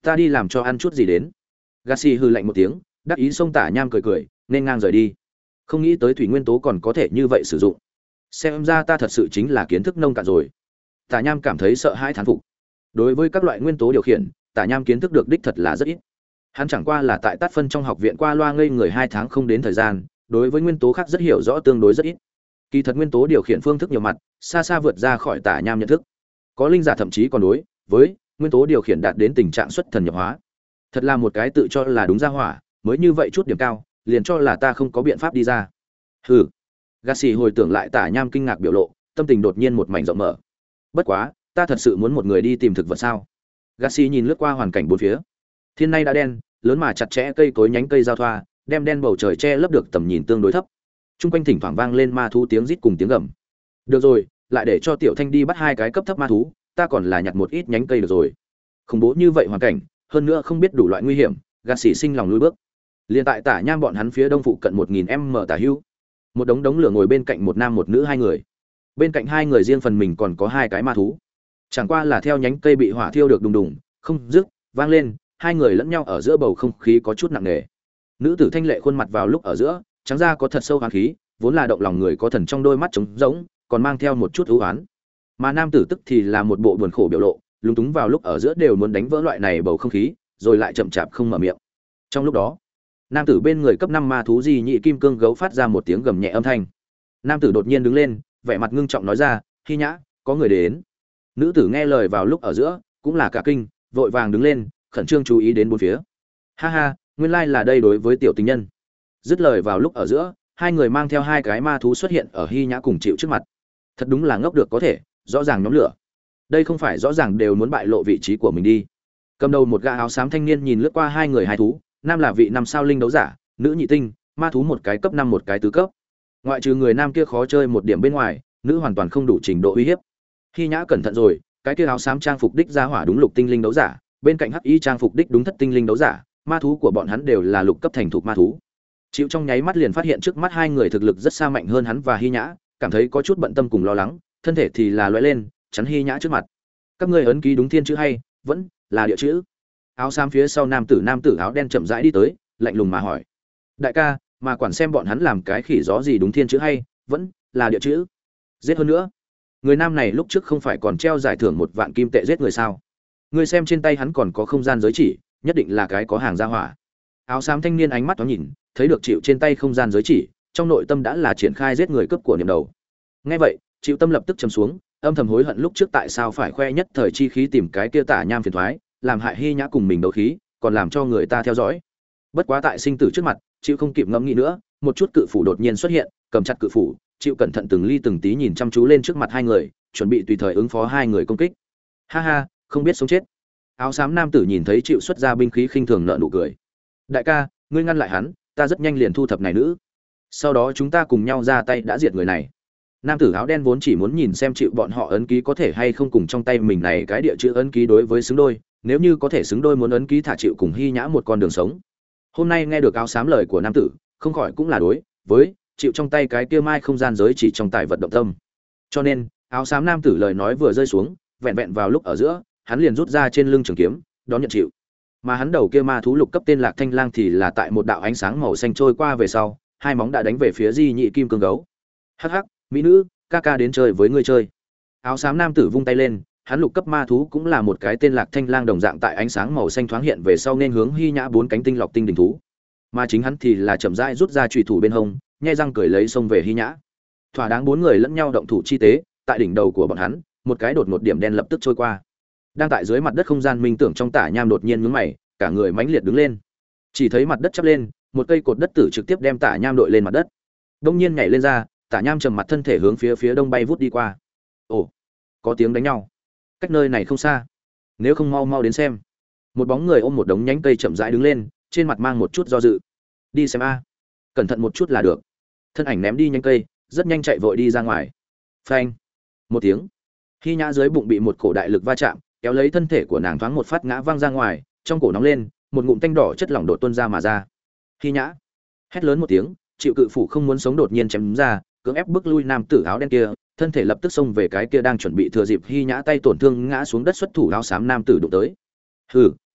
ta đi làm cho ăn chút gì đến. Gassi hừ lạnh một tiếng, đắc ý xông Tả Nham cười cười, nên ngang rời đi. Không nghĩ tới thủy nguyên tố còn có thể như vậy sử dụng. Xem ra ta thật sự chính là kiến thức nông cạn rồi. Tả Nham cảm thấy sợ hãi thán phục. Đối với các loại nguyên tố điều khiển, Tả Nham kiến thức được đích thật là rất ít. Hắn chẳng qua là tại Tát Phân trong học viện qua loa ngây người hai tháng không đến thời gian, đối với nguyên tố khác rất hiểu rõ tương đối rất ít. Kỳ thật nguyên tố điều khiển phương thức nhiều mặt, xa xa vượt ra khỏi Tả Nham nhận thức. Có linh giả thậm chí còn đối với nguyên tố điều khiển đạt đến tình trạng xuất thần nhập hóa. Thật là một cái tự cho là đúng ra hỏa, mới như vậy chút điểm cao, liền cho là ta không có biện pháp đi ra. Hừ. Gassi hồi tưởng lại Tả Nham kinh ngạc biểu lộ, tâm tình đột nhiên một mảnh rộng mở. Bất quá, ta thật sự muốn một người đi tìm thực vật sao? Gassi nhìn lướt qua hoàn cảnh bốn phía. Thiên nay đã đen, lớn mà chặt chẽ cây cối nhánh cây giao thoa, đem đen bầu trời che lấp được tầm nhìn tương đối thấp. Trung quanh thỉnh thoảng vang lên ma thú tiếng rít cùng tiếng gầm. Được rồi, lại để cho Tiểu Thanh đi bắt hai cái cấp thấp ma thú, ta còn là nhặt một ít nhánh cây được rồi. Khủng bố như vậy hoàn cảnh, hơn nữa không biết đủ loại nguy hiểm, Gassi sinh lòng lùi bước. Liên tại Tả Nham bọn hắn phía đông phụ cận một nghìn m tả hữu, một đống đống lửa ngồi bên cạnh một nam một nữ hai người. Bên cạnh hai người riêng phần mình còn có hai cái ma thú. Chẳng qua là theo nhánh cây bị hỏa thiêu được đùng đùng, không dứt, vang lên, hai người lẫn nhau ở giữa bầu không khí có chút nặng nề. Nữ tử thanh lệ khuôn mặt vào lúc ở giữa, trắng da có thật sâu hàn khí, vốn là động lòng người có thần trong đôi mắt trống rỗng, còn mang theo một chút ưu ái. Mà nam tử tức thì là một bộ buồn khổ biểu lộ, lúng túng vào lúc ở giữa đều muốn đánh vỡ loại này bầu không khí, rồi lại chậm chạp không mở miệng. Trong lúc đó, nam tử bên người cấp năm ma thú gì nhị kim cương gấu phát ra một tiếng gầm nhẹ âm thanh. Nam tử đột nhiên đứng lên, vẻ mặt ngưng trọng nói ra, "Hi Nhã, có người đến." Nữ tử nghe lời vào lúc ở giữa, cũng là cả kinh, vội vàng đứng lên, khẩn trương chú ý đến bốn phía. Ha ha, nguyên lai là đây đối với tiểu tình nhân. Dứt lời vào lúc ở giữa, hai người mang theo hai cái ma thú xuất hiện ở Hi Nhã cùng chịu trước mặt. Thật đúng là ngốc được có thể, rõ ràng nhóm lửa. Đây không phải rõ ràng đều muốn bại lộ vị trí của mình đi. Cầm đầu một gã áo xám thanh niên nhìn lướt qua hai người hai thú, nam là vị năm sao linh đấu giả, nữ nhị tinh, ma thú một cái cấp năm một cái tứ cấp. Ngoại trừ người nam kia khó chơi một điểm bên ngoài, nữ hoàn toàn không đủ trình độ uy hiếp. Hi Nhã cẩn thận rồi, cái kia áo xám trang phục đích ra hỏa đúng lục tinh linh đấu giả, bên cạnh hắc y trang phục đích đúng thất tinh linh đấu giả, ma thú của bọn hắn đều là lục cấp thành thục ma thú. Chịu trong nháy mắt liền phát hiện trước mắt hai người thực lực rất xa mạnh hơn hắn và Hi Nhã, cảm thấy có chút bận tâm cùng lo lắng, thân thể thì là lóe lên, chắn Hi Nhã trước mặt. Các ngươi ấn ký đúng thiên chữ hay vẫn là địa chữ? Áo xám phía sau nam tử nam tử áo đen chậm rãi đi tới, lạnh lùng mà hỏi. Đại ca, mà quản xem bọn hắn làm cái khỉ gió gì đúng thiên chữ hay vẫn là địa chữ? Giết hơn nữa. Người nam này lúc trước không phải còn treo giải thưởng một vạn kim tệ giết người sao? Ngươi xem trên tay hắn còn có không gian giới chỉ, nhất định là cái có hàng ra hỏa. Áo xám thanh niên ánh mắt thoáng nhìn, thấy được chịu trên tay không gian giới chỉ, trong nội tâm đã là triển khai giết người cướp của niệm đầu. Nghe vậy, chịu tâm lập tức trầm xuống, âm thầm hối hận lúc trước tại sao phải khoe nhất thời chi khí tìm cái kia Tả Nham phiền toái, làm hại Hi Nhã cùng mình đấu khí, còn làm cho người ta theo dõi. Bất quá tại sinh tử trước mặt, chịu không kịp ngẫm nghĩ nữa, một chút cự phủ đột nhiên xuất hiện, cầm chặt cự phủ, chịu cẩn thận từng ly từng tí nhìn chăm chú lên trước mặt hai người, chuẩn bị tùy thời ứng phó hai người công kích. Ha ha, không biết sống chết. Áo xám nam tử nhìn thấy chịu xuất ra binh khí khinh thường nở nụ cười. Đại ca, ngươi ngăn lại hắn, ta rất nhanh liền thu thập này nữ. Sau đó chúng ta cùng nhau ra tay đã diệt người này. Nam tử áo đen vốn chỉ muốn nhìn xem chịu bọn họ ấn ký có thể hay không cùng trong tay mình này cái địa chữ ấn ký đối với xứng đôi, nếu như có thể xứng đôi muốn ấn ký thả chịu cùng Hi Nhã một con đường sống. Hôm nay nghe được áo xám lời của nam tử, không khỏi cũng là đối với chịu trong tay cái kia mai không gian giới chỉ trong tài vật động tâm. Cho nên, áo xám nam tử lời nói vừa rơi xuống, vẹn vẹn vào lúc ở giữa, hắn liền rút ra trên lưng trường kiếm, đón nhận chịu. Mà hắn đầu kia ma thú lục cấp tên Lạc Thanh Lang thì là tại một đạo ánh sáng màu xanh trôi qua về sau, hai móng đã đánh về phía Di Nhị Kim Cương Gấu. Hắc hắc, mỹ nữ, ca ca đến chơi với ngươi chơi. Áo xám nam tử vung tay lên, hắn lục cấp ma thú cũng là một cái tên Lạc Thanh Lang đồng dạng tại ánh sáng màu xanh thoáng hiện về sau nên hướng Hi Nhã bốn cánh tinh lọc tinh đỉnh thú. Mà chính hắn thì là chậm rãi rút ra chùy thủ bên hông, nhe răng cười lấy xông về Hi Nhã. Thỏa đáng bốn người lẫn nhau động thủ chi tế, tại đỉnh đầu của bọn hắn, một cái đột ngột điểm đen lập tức trôi qua. Đang tại dưới mặt đất không gian minh tưởng trong Tả Nham đột nhiên nhướng mày, cả người mãnh liệt đứng lên. Chỉ thấy mặt đất chắp lên, một cây cột đất tử trực tiếp đem Tả Nham đội lên mặt đất. Đông nhiên nhảy lên ra, Tả Nham trầm mặt thân thể hướng phía phía đông bay vút đi qua. Ồ, có tiếng đánh nhau. Cách nơi này không xa. Nếu không mau mau đến xem. Một bóng người ôm một đống nhánh cây chậm rãi đứng lên, trên mặt mang một chút do dự. Đi xem a. Cẩn thận một chút là được. Thân ảnh ném đi nhánh cây, rất nhanh chạy vội đi ra ngoài. Phanh. Một tiếng. Khi Nhã dưới bụng bị một cổ đại lực va chạm, kéo lấy thân thể của nàng thoáng một phát ngã văng ra ngoài, trong cổ nóng lên, một ngụm tanh đỏ chất lỏng đột tuôn ra mà ra. Khi Nhã hét lớn một tiếng, chịu cự phủ không muốn sống đột nhiên chém ra, cưỡng ép bức lui nam tử áo đen kia, thân thể lập tức xông về cái kia đang chuẩn bị thừa dịp Hi Nhã tay tổn thương ngã xuống đất xuất thủ áo xám nam tử đụng tới. Hừ,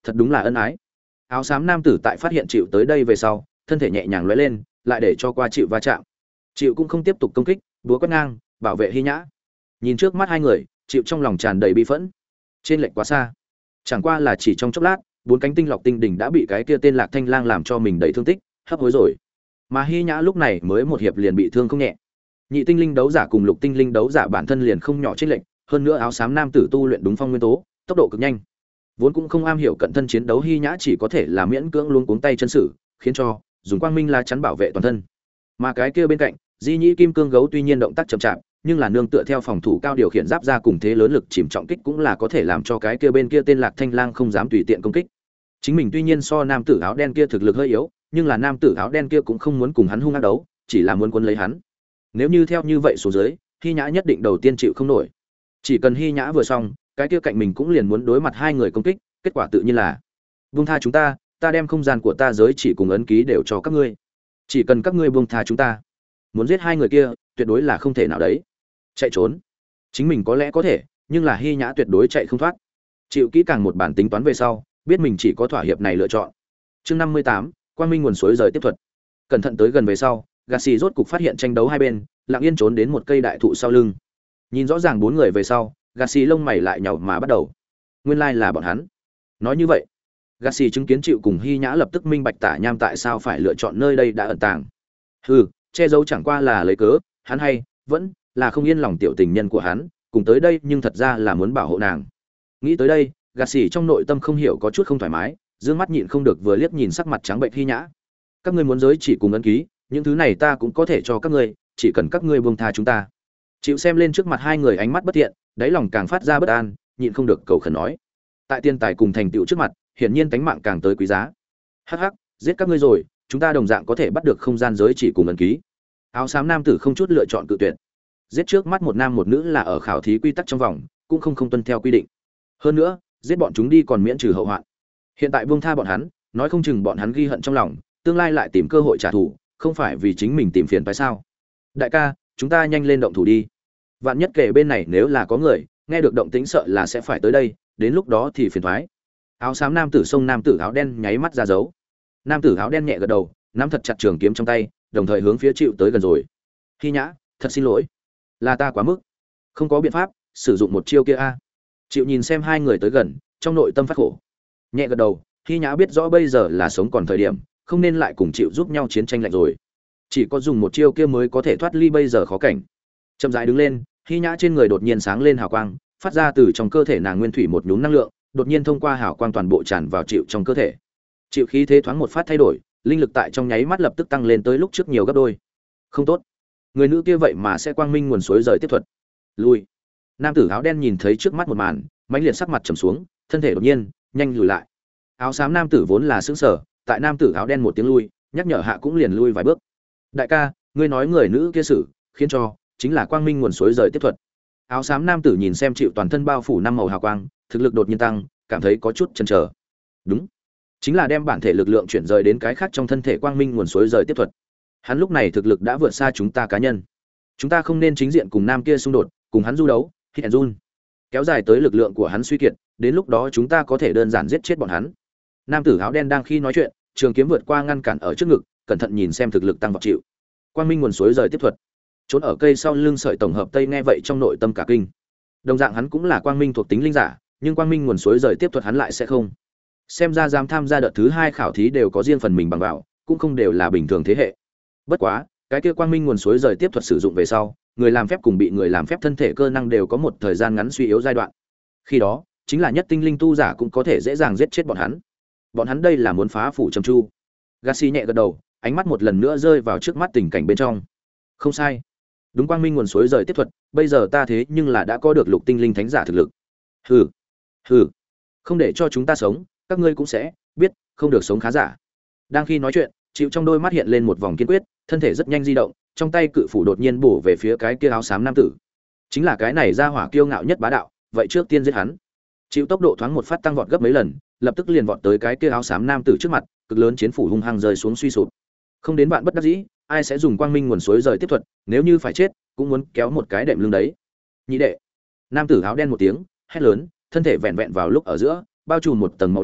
thật đúng là ân ái. Áo xám nam tử tại phát hiện chịu tới đây về sau, thân thể nhẹ nhàng lóe lên, lại để cho qua chịu va chạm. Chịu cũng không tiếp tục công kích, búa quét ngang, bảo vệ Hy Nhã. Nhìn trước mắt hai người, chịu trong lòng tràn đầy bi phẫn. Trên lệch quá xa, chẳng qua là chỉ trong chốc lát, bốn cánh tinh lọc tinh đỉnh đã bị cái kia tên Lạc Thanh Lang làm cho mình đầy thương tích, hấp hối rồi. Mà Hy Nhã lúc này mới một hiệp liền bị thương không nhẹ. Nhị tinh linh đấu giả cùng lục tinh linh đấu giả bản thân liền không nhỏ chênh lệch, hơn nữa áo xám nam tử tu luyện đúng phong nguyên tố, tốc độ cực nhanh. Vốn cũng không am hiểu cận thân chiến đấu Hy Nhã chỉ có thể là miễn cưỡng luống cuống tay chân sử, khiến cho dùng quang minh lá chắn bảo vệ toàn thân. Mà cái kia bên cạnh, Di Nhĩ Kim Cương gấu tuy nhiên động tác chậm chạp, nhưng là nương tựa theo phòng thủ cao điều khiển giáp ra cùng thế lớn lực chìm trọng kích cũng là có thể làm cho cái kia bên kia tên Lạc Thanh Lang không dám tùy tiện công kích. Chính mình tuy nhiên so nam tử áo đen kia thực lực hơi yếu, nhưng là nam tử áo đen kia cũng không muốn cùng hắn hung ác đấu, chỉ là muốn cuốn lấy hắn. Nếu như theo như vậy xuống dưới, Hy Nhã nhất định đầu tiên chịu không nổi. Chỉ cần Hy Nhã vừa xong, cái kia cạnh mình cũng liền muốn đối mặt hai người công kích, kết quả tự nhiên là buông tha chúng ta, ta đem không gian của ta giới chỉ cùng ấn ký đều cho các ngươi. Chỉ cần các ngươi buông tha chúng ta, muốn giết hai người kia, tuyệt đối là không thể nào đấy. Chạy trốn, chính mình có lẽ có thể, nhưng là Hy Nhã tuyệt đối chạy không thoát. Chịu kỹ càng một bản tính toán về sau, biết mình chỉ có thỏa hiệp này lựa chọn. Chương năm mươi tám, Quang Minh nguồn suối rời tiếp thuật. Cẩn thận tới gần về sau, gà xì rốt cục phát hiện tranh đấu hai bên, lặng yên trốn đến một cây đại thụ sau lưng. Nhìn rõ ràng bốn người về sau, gà xì lông mày lại nhàu mà bắt đầu. Nguyên lai là bọn hắn. Nói như vậy, gà xì chứng kiến Chịu cùng Hy Nhã lập tức minh bạch Tả Nham tại sao phải lựa chọn nơi đây đã ẩn tàng. Hừ, che giấu chẳng qua là lấy cớ, hắn hay vẫn là không yên lòng tiểu tình nhân của hắn, cùng tới đây nhưng thật ra là muốn bảo hộ nàng. Nghĩ tới đây, gà xì trong nội tâm không hiểu có chút không thoải mái, dương mắt nhịn không được vừa liếc nhìn sắc mặt trắng bệnh Hy Nhã. Các ngươi muốn giới chỉ cùng ấn ký, những thứ này ta cũng có thể cho các ngươi, chỉ cần các ngươi buông tha chúng ta. Chịu xem lên trước mặt hai người ánh mắt bất thiện, đáy lòng càng phát ra bất an, nhịn không được cầu khẩn nói. Tại tiên tài cùng thành tựu trước mặt, hiển nhiên tánh mạng càng tới quý giá. Hắc hắc, giết các ngươi rồi, chúng ta đồng dạng có thể bắt được không gian giới chỉ cùng ấn ký. Áo xám nam tử không chút lựa chọn cự tuyệt. Giết trước mắt một nam một nữ là ở khảo thí quy tắc trong vòng, cũng không không tuân theo quy định. Hơn nữa, giết bọn chúng đi còn miễn trừ hậu hoạn. Hiện tại buông tha bọn hắn, nói không chừng bọn hắn ghi hận trong lòng, tương lai lại tìm cơ hội trả thù, không phải vì chính mình tìm phiền phải sao? Đại ca, chúng ta nhanh lên động thủ đi. Vạn nhất kể bên này nếu là có người, nghe được động tĩnh sợ là sẽ phải tới đây, đến lúc đó thì phiền toái. Áo xám nam tử xông nam tử áo đen nháy mắt ra dấu. Nam tử áo đen nhẹ gật đầu, nắm thật chặt trường kiếm trong tay, đồng thời hướng phía Chịu tới gần rồi. Hy Nhã, thật xin lỗi, là ta quá mức, không có biện pháp, sử dụng một chiêu kia a. Chịu nhìn xem hai người tới gần, trong nội tâm phát khổ. Nhẹ gật đầu, Hy Nhã biết rõ bây giờ là sống còn thời điểm, không nên lại cùng Chịu giúp nhau chiến tranh lạnh rồi. Chỉ có dùng một chiêu kia mới có thể thoát ly bây giờ khó cảnh. Chậm rãi đứng lên, Hy Nhã trên người đột nhiên sáng lên hào quang, phát ra từ trong cơ thể nàng nguyên thủy một nhúm năng lượng, đột nhiên thông qua hào quang toàn bộ tràn vào Chịu trong cơ thể. Chịu khí thế thoáng một phát thay đổi, linh lực tại trong nháy mắt lập tức tăng lên tới lúc trước nhiều gấp đôi. Không tốt, người nữ kia vậy mà sẽ quang minh nguồn suối rời tiếp thuật. Lùi. Nam tử áo đen nhìn thấy trước mắt một màn, mãnh liệt sắc mặt trầm xuống, thân thể đột nhiên nhanh lùi lại. Áo xám nam tử vốn là sững sờ, tại nam tử áo đen một tiếng lui, nhắc nhở hạ cũng liền lui vài bước. Đại ca, ngươi nói người nữ kia xử, khiến cho chính là quang minh nguồn suối rời tiếp thuật. Áo xám nam tử nhìn xem Chịu toàn thân bao phủ năm màu hào quang, thực lực đột nhiên tăng, cảm thấy có chút chần chờ. Đúng, chính là đem bản thể lực lượng chuyển rời đến cái khác trong thân thể quang minh nguồn suối rời tiếp thuật. Hắn lúc này thực lực đã vượt xa chúng ta cá nhân. Chúng ta không nên chính diện cùng nam kia xung đột, cùng hắn du đấu, hit and run. Kéo dài tới lực lượng của hắn suy kiệt, đến lúc đó chúng ta có thể đơn giản giết chết bọn hắn. Nam tử áo đen đang khi nói chuyện, trường kiếm vượt qua ngăn cản ở trước ngực, cẩn thận nhìn xem thực lực tăng vọt Chịu. Quang minh nguồn suối rời tiếp thuật. Trốn ở cây sau lưng sợi tổng hợp tây nghe vậy trong nội tâm cả kinh. Đồng dạng hắn cũng là quang minh thuộc tính linh giả, nhưng quang minh nguồn suối rời tiếp thuật hắn lại sẽ không. Xem ra dám tham gia đợt thứ hai khảo thí đều có riêng phần mình bằng vào, cũng không đều là bình thường thế hệ. Bất quá, cái kia quang minh nguồn suối rời tiếp thuật sử dụng về sau, người làm phép cùng bị người làm phép thân thể cơ năng đều có một thời gian ngắn suy yếu giai đoạn. Khi đó, chính là nhất tinh linh tu giả cũng có thể dễ dàng giết chết bọn hắn. Bọn hắn đây là muốn phá phủ trầm chu. Gassi nhẹ gật đầu, ánh mắt một lần nữa rơi vào trước mắt tình cảnh bên trong. Không sai, đúng quang minh nguồn suối rời tiếp thuật, bây giờ ta thế nhưng là đã có được lục tinh linh thánh giả thực lực. Hừ, hừ, không để cho chúng ta sống, các ngươi cũng sẽ biết, không được sống khá giả. Đang khi nói chuyện, Chịu trong đôi mắt hiện lên một vòng kiên quyết, thân thể rất nhanh di động, trong tay cự phủ đột nhiên bổ về phía cái kia áo xám nam tử. Chính là cái này ra hỏa kiêu ngạo nhất bá đạo, vậy trước tiên giết hắn. Chịu tốc độ thoáng một phát tăng vọt gấp mấy lần, lập tức liền vọt tới cái kia áo xám nam tử trước mặt, cực lớn chiến phủ hung hăng rơi xuống suy sụp. Không đến bạn bất đắc dĩ, ai sẽ dùng quang minh nguồn suối rời tiếp thuật, nếu như phải chết, cũng muốn kéo một cái đệm lưng đấy. Nhị đệ. Nam tử áo đen một tiếng hét lớn, thân thể vẹn vẹn vào lúc ở giữa, bao trùm một tầng màu đen,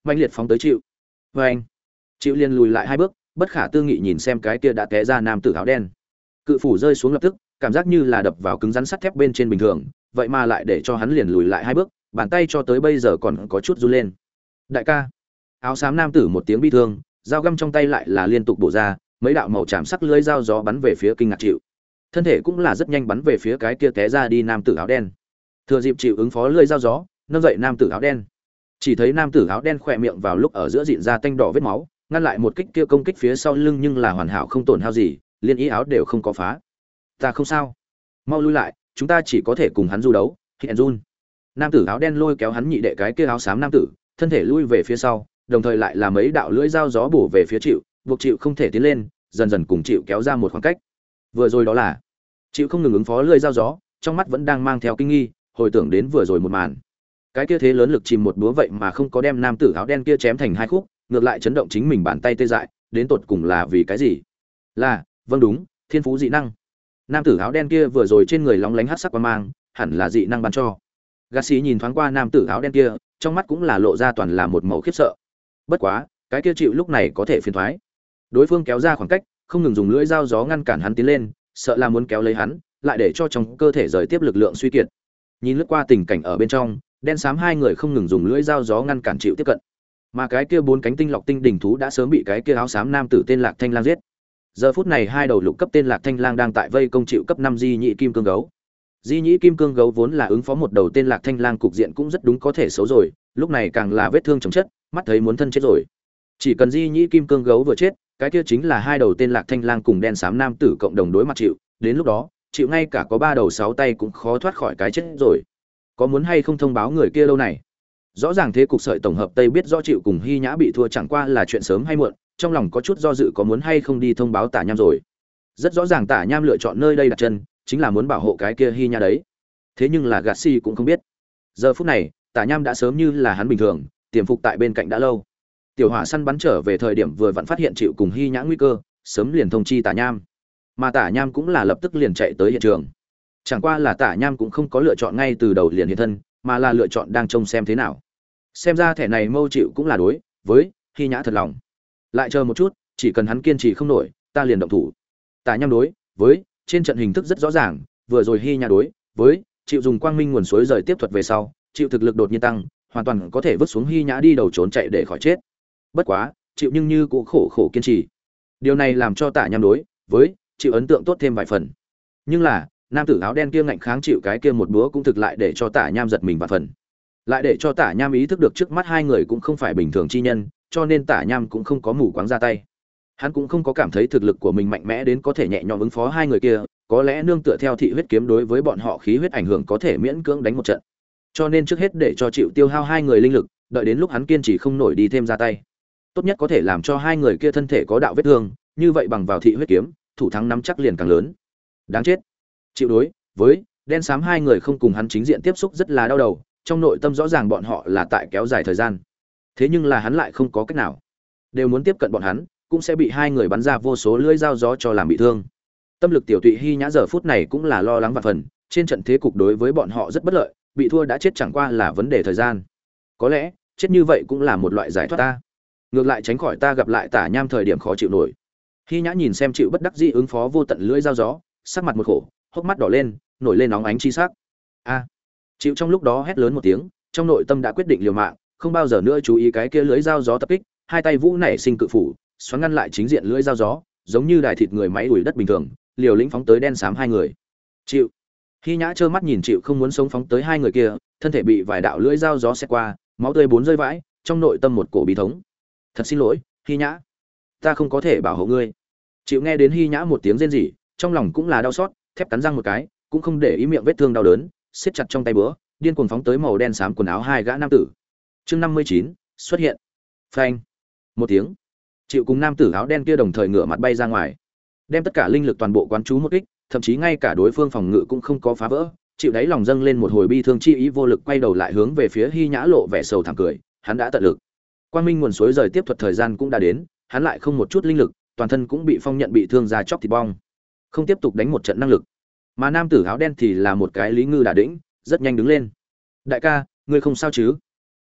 mạnh liệt phóng tới chịu. Và anh, chịu liền lùi lại hai bước, bất khả tư nghị nhìn xem cái kia đã té ra nam tử áo đen. Cự phủ rơi xuống lập tức, cảm giác như là đập vào cứng rắn sắt thép bên trên bình thường, vậy mà lại để cho hắn liền lùi lại hai bước, bàn tay cho tới bây giờ còn có chút run lên. Đại ca! Áo xám nam tử một tiếng bi thương, dao găm trong tay lại là liên tục bổ ra, mấy đạo màu tràm sắc lưỡi dao gió bắn về phía kinh ngạc chịu. Thân thể cũng là rất nhanh bắn về phía cái kia té ra đi nam tử áo đen. Thừa dịp chịu ứng phó lưỡi dao gió, nâng dậy nam tử áo đen. Chỉ thấy nam tử áo đen khỏe miệng vào lúc ở giữa dịn ra tanh đỏ vết máu, ngăn lại một kích kia công kích phía sau lưng nhưng là hoàn hảo không tổn hao gì, liên ý áo đều không có phá. Ta không sao, mau lui lại, chúng ta chỉ có thể cùng hắn du đấu. Hiện run. Nam tử áo đen lôi kéo hắn nhị đệ cái kia áo xám nam tử, thân thể lui về phía sau, đồng thời lại là mấy đạo lưỡi dao gió bổ về phía chịu, buộc chịu không thể tiến lên, dần dần cùng chịu kéo ra một khoảng cách. Vừa rồi đó là chịu không ngừng ứng phó lưỡi dao gió, trong mắt vẫn đang mang theo kinh nghi, hồi tưởng đến vừa rồi một màn. Cái kia thế lớn lực chìm một búa vậy mà không có đem nam tử áo đen kia chém thành hai khúc, ngược lại chấn động chính mình bàn tay tê dại, đến tột cùng là vì cái gì? Là, vâng đúng, thiên phú dị năng. Nam tử áo đen kia vừa rồi trên người lóng lánh hắc sắc quang mang, hẳn là dị năng ban cho. Gassi nhìn thoáng qua nam tử áo đen kia, trong mắt cũng là lộ ra toàn là một màu khiếp sợ. Bất quá, cái kia chịu lúc này có thể phiền toái. Đối phương kéo ra khoảng cách, không ngừng dùng lưỡi dao gió ngăn cản hắn tiến lên, sợ là muốn kéo lấy hắn, lại để cho trong cơ thể rời tiếp lực lượng suy kiệt. Nhìn lướt qua tình cảnh ở bên trong, đen xám hai người không ngừng dùng lưỡi dao gió ngăn cản chịu tiếp cận. Mà cái kia bốn cánh tinh lọc tinh đỉnh thú đã sớm bị cái kia áo xám nam tử tên Lạc Thanh Lang giết. Giờ phút này hai đầu lục cấp tên Lạc Thanh Lang đang tại vây công chịu cấp năm Di Nhị Kim Cương Gấu. Di Nhị Kim Cương Gấu vốn là ứng phó một đầu tên Lạc Thanh Lang cục diện cũng rất đúng có thể xấu rồi, lúc này càng là vết thương chồng chất, mắt thấy muốn thân chết rồi. Chỉ cần Di Nhị Kim Cương Gấu vừa chết, cái kia chính là hai đầu tên Lạc Thanh Lang cùng đen xám nam tử cộng đồng đối mặt chịu, đến lúc đó, chịu ngay cả có ba đầu sáu tay cũng khó thoát khỏi cái chết rồi. Có muốn hay không thông báo người kia lâu này? Rõ ràng thế cục sợi tổng hợp Tây biết rõ chịu cùng Hy Nhã bị thua chẳng qua là chuyện sớm hay muộn, trong lòng có chút do dự có muốn hay không đi thông báo Tả Nham rồi. Rất rõ ràng Tả Nham lựa chọn nơi đây đặt chân, chính là muốn bảo hộ cái kia Hy Nhã đấy. Thế nhưng là Gạt Si cũng không biết. Giờ phút này, Tả Nham đã sớm như là hắn bình thường, tiềm phục tại bên cạnh đã lâu. Tiểu hỏa săn bắn trở về thời điểm vừa vặn phát hiện chịu cùng Hy Nhã nguy cơ, sớm liền thông chi Tả Nham. Mà Tả Nham cũng là lập tức liền chạy tới hiện trường. Chẳng qua là Tả Nham cũng không có lựa chọn ngay từ đầu liền hiện thân, mà là lựa chọn đang trông xem thế nào. Xem ra thẻ này Mâu chịu cũng là đối với Hy Nhã thật lòng. Lại chờ một chút, chỉ cần hắn kiên trì không nổi, ta liền động thủ. Tả Nham đối với trên trận hình thức rất rõ ràng, vừa rồi Hy Nhã đối với chịu dùng quang minh nguồn suối rời tiếp thuật về sau, chịu thực lực đột nhiên tăng, hoàn toàn có thể vứt xuống Hy Nhã đi đầu trốn chạy để khỏi chết. Bất quá, chịu nhưng như cũng khổ khổ kiên trì. Điều này làm cho Tả Nham đối với chịu ấn tượng tốt thêm vài phần. Nhưng là, nam tử áo đen kia ngạnh kháng chịu cái kia một búa cũng thực lại để cho Tả Nham giật mình vài phần. Lại để cho Tả Nham ý thức được trước mắt hai người cũng không phải bình thường chi nhân, cho nên Tả Nham cũng không có mù quáng ra tay. Hắn cũng không có cảm thấy thực lực của mình mạnh mẽ đến có thể nhẹ nhõm ứng phó hai người kia, có lẽ nương tựa theo thị huyết kiếm đối với bọn họ khí huyết ảnh hưởng có thể miễn cưỡng đánh một trận. Cho nên trước hết để cho chịu tiêu hao hai người linh lực, đợi đến lúc hắn kiên trì không nổi đi thêm ra tay. Tốt nhất có thể làm cho hai người kia thân thể có đạo vết thương, như vậy bằng vào thị huyết kiếm, thủ thắng nắm chắc liền càng lớn. Đáng chết. Chịu đối với đen xám hai người không cùng hắn chính diện tiếp xúc rất là đau đầu, trong nội tâm rõ ràng bọn họ là tại kéo dài thời gian. Thế nhưng là hắn lại không có cách nào. Đều muốn tiếp cận bọn hắn, cũng sẽ bị hai người bắn ra vô số lưỡi dao gió cho làm bị thương. Tâm lực tiểu tụy Hy Nhã giờ phút này cũng là lo lắng vạn phần, trên trận thế cục đối với bọn họ rất bất lợi, bị thua đã chết chẳng qua là vấn đề thời gian. Có lẽ, chết như vậy cũng là một loại giải thoát ta. Ngược lại tránh khỏi ta gặp lại Tả Nham thời điểm khó chịu nổi. Hy Nhã nhìn xem chịu bất đắc dĩ ứng phó vô tận lưỡi dao gió, sắc mặt một khổ, hốc mắt đỏ lên, nổi lên nóng ánh chi sắc. A! Chịu trong lúc đó hét lớn một tiếng, trong nội tâm đã quyết định liều mạng, không bao giờ nữa chú ý cái kia lưỡi dao gió tập kích, hai tay vũ nảy sinh cự phủ, xoắn ngăn lại chính diện lưỡi dao gió, giống như đài thịt người máy đuổi đất bình thường, liều lĩnh phóng tới đen xám hai người. Chịu. Hy Nhã trơ mắt nhìn chịu không muốn sống phóng tới hai người kia, thân thể bị vài đạo lưỡi dao gió xẹt qua, máu tươi bốn rơi vãi, trong nội tâm một cổ bí thống. Thật xin lỗi, Hy Nhã, ta không có thể bảo hộ ngươi. Chịu nghe đến Hy Nhã một tiếng rên rỉ, trong lòng cũng là đau xót, thép cắn răng một cái, cũng không để ý miệng vết thương đau đớn, siết chặt trong tay búa, điên cuồng phóng tới màu đen xám quần áo hai gã nam tử. Chương năm mươi chín xuất hiện. Phanh. Một tiếng. Chịu cùng nam tử áo đen kia đồng thời ngửa mặt bay ra ngoài, đem tất cả linh lực toàn bộ quán chú một kích, thậm chí ngay cả đối phương phòng ngự cũng không có phá vỡ. Chịu đáy lòng dâng lên một hồi bi thương chi ý, vô lực quay đầu lại hướng về phía Hy Nhã lộ vẻ sầu thảm cười, hắn đã tận lực. Quang minh nguồn suối rời tiếp thuật thời gian cũng đã đến, hắn lại không một chút linh lực, toàn thân cũng bị phong nhận bị thương ra chóc thịt bong, không tiếp tục đánh một trận năng lực. Mà nam tử áo đen thì là một cái lý ngư đả đĩnh, rất nhanh đứng lên. Đại ca, ngươi không sao chứ?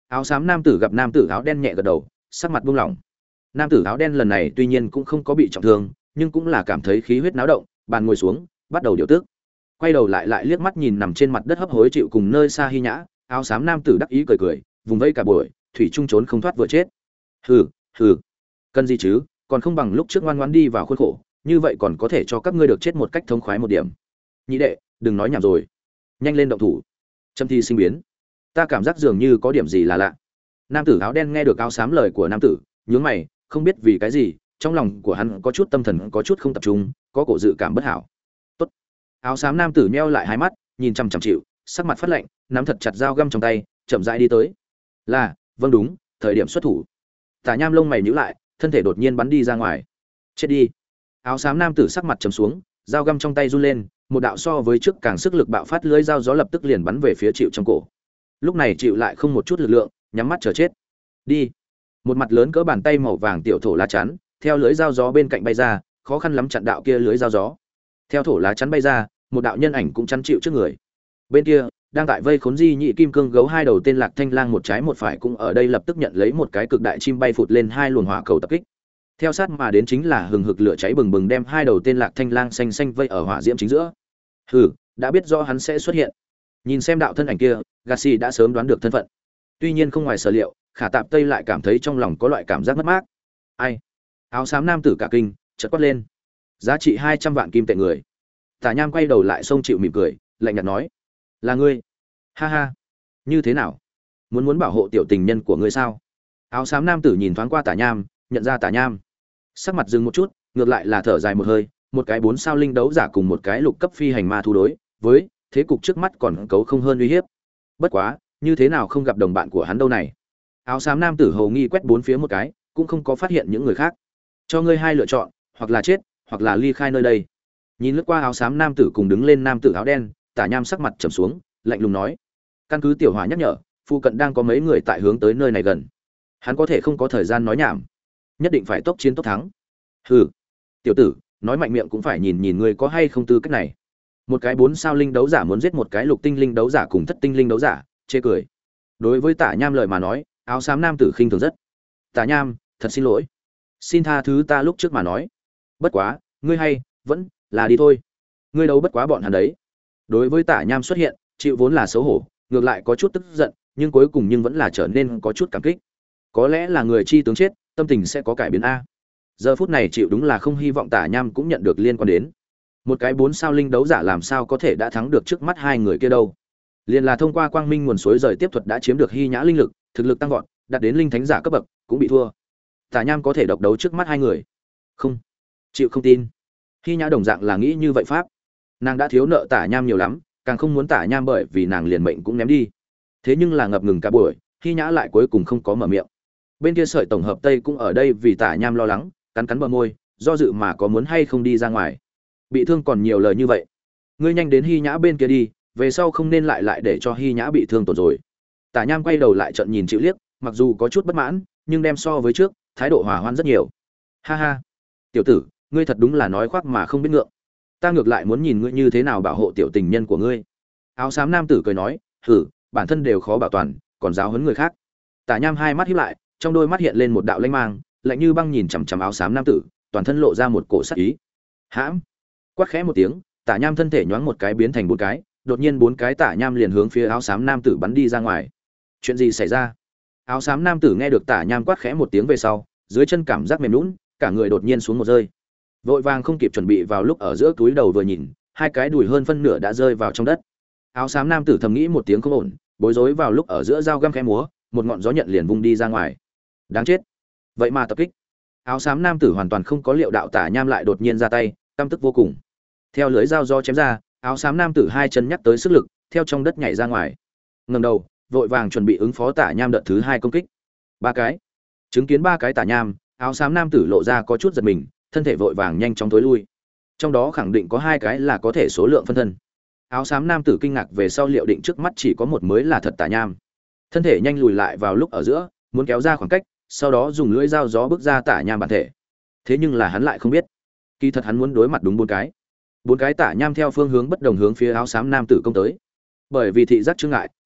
Áo xám nam tử gặp nam tử áo đen nhẹ gật đầu, sắc mặt buông lỏng. Nam tử áo đen lần này tuy nhiên cũng không có bị trọng thương, nhưng cũng là cảm thấy khí huyết náo động, bàn ngồi xuống, bắt đầu điều tức. Quay đầu lại lại liếc mắt nhìn nằm trên mặt đất hấp hối chịu cùng nơi xa Hy Nhã, áo xám nam tử đắc ý cười cười, vùng vẫy cả buổi, thủy trung trốn không thoát vừa chết. Hừ, hừ. Cần gì chứ, còn không bằng lúc trước ngoan ngoãn đi vào khuôn khổ, như vậy còn có thể cho các ngươi được chết một cách thống khoái một điểm. Nhị đệ, đừng nói nhảm rồi, nhanh lên động thủ. Trâm thi sinh biến, ta cảm giác dường như có điểm gì là lạ. Nam tử áo đen nghe được áo xám lời của nam tử, nhướng mày, không biết vì cái gì, trong lòng của hắn có chút tâm thần có chút không tập trung, có cổ dự cảm bất hảo. Tốt. Áo xám nam tử nheo lại hai mắt, nhìn chằm chằm chịu, sắc mặt phát lạnh, nắm thật chặt dao găm trong tay, chậm rãi đi tới. Là, vâng đúng, thời điểm xuất thủ. Tả Nham lông mày nhíu lại, thân thể đột nhiên bắn đi ra ngoài. Chết đi. Áo xám nam tử sắc mặt trầm xuống, dao găm trong tay run lên, một đạo so với trước càng sức lực bạo phát lưỡi dao gió lập tức liền bắn về phía chịu trong cổ. Lúc này chịu lại không một chút lực lượng, nhắm mắt chờ chết. Đi. Một mặt lớn cỡ bàn tay màu vàng tiểu thổ lá chắn, theo lưỡi dao gió bên cạnh bay ra, khó khăn lắm chặn đạo kia lưỡi dao gió. Theo thổ lá chắn bay ra, một đạo nhân ảnh cũng chắn chịu trước người. Bên kia, đang tại vây khốn di nhị kim cương gấu hai đầu tên Lạc Thanh Lang một trái một phải cũng ở đây lập tức nhận lấy một cái cực đại chim bay phụt lên hai luồng hỏa cầu tập kích. Theo sát mà đến chính là hừng hực lửa cháy bừng bừng đem hai đầu tên Lạc Thanh Lang xanh xanh vây ở hỏa diễm chính giữa. Hừ, đã biết rõ hắn sẽ xuất hiện. Nhìn xem đạo thân ảnh kia, Gassi đã sớm đoán được thân phận. Tuy nhiên không ngoài sở liệu, Khả Tạp Tây lại cảm thấy trong lòng có loại cảm giác mất mát. Ai? Áo xám nam tử cả kinh, chợt quát lên. Giá trị hai trăm vạn kim tệ người. Tả Nham quay đầu lại xông chịu mỉm cười, lạnh nhạt nói: "Là ngươi?" Ha ha. Như thế nào? Muốn muốn bảo hộ tiểu tình nhân của ngươi sao? Áo xám nam tử nhìn thoáng qua Tả Nham, nhận ra Tả Nham. Sắc mặt dừng một chút, ngược lại là thở dài một hơi, một cái bốn sao linh đấu giả cùng một cái lục cấp phi hành ma thu đối, với thế cục trước mắt còn cấu không hơn uy hiếp. Bất quá, như thế nào không gặp đồng bạn của hắn đâu này? Áo xám nam tử hầu nghi quét bốn phía một cái, cũng không có phát hiện những người khác. Cho ngươi hai lựa chọn, hoặc là chết, hoặc là ly khai nơi đây. Nhìn lướt qua áo xám nam tử cùng đứng lên nam tử áo đen, Tả Nham sắc mặt trầm xuống, lạnh lùng nói: "Căn cứ tiểu hỏa nhắc nhở, phụ cận đang có mấy người tại hướng tới nơi này gần. Hắn có thể không có thời gian nói nhảm, nhất định phải tốc chiến tốc thắng." Hừ, tiểu tử, nói mạnh miệng cũng phải nhìn nhìn ngươi có hay không tư cách này. Một cái bốn sao linh đấu giả muốn giết một cái lục tinh linh đấu giả cùng thất tinh linh đấu giả, chê cười. Đối với Tả Nham lời mà nói, áo xám nam tử khinh thường rất. Tả Nham, thật xin lỗi, xin tha thứ ta lúc trước mà nói. Bất quá, ngươi hay vẫn là đi thôi. Ngươi đấu bất quá bọn hắn đấy. Đối với Tả Nham xuất hiện, chịu vốn là xấu hổ, ngược lại có chút tức giận, nhưng cuối cùng nhưng vẫn là trở nên có chút cảm kích. Có lẽ là người chi tướng chết, tâm tình sẽ có cải biến a. Giờ phút này chịu đúng là không hy vọng Tả Nham cũng nhận được liên quan đến. Một cái bốn sao linh đấu giả làm sao có thể đã thắng được trước mắt hai người kia đâu? Liền là thông qua quang minh nguồn suối rời tiếp thuật đã chiếm được Hy Nhã linh lực, thực lực tăng vọt, đạt đến linh thánh giả cấp bậc, cũng bị thua. Tả Nham có thể độc đấu trước mắt hai người? Không, chịu không tin. Hy Nhã đồng dạng là nghĩ như vậy pháp. Nàng đã thiếu nợ Tả Nham nhiều lắm, càng không muốn Tả Nham bởi vì nàng liền mệnh cũng ném đi. Thế nhưng là ngập ngừng cả buổi, Hy Nhã lại cuối cùng không có mở miệng. Bên kia sợi tổng hợp Tây cũng ở đây vì Tả Nham lo lắng, cắn cắn bờ môi, do dự mà có muốn hay không đi ra ngoài. Bị thương còn nhiều lời như vậy, ngươi nhanh đến Hy Nhã bên kia đi, về sau không nên lại lại để cho Hy Nhã bị thương tổn rồi. Tả Nham quay đầu lại trận nhìn chịu liếc, mặc dù có chút bất mãn, nhưng đem so với trước, thái độ hòa hoãn rất nhiều. Ha ha, tiểu tử, ngươi thật đúng là nói khoác mà không biết ngượng. Ta ngược lại muốn nhìn ngươi như thế nào bảo hộ tiểu tình nhân của ngươi. Áo xám nam tử cười nói, hử, bản thân đều khó bảo toàn, còn giáo huấn người khác. Tả Nham hai mắt híp lại, trong đôi mắt hiện lên một đạo lanh mang, lạnh như băng nhìn chằm chằm áo xám nam tử, toàn thân lộ ra một cổ sắc ý. Hãm! Quát khẽ một tiếng, Tả Nham thân thể nhoáng một cái biến thành bốn cái, đột nhiên bốn cái Tả Nham liền hướng phía áo xám nam tử bắn đi ra ngoài. Chuyện gì xảy ra? Áo xám nam tử nghe được Tả Nham quát khẽ một tiếng về sau, dưới chân cảm giác mềm nhũn, cả người đột nhiên xuống một rơi. Vội vàng không kịp chuẩn bị vào lúc ở giữa túi đầu vừa nhìn, hai cái đùi hơn phân nửa đã rơi vào trong đất. Áo xám nam tử thầm nghĩ một tiếng không ổn, bối rối vào lúc ở giữa dao găm khẽ múa, một ngọn gió nhận liền vung đi ra ngoài. Đáng chết! Vậy mà tập kích. Áo xám nam tử hoàn toàn không có liệu đạo Tả Nham lại đột nhiên ra tay, căm tức vô cùng. Theo lưới dao gió chém ra, áo xám nam tử hai chân nhắc tới sức lực, theo trong đất nhảy ra ngoài. Ngẩng đầu, vội vàng chuẩn bị ứng phó Tả Nham đợt thứ hai công kích. Ba cái. Chứng kiến ba cái Tả Nham, áo xám nam tử lộ ra có chút giật mình, thân thể vội vàng nhanh chóng tối lui. Trong đó khẳng định có hai cái là có thể số lượng phân thân. Áo xám nam tử kinh ngạc về sau liệu định trước mắt chỉ có một mới là thật Tả Nham. Thân thể nhanh lùi lại vào lúc ở giữa, muốn kéo ra khoảng cách, sau đó dùng lưỡi dao gió bước ra Tả Nham bản thể. Thế nhưng là hắn lại không biết, kỳ thật hắn muốn đối mặt đúng bốn cái. Bốn cái Tả Nham theo phương hướng bất đồng hướng phía áo xám nam tử công tới. Bởi vì thị giác chướng ngại,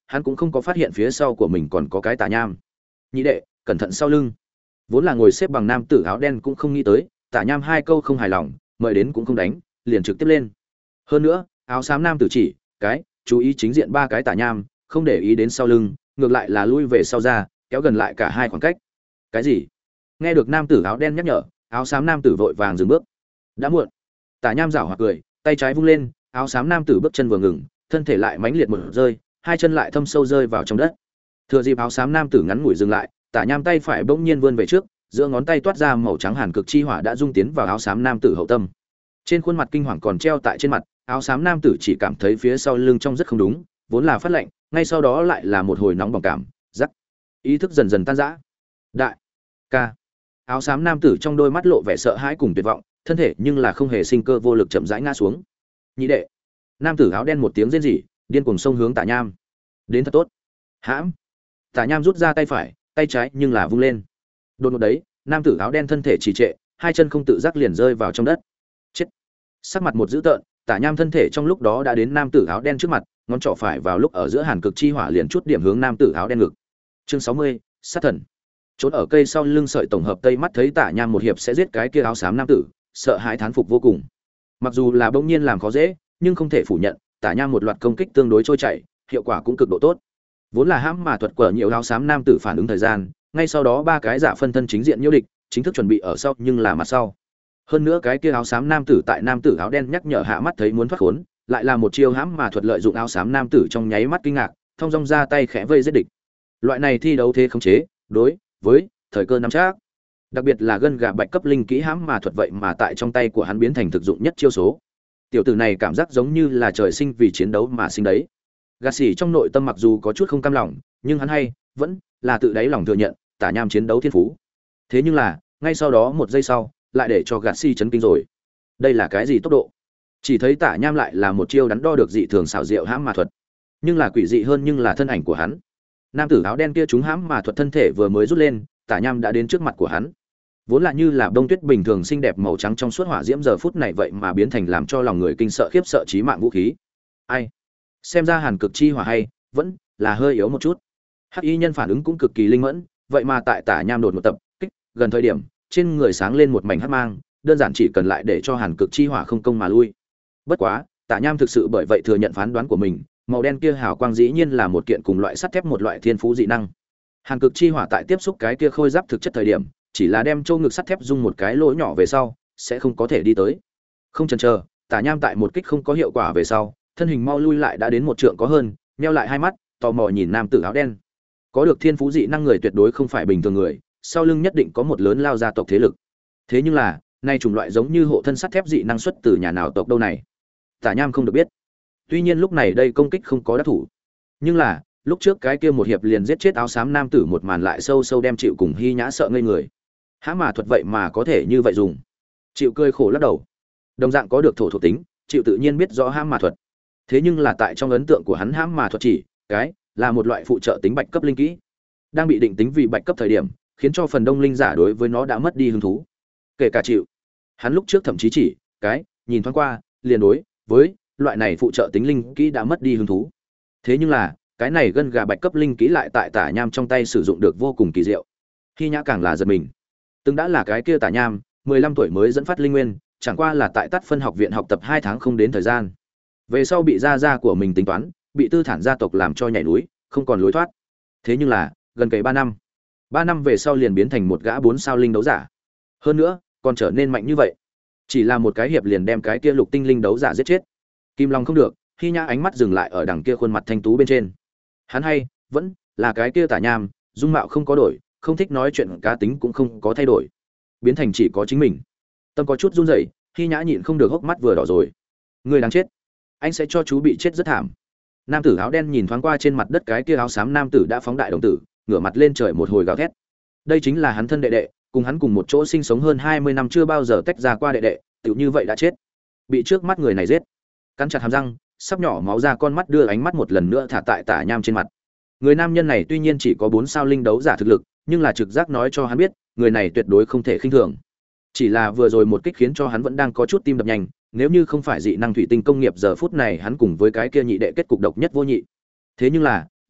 hắn cũng không có phát hiện phía sau của mình còn có cái tả nham. Nhị đệ, cẩn thận sau lưng. Vốn là ngồi xếp bằng nam tử áo đen cũng không nghĩ tới, tả nham hai câu không hài lòng, mời đến cũng không đánh, liền trực tiếp lên. Hơn nữa, áo xám nam tử chỉ, cái, chú ý chính diện ba cái tả nham, không để ý đến sau lưng, ngược lại là lui về sau ra, kéo gần lại cả hai khoảng cách. Cái gì? Nghe được nam tử áo đen nhắc nhở, áo xám nam tử vội vàng dừng bước. Đã muộn. Tả nham giảo hoạt cười, tay trái vung lên, áo xám nam tử bước chân vừa ngừng, thân thể lại mãnh liệt một rơi, hai chân lại thâm sâu rơi vào trong đất. Thừa dịp áo xám nam tử ngắn ngủi dừng lại, tả nham tay phải bỗng nhiên vươn về trước, giữa ngón tay toát ra màu trắng hàn cực chi hỏa đã dung tiến vào áo xám nam tử hậu tâm. Trên khuôn mặt kinh hoàng còn treo tại trên mặt, áo xám nam tử chỉ cảm thấy phía sau lưng trong rất không đúng, vốn là phát lạnh, ngay sau đó lại là một hồi nóng bỏng cảm, rắc. Ý thức dần dần tan rã. Đại ca. Áo xám nam tử trong đôi mắt lộ vẻ sợ hãi cùng tuyệt vọng, thân thể nhưng là không hề sinh cơ vô lực chậm rãi ngã xuống. Nhị đệ. Nam tử áo đen một tiếng rên rỉ, điên cuồng xông hướng Tả Nham. Đến thật tốt. Hãm. Tả Nham rút ra tay phải, tay trái nhưng là vung lên. Đột ngột đấy, nam tử áo đen thân thể trì trệ, hai chân không tự giác liền rơi vào trong đất. Chết. Sắc mặt một dữ tợn, Tả Nham thân thể trong lúc đó đã đến nam tử áo đen trước mặt, ngón trỏ phải vào lúc ở giữa hàn cực chi hỏa liền chút điểm hướng nam tử áo đen ngực. Chương sáu mươi, sát thần. Trốn ở cây sau lưng sợi tổng hợp tây mắt thấy Tả Nham một hiệp sẽ giết cái kia áo xám nam tử, sợ hãi thán phục vô cùng. Mặc dù là bỗng nhiên làm khó dễ, nhưng không thể phủ nhận, Tả Nham một loạt công kích tương đối trôi chảy, hiệu quả cũng cực độ tốt. Vốn là hãm mà thuật của nhiều áo xám nam tử phản ứng thời gian, ngay sau đó ba cái giả phân thân chính diện nhiễu địch, chính thức chuẩn bị ở sau nhưng là mặt sau. Hơn nữa cái kia áo xám nam tử tại nam tử áo đen nhắc nhở hạ mắt thấy muốn thoát khốn, lại là một chiêu hãm mà thuật lợi dụng áo xám nam tử trong nháy mắt kinh ngạc, thông dong ra tay khẽ vây giết địch. Loại này thi đấu thế khống chế, đối với thời cơ nắm chắc. Đặc biệt là gân gà bạch cấp linh kỹ hãm mà thuật vậy mà tại trong tay của hắn biến thành thực dụng nhất chiêu số. Tiểu tử này cảm giác giống như là trời sinh vì chiến đấu mà sinh đấy. Gạt xỉ trong nội tâm mặc dù có chút không cam lòng, nhưng hắn hay vẫn là tự đáy lòng thừa nhận Tả Nham chiến đấu thiên phú. Thế nhưng là, ngay sau đó một giây sau, lại để cho gạt xỉ chấn kinh rồi. Đây là cái gì tốc độ? Chỉ thấy Tả Nham lại là một chiêu đắn đo được dị thường xảo diệu hãm mà thuật, nhưng là quỷ dị hơn nhưng là thân ảnh của hắn. Nam tử áo đen kia trúng hãm mà thuật thân thể vừa mới rút lên, Tả Nham đã đến trước mặt của hắn. Vốn là như là bông tuyết bình thường xinh đẹp màu trắng trong suốt hỏa diễm giờ phút này vậy mà biến thành làm cho lòng người kinh sợ khiếp sợ chí mạng vũ khí. Ai? Xem ra hàn cực chi hỏa hay vẫn là hơi yếu một chút. Hắc y nhân phản ứng cũng cực kỳ linh mẫn, vậy mà tại Tả Nham đột một tập kích gần thời điểm, trên người sáng lên một mảnh hắc mang, đơn giản chỉ cần lại để cho hàn cực chi hỏa không công mà lui. Bất quá, Tả Nham thực sự bởi vậy thừa nhận phán đoán của mình, màu đen kia hào quang dĩ nhiên là một kiện cùng loại sắt thép một loại thiên phú dị năng. Hàn cực chi hỏa tại tiếp xúc cái kia khôi giáp thực chất thời điểm, chỉ là đem châu ngực sắt thép dung một cái lỗ nhỏ về sau, sẽ không có thể đi tới. Không chần chờ, Tả Nham tại một kích không có hiệu quả về sau, thân hình mau lui lại đã đến một trượng có hơn, nheo lại hai mắt, tò mò nhìn nam tử áo đen. Có được thiên phú dị năng người tuyệt đối không phải bình thường người, sau lưng nhất định có một lớn lao gia tộc thế lực. Thế nhưng là, nay chủng loại giống như hộ thân sắt thép dị năng xuất từ nhà nào tộc đâu này? Tả Nham không được biết. Tuy nhiên lúc này đây công kích không có đắc thủ, nhưng là lúc trước cái kia một hiệp liền giết chết áo xám nam tử một màn lại sâu sâu đem chịu cùng Hy Nhã sợ ngây người. Há mà thuật vậy mà có thể như vậy dùng? Chịu cười khổ lắc đầu. Đồng dạng có được thổ thuộc tính, chịu tự nhiên biết rõ hãm mà thuật. Thế nhưng là tại trong ấn tượng của hắn hãm mà thuật chỉ cái là một loại phụ trợ tính bạch cấp linh kỹ, đang bị định tính vì bạch cấp thời điểm, khiến cho phần đông linh giả đối với nó đã mất đi hứng thú. Kể cả chịu, hắn lúc trước thậm chí chỉ cái nhìn thoáng qua liền đối với loại này phụ trợ tính linh kỹ đã mất đi hứng thú. Thế nhưng là cái này gân gà bạch cấp linh kỹ lại tại Tả Nham trong tay sử dụng được vô cùng kỳ diệu. Hy Nhã càng là giật mình. Từng đã là cái kia Tả Nham, mười lăm tuổi mới dẫn phát linh nguyên, chẳng qua là tại Tát Phân học viện học tập hai tháng không đến thời gian. Về sau bị gia gia của mình tính toán, bị Tư Thản gia tộc làm cho nhảy núi, không còn lối thoát. Thế nhưng là, gần kề ba năm. ba năm về sau liền biến thành một gã bốn sao linh đấu giả. Hơn nữa, còn trở nên mạnh như vậy. Chỉ là một cái hiệp liền đem cái kia lục tinh linh đấu giả giết chết. Kim Long không được, Hy Nhã ánh mắt dừng lại ở đằng kia khuôn mặt thanh tú bên trên. Hắn hay vẫn là cái kia Tả Nham, dung mạo không có đổi, không thích nói chuyện, cá tính cũng không có thay đổi, biến thành chỉ có chính mình. Tâm có chút run rẩy, Hy Nhã nhịn không được hốc mắt vừa đỏ rồi. Người đáng chết, anh sẽ cho chú bị chết rất thảm. Nam tử áo đen nhìn thoáng qua trên mặt đất cái kia áo xám nam tử đã phóng đại đồng tử, ngửa mặt lên trời một hồi gào thét. Đây chính là hắn thân đệ đệ, cùng hắn cùng một chỗ sinh sống hơn hai mươi năm chưa bao giờ tách ra qua đệ đệ, tựu như vậy đã chết, bị trước mắt người này giết. Cắn chặt hàm răng, sắp nhỏ máu ra con mắt đưa ánh mắt một lần nữa thả tại Tả Nham trên mặt. Người nam nhân này tuy nhiên chỉ có bốn sao linh đấu giả thực lực, nhưng là trực giác nói cho hắn biết, người này tuyệt đối không thể khinh thường. Chỉ là vừa rồi một kích khiến cho hắn vẫn đang có chút tim đập nhanh, nếu như không phải dị năng thủy tinh công nghiệp giờ phút này hắn cùng với cái kia nhị đệ kết cục độc nhất vô nhị. Thế nhưng là,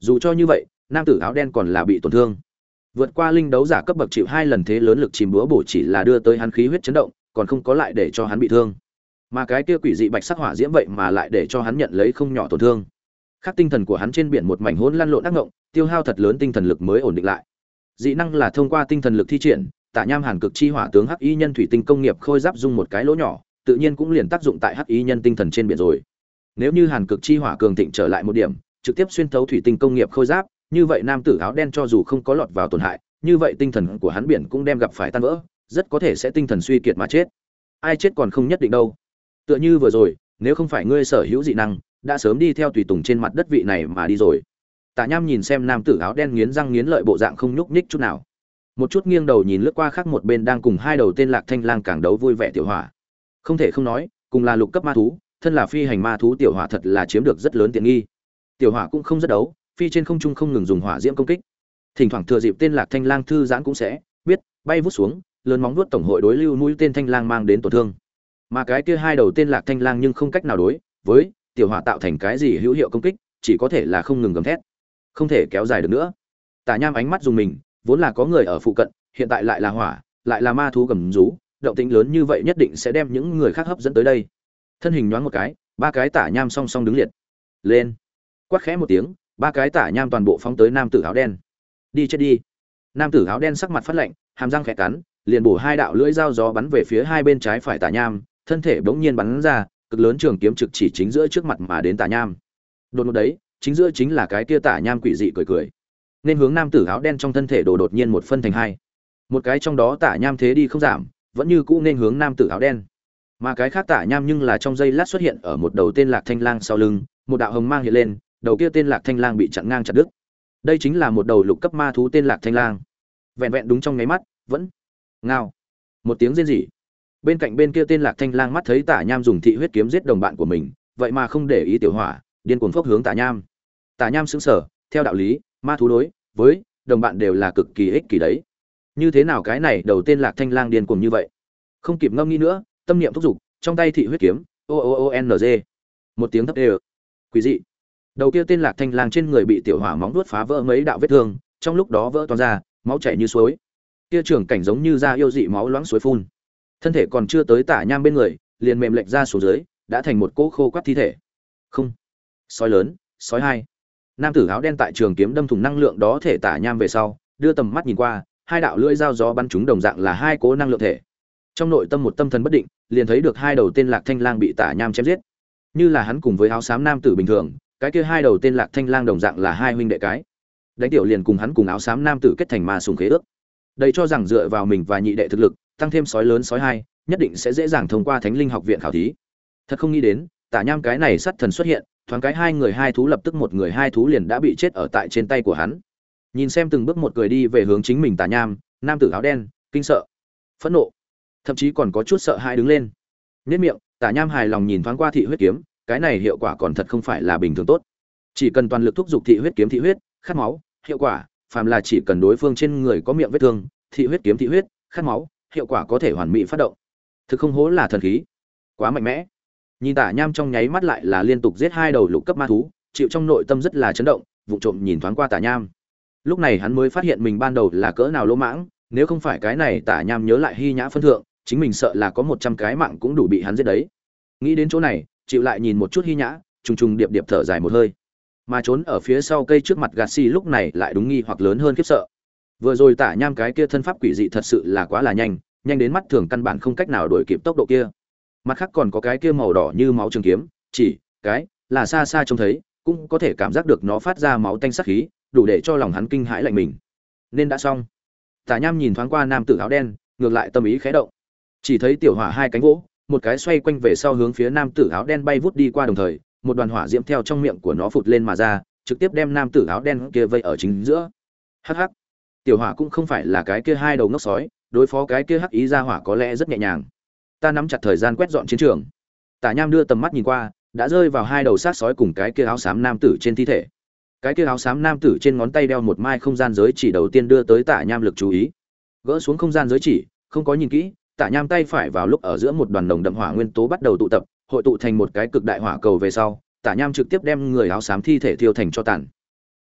dù cho như vậy nam tử áo đen còn là bị tổn thương. Vượt qua linh đấu giả cấp bậc chịu hai lần thế lớn lực chìm búa bổ chỉ là đưa tới hắn khí huyết chấn động, còn không có lại để cho hắn bị thương. Mà cái kia quỷ dị bạch sắc hỏa diễm vậy mà lại để cho hắn nhận lấy không nhỏ tổn thương. Khắc tinh thần của hắn trên biển một mảnh hỗn lăn lộn ác ngộng, tiêu hao thật lớn tinh thần lực mới ổn định lại. Dị năng là thông qua tinh thần lực thi triển, Tả Nham Hàn Cực Chi Hỏa tướng Hắc Y Nhân thủy tinh công nghiệp khôi giáp dung một cái lỗ nhỏ, tự nhiên cũng liền tác dụng tại Hắc Y Nhân tinh thần trên biển rồi. Nếu như Hàn Cực Chi Hỏa cường thịnh trở lại một điểm, trực tiếp xuyên thấu thủy tinh công nghiệp khôi giáp, như vậy nam tử áo đen cho dù không có lọt vào tổn hại, như vậy tinh thần của hắn biển cũng đem gặp phải tan vỡ, rất có thể sẽ tinh thần suy kiệt mà chết. Ai chết còn không nhất định đâu. Tựa như vừa rồi, nếu không phải ngươi sở hữu dị năng, đã sớm đi theo tùy tùng trên mặt đất vị này mà đi rồi. Tả Nham nhìn xem nam tử áo đen nghiến răng nghiến lợi bộ dạng không nhúc nhích chút nào, một chút nghiêng đầu nhìn lướt qua khác một bên đang cùng hai đầu tên Lạc Thanh Lang càng đấu vui vẻ tiểu hỏa. Không thể không nói, cùng là lục cấp ma thú, thân là phi hành ma thú tiểu hỏa thật là chiếm được rất lớn tiện nghi. Tiểu hỏa cũng không rất đấu, phi trên không trung không ngừng dùng hỏa diễm công kích. Thỉnh thoảng thừa dịp tên Lạc Thanh Lang thư giãn cũng sẽ biết bay vút xuống, lớn móng vuốt tổng hội đối lưu mũi tên Thanh Lang mang đến tổn thương. Mà cái kia hai đầu tên Lạc Thanh Lang nhưng không cách nào đối với tiểu hỏa tạo thành cái gì hữu hiệu công kích, chỉ có thể là không ngừng gầm thét. Không thể kéo dài được nữa. Tả Nham ánh mắt dùng mình, vốn là có người ở phụ cận, hiện tại lại là hỏa, lại là ma thú gầm rú, động tĩnh lớn như vậy nhất định sẽ đem những người khác hấp dẫn tới đây. Thân hình nhoáng một cái, ba cái Tả Nham song song đứng liệt. Lên. Quát khẽ một tiếng, ba cái Tả Nham toàn bộ phóng tới nam tử áo đen. Đi chết đi. Nam tử áo đen sắc mặt phát lạnh, hàm răng khẽ cắn, liền bổ hai đạo lưỡi dao gió bắn về phía hai bên trái phải Tả Nham, thân thể bỗng nhiên bắn ra, cực lớn trường kiếm trực chỉ chính giữa trước mặt mà đến Tả Nham. Đột ngột đấy, chính giữa chính là cái kia Tả Nham quỷ dị cười cười. Nên hướng nam tử áo đen trong thân thể đổ đột nhiên một phân thành hai. Một cái trong đó Tả Nham thế đi không giảm, vẫn như cũ nên hướng nam tử áo đen. Mà cái khác Tả Nham nhưng là trong giây lát xuất hiện ở một đầu tên Lạc Thanh Lang sau lưng, một đạo hồng mang hiện lên, đầu kia tên Lạc Thanh Lang bị chặn ngang chặt đứt. Đây chính là một đầu lục cấp ma thú tên Lạc Thanh Lang. Vẹn vẹn đúng trong nháy mắt, vẫn ngao một tiếng rên rỉ. Bên cạnh bên kia tên Lạc Thanh Lang mắt thấy Tả Nham dùng thị huyết kiếm giết đồng bạn của mình, vậy mà không để ý tiểu hỏa, điên cuồng phốc hướng Tả Nham. Tả Nham sững sờ, theo đạo lý, ma thú đối với đồng bạn đều là cực kỳ ích kỷ đấy. Như thế nào cái này đầu tên Lạc Thanh Lang điên cuồng như vậy? Không kịp ngâm nghĩ nữa, tâm niệm thúc giục, trong tay thị huyết kiếm, o o o n g. Một tiếng thấp đều. Quỷ dị. Đầu kia tên Lạc Thanh Lang trên người bị tiểu hỏa móng vuốt phá vỡ mấy đạo vết thương, trong lúc đó vỡ toang ra, máu chảy như suối. Kia trưởng cảnh giống như da yêu dị máu loãng suối phun. Thân thể còn chưa tới Tả Nham bên người, liền mềm lệch ra xuống dưới, đã thành một cỗ khô quắt thi thể. Không. Sói lớn, sói hai. Nam tử áo đen tại trường kiếm đâm thủng năng lượng đó thể Tả Nham về sau, đưa tầm mắt nhìn qua, hai đạo lưỡi dao gió bắn trúng đồng dạng là hai cỗ năng lượng thể. Trong nội tâm một tâm thần bất định, liền thấy được hai đầu tên Lạc Thanh Lang bị Tả Nham chém giết. Như là hắn cùng với áo xám nam tử bình thường, cái kia hai đầu tên Lạc Thanh Lang đồng dạng là hai huynh đệ cái. Đánh tiểu liền cùng hắn cùng áo xám nam tử kết thành ma sùng khế ước. Đây cho rằng dựa vào mình và nhị đệ thực lực, tăng thêm sói lớn sói hai, nhất định sẽ dễ dàng thông qua Thánh Linh học viện khảo thí. Thật không nghĩ đến, Tả Nham cái này sát thần xuất hiện, thoáng cái hai người hai thú lập tức một người hai thú liền đã bị chết ở tại trên tay của hắn. Nhìn xem từng bước một người đi về hướng chính mình Tả Nham, nam tử áo đen, kinh sợ, phẫn nộ, thậm chí còn có chút sợ hãi đứng lên. Nhếch miệng, Tả Nham hài lòng nhìn thoáng qua thị huyết kiếm, cái này hiệu quả còn thật không phải là bình thường tốt. Chỉ cần toàn lực thúc giục thị huyết kiếm thị huyết, khát máu, hiệu quả, phàm là chỉ cần đối phương trên người có miệng vết thương, thị huyết kiếm thị huyết, khát máu, hiệu quả có thể hoàn mỹ phát động. Thực không hố là thần khí, quá mạnh mẽ. Nhìn Tả Nham trong nháy mắt lại là liên tục giết hai đầu lục cấp ma thú, chịu trong nội tâm rất là chấn động, vụng trộm nhìn thoáng qua Tả Nham. Lúc này hắn mới phát hiện mình ban đầu là cỡ nào lỗ mãng, nếu không phải cái này Tả Nham nhớ lại Hy Nhã phân thượng, chính mình sợ là có một trăm cái mạng cũng đủ bị hắn giết đấy. Nghĩ đến chỗ này, chịu lại nhìn một chút Hy Nhã, trùng trùng điệp điệp thở dài một hơi. Mà trốn ở phía sau cây trước mặt Gacy lúc này lại đúng nghi hoặc lớn hơn khiếp sợ. Vừa rồi Tả Nham cái kia thân pháp quỷ dị thật sự là quá là nhanh, nhanh đến mắt thường căn bản không cách nào đuổi kịp tốc độ kia. Mặt khác còn có cái kia màu đỏ như máu trường kiếm, chỉ cái là xa xa trông thấy, cũng có thể cảm giác được nó phát ra máu tanh sắc khí, đủ để cho lòng hắn kinh hãi lạnh mình. Nên đã xong. Tả Nham nhìn thoáng qua nam tử áo đen, ngược lại tâm ý khẽ động. Chỉ thấy tiểu hỏa hai cánh vỗ, một cái xoay quanh về sau hướng phía nam tử áo đen bay vút đi qua đồng thời, một đoàn hỏa diễm theo trong miệng của nó phụt lên mà ra, trực tiếp đem nam tử áo đen kia vây ở chính giữa. Hắc hắc. Tiểu hỏa cũng không phải là cái kia hai đầu ngốc sói, đối phó cái kia hắc ý ra hỏa có lẽ rất nhẹ nhàng. Ta nắm chặt thời gian quét dọn chiến trường. Tả Nham đưa tầm mắt nhìn qua, đã rơi vào hai đầu sát sói cùng cái kia áo xám nam tử trên thi thể. Cái kia áo xám nam tử trên ngón tay đeo một mai không gian giới chỉ đầu tiên đưa tới Tả Nham lực chú ý. Gỡ xuống không gian giới chỉ, không có nhìn kỹ, Tả Nham tay phải vào lúc ở giữa một đoàn nồng đậm hỏa nguyên tố bắt đầu tụ tập, hội tụ thành một cái cực đại hỏa cầu về sau, Tả Nham trực tiếp đem người áo xám thi thể thiêu thành cho tàn.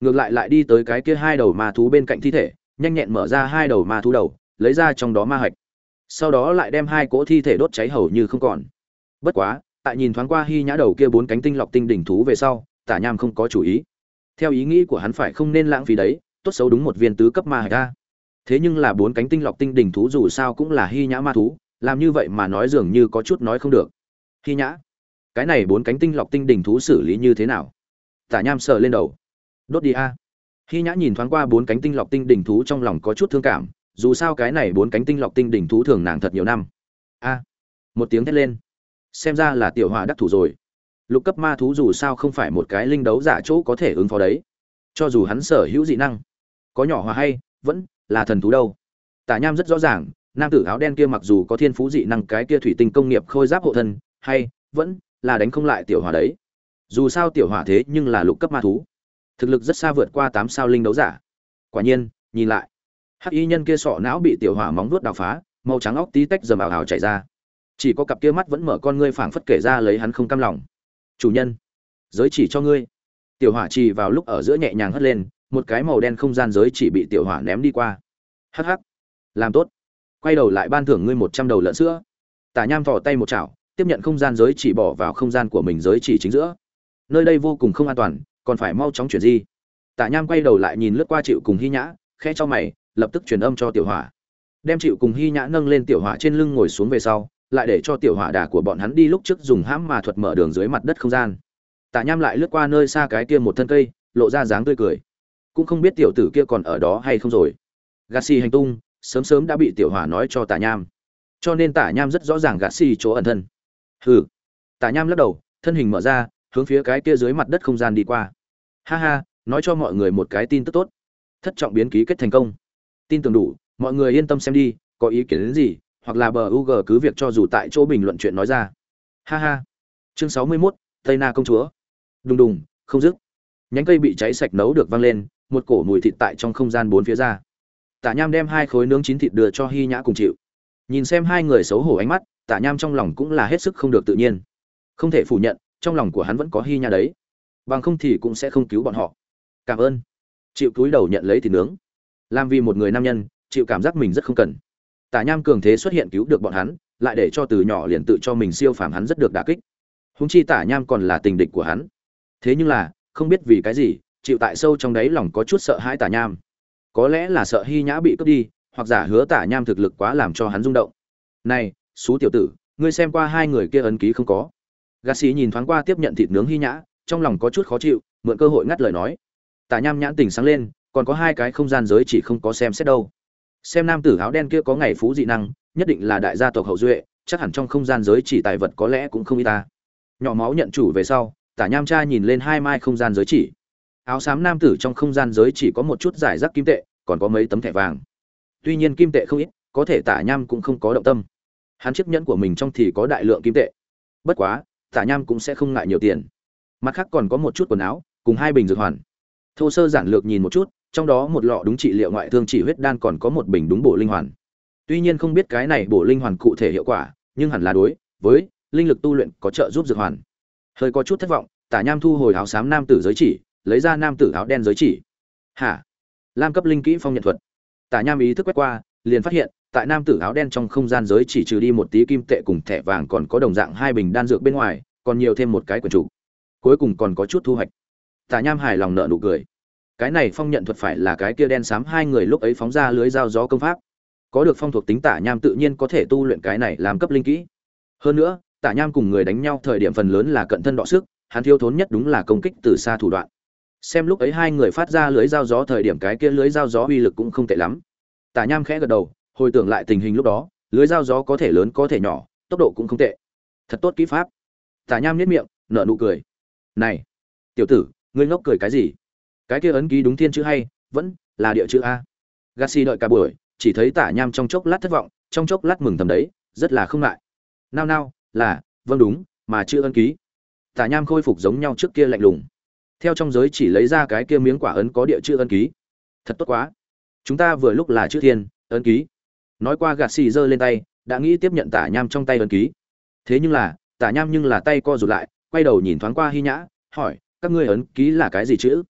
ngược lại lại đi tới cái kia hai đầu ma thú bên cạnh thi thể, nhanh nhẹn mở ra hai đầu ma thú đầu, lấy ra trong đó ma hạch, sau đó lại đem hai cỗ thi thể đốt cháy hầu như không còn. Bất quá, tại nhìn thoáng qua Hy Nhã đầu kia bốn cánh tinh lọc tinh đỉnh thú về sau, Tả Nham không có chủ ý. Theo ý nghĩ của hắn phải không nên lãng phí đấy, tốt xấu đúng một viên tứ cấp ma hạch ra. Thế nhưng là bốn cánh tinh lọc tinh đỉnh thú dù sao cũng là Hy Nhã ma thú, làm như vậy mà nói dường như có chút nói không được. Hy Nhã, cái này bốn cánh tinh lọc tinh đỉnh thú xử lý như thế nào? Tả Nham sờ lên đầu. Đốt đi a. Hy Nhã nhìn thoáng qua bốn cánh tinh lọc tinh đỉnh thú trong lòng có chút thương cảm, dù sao cái này bốn cánh tinh lọc tinh đỉnh thú thường nàng thật nhiều năm. A. Một tiếng thét lên. Xem ra là tiểu hỏa đắc thủ rồi. Lục cấp ma thú dù sao không phải một cái linh đấu giả chỗ có thể ứng phó đấy. Cho dù hắn sở hữu dị năng, có nhỏ hòa hay, vẫn là thần thú đâu. Tả Nham rất rõ ràng, nam tử áo đen kia mặc dù có thiên phú dị năng cái kia thủy tinh công nghiệp khôi giáp hộ thân, hay vẫn là đánh không lại tiểu hỏa đấy. Dù sao tiểu hỏa thế nhưng là lục cấp ma thú, thực lực rất xa vượt qua tám sao linh đấu giả. Quả nhiên, nhìn lại, hắc y nhân kia sọ não bị tiểu hỏa móng vuốt đào phá, màu trắng óc tí tách dầm ảo ảo chảy ra, chỉ có cặp kia mắt vẫn mở con ngươi phảng phất kể ra lấy hắn không cam lòng. Chủ nhân, giới chỉ cho ngươi. Tiểu hỏa chỉ vào lúc ở giữa nhẹ nhàng hất lên, một cái màu đen không gian giới chỉ bị tiểu hỏa ném đi qua. Hắc hắc, làm tốt. Quay đầu lại ban thưởng ngươi một trăm đầu lợn sữa. Tả Nham vò tay một chảo, tiếp nhận không gian giới chỉ bỏ vào không gian của mình giới chỉ chính giữa. Nơi đây vô cùng không an toàn, còn phải mau chóng chuyển di. Tả Nham quay đầu lại nhìn lướt qua Chịu cùng Hy Nhã, khẽ cho mày, lập tức truyền âm cho tiểu hỏa. Đem Chịu cùng Hy Nhã nâng lên tiểu hỏa trên lưng ngồi xuống về sau, lại để cho tiểu hỏa đà của bọn hắn đi lúc trước dùng hãm mà thuật mở đường dưới mặt đất không gian. Tả Nham lại lướt qua nơi xa cái kia một thân cây, lộ ra dáng tươi cười. Cũng không biết tiểu tử kia còn ở đó hay không rồi. Gaxi hành tung, sớm sớm đã bị tiểu hỏa nói cho Tả Nham. Cho nên Tả Nham rất rõ ràng Gaxi chỗ ẩn thân. Hừ. Tả Nham lắc đầu, thân hình mở ra, hướng phía cái kia dưới mặt đất không gian đi qua. Ha ha, nói cho mọi người một cái tin tức tốt. Thất trọng biến ký kết thành công. Tin tưởng đủ, mọi người yên tâm xem đi, có ý kiến đến gì, hoặc là bờ u giê cứ việc cho dù tại chỗ bình luận chuyện nói ra. Ha ha. Chương sáu mươi mốt, Tây Na công chúa. Đùng đùng, không dứt. Nhánh cây bị cháy sạch nấu được vang lên, một cổ mùi thịt tại trong không gian bốn phía ra. Tả Nham đem hai khối nướng chín thịt đưa cho Hy Nhã cùng Chịu. Nhìn xem hai người xấu hổ ánh mắt, Tả Nham trong lòng cũng là hết sức không được tự nhiên. Không thể phủ nhận, trong lòng của hắn vẫn có Hy Nhã đấy, bằng không thì cũng sẽ không cứu bọn họ. Cảm ơn. Chịu cúi đầu nhận lấy thịt nướng. Làm vì một người nam nhân, Chịu cảm giác mình rất không cần. Tả Nham cường thế xuất hiện cứu được bọn hắn, lại để cho từ nhỏ liền tự cho mình siêu phàm hắn rất được đả kích. Huống chi Tả Nham còn là tình địch của hắn. Thế nhưng là, không biết vì cái gì, Chịu tại sâu trong đáy lòng có chút sợ hãi Tả Nham. Có lẽ là sợ Hy Nhã bị cướp đi, hoặc giả hứa Tả Nham thực lực quá làm cho hắn rung động. Này, xú tiểu tử, ngươi xem qua hai người kia ấn ký không có? Gaxi nhìn thoáng qua tiếp nhận thịt nướng Hy Nhã, trong lòng có chút khó chịu, mượn cơ hội ngắt lời nói. Tả Nham nhãn tỉnh sáng lên, còn có hai cái không gian giới chỉ không có xem xét đâu. Xem nam tử áo đen kia có ngày phú dị năng, nhất định là đại gia tộc hậu duệ, chắc hẳn trong không gian giới chỉ tài vật có lẽ cũng không ít ta. Nhỏ máu nhận chủ về sau, Tả Nham cha nhìn lên hai mai không gian giới chỉ. Áo xám nam tử trong không gian giới chỉ có một chút giải rác kim tệ, còn có mấy tấm thẻ vàng. Tuy nhiên kim tệ không ít, có thể Tả Nham cũng không có động tâm. Hắn chiếc nhẫn của mình trong thì có đại lượng kim tệ. Bất quá, Tả Nham cũng sẽ không ngại nhiều tiền. Mặt khác còn có một chút quần áo, cùng hai bình dược hoàn. Thô sơ giản lược nhìn một chút, trong đó một lọ đúng trị liệu ngoại thương chỉ huyết đan, còn có một bình đúng bổ linh hoàn. Tuy nhiên không biết cái này bổ linh hoàn cụ thể hiệu quả, nhưng hẳn là đối với linh lực tu luyện có trợ giúp dược hoàn. Hơi có chút thất vọng, Tả Nham thu hồi áo xám nam tử giới chỉ, lấy ra nam tử áo đen giới chỉ. Hả? Lam cấp linh kỹ phong nhận thuật. Tả Nham ý thức quét qua, liền phát hiện, tại nam tử áo đen trong không gian giới chỉ trừ đi một tí kim tệ cùng thẻ vàng, còn có đồng dạng hai bình đan dược bên ngoài, còn nhiều thêm một cái quyển trục. Cuối cùng còn có chút thu hoạch. Tả Nham hài lòng nở nụ cười. Cái này phong nhận thuật phải là cái kia đen xám hai người lúc ấy phóng ra lưới dao gió công pháp. Có được phong thuộc tính, Tả Nham tự nhiên có thể tu luyện cái này làm cấp linh kỹ. Hơn nữa, Tả Nham cùng người đánh nhau thời điểm phần lớn là cận thân đọ sức, hắn thiếu thốn nhất đúng là công kích từ xa thủ đoạn. Xem lúc ấy hai người phát ra lưới dao gió thời điểm, cái kia lưới dao gió uy lực cũng không tệ lắm. Tả Nham khẽ gật đầu, hồi tưởng lại tình hình lúc đó, lưới dao gió có thể lớn có thể nhỏ, tốc độ cũng không tệ. Thật tốt kỹ pháp. Tả Nham nhếch miệng, nở nụ cười. Này, tiểu tử, ngươi ngốc cười cái gì? Cái kia ấn ký đúng thiên chữ hay, vẫn là địa chữ a. Gaxi đợi cả buổi, chỉ thấy Tả Nham trong chốc lát thất vọng, trong chốc lát mừng thầm đấy, rất là không ngại. Nao nao, là, vâng đúng, mà chữ ấn ký. Tả Nham khôi phục giống nhau trước kia lạnh lùng. Theo trong giới chỉ lấy ra cái kia miếng quả ấn có địa chữ ấn ký. Thật tốt quá. Chúng ta vừa lúc là chữ thiên, ấn ký. Nói qua, Gaxi giơ lên tay, đã nghĩ tiếp nhận Tả Nham trong tay ấn ký. Thế nhưng là, Tả Nham nhưng là tay co rụt lại, quay đầu nhìn thoáng qua Hy Nhã, hỏi, các ngươi ấn ký là cái gì chữ?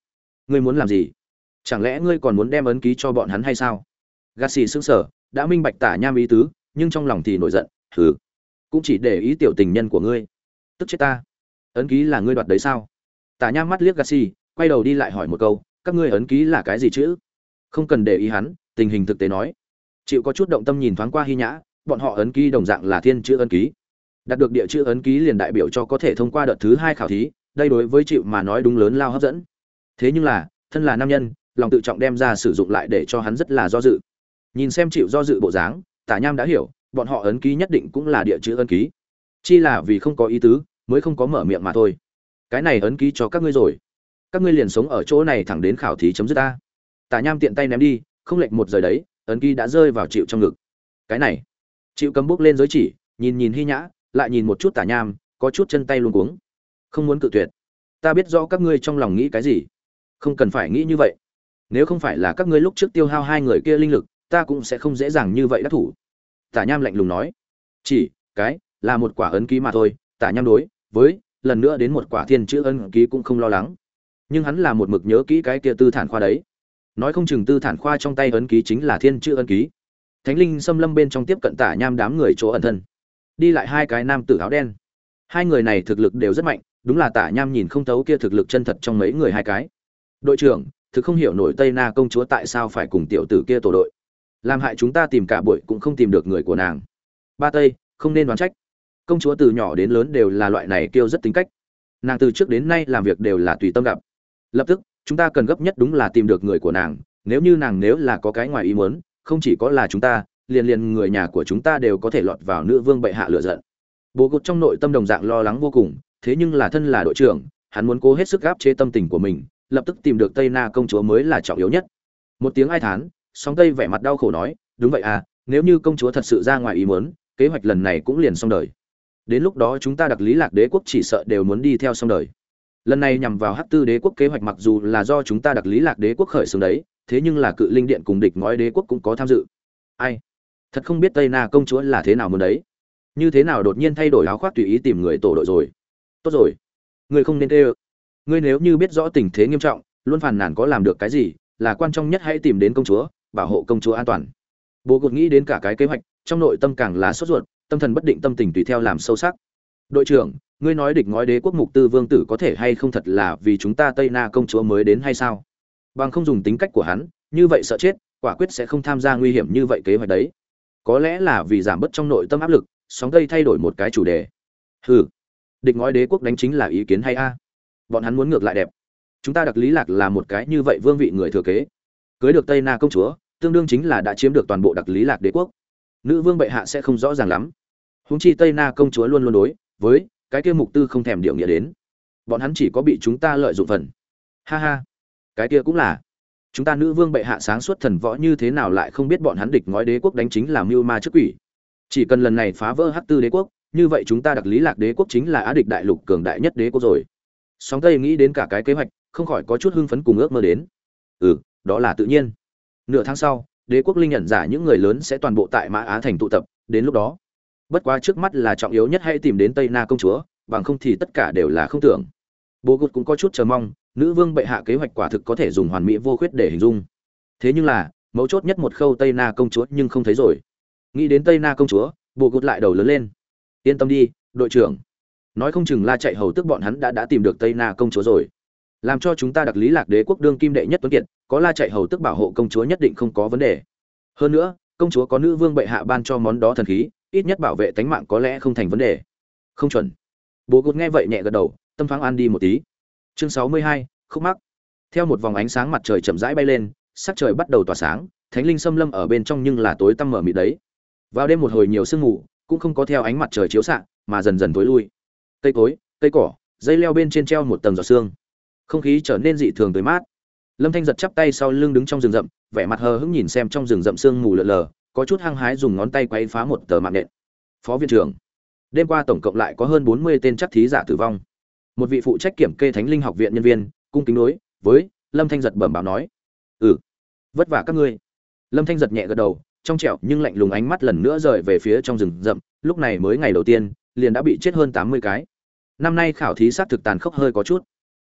Ngươi muốn làm gì? Chẳng lẽ ngươi còn muốn đem ấn ký cho bọn hắn hay sao? Gassi sững sờ, đã minh bạch Tả Nham ý tứ, nhưng trong lòng thì nổi giận, hừ, cũng chỉ để ý tiểu tình nhân của ngươi. Tức chết ta. Ấn ký là ngươi đoạt đấy sao? Tả Nham mắt liếc Gassi, quay đầu đi lại hỏi một câu, các ngươi ấn ký là cái gì chứ? Không cần để ý hắn, tình hình thực tế nói. Chịu có chút động tâm nhìn thoáng qua Hy Nhã, bọn họ ấn ký đồng dạng là thiên chữ ấn ký. Đạt được địa chữ ấn ký liền đại biểu cho có thể thông qua đợt thứ hai khảo thí, đây đối với Chịu mà nói đúng lớn lao hấp dẫn. Thế nhưng là, thân là nam nhân, lòng tự trọng đem ra sử dụng lại để cho hắn rất là do dự. Nhìn xem Chịu do dự bộ dáng, Tả Nham đã hiểu, bọn họ ấn ký nhất định cũng là địa chữ ấn ký. Chỉ là vì không có ý tứ, mới không có mở miệng mà thôi. Cái này ấn ký cho các ngươi rồi, các ngươi liền sống ở chỗ này thẳng đến khảo thí chấm dứt ta. Tả Nham tiện tay ném đi, không lệch một giờ đấy, ấn ký đã rơi vào Chịu trong ngực. Cái này, Chịu cầm bút lên giới chỉ, nhìn nhìn Hy Nhã, lại nhìn một chút Tả Nham, có chút chân tay luống cuống. Không muốn cự tuyệt. Ta biết rõ các ngươi trong lòng nghĩ cái gì, không cần phải nghĩ như vậy. Nếu không phải là các ngươi lúc trước tiêu hao hai người kia linh lực, ta cũng sẽ không dễ dàng như vậy đắc thủ. Tả Nham lạnh lùng nói. Chỉ cái là một quả ấn ký mà thôi. Tả Nham đối với lần nữa đến một quả thiên chữ ấn ký cũng không lo lắng, nhưng hắn là một mực nhớ kỹ cái kia tư thản khoa đấy. Nói không chừng tư thản khoa trong tay ấn ký chính là thiên chữ ấn ký. Thánh linh xâm lâm bên trong tiếp cận Tả Nham đám người chỗ ẩn thân, đi lại hai cái nam tử áo đen. Hai người này thực lực đều rất mạnh, đúng là Tả Nham nhìn không thấu kia thực lực chân thật trong mấy người hai cái. Đội trưởng, thực không hiểu nổi Tây Na công chúa tại sao phải cùng tiểu tử kia tổ đội, làm hại chúng ta tìm cả buổi cũng không tìm được người của nàng. Ba Tây, không nên đoán trách. Công chúa từ nhỏ đến lớn đều là loại này kiêu rất tính cách. Nàng từ trước đến nay làm việc đều là tùy tâm gặp. Lập tức, chúng ta cần gấp nhất đúng là tìm được người của nàng. Nếu như nàng nếu là có cái ngoài ý muốn, không chỉ có là chúng ta, liền liền người nhà của chúng ta đều có thể lọt vào nữ vương bệ hạ lựa giận. Bố cục trong nội tâm đồng dạng lo lắng vô cùng, thế nhưng là thân là đội trưởng, hắn muốn cố hết sức áp chế tâm tình của mình, lập tức tìm được Tây Na công chúa mới là trọng yếu nhất. Một tiếng ai thán, Sóng Tây vẻ mặt đau khổ nói, đúng vậy à, nếu như công chúa thật sự ra ngoài ý muốn, kế hoạch lần này cũng liền xong đời. Đến lúc đó chúng ta Đặc Lý Lạc Đế quốc chỉ sợ đều muốn đi theo xong đời. Lần này nhằm vào Hắc Tư Đế quốc kế hoạch mặc dù là do chúng ta Đặc Lý Lạc Đế quốc khởi xướng đấy, thế nhưng là Cự Linh Điện cùng địch ngói đế quốc cũng có tham dự. Ai? Thật không biết Tây Na công chúa là thế nào muốn đấy. Như thế nào đột nhiên thay đổi áo khoác tùy ý tìm người tổ đội rồi. Tốt rồi, ngươi không nên tê ơ. Ngươi nếu như biết rõ tình thế nghiêm trọng, luôn phàn nàn có làm được cái gì, là quan trọng nhất hãy tìm đến công chúa, bảo hộ công chúa an toàn. Bố cục nghĩ đến cả cái kế hoạch, trong nội tâm càng là sốt ruột, tâm thần bất định, tâm tình tùy theo làm sâu sắc. Đội trưởng, ngươi nói địch ngói đế quốc mục tư vương tử có thể hay không thật là vì chúng ta Tây Na công chúa mới đến hay sao? Bằng không dùng tính cách của hắn, như vậy sợ chết, quả quyết sẽ không tham gia nguy hiểm như vậy kế hoạch đấy. Có lẽ là vì giảm bớt trong nội tâm áp lực, Sóng Tây thay đổi một cái chủ đề. Hừ, địch ngói đế quốc đánh chính là ý kiến hay a? Bọn hắn muốn ngược lại đẹp. Chúng ta Đặc Lý Lạc là một cái như vậy vương vị người thừa kế, cưới được Tây Na công chúa, tương đương chính là đã chiếm được toàn bộ Đặc Lý Lạc Đế quốc. Nữ vương bệ hạ sẽ không rõ ràng lắm. Huống chi Tây Na công chúa luôn luôn đối với cái kia mục tư không thèm điều nghĩa đến. Bọn hắn chỉ có bị chúng ta lợi dụng phần. Ha ha, cái kia cũng là. Chúng ta nữ vương bệ hạ sáng suốt thần võ như thế nào lại không biết bọn hắn địch ngói đế quốc đánh chính là mưu ma trước quỷ. Chỉ cần lần này phá vỡ Hắc Tư Đế quốc, như vậy chúng ta Đặc Lý Lạc Đế quốc chính là Á địch đại lục cường đại nhất đế quốc rồi. Sóng Tây nghĩ đến cả cái kế hoạch, không khỏi có chút hưng phấn cùng ước mơ đến. Ừ, đó là tự nhiên. Nửa tháng sau, đế quốc linh nhận giả những người lớn sẽ toàn bộ tại Mã Á thành tụ tập, đến lúc đó. Bất quá trước mắt là trọng yếu nhất hãy tìm đến Tây Na công chúa, bằng không thì tất cả đều là không tưởng. Bố Cút cũng có chút chờ mong, nữ vương bệ hạ kế hoạch quả thực có thể dùng hoàn mỹ vô khuyết để hình dung. Thế nhưng là, mấu chốt nhất một khâu Tây Na công chúa nhưng không thấy rồi. Nghĩ đến Tây Na công chúa, Bố Cút lại đầu lớn lên. Yên tâm đi, đội trưởng. Nói không chừng La chạy hầu tức bọn hắn đã đã tìm được Tây Na công chúa rồi. Làm cho chúng ta Đặc Lý Lạc Đế quốc đương kim đệ nhất tuấn kiệt, có La chạy hầu tức bảo hộ công chúa nhất định không có vấn đề. Hơn nữa, công chúa có nữ vương bệ hạ ban cho món đó thần khí, ít nhất bảo vệ tính mạng có lẽ không thành vấn đề. Không chuẩn. Bố Cút nghe vậy nhẹ gật đầu, tâm thoáng an đi một tí. Chương sáu mươi hai, khúc mắc. Theo một vòng ánh sáng mặt trời chậm rãi bay lên, sắc trời bắt đầu tỏa sáng, thánh linh xâm lâm ở bên trong nhưng là tối tăm mờ mịt đấy. Vào đêm một hồi nhiều sương mù, cũng không có theo ánh mặt trời chiếu xạ, mà dần dần tối lui. Cây cối, cây cỏ, dây leo bên trên treo một tầng giọt sương. Không khí trở nên dị thường tươi mát. Lâm Thanh giật chắp tay sau lưng đứng trong rừng rậm, vẻ mặt hờ hững nhìn xem trong rừng rậm sương mù lờ lờ, có chút hăng hái dùng ngón tay quấy phá một tờ mạng nện. Phó viện trưởng, đêm qua tổng cộng lại có hơn bốn mươi tên chắc thí giả tử vong. Một vị phụ trách kiểm kê Thánh Linh học viện nhân viên, cung kính đối với Lâm Thanh giật bẩm báo nói: "Ừ, vất vả các ngươi." Lâm Thanh giật nhẹ gật đầu, trong trẻo nhưng lạnh lùng ánh mắt lần nữa rời về phía trong rừng rậm, lúc này mới ngày đầu tiên, liền đã bị chết hơn tám mươi cái. Năm nay khảo thí sát thực tàn khốc hơi có chút.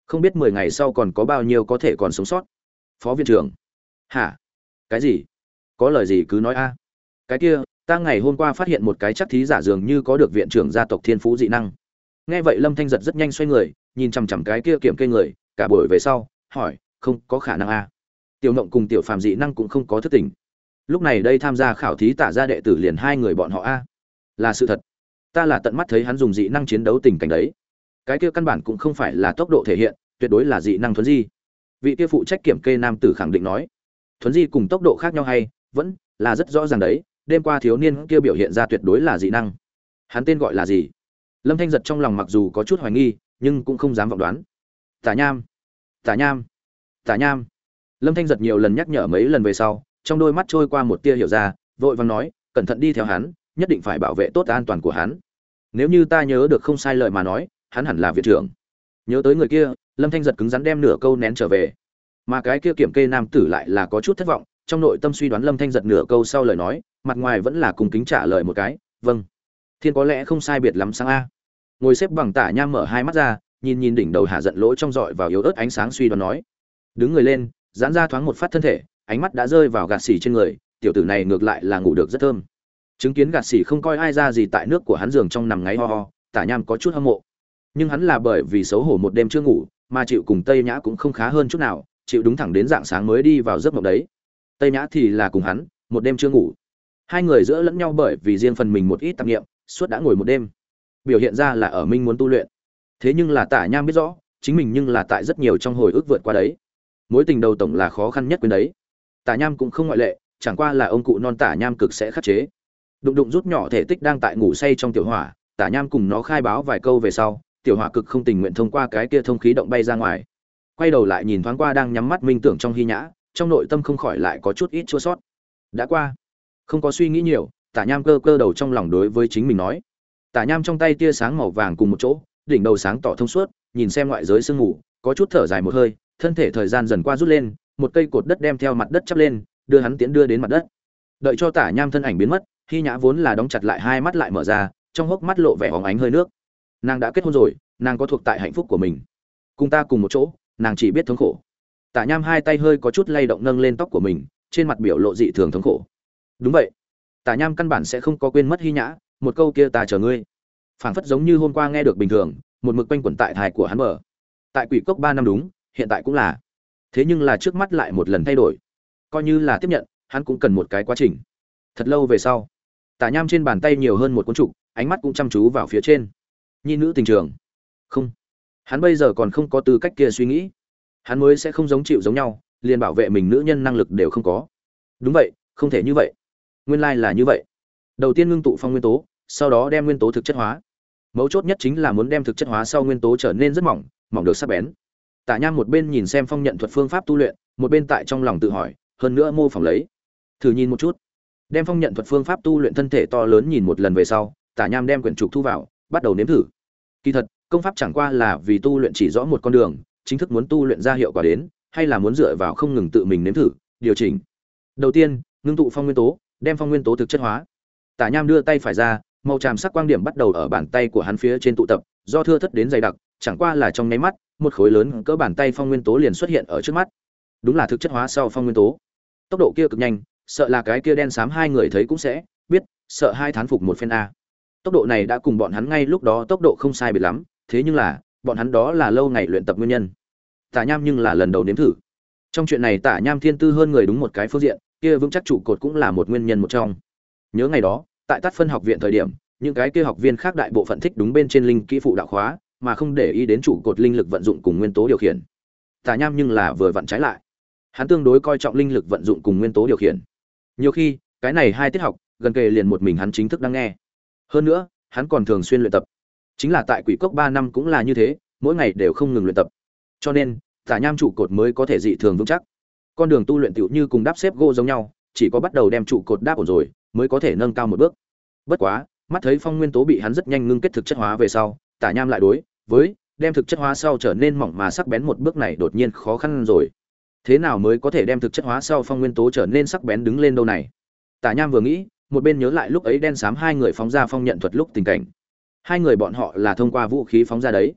không biết mười ngày sau còn có bao nhiêu có thể còn sống sót. Phó viện trưởng. Hả? Cái gì? Có lời gì cứ nói a. Cái kia, ta ngày hôm qua phát hiện một cái chắc thí giả dường như có được viện trưởng gia tộc thiên phú dị năng. Nghe vậy Lâm Thanh giật rất nhanh xoay người, nhìn chằm chằm cái kia kiểm kê người, cả buổi về sau, hỏi, không có khả năng a. Tiểu Ngộng cùng Tiểu Phàm dị năng cũng không có thức tỉnh. Lúc này đây tham gia khảo thí tả ra đệ tử liền hai người bọn họ a. Là sự thật. Ta là tận mắt thấy hắn dùng dị năng chiến đấu tình cảnh đấy. Cái kia căn bản cũng không phải là tốc độ thể hiện, tuyệt đối là dị năng thuấn di. Vị kia phụ trách kiểm kê nam tử khẳng định nói, thuấn di cùng tốc độ khác nhau hay vẫn là rất rõ ràng đấy. Đêm qua thiếu niên kia biểu hiện ra tuyệt đối là dị năng. Hắn tên gọi là gì? Lâm Thanh giật trong lòng mặc dù có chút hoài nghi, nhưng cũng không dám vọng đoán. Tả Nham, Tả Nham, Tả Nham. Lâm Thanh giật nhiều lần nhắc nhở mấy lần về sau, trong đôi mắt trôi qua một tia hiểu ra, vội vàng nói, cẩn thận đi theo hắn, nhất định phải bảo vệ tốt an toàn của hắn. Nếu như ta nhớ được không sai lời mà nói, hắn hẳn là viện trưởng. Nhớ tới người kia, Lâm Thanh giật cứng rắn đem nửa câu nén trở về. Mà cái kia kiểm kê nam tử lại là có chút thất vọng, trong nội tâm suy đoán Lâm Thanh giật nửa câu sau lời nói, mặt ngoài vẫn là cùng kính trả lời một cái, vâng. Thiên có lẽ không sai biệt lắm sáng a. Ngồi xếp bằng Tả Nham mở hai mắt ra, nhìn nhìn đỉnh đầu hạ giận lỗ trong dọi vào yếu ớt ánh sáng suy đoán nói. Đứng người lên, giãn ra thoáng một phát thân thể, ánh mắt đã rơi vào gạt xỉ trên người, tiểu tử này ngược lại là ngủ được rất thơm. Chứng kiến gạt xỉ không coi ai ra gì tại nước của hắn giường trong nằm ngáy ho ho, Tả Nham có chút hâm mộ. Nhưng hắn là bởi vì xấu hổ một đêm chưa ngủ, mà chịu cùng Tây Nhã cũng không khá hơn chút nào, chịu đúng thẳng đến dạng sáng mới đi vào giấc mộng đấy. Tây Nhã thì là cùng hắn, một đêm chưa ngủ. Hai người giữa lẫn nhau bởi vì riêng phần mình một ít tạp niệm, suốt đã ngồi một đêm. Biểu hiện ra là ở Minh muốn tu luyện. Thế nhưng là Tả Nham biết rõ, chính mình nhưng là tại rất nhiều trong hồi ức vượt qua đấy. Mối tình đầu tổng là khó khăn nhất quên đấy. Tả Nham cũng không ngoại lệ, chẳng qua là ông cụ non Tả Nham cực sẽ khắc chế. Đụng đụng rút nhỏ thể tích đang tại ngủ say trong tiểu hỏa, Tả Nham cùng nó khai báo vài câu về sau, tiểu hỏa cực không tình nguyện thông qua cái kia thông khí động bay ra ngoài. Quay đầu lại nhìn thoáng qua đang nhắm mắt minh tưởng trong Hy Nhã, trong nội tâm không khỏi lại có chút ít chua sót. Đã qua, không có suy nghĩ nhiều, Tả Nham cơ cơ đầu trong lòng đối với chính mình nói. Tả Nham trong tay tia sáng màu vàng cùng một chỗ, đỉnh đầu sáng tỏ thông suốt, nhìn xem ngoại giới sương mù, có chút thở dài một hơi, thân thể thời gian dần qua rút lên, một cây cột đất đem theo mặt đất chắp lên, đưa hắn tiến đưa đến mặt đất. Đợi cho Tả Nham thân ảnh biến mất, Hy Nhã vốn là đóng chặt lại hai mắt lại mở ra, trong hốc mắt lộ vẻ óng ánh hơi nước. Nàng đã kết hôn rồi, nàng có thuộc tại hạnh phúc của mình. Cùng ta cùng một chỗ, nàng chỉ biết thống khổ. Tả Nham hai tay hơi có chút lay động nâng lên tóc của mình, trên mặt biểu lộ dị thường thống khổ. Đúng vậy, Tả Nham căn bản sẽ không có quên mất Hy Nhã, một câu kia ta chờ ngươi, phảng phất giống như hôm qua nghe được bình thường, một mực quanh quẩn tại thai của hắn mở. Tại Quỷ Cốc ba năm đúng, hiện tại cũng là. Thế nhưng là trước mắt lại một lần thay đổi. Coi như là tiếp nhận, hắn cũng cần một cái quá trình. Thật lâu về sau, Tả Nham trên bàn tay nhiều hơn một cuốn trục, ánh mắt cũng chăm chú vào phía trên. Nhi nữ tình trường. Không, hắn bây giờ còn không có tư cách kia suy nghĩ. Hắn mới sẽ không giống chịu giống nhau, liền bảo vệ mình nữ nhân năng lực đều không có. Đúng vậy, không thể như vậy. Nguyên lai là như vậy. Đầu tiên ngưng tụ phong nguyên tố, sau đó đem nguyên tố thực chất hóa. Mấu chốt nhất chính là muốn đem thực chất hóa sau nguyên tố trở nên rất mỏng, mỏng được sắc bén. Tả Nham một bên nhìn xem phong nhận thuật phương pháp tu luyện, một bên tại trong lòng tự hỏi, hơn nữa mô phỏng lấy. Thử nhìn một chút. Đem phong nhận thuật phương pháp tu luyện thân thể to lớn nhìn một lần về sau, Tả Nham đem quyển trục thu vào, bắt đầu nếm thử. Kỳ thật, công pháp chẳng qua là vì tu luyện chỉ rõ một con đường, chính thức muốn tu luyện ra hiệu quả đến, hay là muốn dựa vào không ngừng tự mình nếm thử, điều chỉnh. Đầu tiên, ngưng tụ phong nguyên tố, đem phong nguyên tố thực chất hóa. Tả Nham đưa tay phải ra, màu tràm sắc quang điểm bắt đầu ở bàn tay của hắn phía trên tụ tập, do thưa thất đến dày đặc, chẳng qua là trong nháy mắt, một khối lớn cỡ bàn tay phong nguyên tố liền xuất hiện ở trước mắt. Đúng là thực chất hóa sau phong nguyên tố. Tốc độ kia cực nhanh, sợ là cái kia đen xám hai người thấy cũng sẽ biết, sợ hai thán phục một phen a. Tốc độ này đã cùng bọn hắn ngay lúc đó tốc độ không sai biệt lắm, thế nhưng là, bọn hắn đó là lâu ngày luyện tập nguyên nhân. Tả Nham nhưng là lần đầu nếm thử. Trong chuyện này Tả Nham thiên tư hơn người đúng một cái phương diện, kia vững chắc trụ cột cũng là một nguyên nhân một trong. Nhớ ngày đó, tại Tát Phân học viện thời điểm, những cái kia học viên khác đại bộ phận thích đúng bên trên linh kỹ phụ đạo khóa, mà không để ý đến trụ cột linh lực vận dụng cùng nguyên tố điều khiển. Tả Nham nhưng là vừa vặn trái lại. Hắn tương đối coi trọng linh lực vận dụng cùng nguyên tố điều khiển. Nhiều khi, cái này hai tiết học, gần kề liền một mình hắn chính thức đang nghe. Hơn nữa, hắn còn thường xuyên luyện tập. Chính là tại Quỷ Cốc ba năm cũng là như thế, mỗi ngày đều không ngừng luyện tập. Cho nên, Tả Nham trụ cột mới có thể dị thường vững chắc. Con đường tu luyện tựu như cùng đáp xếp gỗ giống nhau, chỉ có bắt đầu đem trụ cột đáp ổn rồi, mới có thể nâng cao một bước. Bất quá, mắt thấy phong nguyên tố bị hắn rất nhanh ngưng kết thực chất hóa về sau, Tả Nham lại đối với đem thực chất hóa sau trở nên mỏng mà sắc bén một bước này đột nhiên khó khăn rồi. Thế nào mới có thể đem thực chất hóa sau phong nguyên tố trở nên sắc bén đứng lên đâu này? Tả Nham vừa nghĩ, một bên nhớ lại lúc ấy đen xám hai người phóng ra phong nhận thuật lúc tình cảnh. Hai người bọn họ là thông qua vũ khí phóng ra đấy.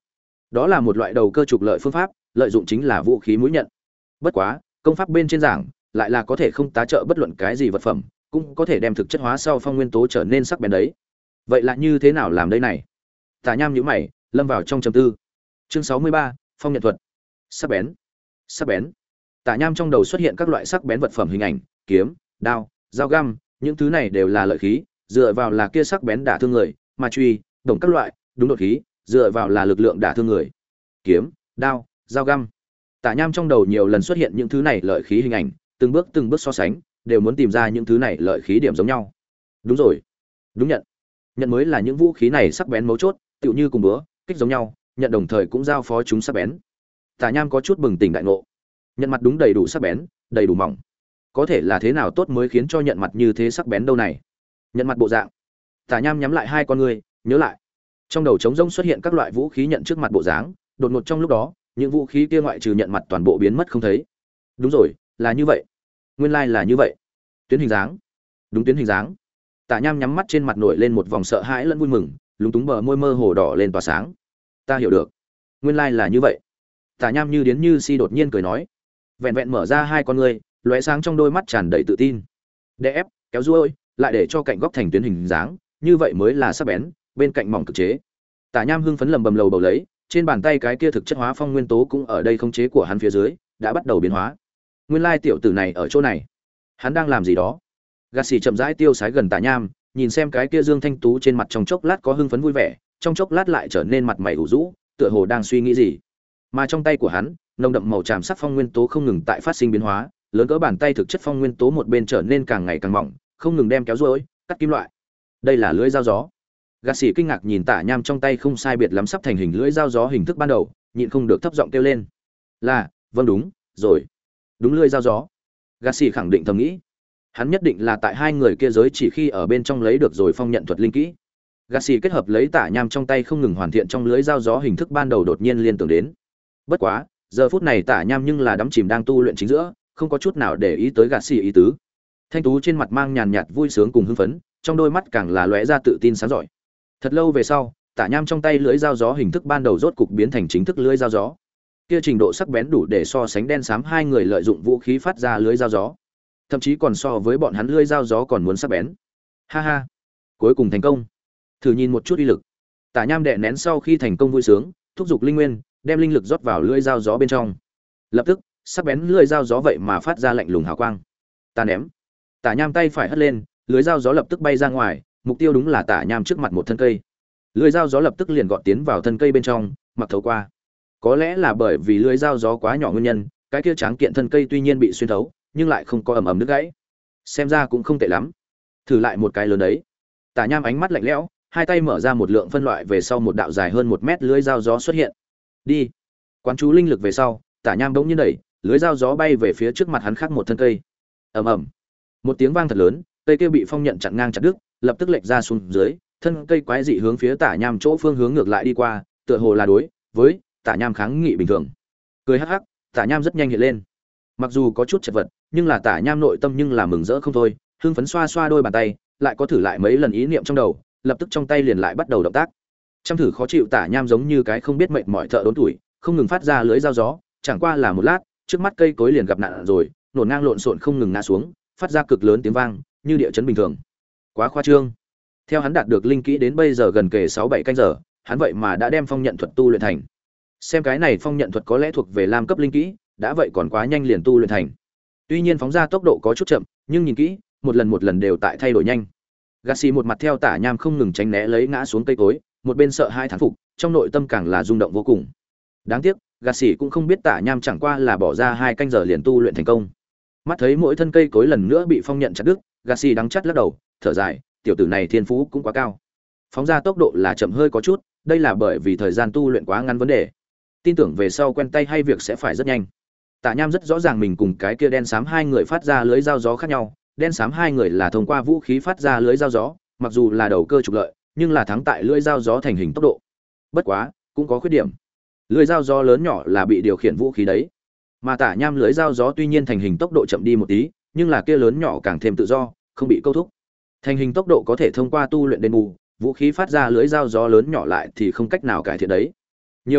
Đó là một loại đầu cơ trục lợi phương pháp, lợi dụng chính là vũ khí mũi nhận. Bất quá, công pháp bên trên giảng lại là có thể không tá trợ bất luận cái gì vật phẩm, cũng có thể đem thực chất hóa sau phong nguyên tố trở nên sắc bén đấy. Vậy là như thế nào làm đây này? Tả Nham nhíu mày, lâm vào trong trầm tư. Chương sáu mươi ba, phong nhận thuật. Sắc bén. Sắc bén. Tả Nham trong đầu xuất hiện các loại sắc bén vật phẩm hình ảnh, kiếm, đao, dao găm, những thứ này đều là lợi khí, dựa vào là kia sắc bén đả thương người, mà truy, đồng các loại, đúng đột khí, dựa vào là lực lượng đả thương người. Kiếm, đao, dao găm. Tả Nham trong đầu nhiều lần xuất hiện những thứ này lợi khí hình ảnh, từng bước từng bước so sánh, đều muốn tìm ra những thứ này lợi khí điểm giống nhau. Đúng rồi, đúng nhận. Nhận mới là những vũ khí này sắc bén mấu chốt, tựu như cùng búa, kích giống nhau, nhận đồng thời cũng giao phó chúng sắc bén. Tả Nham có chút bừng tỉnh đại ngộ. Nhận mặt đúng đầy đủ sắc bén, đầy đủ mỏng. Có thể là thế nào tốt mới khiến cho nhận mặt như thế sắc bén đâu này? Nhận mặt bộ dạng. Tả Nham nhắm lại hai con ngươi, nhớ lại. Trong đầu trống rỗng xuất hiện các loại vũ khí nhận trước mặt bộ dáng, đột ngột trong lúc đó, những vũ khí kia ngoại trừ nhận mặt toàn bộ biến mất không thấy. Đúng rồi, là như vậy. Nguyên lai là như vậy. Tuyến hình dáng. Đúng tuyến hình dáng. Tả Nham nhắm mắt, trên mặt nổi lên một vòng sợ hãi lẫn vui mừng, lúng túng bờ môi mơ hồ đỏ lên tỏa sáng. Ta hiểu được. Nguyên lai là như vậy. Tả Nham như điến như si đột nhiên cười nói. Vẹn vẹn mở ra hai con ngươi, lóe sáng trong đôi mắt tràn đầy tự tin. Đè ép, kéo ruôi, lại để cho cạnh góc thành tuyến hình dáng, như vậy mới là sắc bén, bên cạnh mỏng cực chế. Tả Nham hưng phấn lầm bầm lầu bầu lấy, trên bàn tay cái kia thực chất hóa phong nguyên tố cũng ở đây khống chế của hắn phía dưới, đã bắt đầu biến hóa. Nguyên lai tiểu tử này ở chỗ này, hắn đang làm gì đó? Gạt xì chậm rãi tiêu sái gần Tả Nham, nhìn xem cái kia Dương Thanh Tú trên mặt trong chốc lát có hưng phấn vui vẻ, trong chốc lát lại trở nên mặt mày ủ rũ, tựa hồ đang suy nghĩ gì. Mà trong tay của hắn, nồng đậm màu tràm sắc phong nguyên tố không ngừng tại phát sinh biến hóa, lớn cỡ bàn tay thực chất phong nguyên tố một bên trở nên càng ngày càng mỏng, không ngừng đem kéo duỗi, cắt kim loại. Đây là lưỡi dao gió. Gạt xì kinh ngạc nhìn Tả Nham trong tay không sai biệt lắm sắp thành hình lưỡi dao gió hình thức ban đầu, nhịn không được thấp giọng kêu lên. Là, vâng đúng, rồi. Đúng lưỡi dao gió. Gạt xì khẳng định thầm nghĩ. Hắn nhất định là tại hai người kia giới chỉ khi ở bên trong lấy được rồi phong nhận thuật linh kỹ. Gạt xì kết hợp lấy Tả Nham trong tay không ngừng hoàn thiện trong lưỡi dao gió hình thức ban đầu đột nhiên liên tưởng đến. Bất quá, giờ phút này Tả Nham nhưng là đắm chìm đang tu luyện chính giữa, không có chút nào để ý tới Gạt xì ý tứ. Thanh tú trên mặt mang nhàn nhạt vui sướng cùng hưng phấn, trong đôi mắt càng là lóe ra tự tin sáng giỏi. Thật lâu về sau, Tả Nham trong tay lưỡi dao gió hình thức ban đầu rốt cục biến thành chính thức lưỡi dao gió. Kia trình độ sắc bén đủ để so sánh đen xám hai người lợi dụng vũ khí phát ra lưỡi dao gió. Thậm chí còn so với bọn hắn lưỡi dao gió còn muốn sắc bén. Ha ha, cuối cùng thành công. Thử nhìn một chút uy lực. Tả Nham đè nén sau khi thành công vui sướng, thúc giục linh nguyên, đem linh lực rót vào lưỡi dao gió bên trong. Lập tức, sắc bén lưỡi dao gió vậy mà phát ra lạnh lùng hào quang. Ta ném. Tả Nham tay phải hất lên, lưỡi dao gió lập tức bay ra ngoài, mục tiêu đúng là Tả Nham trước mặt một thân cây. Lưỡi dao gió lập tức liền gọt tiến vào thân cây bên trong, mặc thấu qua. Có lẽ là bởi vì lưỡi dao gió quá nhỏ nguyên nhân, cái kia tráng kiện thân cây tuy nhiên bị xuyên thấu, nhưng lại không có ầm ầm đứt gãy. Xem ra cũng không tệ lắm. Thử lại một cái lớn đấy. Tả Nham ánh mắt lạnh lẽo, hai tay mở ra một lượng phân loại về sau một đạo dài hơn một mét lưỡi dao gió xuất hiện. Đi. Quán chú linh lực về sau, Tả Nham bỗng nhiên đẩy, lưỡi dao gió bay về phía trước mặt hắn khác một thân cây. Ầm ầm. Một tiếng vang thật lớn, cây kia bị phong nhận chặn ngang chặt đứt, lập tức lệch ra xuống dưới, thân cây quái dị hướng phía Tả Nham chỗ phương hướng ngược lại đi qua, tựa hồ là đối với Tả Nham kháng nghị bình thường. Cười hắc hắc, Tả Nham rất nhanh hiện lên. Mặc dù có chút chật vật, nhưng là Tả Nham nội tâm nhưng là mừng rỡ không thôi, hưng phấn xoa xoa đôi bàn tay, lại có thử lại mấy lần ý niệm trong đầu, lập tức trong tay liền lại bắt đầu động tác. Chăm thử khó chịu Tả Nham giống như cái không biết mệt mỏi thợ đốn tuổi, không ngừng phát ra lưỡi dao gió, chẳng qua là một lát, trước mắt cây cối liền gặp nạn rồi, nổn ngang lộn xộn không ngừng ngã xuống, phát ra cực lớn tiếng vang, như địa chấn bình thường. Quá khoa trương. Theo hắn đạt được linh kỹ đến bây giờ gần kề sáu bảy canh giờ, hắn vậy mà đã đem phong nhận thuật tu luyện thành. Xem cái này phong nhận thuật có lẽ thuộc về lam cấp linh kỹ, đã vậy còn quá nhanh liền tu luyện thành. Tuy nhiên phóng ra tốc độ có chút chậm, nhưng nhìn kỹ, một lần một lần đều tại thay đổi nhanh. Gassi một mặt theo Tả Nham không ngừng tránh né lấy ngã xuống cây cối, một bên sợ hai thán phục, trong nội tâm càng là rung động vô cùng. Đáng tiếc, Gassi cũng không biết Tả Nham chẳng qua là bỏ ra hai canh giờ liền tu luyện thành công. Mắt thấy mỗi thân cây cối lần nữa bị phong nhận chặt đứt, Gassi đắng chắt lắc đầu, thở dài, tiểu tử này thiên phú cũng quá cao. Phóng ra tốc độ là chậm hơi có chút, đây là bởi vì thời gian tu luyện quá ngắn vấn đề. Tin tưởng về sau quen tay hay việc sẽ phải rất nhanh. Tả Nham rất rõ ràng mình cùng cái kia đen xám hai người phát ra lưới dao gió khác nhau, đen xám hai người là thông qua vũ khí phát ra lưới dao gió, mặc dù là đầu cơ trục lợi, nhưng là thắng tại lưới dao gió thành hình tốc độ. Bất quá, cũng có khuyết điểm. Lưới dao gió lớn nhỏ là bị điều khiển vũ khí đấy. Mà Tả Nham lưới dao gió tuy nhiên thành hình tốc độ chậm đi một tí, nhưng là kia lớn nhỏ càng thêm tự do, không bị câu thúc. Thành hình tốc độ có thể thông qua tu luyện đền bù, vũ khí phát ra lưới dao gió lớn nhỏ lại thì không cách nào cải thiện đấy. Nhiều luyện tập,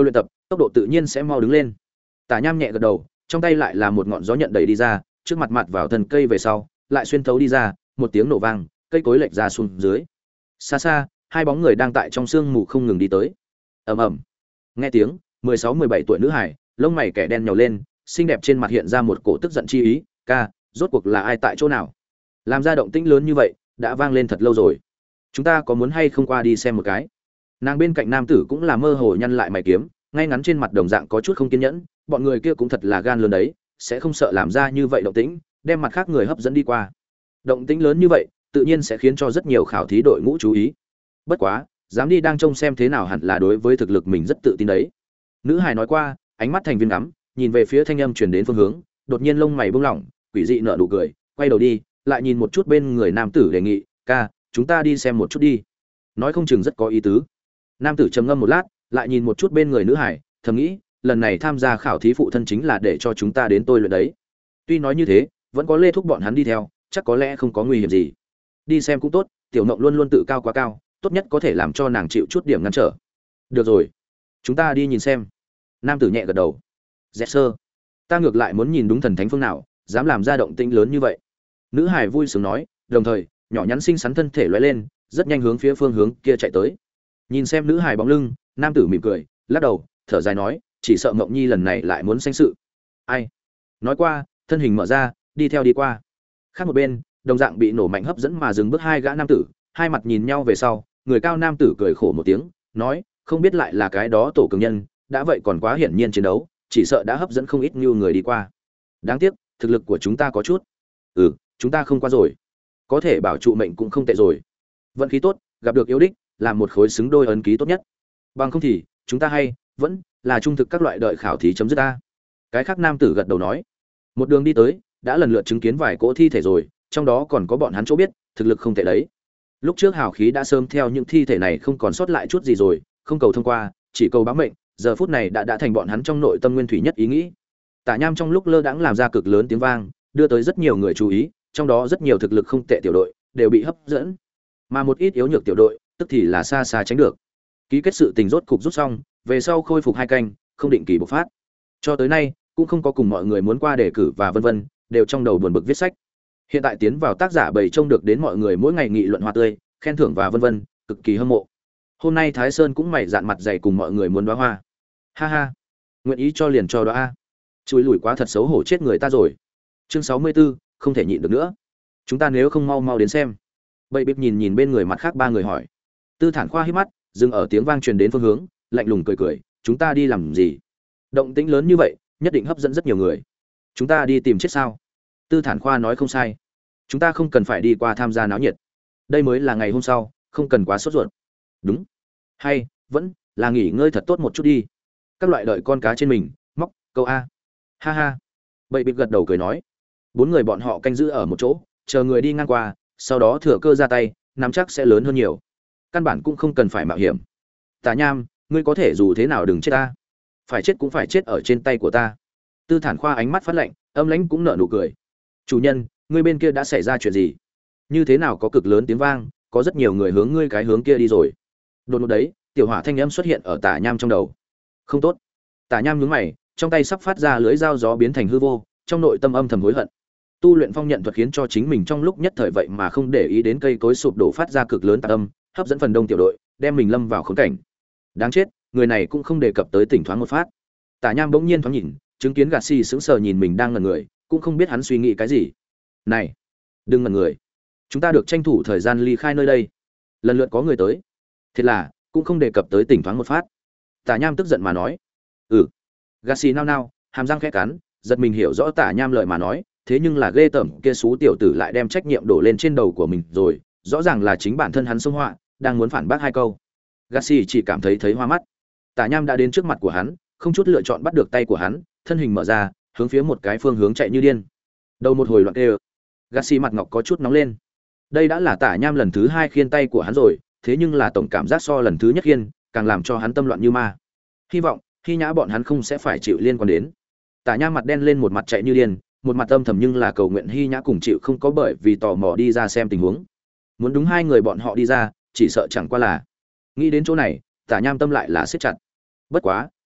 tốc độ tự nhiên sẽ mau đứng lên. Tả Nham nhẹ gật đầu, trong tay lại là một ngọn gió nhận đẩy đi ra, trước mặt mặt vào thân cây về sau, lại xuyên thấu đi ra, một tiếng nổ vang, cây cối lệch ra xuống dưới. Xa xa, hai bóng người đang tại trong sương mù không ngừng đi tới. Ầm ầm. Nghe tiếng, mười sáu mười bảy tuổi nữ hải, lông mày kẻ đen nhàu lên, xinh đẹp trên mặt hiện ra một cổ tức giận chi ý, "Ca, rốt cuộc là ai tại chỗ nào? Làm ra động tĩnh lớn như vậy, đã vang lên thật lâu rồi. Chúng ta có muốn hay không qua đi xem một cái?" Nàng bên cạnh nam tử cũng là mơ hồ nhăn lại mày kiếm, ngay ngắn trên mặt đồng dạng có chút không kiên nhẫn, bọn người kia cũng thật là gan lớn đấy, sẽ không sợ làm ra như vậy động tĩnh, đem mặt khác người hấp dẫn đi qua. Động tĩnh lớn như vậy, tự nhiên sẽ khiến cho rất nhiều khảo thí đội ngũ chú ý. Bất quá, dám đi đang trông xem thế nào hẳn là đối với thực lực mình rất tự tin đấy. Nữ hài nói qua, ánh mắt thành viên ngắm, nhìn về phía thanh âm truyền đến phương hướng, đột nhiên lông mày buông lỏng, quỷ dị nở nụ cười, quay đầu đi, lại nhìn một chút bên người nam tử đề nghị, "Ca, chúng ta đi xem một chút đi." Nói không chừng rất có ý tứ. Nam tử trầm ngâm một lát, lại nhìn một chút bên người nữ hải, thầm nghĩ, lần này tham gia khảo thí phụ thân chính là để cho chúng ta đến tôi luyện đấy. Tuy nói như thế, vẫn có Lê Thúc bọn hắn đi theo, chắc có lẽ không có nguy hiểm gì. Đi xem cũng tốt, tiểu Ngộng luôn luôn tự cao quá cao, tốt nhất có thể làm cho nàng chịu chút điểm ngăn trở. Được rồi, chúng ta đi nhìn xem. Nam tử nhẹ gật đầu. Dẹt sơ, ta ngược lại muốn nhìn đúng thần thánh phương nào, dám làm ra động tĩnh lớn như vậy. Nữ hải vui sướng nói, đồng thời, nhỏ nhắn xinh xắn thân thể lóe lên, rất nhanh hướng phía phương hướng kia chạy tới. Nhìn xem nữ hải bóng lưng, nam tử mỉm cười, lắc đầu, thở dài nói, chỉ sợ Ngộng Nhi lần này lại muốn sanh sự. Ai? Nói qua, thân hình mở ra, đi theo đi qua. Khác một bên, đồng dạng bị nổ mạnh hấp dẫn mà dừng bước hai gã nam tử, hai mặt nhìn nhau về sau, người cao nam tử cười khổ một tiếng, nói, không biết lại là cái đó tổ cường nhân, đã vậy còn quá hiển nhiên chiến đấu, chỉ sợ đã hấp dẫn không ít như người đi qua. Đáng tiếc, thực lực của chúng ta có chút. Ừ, chúng ta không qua rồi. Có thể bảo trụ mệnh cũng không tệ rồi. Vận khí tốt, gặp được yêu đích, làm một khối xứng đôi ấn ký tốt nhất. Bằng không thì, chúng ta hay vẫn là trung thực các loại đợi khảo thí chấm dứt ta. Cái khác nam tử gật đầu nói. Một đường đi tới, đã lần lượt chứng kiến vài cỗ thi thể rồi, trong đó còn có bọn hắn chỗ biết, thực lực không tệ đấy. Lúc trước hào khí đã sớm theo những thi thể này không còn sót lại chút gì rồi, không cầu thông qua, chỉ cầu báo mệnh, giờ phút này đã đã thành bọn hắn trong nội tâm nguyên thủy nhất ý nghĩ. Tả Nham trong lúc lơ đãng làm ra cực lớn tiếng vang, đưa tới rất nhiều người chú ý, trong đó rất nhiều thực lực không tệ tiểu đội đều bị hấp dẫn, mà một ít yếu nhược tiểu đội, tức thì là xa xa tránh được. Ký kết sự tình rốt cục rút xong, về sau khôi phục hai canh, không định kỳ bộc phát. Cho tới nay, cũng không có cùng mọi người muốn qua đề cử và vân vân, đều trong đầu buồn bực viết sách. Hiện tại tiến vào tác giả bầy trông được đến mọi người mỗi ngày nghị luận hoa tươi, khen thưởng và vân vân, cực kỳ hâm mộ. Hôm nay Thái Sơn cũng mày dạn mặt dày cùng mọi người muốn đóa hoa. Ha ha, nguyện ý cho liền cho đóa a. Chui lùi quá thật xấu hổ chết người ta rồi. Chương sáu mươi 64, không thể nhịn được nữa. Chúng ta nếu không mau mau đến xem. Bậy bịp nhìn nhìn bên người mặt khác ba người hỏi. Tư Thản Khoa hít mắt, dừng ở tiếng vang truyền đến phương hướng, lạnh lùng cười cười, chúng ta đi làm gì? Động tĩnh lớn như vậy, nhất định hấp dẫn rất nhiều người. Chúng ta đi tìm chết sao? Tư Thản Khoa nói không sai. Chúng ta không cần phải đi qua tham gia náo nhiệt. Đây mới là ngày hôm sau, không cần quá sốt ruột. Đúng. Hay, vẫn là nghỉ ngơi thật tốt một chút đi. Các loại đợi con cá trên mình, móc, câu a. Ha ha. Bậy bịp gật đầu cười nói. Bốn người bọn họ canh giữ ở một chỗ, chờ người đi ngang qua, sau đó thừa cơ ra tay, nắm chắc sẽ lớn hơn nhiều. Căn bản cũng không cần phải mạo hiểm. Tả Nham, ngươi có thể dù thế nào đừng chết ta. Phải chết cũng phải chết ở trên tay của ta. Tư Thản Khoa ánh mắt phát lạnh, âm lãnh cũng nở nụ cười. Chủ nhân, ngươi bên kia đã xảy ra chuyện gì? Như thế nào có cực lớn tiếng vang, có rất nhiều người hướng ngươi cái hướng kia đi rồi. Đột ngột đấy, tiểu hỏa thanh âm xuất hiện ở Tả Nham trong đầu. Không tốt. Tả Nham nhướng mày, trong tay sắp phát ra lưỡi dao gió biến thành hư vô, trong nội tâm âm thầm hối hận. Tu luyện phong nhận thuật khiến cho chính mình trong lúc nhất thời vậy mà không để ý đến cây cối sụp đổ phát ra cực lớn tạc âm, hấp dẫn phần đông tiểu đội, đem mình lâm vào khốn cảnh. Đáng chết, người này cũng không đề cập tới tỉnh thoáng một phát. Tả Nham bỗng nhiên thoáng nhìn, chứng kiến Gạt Xi sững sờ nhìn mình đang ngẩn người, cũng không biết hắn suy nghĩ cái gì. Này, đừng ngẩn người, chúng ta được tranh thủ thời gian ly khai nơi đây. Lần lượt có người tới, thiệt là cũng không đề cập tới tỉnh thoáng một phát. Tả Nham tức giận mà nói, ừ. Gạt Xi nao nao, hàm răng khẽ cắn, giật mình hiểu rõ Tả Nham lời mà nói, thế nhưng là ghê tởm kia xú tiểu tử lại đem trách nhiệm đổ lên trên đầu của mình rồi, rõ ràng là chính bản thân hắn xông họa, đang muốn phản bác hai câu. Gassi chỉ cảm thấy thấy hoa mắt. Tả Nham đã đến trước mặt của hắn, không chút lựa chọn bắt được tay của hắn, thân hình mở ra, hướng phía một cái phương hướng chạy như điên. Đầu một hồi loạn kêu. Gassi mặt ngọc có chút nóng lên. Đây đã là Tả Nham lần thứ hai khiên tay của hắn rồi, thế nhưng là tổng cảm giác so lần thứ nhất khiên, càng làm cho hắn tâm loạn như ma. Hy vọng, khi nhã bọn hắn không sẽ phải chịu liên quan đến. Tả Nham mặt đen lên một mặt chạy như điên, một mặt âm thầm nhưng là cầu nguyện Hy nhã cùng chịu không có bởi vì tò mò đi ra xem tình huống. Muốn đúng hai người bọn họ đi ra, chỉ sợ chẳng qua là. Nghĩ đến chỗ này, Tả Nham tâm lại là siết chặt. Bất quá,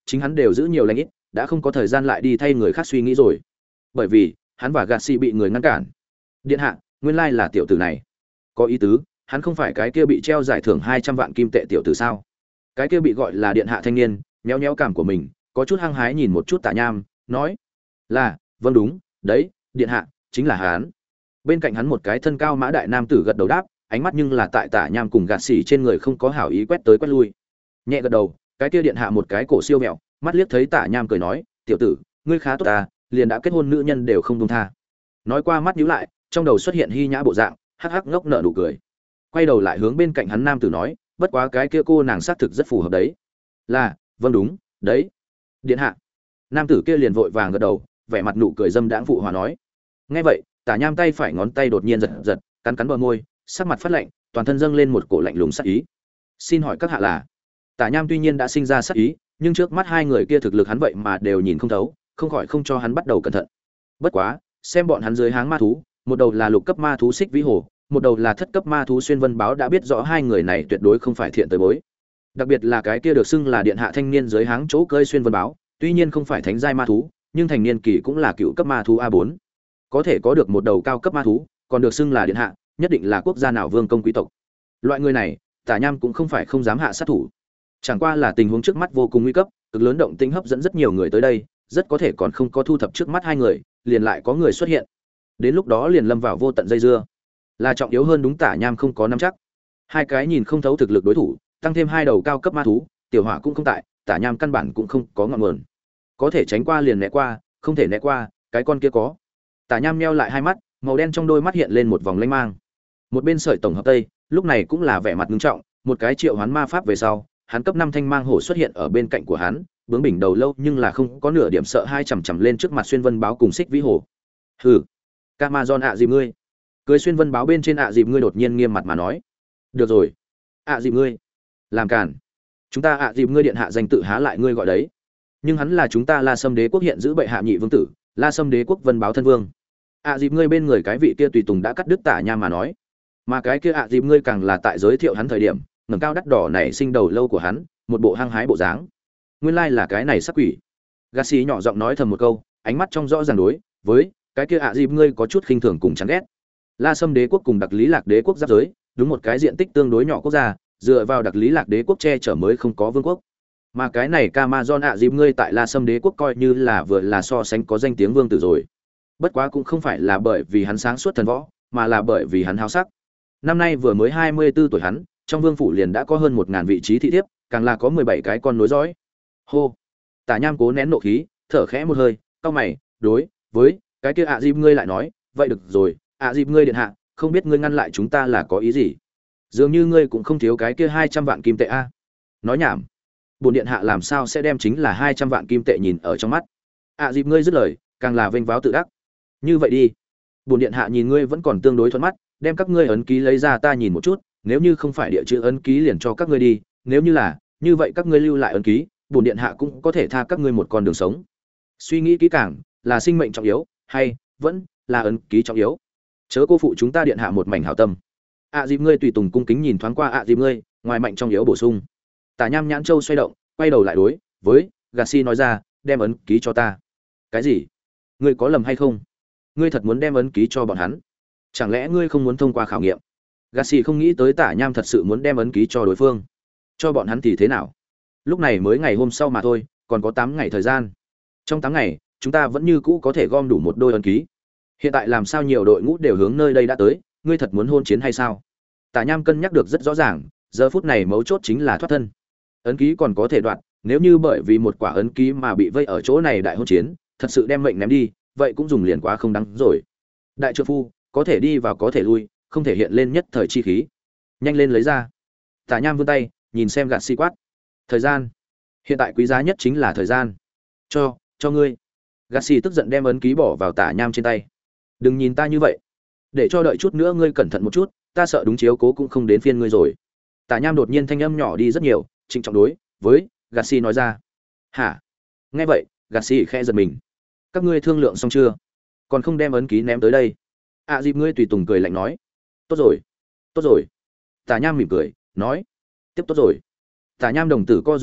chính hắn đều giữ nhiều lãnh ít, đã không có thời gian lại đi thay người khác suy nghĩ rồi. Bởi vì, hắn và Gassi bị người ngăn cản. Điện hạ, nguyên lai là tiểu tử này. Có ý tứ, hắn không phải cái kia bị treo giải thưởng hai trăm vạn kim tệ tiểu tử sao? Cái kia bị gọi là điện hạ thanh niên, nhéo nhéo cảm của mình, có chút hăng hái nhìn một chút Tả Nham, nói: "Là, vâng đúng, đấy, điện hạ, chính là hắn." Bên cạnh hắn một cái thân cao mã đại nam tử gật đầu đáp, ánh mắt nhưng là tại Tả Nham cùng gạt xỉ trên người không có hảo ý quét tới quét lui. Nhẹ gật đầu, cái kia điện hạ một cái cổ siêu mẹo, mắt liếc thấy Tả Nham cười nói: "Tiểu tử, ngươi khá tốt ta, liền đã kết hôn nữ nhân đều không buông tha." Nói qua mắt nhíu lại, trong đầu xuất hiện hy nhã bộ dạng, hắc hắc ngốc nở nụ cười. Quay đầu lại hướng bên cạnh hắn nam tử nói: "Bất quá cái kia cô nàng xác thực rất phù hợp đấy." "Là, vâng đúng, đấy, điện hạ." Nam tử kia liền vội vàng gật đầu, vẻ mặt nụ cười dâm đãng phụ hòa nói. Nghe vậy, Tả Nham tay phải ngón tay đột nhiên giật giật, cắn cắn bờ môi, sắc mặt phát lạnh, toàn thân dâng lên một cổ lạnh lùng sát ý. "Xin hỏi các hạ là?" Tả Nham tuy nhiên đã sinh ra sát ý, nhưng trước mắt hai người kia thực lực hắn vậy mà đều nhìn không thấu, không khỏi không cho hắn bắt đầu cẩn thận. Bất quá, xem bọn hắn dưới háng ma thú, một đầu là lục cấp ma thú Xích Vĩ Hồ, một đầu là thất cấp ma thú Xuyên Vân Báo, đã biết rõ hai người này tuyệt đối không phải thiện tới bối. Đặc biệt là cái kia được xưng là điện hạ thanh niên dưới háng chỗ cơi Xuyên Vân Báo, tuy nhiên không phải thánh giai ma thú, nhưng thành niên kỳ cũng là cựu cấp ma thú a bốn. Có thể có được một đầu cao cấp ma thú, còn được xưng là điện hạ, nhất định là quốc gia nào vương công quý tộc. Loại người này, Tả Nham cũng không phải không dám hạ sát thủ. Chẳng qua là tình huống trước mắt vô cùng nguy cấp, cực lớn động tĩnh hấp dẫn rất nhiều người tới đây, rất có thể còn không có thu thập trước mắt hai người, liền lại có người xuất hiện. Đến lúc đó liền lâm vào vô tận dây dưa. Là trọng yếu hơn đúng Tả Nham không có nắm chắc. Hai cái nhìn không thấu thực lực đối thủ, tăng thêm hai đầu cao cấp ma thú, tiểu hỏa cũng không tại, Tả Nham căn bản cũng không có ngọn nguồn. Có thể tránh qua liền né qua, không thể né qua, cái con kia có. Tả Nham nheo lại hai mắt, màu đen trong đôi mắt hiện lên một vòng lanh mang. Một bên sợi tổng hợp tây, lúc này cũng là vẻ mặt nghiêm trọng, một cái triệu hoán ma pháp về sau, hắn cấp năm thanh mang hổ xuất hiện ở bên cạnh của hắn, bướng bỉnh đầu lâu nhưng là không có nửa điểm sợ hai chầm chầm lên trước mặt Xuyên Vân Báo cùng Xích Vĩ Hồ. "Hừ, Camazon ạ dìm ngươi." Cưới Xuyên Vân Báo bên trên ạ dìm ngươi đột nhiên nghiêm mặt mà nói. "Được rồi, ạ dìm ngươi, làm cản. Chúng ta ạ dìm ngươi điện hạ danh tự há lại ngươi gọi đấy. Nhưng hắn là chúng ta La Sâm Đế quốc hiện giữ bệ hạ nhị vương tử, La Sâm Đế quốc Vân Báo thân vương." ạ dìm ngươi bên người cái vị kia tùy tùng đã cắt đứt Tả Nham mà nói. Mà cái kia ạ dìm ngươi càng là tại giới thiệu hắn thời điểm, ngẩng cao đắt đỏ này sinh đầu lâu của hắn, một bộ hăng hái bộ dáng. Nguyên lai là cái này sắc quỷ. Gassi nhỏ giọng nói thầm một câu, ánh mắt trong rõ ràng đối với cái kia ạ dìm ngươi có chút khinh thường cùng chán ghét. La Sâm Đế quốc cùng Đặc Lý Lạc Đế quốc giáp giới, đúng một cái diện tích tương đối nhỏ quốc gia, dựa vào Đặc Lý Lạc Đế quốc che chở mới không có vương quốc. Mà cái này Camazon ạ dìm ngươi tại La Sâm Đế quốc coi như là vừa là so sánh có danh tiếng vương tử rồi. Bất quá cũng không phải là bởi vì hắn sáng suốt thần võ, mà là bởi vì hắn háo sắc. Năm nay vừa mới hai mươi tư tuổi hắn, trong vương phủ liền đã có hơn một ngàn vị trí thị thiếp, càng là có mười bảy cái con nối dõi. Hô. Tả Nham cố nén nộ khí, thở khẽ một hơi, cau mày, đối với cái kia ạ dìm ngươi lại nói, vậy được rồi, ạ dìm ngươi điện hạ, không biết ngươi ngăn lại chúng ta là có ý gì? Dường như ngươi cũng không thiếu cái kia hai trăm vạn kim tệ a. Nói nhảm. Bổn điện hạ làm sao sẽ đem chính là hai trăm vạn kim tệ nhìn ở trong mắt? ạ dìm ngươi dứt lời, càng là vênh váo tự đắc. Như vậy đi, bổn điện hạ nhìn ngươi vẫn còn tương đối thuận mắt, đem các ngươi ấn ký lấy ra ta nhìn một chút, nếu như không phải địa chữ ấn ký liền cho các ngươi đi, nếu như là, như vậy các ngươi lưu lại ấn ký, bổn điện hạ cũng có thể tha các ngươi một con đường sống. Suy nghĩ kỹ càng, là sinh mệnh trọng yếu, hay vẫn là ấn ký trọng yếu? Chớ cô phụ chúng ta điện hạ một mảnh hảo tâm. ạ dìm ngươi tùy tùng cung kính nhìn thoáng qua ạ dìm ngươi, ngoài mạnh trong yếu bổ sung. Tả Nham nhãn châu xoay động, quay đầu lại đối với Gassi nói ra, đem ấn ký cho ta. Cái gì? Ngươi có lầm hay không? Ngươi thật muốn đem ấn ký cho bọn hắn? Chẳng lẽ ngươi không muốn thông qua khảo nghiệm? Gassi không nghĩ tới Tả Nham thật sự muốn đem ấn ký cho đối phương. Cho bọn hắn thì thế nào? Lúc này mới ngày hôm sau mà thôi, còn có tám ngày thời gian. Trong tám ngày, chúng ta vẫn như cũ có thể gom đủ một đôi ấn ký. Hiện tại làm sao nhiều đội ngũ đều hướng nơi đây đã tới, ngươi thật muốn hôn chiến hay sao? Tả Nham cân nhắc được rất rõ ràng, giờ phút này mấu chốt chính là thoát thân. Ấn ký còn có thể đoạt, nếu như bởi vì một quả ấn ký mà bị vây ở chỗ này đại hôn chiến, thật sự đem mệnh ném đi, vậy cũng dùng liền quá không đáng rồi. Đại trượng phu, có thể đi vào có thể lui, không thể hiện lên nhất thời chi khí. Nhanh lên lấy ra. Tả Nham vươn tay, nhìn xem gạt si quát. Thời gian. Hiện tại quý giá nhất chính là thời gian. Cho, cho ngươi. Gạt si tức giận đem ấn ký bỏ vào Tả Nham trên tay. Đừng nhìn ta như vậy. Để cho đợi chút nữa ngươi cẩn thận một chút, ta sợ đúng chiếu cố cũng không đến phiên ngươi rồi. Tả Nham đột nhiên thanh âm nhỏ đi rất nhiều, trịnh trọng đối với gạt si nói ra. Hả? Nghe vậy, gạt si khẽ giật mình. Các ngươi thương lượng xong chưa? Còn không đem ấn ký ném tới đây? À dịp ngươi tùy tùng cười lạnh nói. Tốt rồi, tốt rồi. Tả Nham mỉm cười, nói. Tiếp tốt rồi. Tả Nham đồng tử co rụt lại,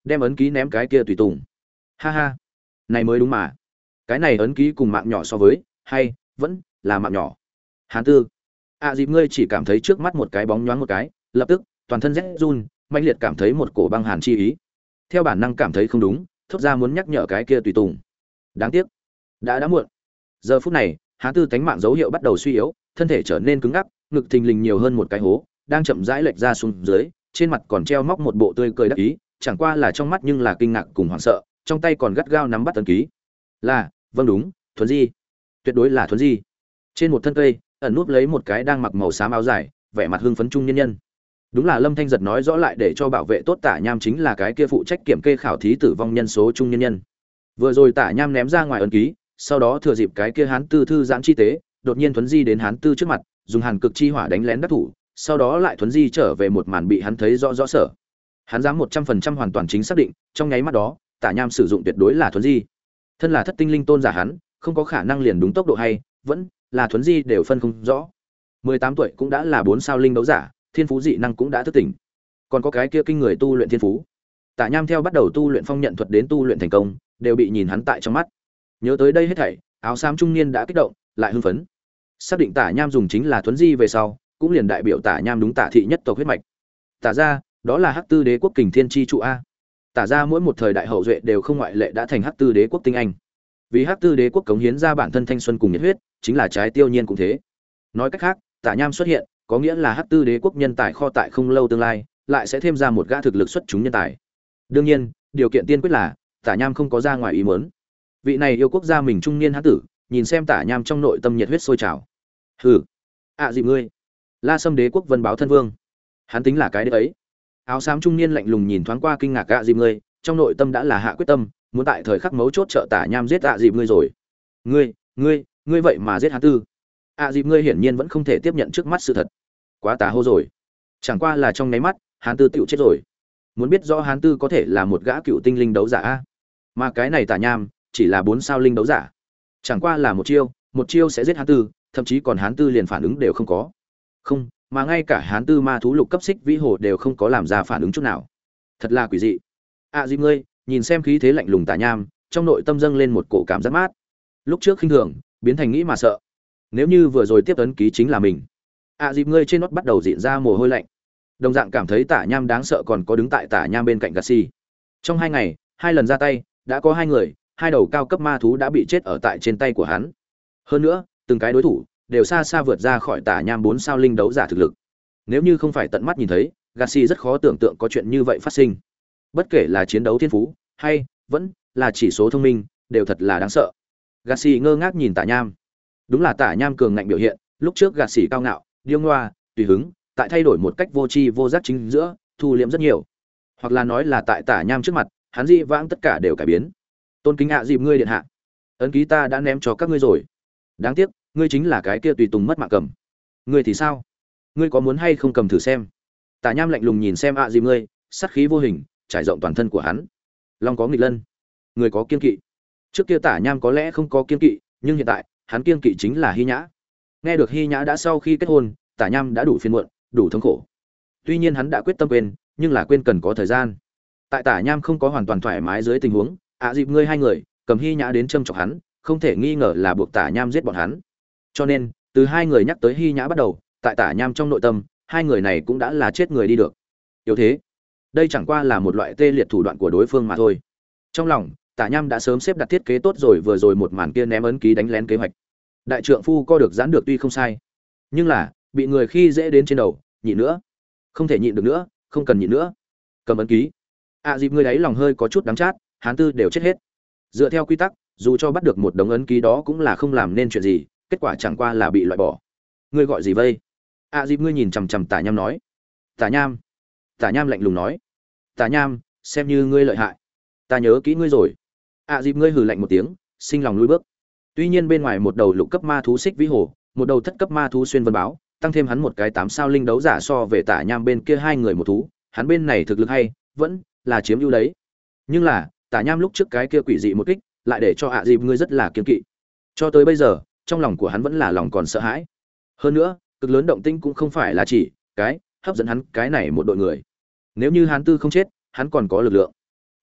đem ấn ký ném cái kia tùy tùng. Ha ha, này mới đúng mà. Cái này ấn ký cùng mạng nhỏ so với, hay vẫn là mạng nhỏ. Hán Tư, à dịp ngươi chỉ cảm thấy trước mắt một cái bóng nhoáng một cái, lập tức toàn thân rét run, mãnh liệt cảm thấy một cổ băng hàn chi ý. Theo bản năng cảm thấy không đúng, thốt ra muốn nhắc nhở cái kia tùy tùng. Đáng tiếc, đã đã muộn. Giờ phút này, Hán Tư tánh mạng dấu hiệu bắt đầu suy yếu, thân thể trở nên cứng ngắc, ngực thình lình nhiều hơn một cái hố, đang chậm rãi lệch ra xuống dưới, trên mặt còn treo móc một bộ tươi cười đắc ý, chẳng qua là trong mắt nhưng là kinh ngạc cùng hoảng sợ, trong tay còn gắt gao nắm bắt ấn ký. Là, vâng đúng, Thuấn Di. Tuyệt đối là Thuấn Di. Trên một thân cây, ẩn núp lấy một cái đang mặc màu xám áo dài, vẻ mặt hưng phấn trung nhân nhân. Đúng là Lâm Thanh giật nói rõ lại để cho bảo vệ tốt Tả Nham chính là cái kia phụ trách kiểm kê khảo thí tử vong nhân số trung nhân nhân. Vừa rồi Tả Nham ném ra ngoài ấn ký, sau đó thừa dịp cái kia Hán Tư thư giãn chi tế, đột nhiên Thuấn Di đến Hán Tư trước mặt, dùng hàn cực chi hỏa đánh lén đắc thủ, sau đó lại Thuấn Di trở về một màn bị hắn thấy rõ rõ sở. Hắn dám một trăm phần trăm hoàn toàn chính xác định, trong nháy mắt đó, Tả Nham sử dụng tuyệt đối là Thuấn Di. Thân là thất tinh linh tôn giả hắn, không có khả năng liền đúng tốc độ hay, vẫn là Thuấn Di đều phân không rõ. mười tám tuổi cũng đã là bốn sao linh đấu giả, thiên phú dị năng cũng đã thức tỉnh. Còn có cái kia kinh người tu luyện thiên phú. Tả Nham theo bắt đầu tu luyện phong nhận thuật đến tu luyện thành công, đều bị nhìn hắn tại trong mắt. Nhớ tới đây hết thảy, áo xám trung niên đã kích động, lại hưng phấn. Xác định Tả Nham dùng chính là Thuấn Di về sau, cũng liền đại biểu Tả Nham đúng Tả thị nhất tộc huyết mạch. Tả ra, đó là Hắc Tư Đế quốc kình thiên chi trụ a. Tả ra mỗi một thời đại hậu duệ đều không ngoại lệ đã thành Hắc Tư Đế quốc tinh anh. Vì Hắc Tư Đế quốc cống hiến ra bản thân thanh xuân cùng nhiệt huyết, chính là trái tiêu nhiên cũng thế. Nói cách khác, Tả Nham xuất hiện, có nghĩa là Hắc Tư Đế quốc nhân tài kho tại không lâu tương lai, lại sẽ thêm ra một gã thực lực xuất chúng nhân tài. Đương nhiên, điều kiện tiên quyết là Tả Nham không có ra ngoài ý muốn. Vị này yêu quốc gia mình trung niên hán tử, nhìn xem Tả Nham trong nội tâm nhiệt huyết sôi trào. Hừ, ạ à gì ngươi? La Sâm Đế quốc vân báo thân vương. Hắn tính là cái đấy ấy. Áo xám trung niên lạnh lùng nhìn thoáng qua kinh ngạc ạ à dịp ngươi, trong nội tâm đã là hạ quyết tâm, muốn tại thời khắc mấu chốt trợ Tả Nham giết ạ à dịp ngươi rồi. Ngươi, ngươi, ngươi vậy mà giết hắn tư? ạ à dịp ngươi hiển nhiên vẫn không thể tiếp nhận trước mắt sự thật. Quá tà hô rồi. Chẳng qua là trong nháy mắt, hắn tư tựu chết rồi. Muốn biết rõ hắn tư có thể là một gã cựu tinh linh đấu giả a, mà cái này Tả Nham chỉ là bốn sao linh đấu giả. Chẳng qua là một chiêu, một chiêu sẽ giết hắn tư, thậm chí còn hắn tư liền phản ứng đều không có. Không, mà ngay cả hắn tư ma thú lục cấp xích vĩ hồ đều không có làm ra phản ứng chút nào. Thật là quỷ dị. À gì ngươi, nhìn xem khí thế lạnh lùng Tả Nham, trong nội tâm dâng lên một cổ cảm giác mát. Lúc trước khinh thường, biến thành nghĩ mà sợ. Nếu như vừa rồi tiếp ấn ký chính là mình. À dịp ngươi trên nót bắt đầu diễn ra mồ hôi lạnh. Đồng dạng cảm thấy Tả Nham đáng sợ còn có đứng tại Tả Nham bên cạnh Gassi. Trong hai ngày, hai lần ra tay, đã có hai người, hai đầu cao cấp ma thú đã bị chết ở tại trên tay của hắn. Hơn nữa, từng cái đối thủ đều xa xa vượt ra khỏi Tả Nham bốn sao linh đấu giả thực lực. Nếu như không phải tận mắt nhìn thấy, Gassi rất khó tưởng tượng có chuyện như vậy phát sinh. Bất kể là chiến đấu thiên phú hay vẫn là chỉ số thông minh, đều thật là đáng sợ. Gassi ngơ ngác nhìn Tả Nham. Đúng là Tả Nham cường ngạnh biểu hiện, lúc trước Gassi cao ngạo, điêu ngoa, tùy hứng, tại thay đổi một cách vô tri vô giác chính giữa, thu liễm rất nhiều. Hoặc là nói là tại Tả Nham trước mặt, hắn dị vãng tất cả đều cải biến. Tôn kính ạ dịp ngươi điện hạ, ấn ký ta đã ném cho các ngươi rồi. Đáng tiếc, ngươi chính là cái kia tùy tùng mất mạng cầm. Ngươi thì sao? Ngươi có muốn hay không cầm thử xem? Tả Nham lạnh lùng nhìn xem ạ dịp ngươi, sát khí vô hình trải rộng toàn thân của hắn. Long có nghịch lân, người có kiên kỵ. Trước kia Tả Nham có lẽ không có kiên kỵ, nhưng hiện tại, hắn kiên kỵ chính là Hy Nhã. Nghe được Hy Nhã đã sau khi kết hôn, Tả Nham đã đủ phiền muộn, đủ thống khổ. Tuy nhiên hắn đã quyết tâm quên, nhưng là quên cần có thời gian. Tại Tả Nham không có hoàn toàn thoải mái dưới tình huống, ạ dịp ngươi hai người cầm Hy Nhã đến châm chọc hắn, không thể nghi ngờ là buộc Tả Nham giết bọn hắn. Cho nên, từ hai người nhắc tới Hy Nhã bắt đầu, tại Tả Nham trong nội tâm, hai người này cũng đã là chết người đi được. Yếu thế, đây chẳng qua là một loại tê liệt thủ đoạn của đối phương mà thôi. Trong lòng, Tả Nham đã sớm xếp đặt thiết kế tốt rồi vừa rồi một màn kia ném ấn ký đánh lén kế hoạch. Đại trượng phu co được giãn được tuy không sai, nhưng là bị người khi dễ đến trên đầu, nhịn nữa, không thể nhịn được nữa, không cần nhịn nữa. Cầm ấn ký. À dịp ngươi đấy lòng hơi có chút đắng chát, hán tư đều chết hết. Dựa theo quy tắc, dù cho bắt được một đống ấn ký đó cũng là không làm nên chuyện gì, kết quả chẳng qua là bị loại bỏ. Ngươi gọi gì vây? À dịp ngươi nhìn chằm chằm Tả Nham nói. Tả Nham. Tả Nham lạnh lùng nói. Tả Nham, xem như ngươi lợi hại, ta nhớ kỹ ngươi rồi. À dịp ngươi hừ lạnh một tiếng, sinh lòng lùi bước. Tuy nhiên bên ngoài một đầu lục cấp ma thú xích vĩ hồ, một đầu thất cấp ma thú xuyên vân báo, tăng thêm hắn một cái tám sao linh đấu giả so về Tả Nham bên kia hai người một thú, hắn bên này thực lực hay, vẫn là chiếm ưu đấy. Nhưng là, Tả Nham lúc trước cái kia quỷ dị một kích, lại để cho ạ à dịp ngươi rất là kiên kỵ. Cho tới bây giờ, trong lòng của hắn vẫn là lòng còn sợ hãi. Hơn nữa, cực lớn động tĩnh cũng không phải là chỉ cái hấp dẫn hắn cái này một đội người. Nếu như hắn tư không chết, hắn còn có lực lượng.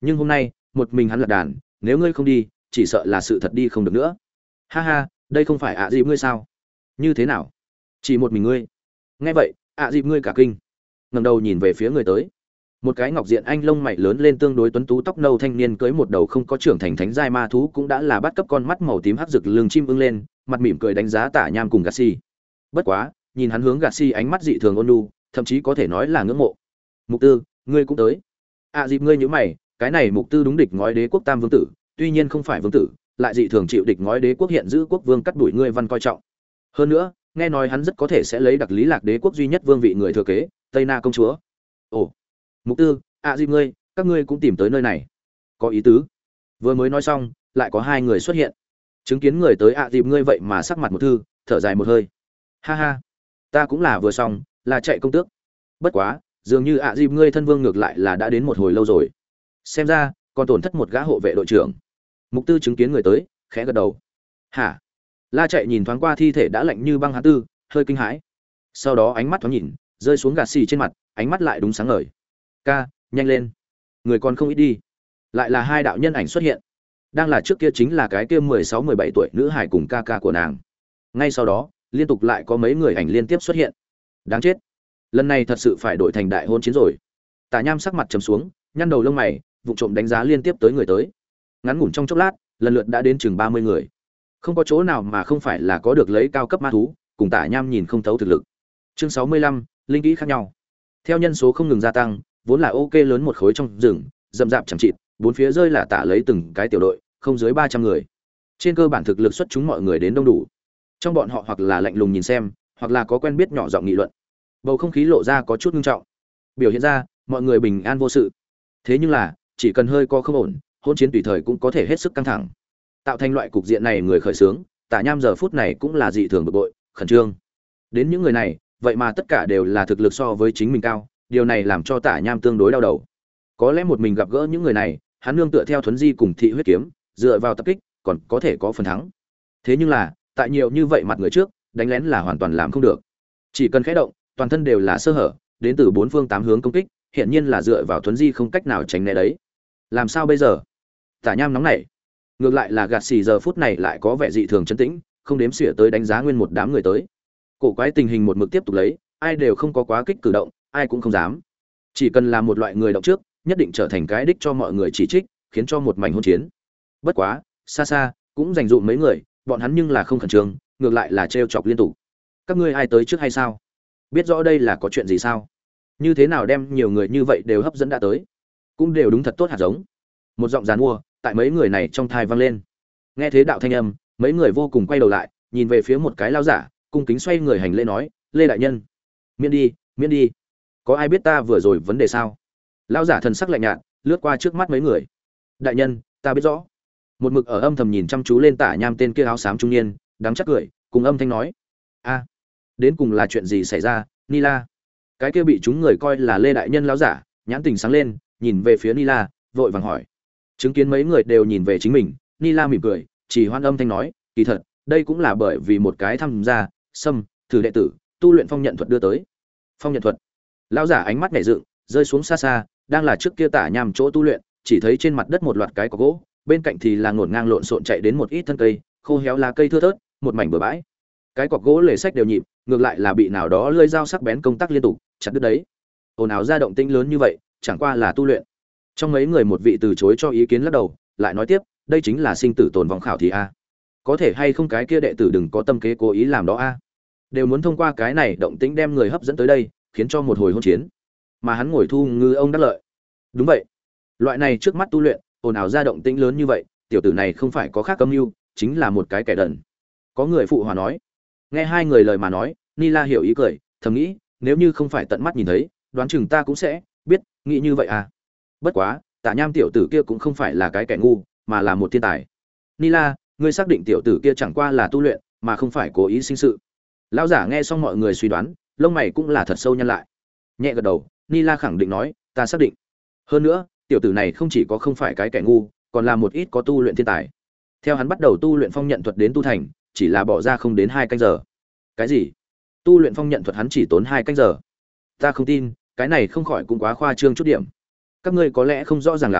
Nhưng hôm nay một mình hắn lật đàn, nếu ngươi không đi chỉ sợ là sự thật đi không được nữa. Ha ha, đây không phải ạ dịp ngươi sao? Như thế nào chỉ một mình ngươi? Nghe vậy ạ dịp ngươi cả kinh, ngẩng đầu nhìn về phía người tới. Một cái ngọc diện anh lông mày lớn lên tương đối tuấn tú tóc nâu thanh niên cưới một đầu không có trưởng thành thánh giai ma thú, cũng đã là bắt cấp con mắt màu tím hắc rực lưng chim ưng lên, mặt mỉm cười đánh giá Tả Nham cùng Gassi. Bất quá nhìn hắn hướng Gassi ánh mắt dị thường ôn nhu, thậm chí có thể nói là ngưỡng mộ. Mục Tư, ngươi cũng tới? À dịp ngươi nhíu mày, cái này Mục Tư đúng địch ngói đế quốc tam vương tử, tuy nhiên không phải vương tử, lại dị thường chịu địch ngói đế quốc hiện giữ quốc vương cắt đuổi ngươi văn coi trọng. Hơn nữa, nghe nói hắn rất có thể sẽ lấy đặc lý lạc đế quốc duy nhất vương vị người thừa kế, Tây Na công chúa. Ồ, Mục Tư, à dịp ngươi, các ngươi cũng tìm tới nơi này, có ý tứ. Vừa mới nói xong, lại có hai người xuất hiện. Chứng kiến người tới ạ dịp ngươi vậy mà sắc mặt một thư, thở dài một hơi. Ha ha, ta cũng là vừa xong, là chạy công tước. Bất quá, dường như ạ dịp ngươi thân vương ngược lại là đã đến một hồi lâu rồi. Xem ra, còn tổn thất một gã hộ vệ đội trưởng. Mục Tư chứng kiến người tới, khẽ gật đầu. Hả? La chạy nhìn thoáng qua thi thể đã lạnh như băng hán tư, hơi kinh hãi. Sau đó ánh mắt thoáng nhìn, rơi xuống gạt xì trên mặt, ánh mắt lại đúng sáng ngời. Ca, nhanh lên, người còn không ít đi. Lại là hai đạo nhân ảnh xuất hiện. Đang là trước kia chính là cái kia mười sáu mười bảy tuổi nữ hải cùng ca ca của nàng. Ngay sau đó, liên tục lại có mấy người ảnh liên tiếp xuất hiện. Đáng chết, lần này thật sự phải đổi thành đại hôn chiến rồi. Tả Nham sắc mặt trầm xuống, nhăn đầu lông mày, vụng trộm đánh giá liên tiếp tới người tới. Ngắn ngủn trong chốc lát, lần lượt đã đến chừng ba mươi người. Không có chỗ nào mà không phải là có được lấy cao cấp ma thú, cùng Tả Nham nhìn không thấu thực lực. Chương sáu mươi lăm, linh kỹ khác nhau. Theo nhân số không ngừng gia tăng, vốn là ok lớn một khối trong rừng, rậm rạp chẳng chịt, bốn phía rơi là tả lấy từng cái tiểu đội, không dưới ba trăm người. Trên cơ bản thực lực xuất chúng mọi người đến đông đủ. Trong bọn họ hoặc là lạnh lùng nhìn xem, hoặc là có quen biết nhỏ giọng nghị luận. Bầu không khí lộ ra có chút nghiêm trọng. Biểu hiện ra, mọi người bình an vô sự. Thế nhưng là, chỉ cần hơi có không ổn, hỗn chiến tùy thời cũng có thể hết sức căng thẳng. Tạo thành loại cục diện này người khởi xướng, Tả Nham giờ phút này cũng là dị thường bực bội, khẩn trương. Đến những người này, vậy mà tất cả đều là thực lực so với chính mình cao, điều này làm cho Tả Nham tương đối đau đầu. Có lẽ một mình gặp gỡ những người này, hắn nương tựa theo thuấn di cùng thị huyết kiếm, dựa vào tập kích, còn có thể có phần thắng. Thế nhưng là, tại nhiều như vậy mặt người trước, đánh lén là hoàn toàn làm không được. Chỉ cần khẽ động, toàn thân đều là sơ hở, đến từ bốn phương tám hướng công kích, hiện nhiên là dựa vào thuấn di không cách nào tránh né đấy. Làm sao bây giờ? Tả Nham nóng nảy. Ngược lại là gạt xì giờ phút này lại có vẻ dị thường trấn tĩnh, không đếm xỉa tới đánh giá nguyên một đám người tới. Cổ quái tình hình một mực tiếp tục lấy, ai đều không có quá kích cử động, ai cũng không dám. Chỉ cần là một loại người động trước, nhất định trở thành cái đích cho mọi người chỉ trích, khiến cho một mảnh hỗn chiến. Bất quá, xa xa cũng dành dụm mấy người, bọn hắn nhưng là không khẩn trương, ngược lại là trêu chọc liên tục. Các ngươi ai tới trước hay sao? Biết rõ đây là có chuyện gì sao? Như thế nào đem nhiều người như vậy đều hấp dẫn đã tới? Cũng đều đúng thật tốt hạt giống. Một giọng giàn mua tại mấy người này trong thai vang lên. Nghe thế đạo thanh âm, mấy người vô cùng quay đầu lại, nhìn về phía một cái lao giả, cung kính xoay người hành lễ nói, "Lê đại nhân, miễn đi, miễn đi. Có ai biết ta vừa rồi vấn đề sao?" Lao giả thần sắc lạnh nhạt, lướt qua trước mắt mấy người. "Đại nhân, ta biết rõ." Một mực ở âm thầm nhìn chăm chú lên Tả Nham tên kia áo xám trung niên, đắng chắc cười, cùng âm thanh nói, "A, đến cùng là chuyện gì xảy ra, Nila?" Cái kia bị chúng người coi là Lê đại nhân lão giả, nhãn tình sáng lên, nhìn về phía Nila, vội vàng hỏi. Chứng kiến mấy người đều nhìn về chính mình, Nila mỉm cười, chỉ hoan âm thanh nói, "Kỳ thật, đây cũng là bởi vì một cái tham gia, xâm, thử đệ tử, tu luyện phong nhận thuật đưa tới." Phong nhận thuật? Lão giả ánh mắt nhảy dựng, rơi xuống xa xa, đang là trước kia Tả Nham chỗ tu luyện, chỉ thấy trên mặt đất một loạt cái cọc gỗ, bên cạnh thì là ngổn ngang lộn xộn chạy đến một ít thân cây, khô héo lá cây thưa thớt, một mảnh bừa bãi. Cái cọc gỗ lề sách đều nhịp, ngược lại là bị nào đó lưỡi dao sắc bén công tác liên tục, chặt đứt đấy. Ồn ào ra động tĩnh lớn như vậy, chẳng qua là tu luyện. Trong mấy người một vị từ chối cho ý kiến lắc đầu, lại nói tiếp, đây chính là sinh tử tồn vong khảo thì a. Có thể hay không cái kia đệ tử đừng có tâm kế cố ý làm đó a. Đều muốn thông qua cái này động tĩnh đem người hấp dẫn tới đây, khiến cho một hồi hôn chiến. Mà hắn ngồi thu ngư ông đắc lợi. Đúng vậy. Loại này trước mắt tu luyện, ồn ào ra động tĩnh lớn như vậy, tiểu tử này không phải có khác âm mưu, chính là một cái kẻ đần. Có người phụ hòa nói. Nghe hai người lời mà nói, Nila hiểu ý cười, thầm nghĩ, nếu như không phải tận mắt nhìn thấy, đoán chừng ta cũng sẽ biết, nghĩ như vậy à. Bất quá, Tả Nham tiểu tử kia cũng không phải là cái kẻ ngu, mà là một thiên tài. Nila, ngươi xác định tiểu tử kia chẳng qua là tu luyện, mà không phải cố ý sinh sự. Lão giả nghe xong mọi người suy đoán, lông mày cũng là thật sâu nhăn lại. Nhẹ gật đầu, Nila khẳng định nói, ta xác định. Hơn nữa, tiểu tử này không chỉ có không phải cái kẻ ngu, còn là một ít có tu luyện thiên tài. Theo hắn bắt đầu tu luyện phong nhận thuật đến tu thành, chỉ là bỏ ra không đến hai canh giờ. Cái gì? Tu luyện phong nhận thuật hắn chỉ tốn hai canh giờ? Ta không tin, cái này không khỏi cũng quá khoa trương chút điểm. Các ngươi có lẽ không rõ ràng lắm,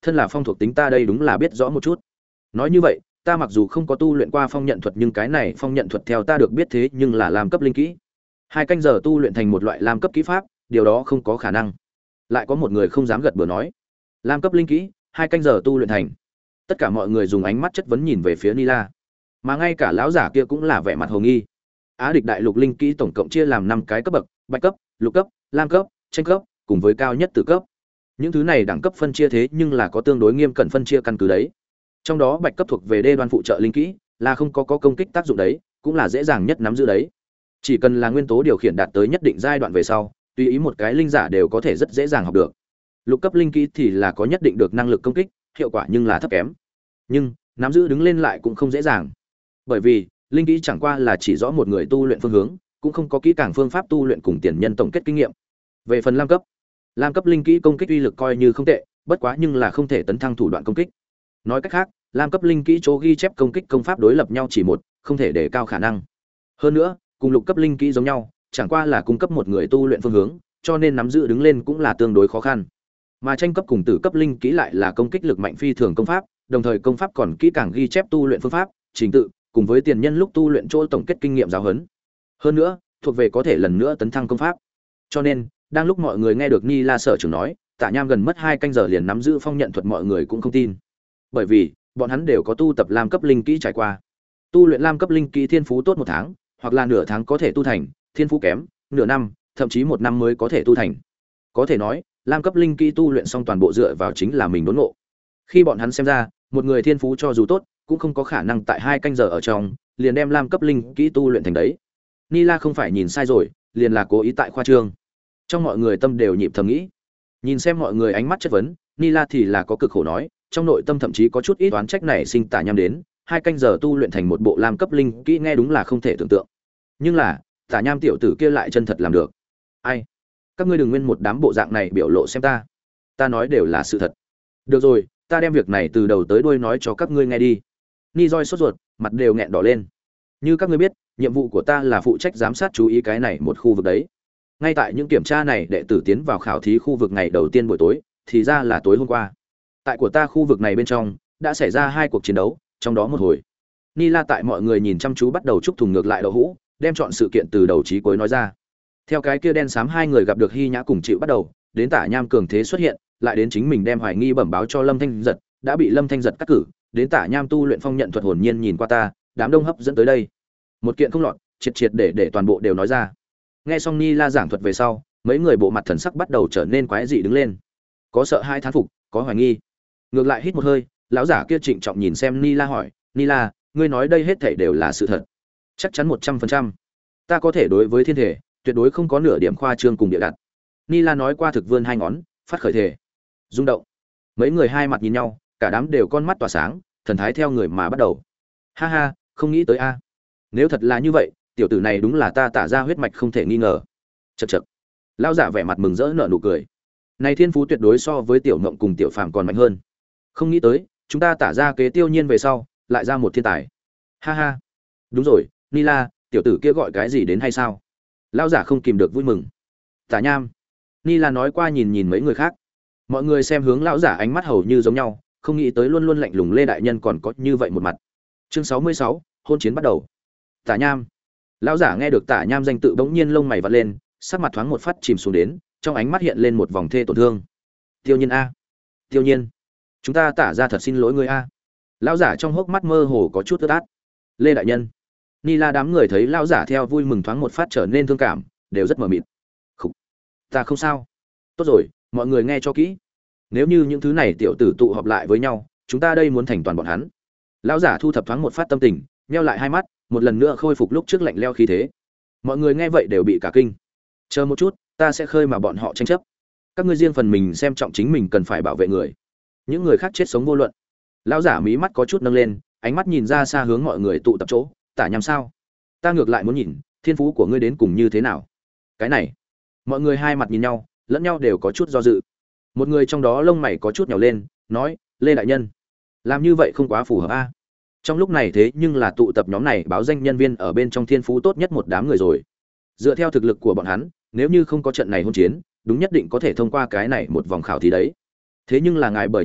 thân là phong thuộc tính ta đây đúng là biết rõ một chút. Nói như vậy, ta mặc dù không có tu luyện qua phong nhận thuật nhưng cái này phong nhận thuật theo ta được biết thế nhưng là lam cấp linh kỹ. Hai canh giờ tu luyện thành một loại lam cấp kỹ pháp, điều đó không có khả năng. Lại có một người không dám gật bừa nói, lam cấp linh kỹ, hai canh giờ tu luyện thành. Tất cả mọi người dùng ánh mắt chất vấn nhìn về phía Nila, mà ngay cả lão giả kia cũng là vẻ mặt hồ nghi. Á địch đại lục linh kỹ tổng cộng chia làm năm cái cấp bậc, bạch cấp, lục cấp, lam cấp, tranh cấp, cùng với cao nhất tử cấp. Những thứ này đẳng cấp phân chia thế nhưng là có tương đối nghiêm cẩn phân chia căn cứ đấy. Trong đó bạch cấp thuộc về đê đoan phụ trợ linh kỹ, là không có có công kích tác dụng đấy, cũng là dễ dàng nhất nắm giữ đấy. Chỉ cần là nguyên tố điều khiển đạt tới nhất định giai đoạn về sau, tùy ý một cái linh giả đều có thể rất dễ dàng học được. Lục cấp linh kỹ thì là có nhất định được năng lực công kích, hiệu quả nhưng là thấp kém. Nhưng nắm giữ đứng lên lại cũng không dễ dàng. Bởi vì linh kỹ chẳng qua là chỉ rõ một người tu luyện phương hướng, cũng không có kỹ càng phương pháp tu luyện cùng tiền nhân tổng kết kinh nghiệm. Về phần lam cấp, lam cấp linh kỹ công kích uy lực coi như không tệ, bất quá nhưng là không thể tấn thăng thủ đoạn công kích. Nói cách khác, lam cấp linh kỹ chỗ ghi chép công kích công pháp đối lập nhau chỉ một, không thể để cao khả năng. Hơn nữa, cùng lục cấp linh kỹ giống nhau, chẳng qua là cung cấp một người tu luyện phương hướng, cho nên nắm giữ đứng lên cũng là tương đối khó khăn. Mà tranh cấp cùng tử cấp linh kỹ lại là công kích lực mạnh phi thường công pháp, đồng thời công pháp còn kỹ càng ghi chép tu luyện phương pháp, trình tự, cùng với tiền nhân lúc tu luyện chỗ tổng kết kinh nghiệm giáo huấn. Hơn nữa, thuộc về có thể lần nữa tấn thăng công pháp. Cho nên, đang lúc mọi người nghe được Ni La sở trưởng nói, Tạ Nham gần mất hai canh giờ liền nắm giữ phong nhận thuật mọi người cũng không tin. Bởi vì, bọn hắn đều có tu tập lam cấp linh kỹ trải qua. Tu luyện lam cấp linh kỹ thiên phú tốt một tháng, hoặc là nửa tháng có thể tu thành, thiên phú kém, nửa năm, thậm chí một năm mới có thể tu thành. Có thể nói, lam cấp linh kỹ tu luyện xong toàn bộ dựa vào chính là mình đốn ngộ. Khi bọn hắn xem ra, một người thiên phú cho dù tốt, cũng không có khả năng tại hai canh giờ ở trong liền đem lam cấp linh kỹ tu luyện thành đấy. Nila không phải nhìn sai rồi, liền là cố ý tại khoa trương. Trong mọi người tâm đều nhịp thầm nghĩ. Nhìn xem mọi người ánh mắt chất vấn, Nila thì là có cực khổ nói, trong nội tâm thậm chí có chút ít oán trách này sinh Tả Nham đến, hai canh giờ tu luyện thành một bộ lam cấp linh kỹ nghe đúng là không thể tưởng tượng. Nhưng là, Tả Nham tiểu tử kia lại chân thật làm được. Ai? Các ngươi đừng nguyên một đám bộ dạng này biểu lộ xem ta. Ta nói đều là sự thật. Được rồi, ta đem việc này từ đầu tới đuôi nói cho các ngươi nghe đi. Ni Roi sốt ruột, mặt đều nghẹn đỏ lên. Như các ngươi biết, nhiệm vụ của ta là phụ trách giám sát chú ý cái này một khu vực đấy. Ngay tại những kiểm tra này đệ tử tiến vào khảo thí khu vực ngày đầu tiên buổi tối, thì ra là tối hôm qua. Tại của ta khu vực này bên trong, đã xảy ra hai cuộc chiến đấu, trong đó một hồi. Nila tại mọi người nhìn chăm chú bắt đầu chúc thùng ngược lại đậu hũ, đem chọn sự kiện từ đầu chí cuối nói ra. Theo cái kia đen xám hai người gặp được Hy Nhã cùng chịu bắt đầu, đến Tả Nham cường thế xuất hiện, lại đến chính mình đem hoài nghi bẩm báo cho Lâm Thanh Giật, đã bị Lâm Thanh Giật cắt cử, đến Tả Nham tu luyện phong nhận thuật hồn nhiên nhìn qua ta, đám đông hấp dẫn tới đây. Một kiện không lọt, triệt triệt để để toàn bộ đều nói ra. Nghe xong Nila giảng thuật về sau, mấy người bộ mặt thần sắc bắt đầu trở nên quái dị đứng lên. Có sợ hai thán phục, có hoài nghi. Ngược lại hít một hơi, lão giả kia trịnh trọng nhìn xem Nila hỏi, "Nila, ngươi nói đây hết thảy đều là sự thật?" "Chắc chắn một trăm phần trăm. Ta có thể đối với thiên thể, tuyệt đối không có nửa điểm khoa trương cùng địa đặt." Nila nói qua thực vươn hai ngón, phát khởi thể. Rung động. Mấy người hai mặt nhìn nhau, cả đám đều con mắt tỏa sáng, thần thái theo người mà bắt đầu. Ha ha, không nghĩ tới a. Nếu thật là như vậy, tiểu tử này đúng là ta Tả ra huyết mạch không thể nghi ngờ. Chậc chậc. Lão giả vẻ mặt mừng rỡ nở nụ cười. Này thiên phú tuyệt đối so với tiểu ngộng cùng tiểu phàm còn mạnh hơn. Không nghĩ tới, chúng ta Tả ra kế tiêu nhiên về sau, lại ra một thiên tài. Ha ha. Đúng rồi, Nila, tiểu tử kia gọi cái gì đến hay sao? Lão giả không kìm được vui mừng. Tả Nham. Nila nói qua nhìn nhìn mấy người khác. Mọi người xem hướng lão giả ánh mắt hầu như giống nhau, không nghĩ tới luôn luôn lạnh lùng Lê đại nhân còn có như vậy một mặt. Chương sáu mươi sáu, hôn chiến bắt đầu. Tả Nham. Lão giả nghe được Tả Nham danh tự bỗng nhiên lông mày vặn lên, sắc mặt thoáng một phát chìm xuống đến, trong ánh mắt hiện lên một vòng thê tổn thương. Tiêu Nhiên a, Tiêu Nhiên, chúng ta Tả ra thật xin lỗi ngươi a. Lão giả trong hốc mắt mơ hồ có chút ướt át. Lê đại nhân. Nila đám người thấy lão giả theo vui mừng thoáng một phát trở nên thương cảm, đều rất mờ mịt. Khục, ta không sao. Tốt rồi, mọi người nghe cho kỹ. Nếu như những thứ này tiểu tử tụ họp lại với nhau, chúng ta đây muốn thành toàn bọn hắn. Lão giả thu thập thoáng một phát tâm tình, nheo lại hai mắt, một lần nữa khôi phục lúc trước lạnh lẽo khí thế. Mọi người nghe vậy đều bị cả kinh. Chờ một chút, ta sẽ khơi mà bọn họ tranh chấp. Các ngươi riêng phần mình xem trọng chính mình cần phải bảo vệ người. Những người khác chết sống vô luận. Lão giả mí mắt có chút nâng lên, ánh mắt nhìn ra xa hướng mọi người tụ tập chỗ. Tả Nham sao? Ta ngược lại muốn nhìn, thiên phú của ngươi đến cùng như thế nào? Cái này. Mọi người hai mặt nhìn nhau, lẫn nhau đều có chút do dự. Một người trong đó lông mày có chút nhào lên, nói, Lê đại nhân, làm như vậy không quá phù hợp a. Trong lúc này thế nhưng là tụ tập nhóm này báo danh nhân viên ở bên trong thiên phú tốt nhất một đám người rồi. Dựa theo thực lực của bọn hắn, nếu như không có trận này hôn chiến, đúng nhất định có thể thông qua cái này một vòng khảo thí đấy. Thế nhưng là ngài bởi như vậy,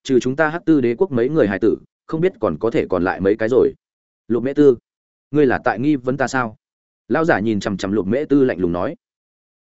trừ chúng ta hắc tư đế quốc mấy người hài tử không biết còn có thể còn lại mấy cái rồi. Lục Mễ Tư, ngươi là tại nghi vấn ta sao? Lão giả nhìn chằm chằm Lục Mễ Tư lạnh lùng nói.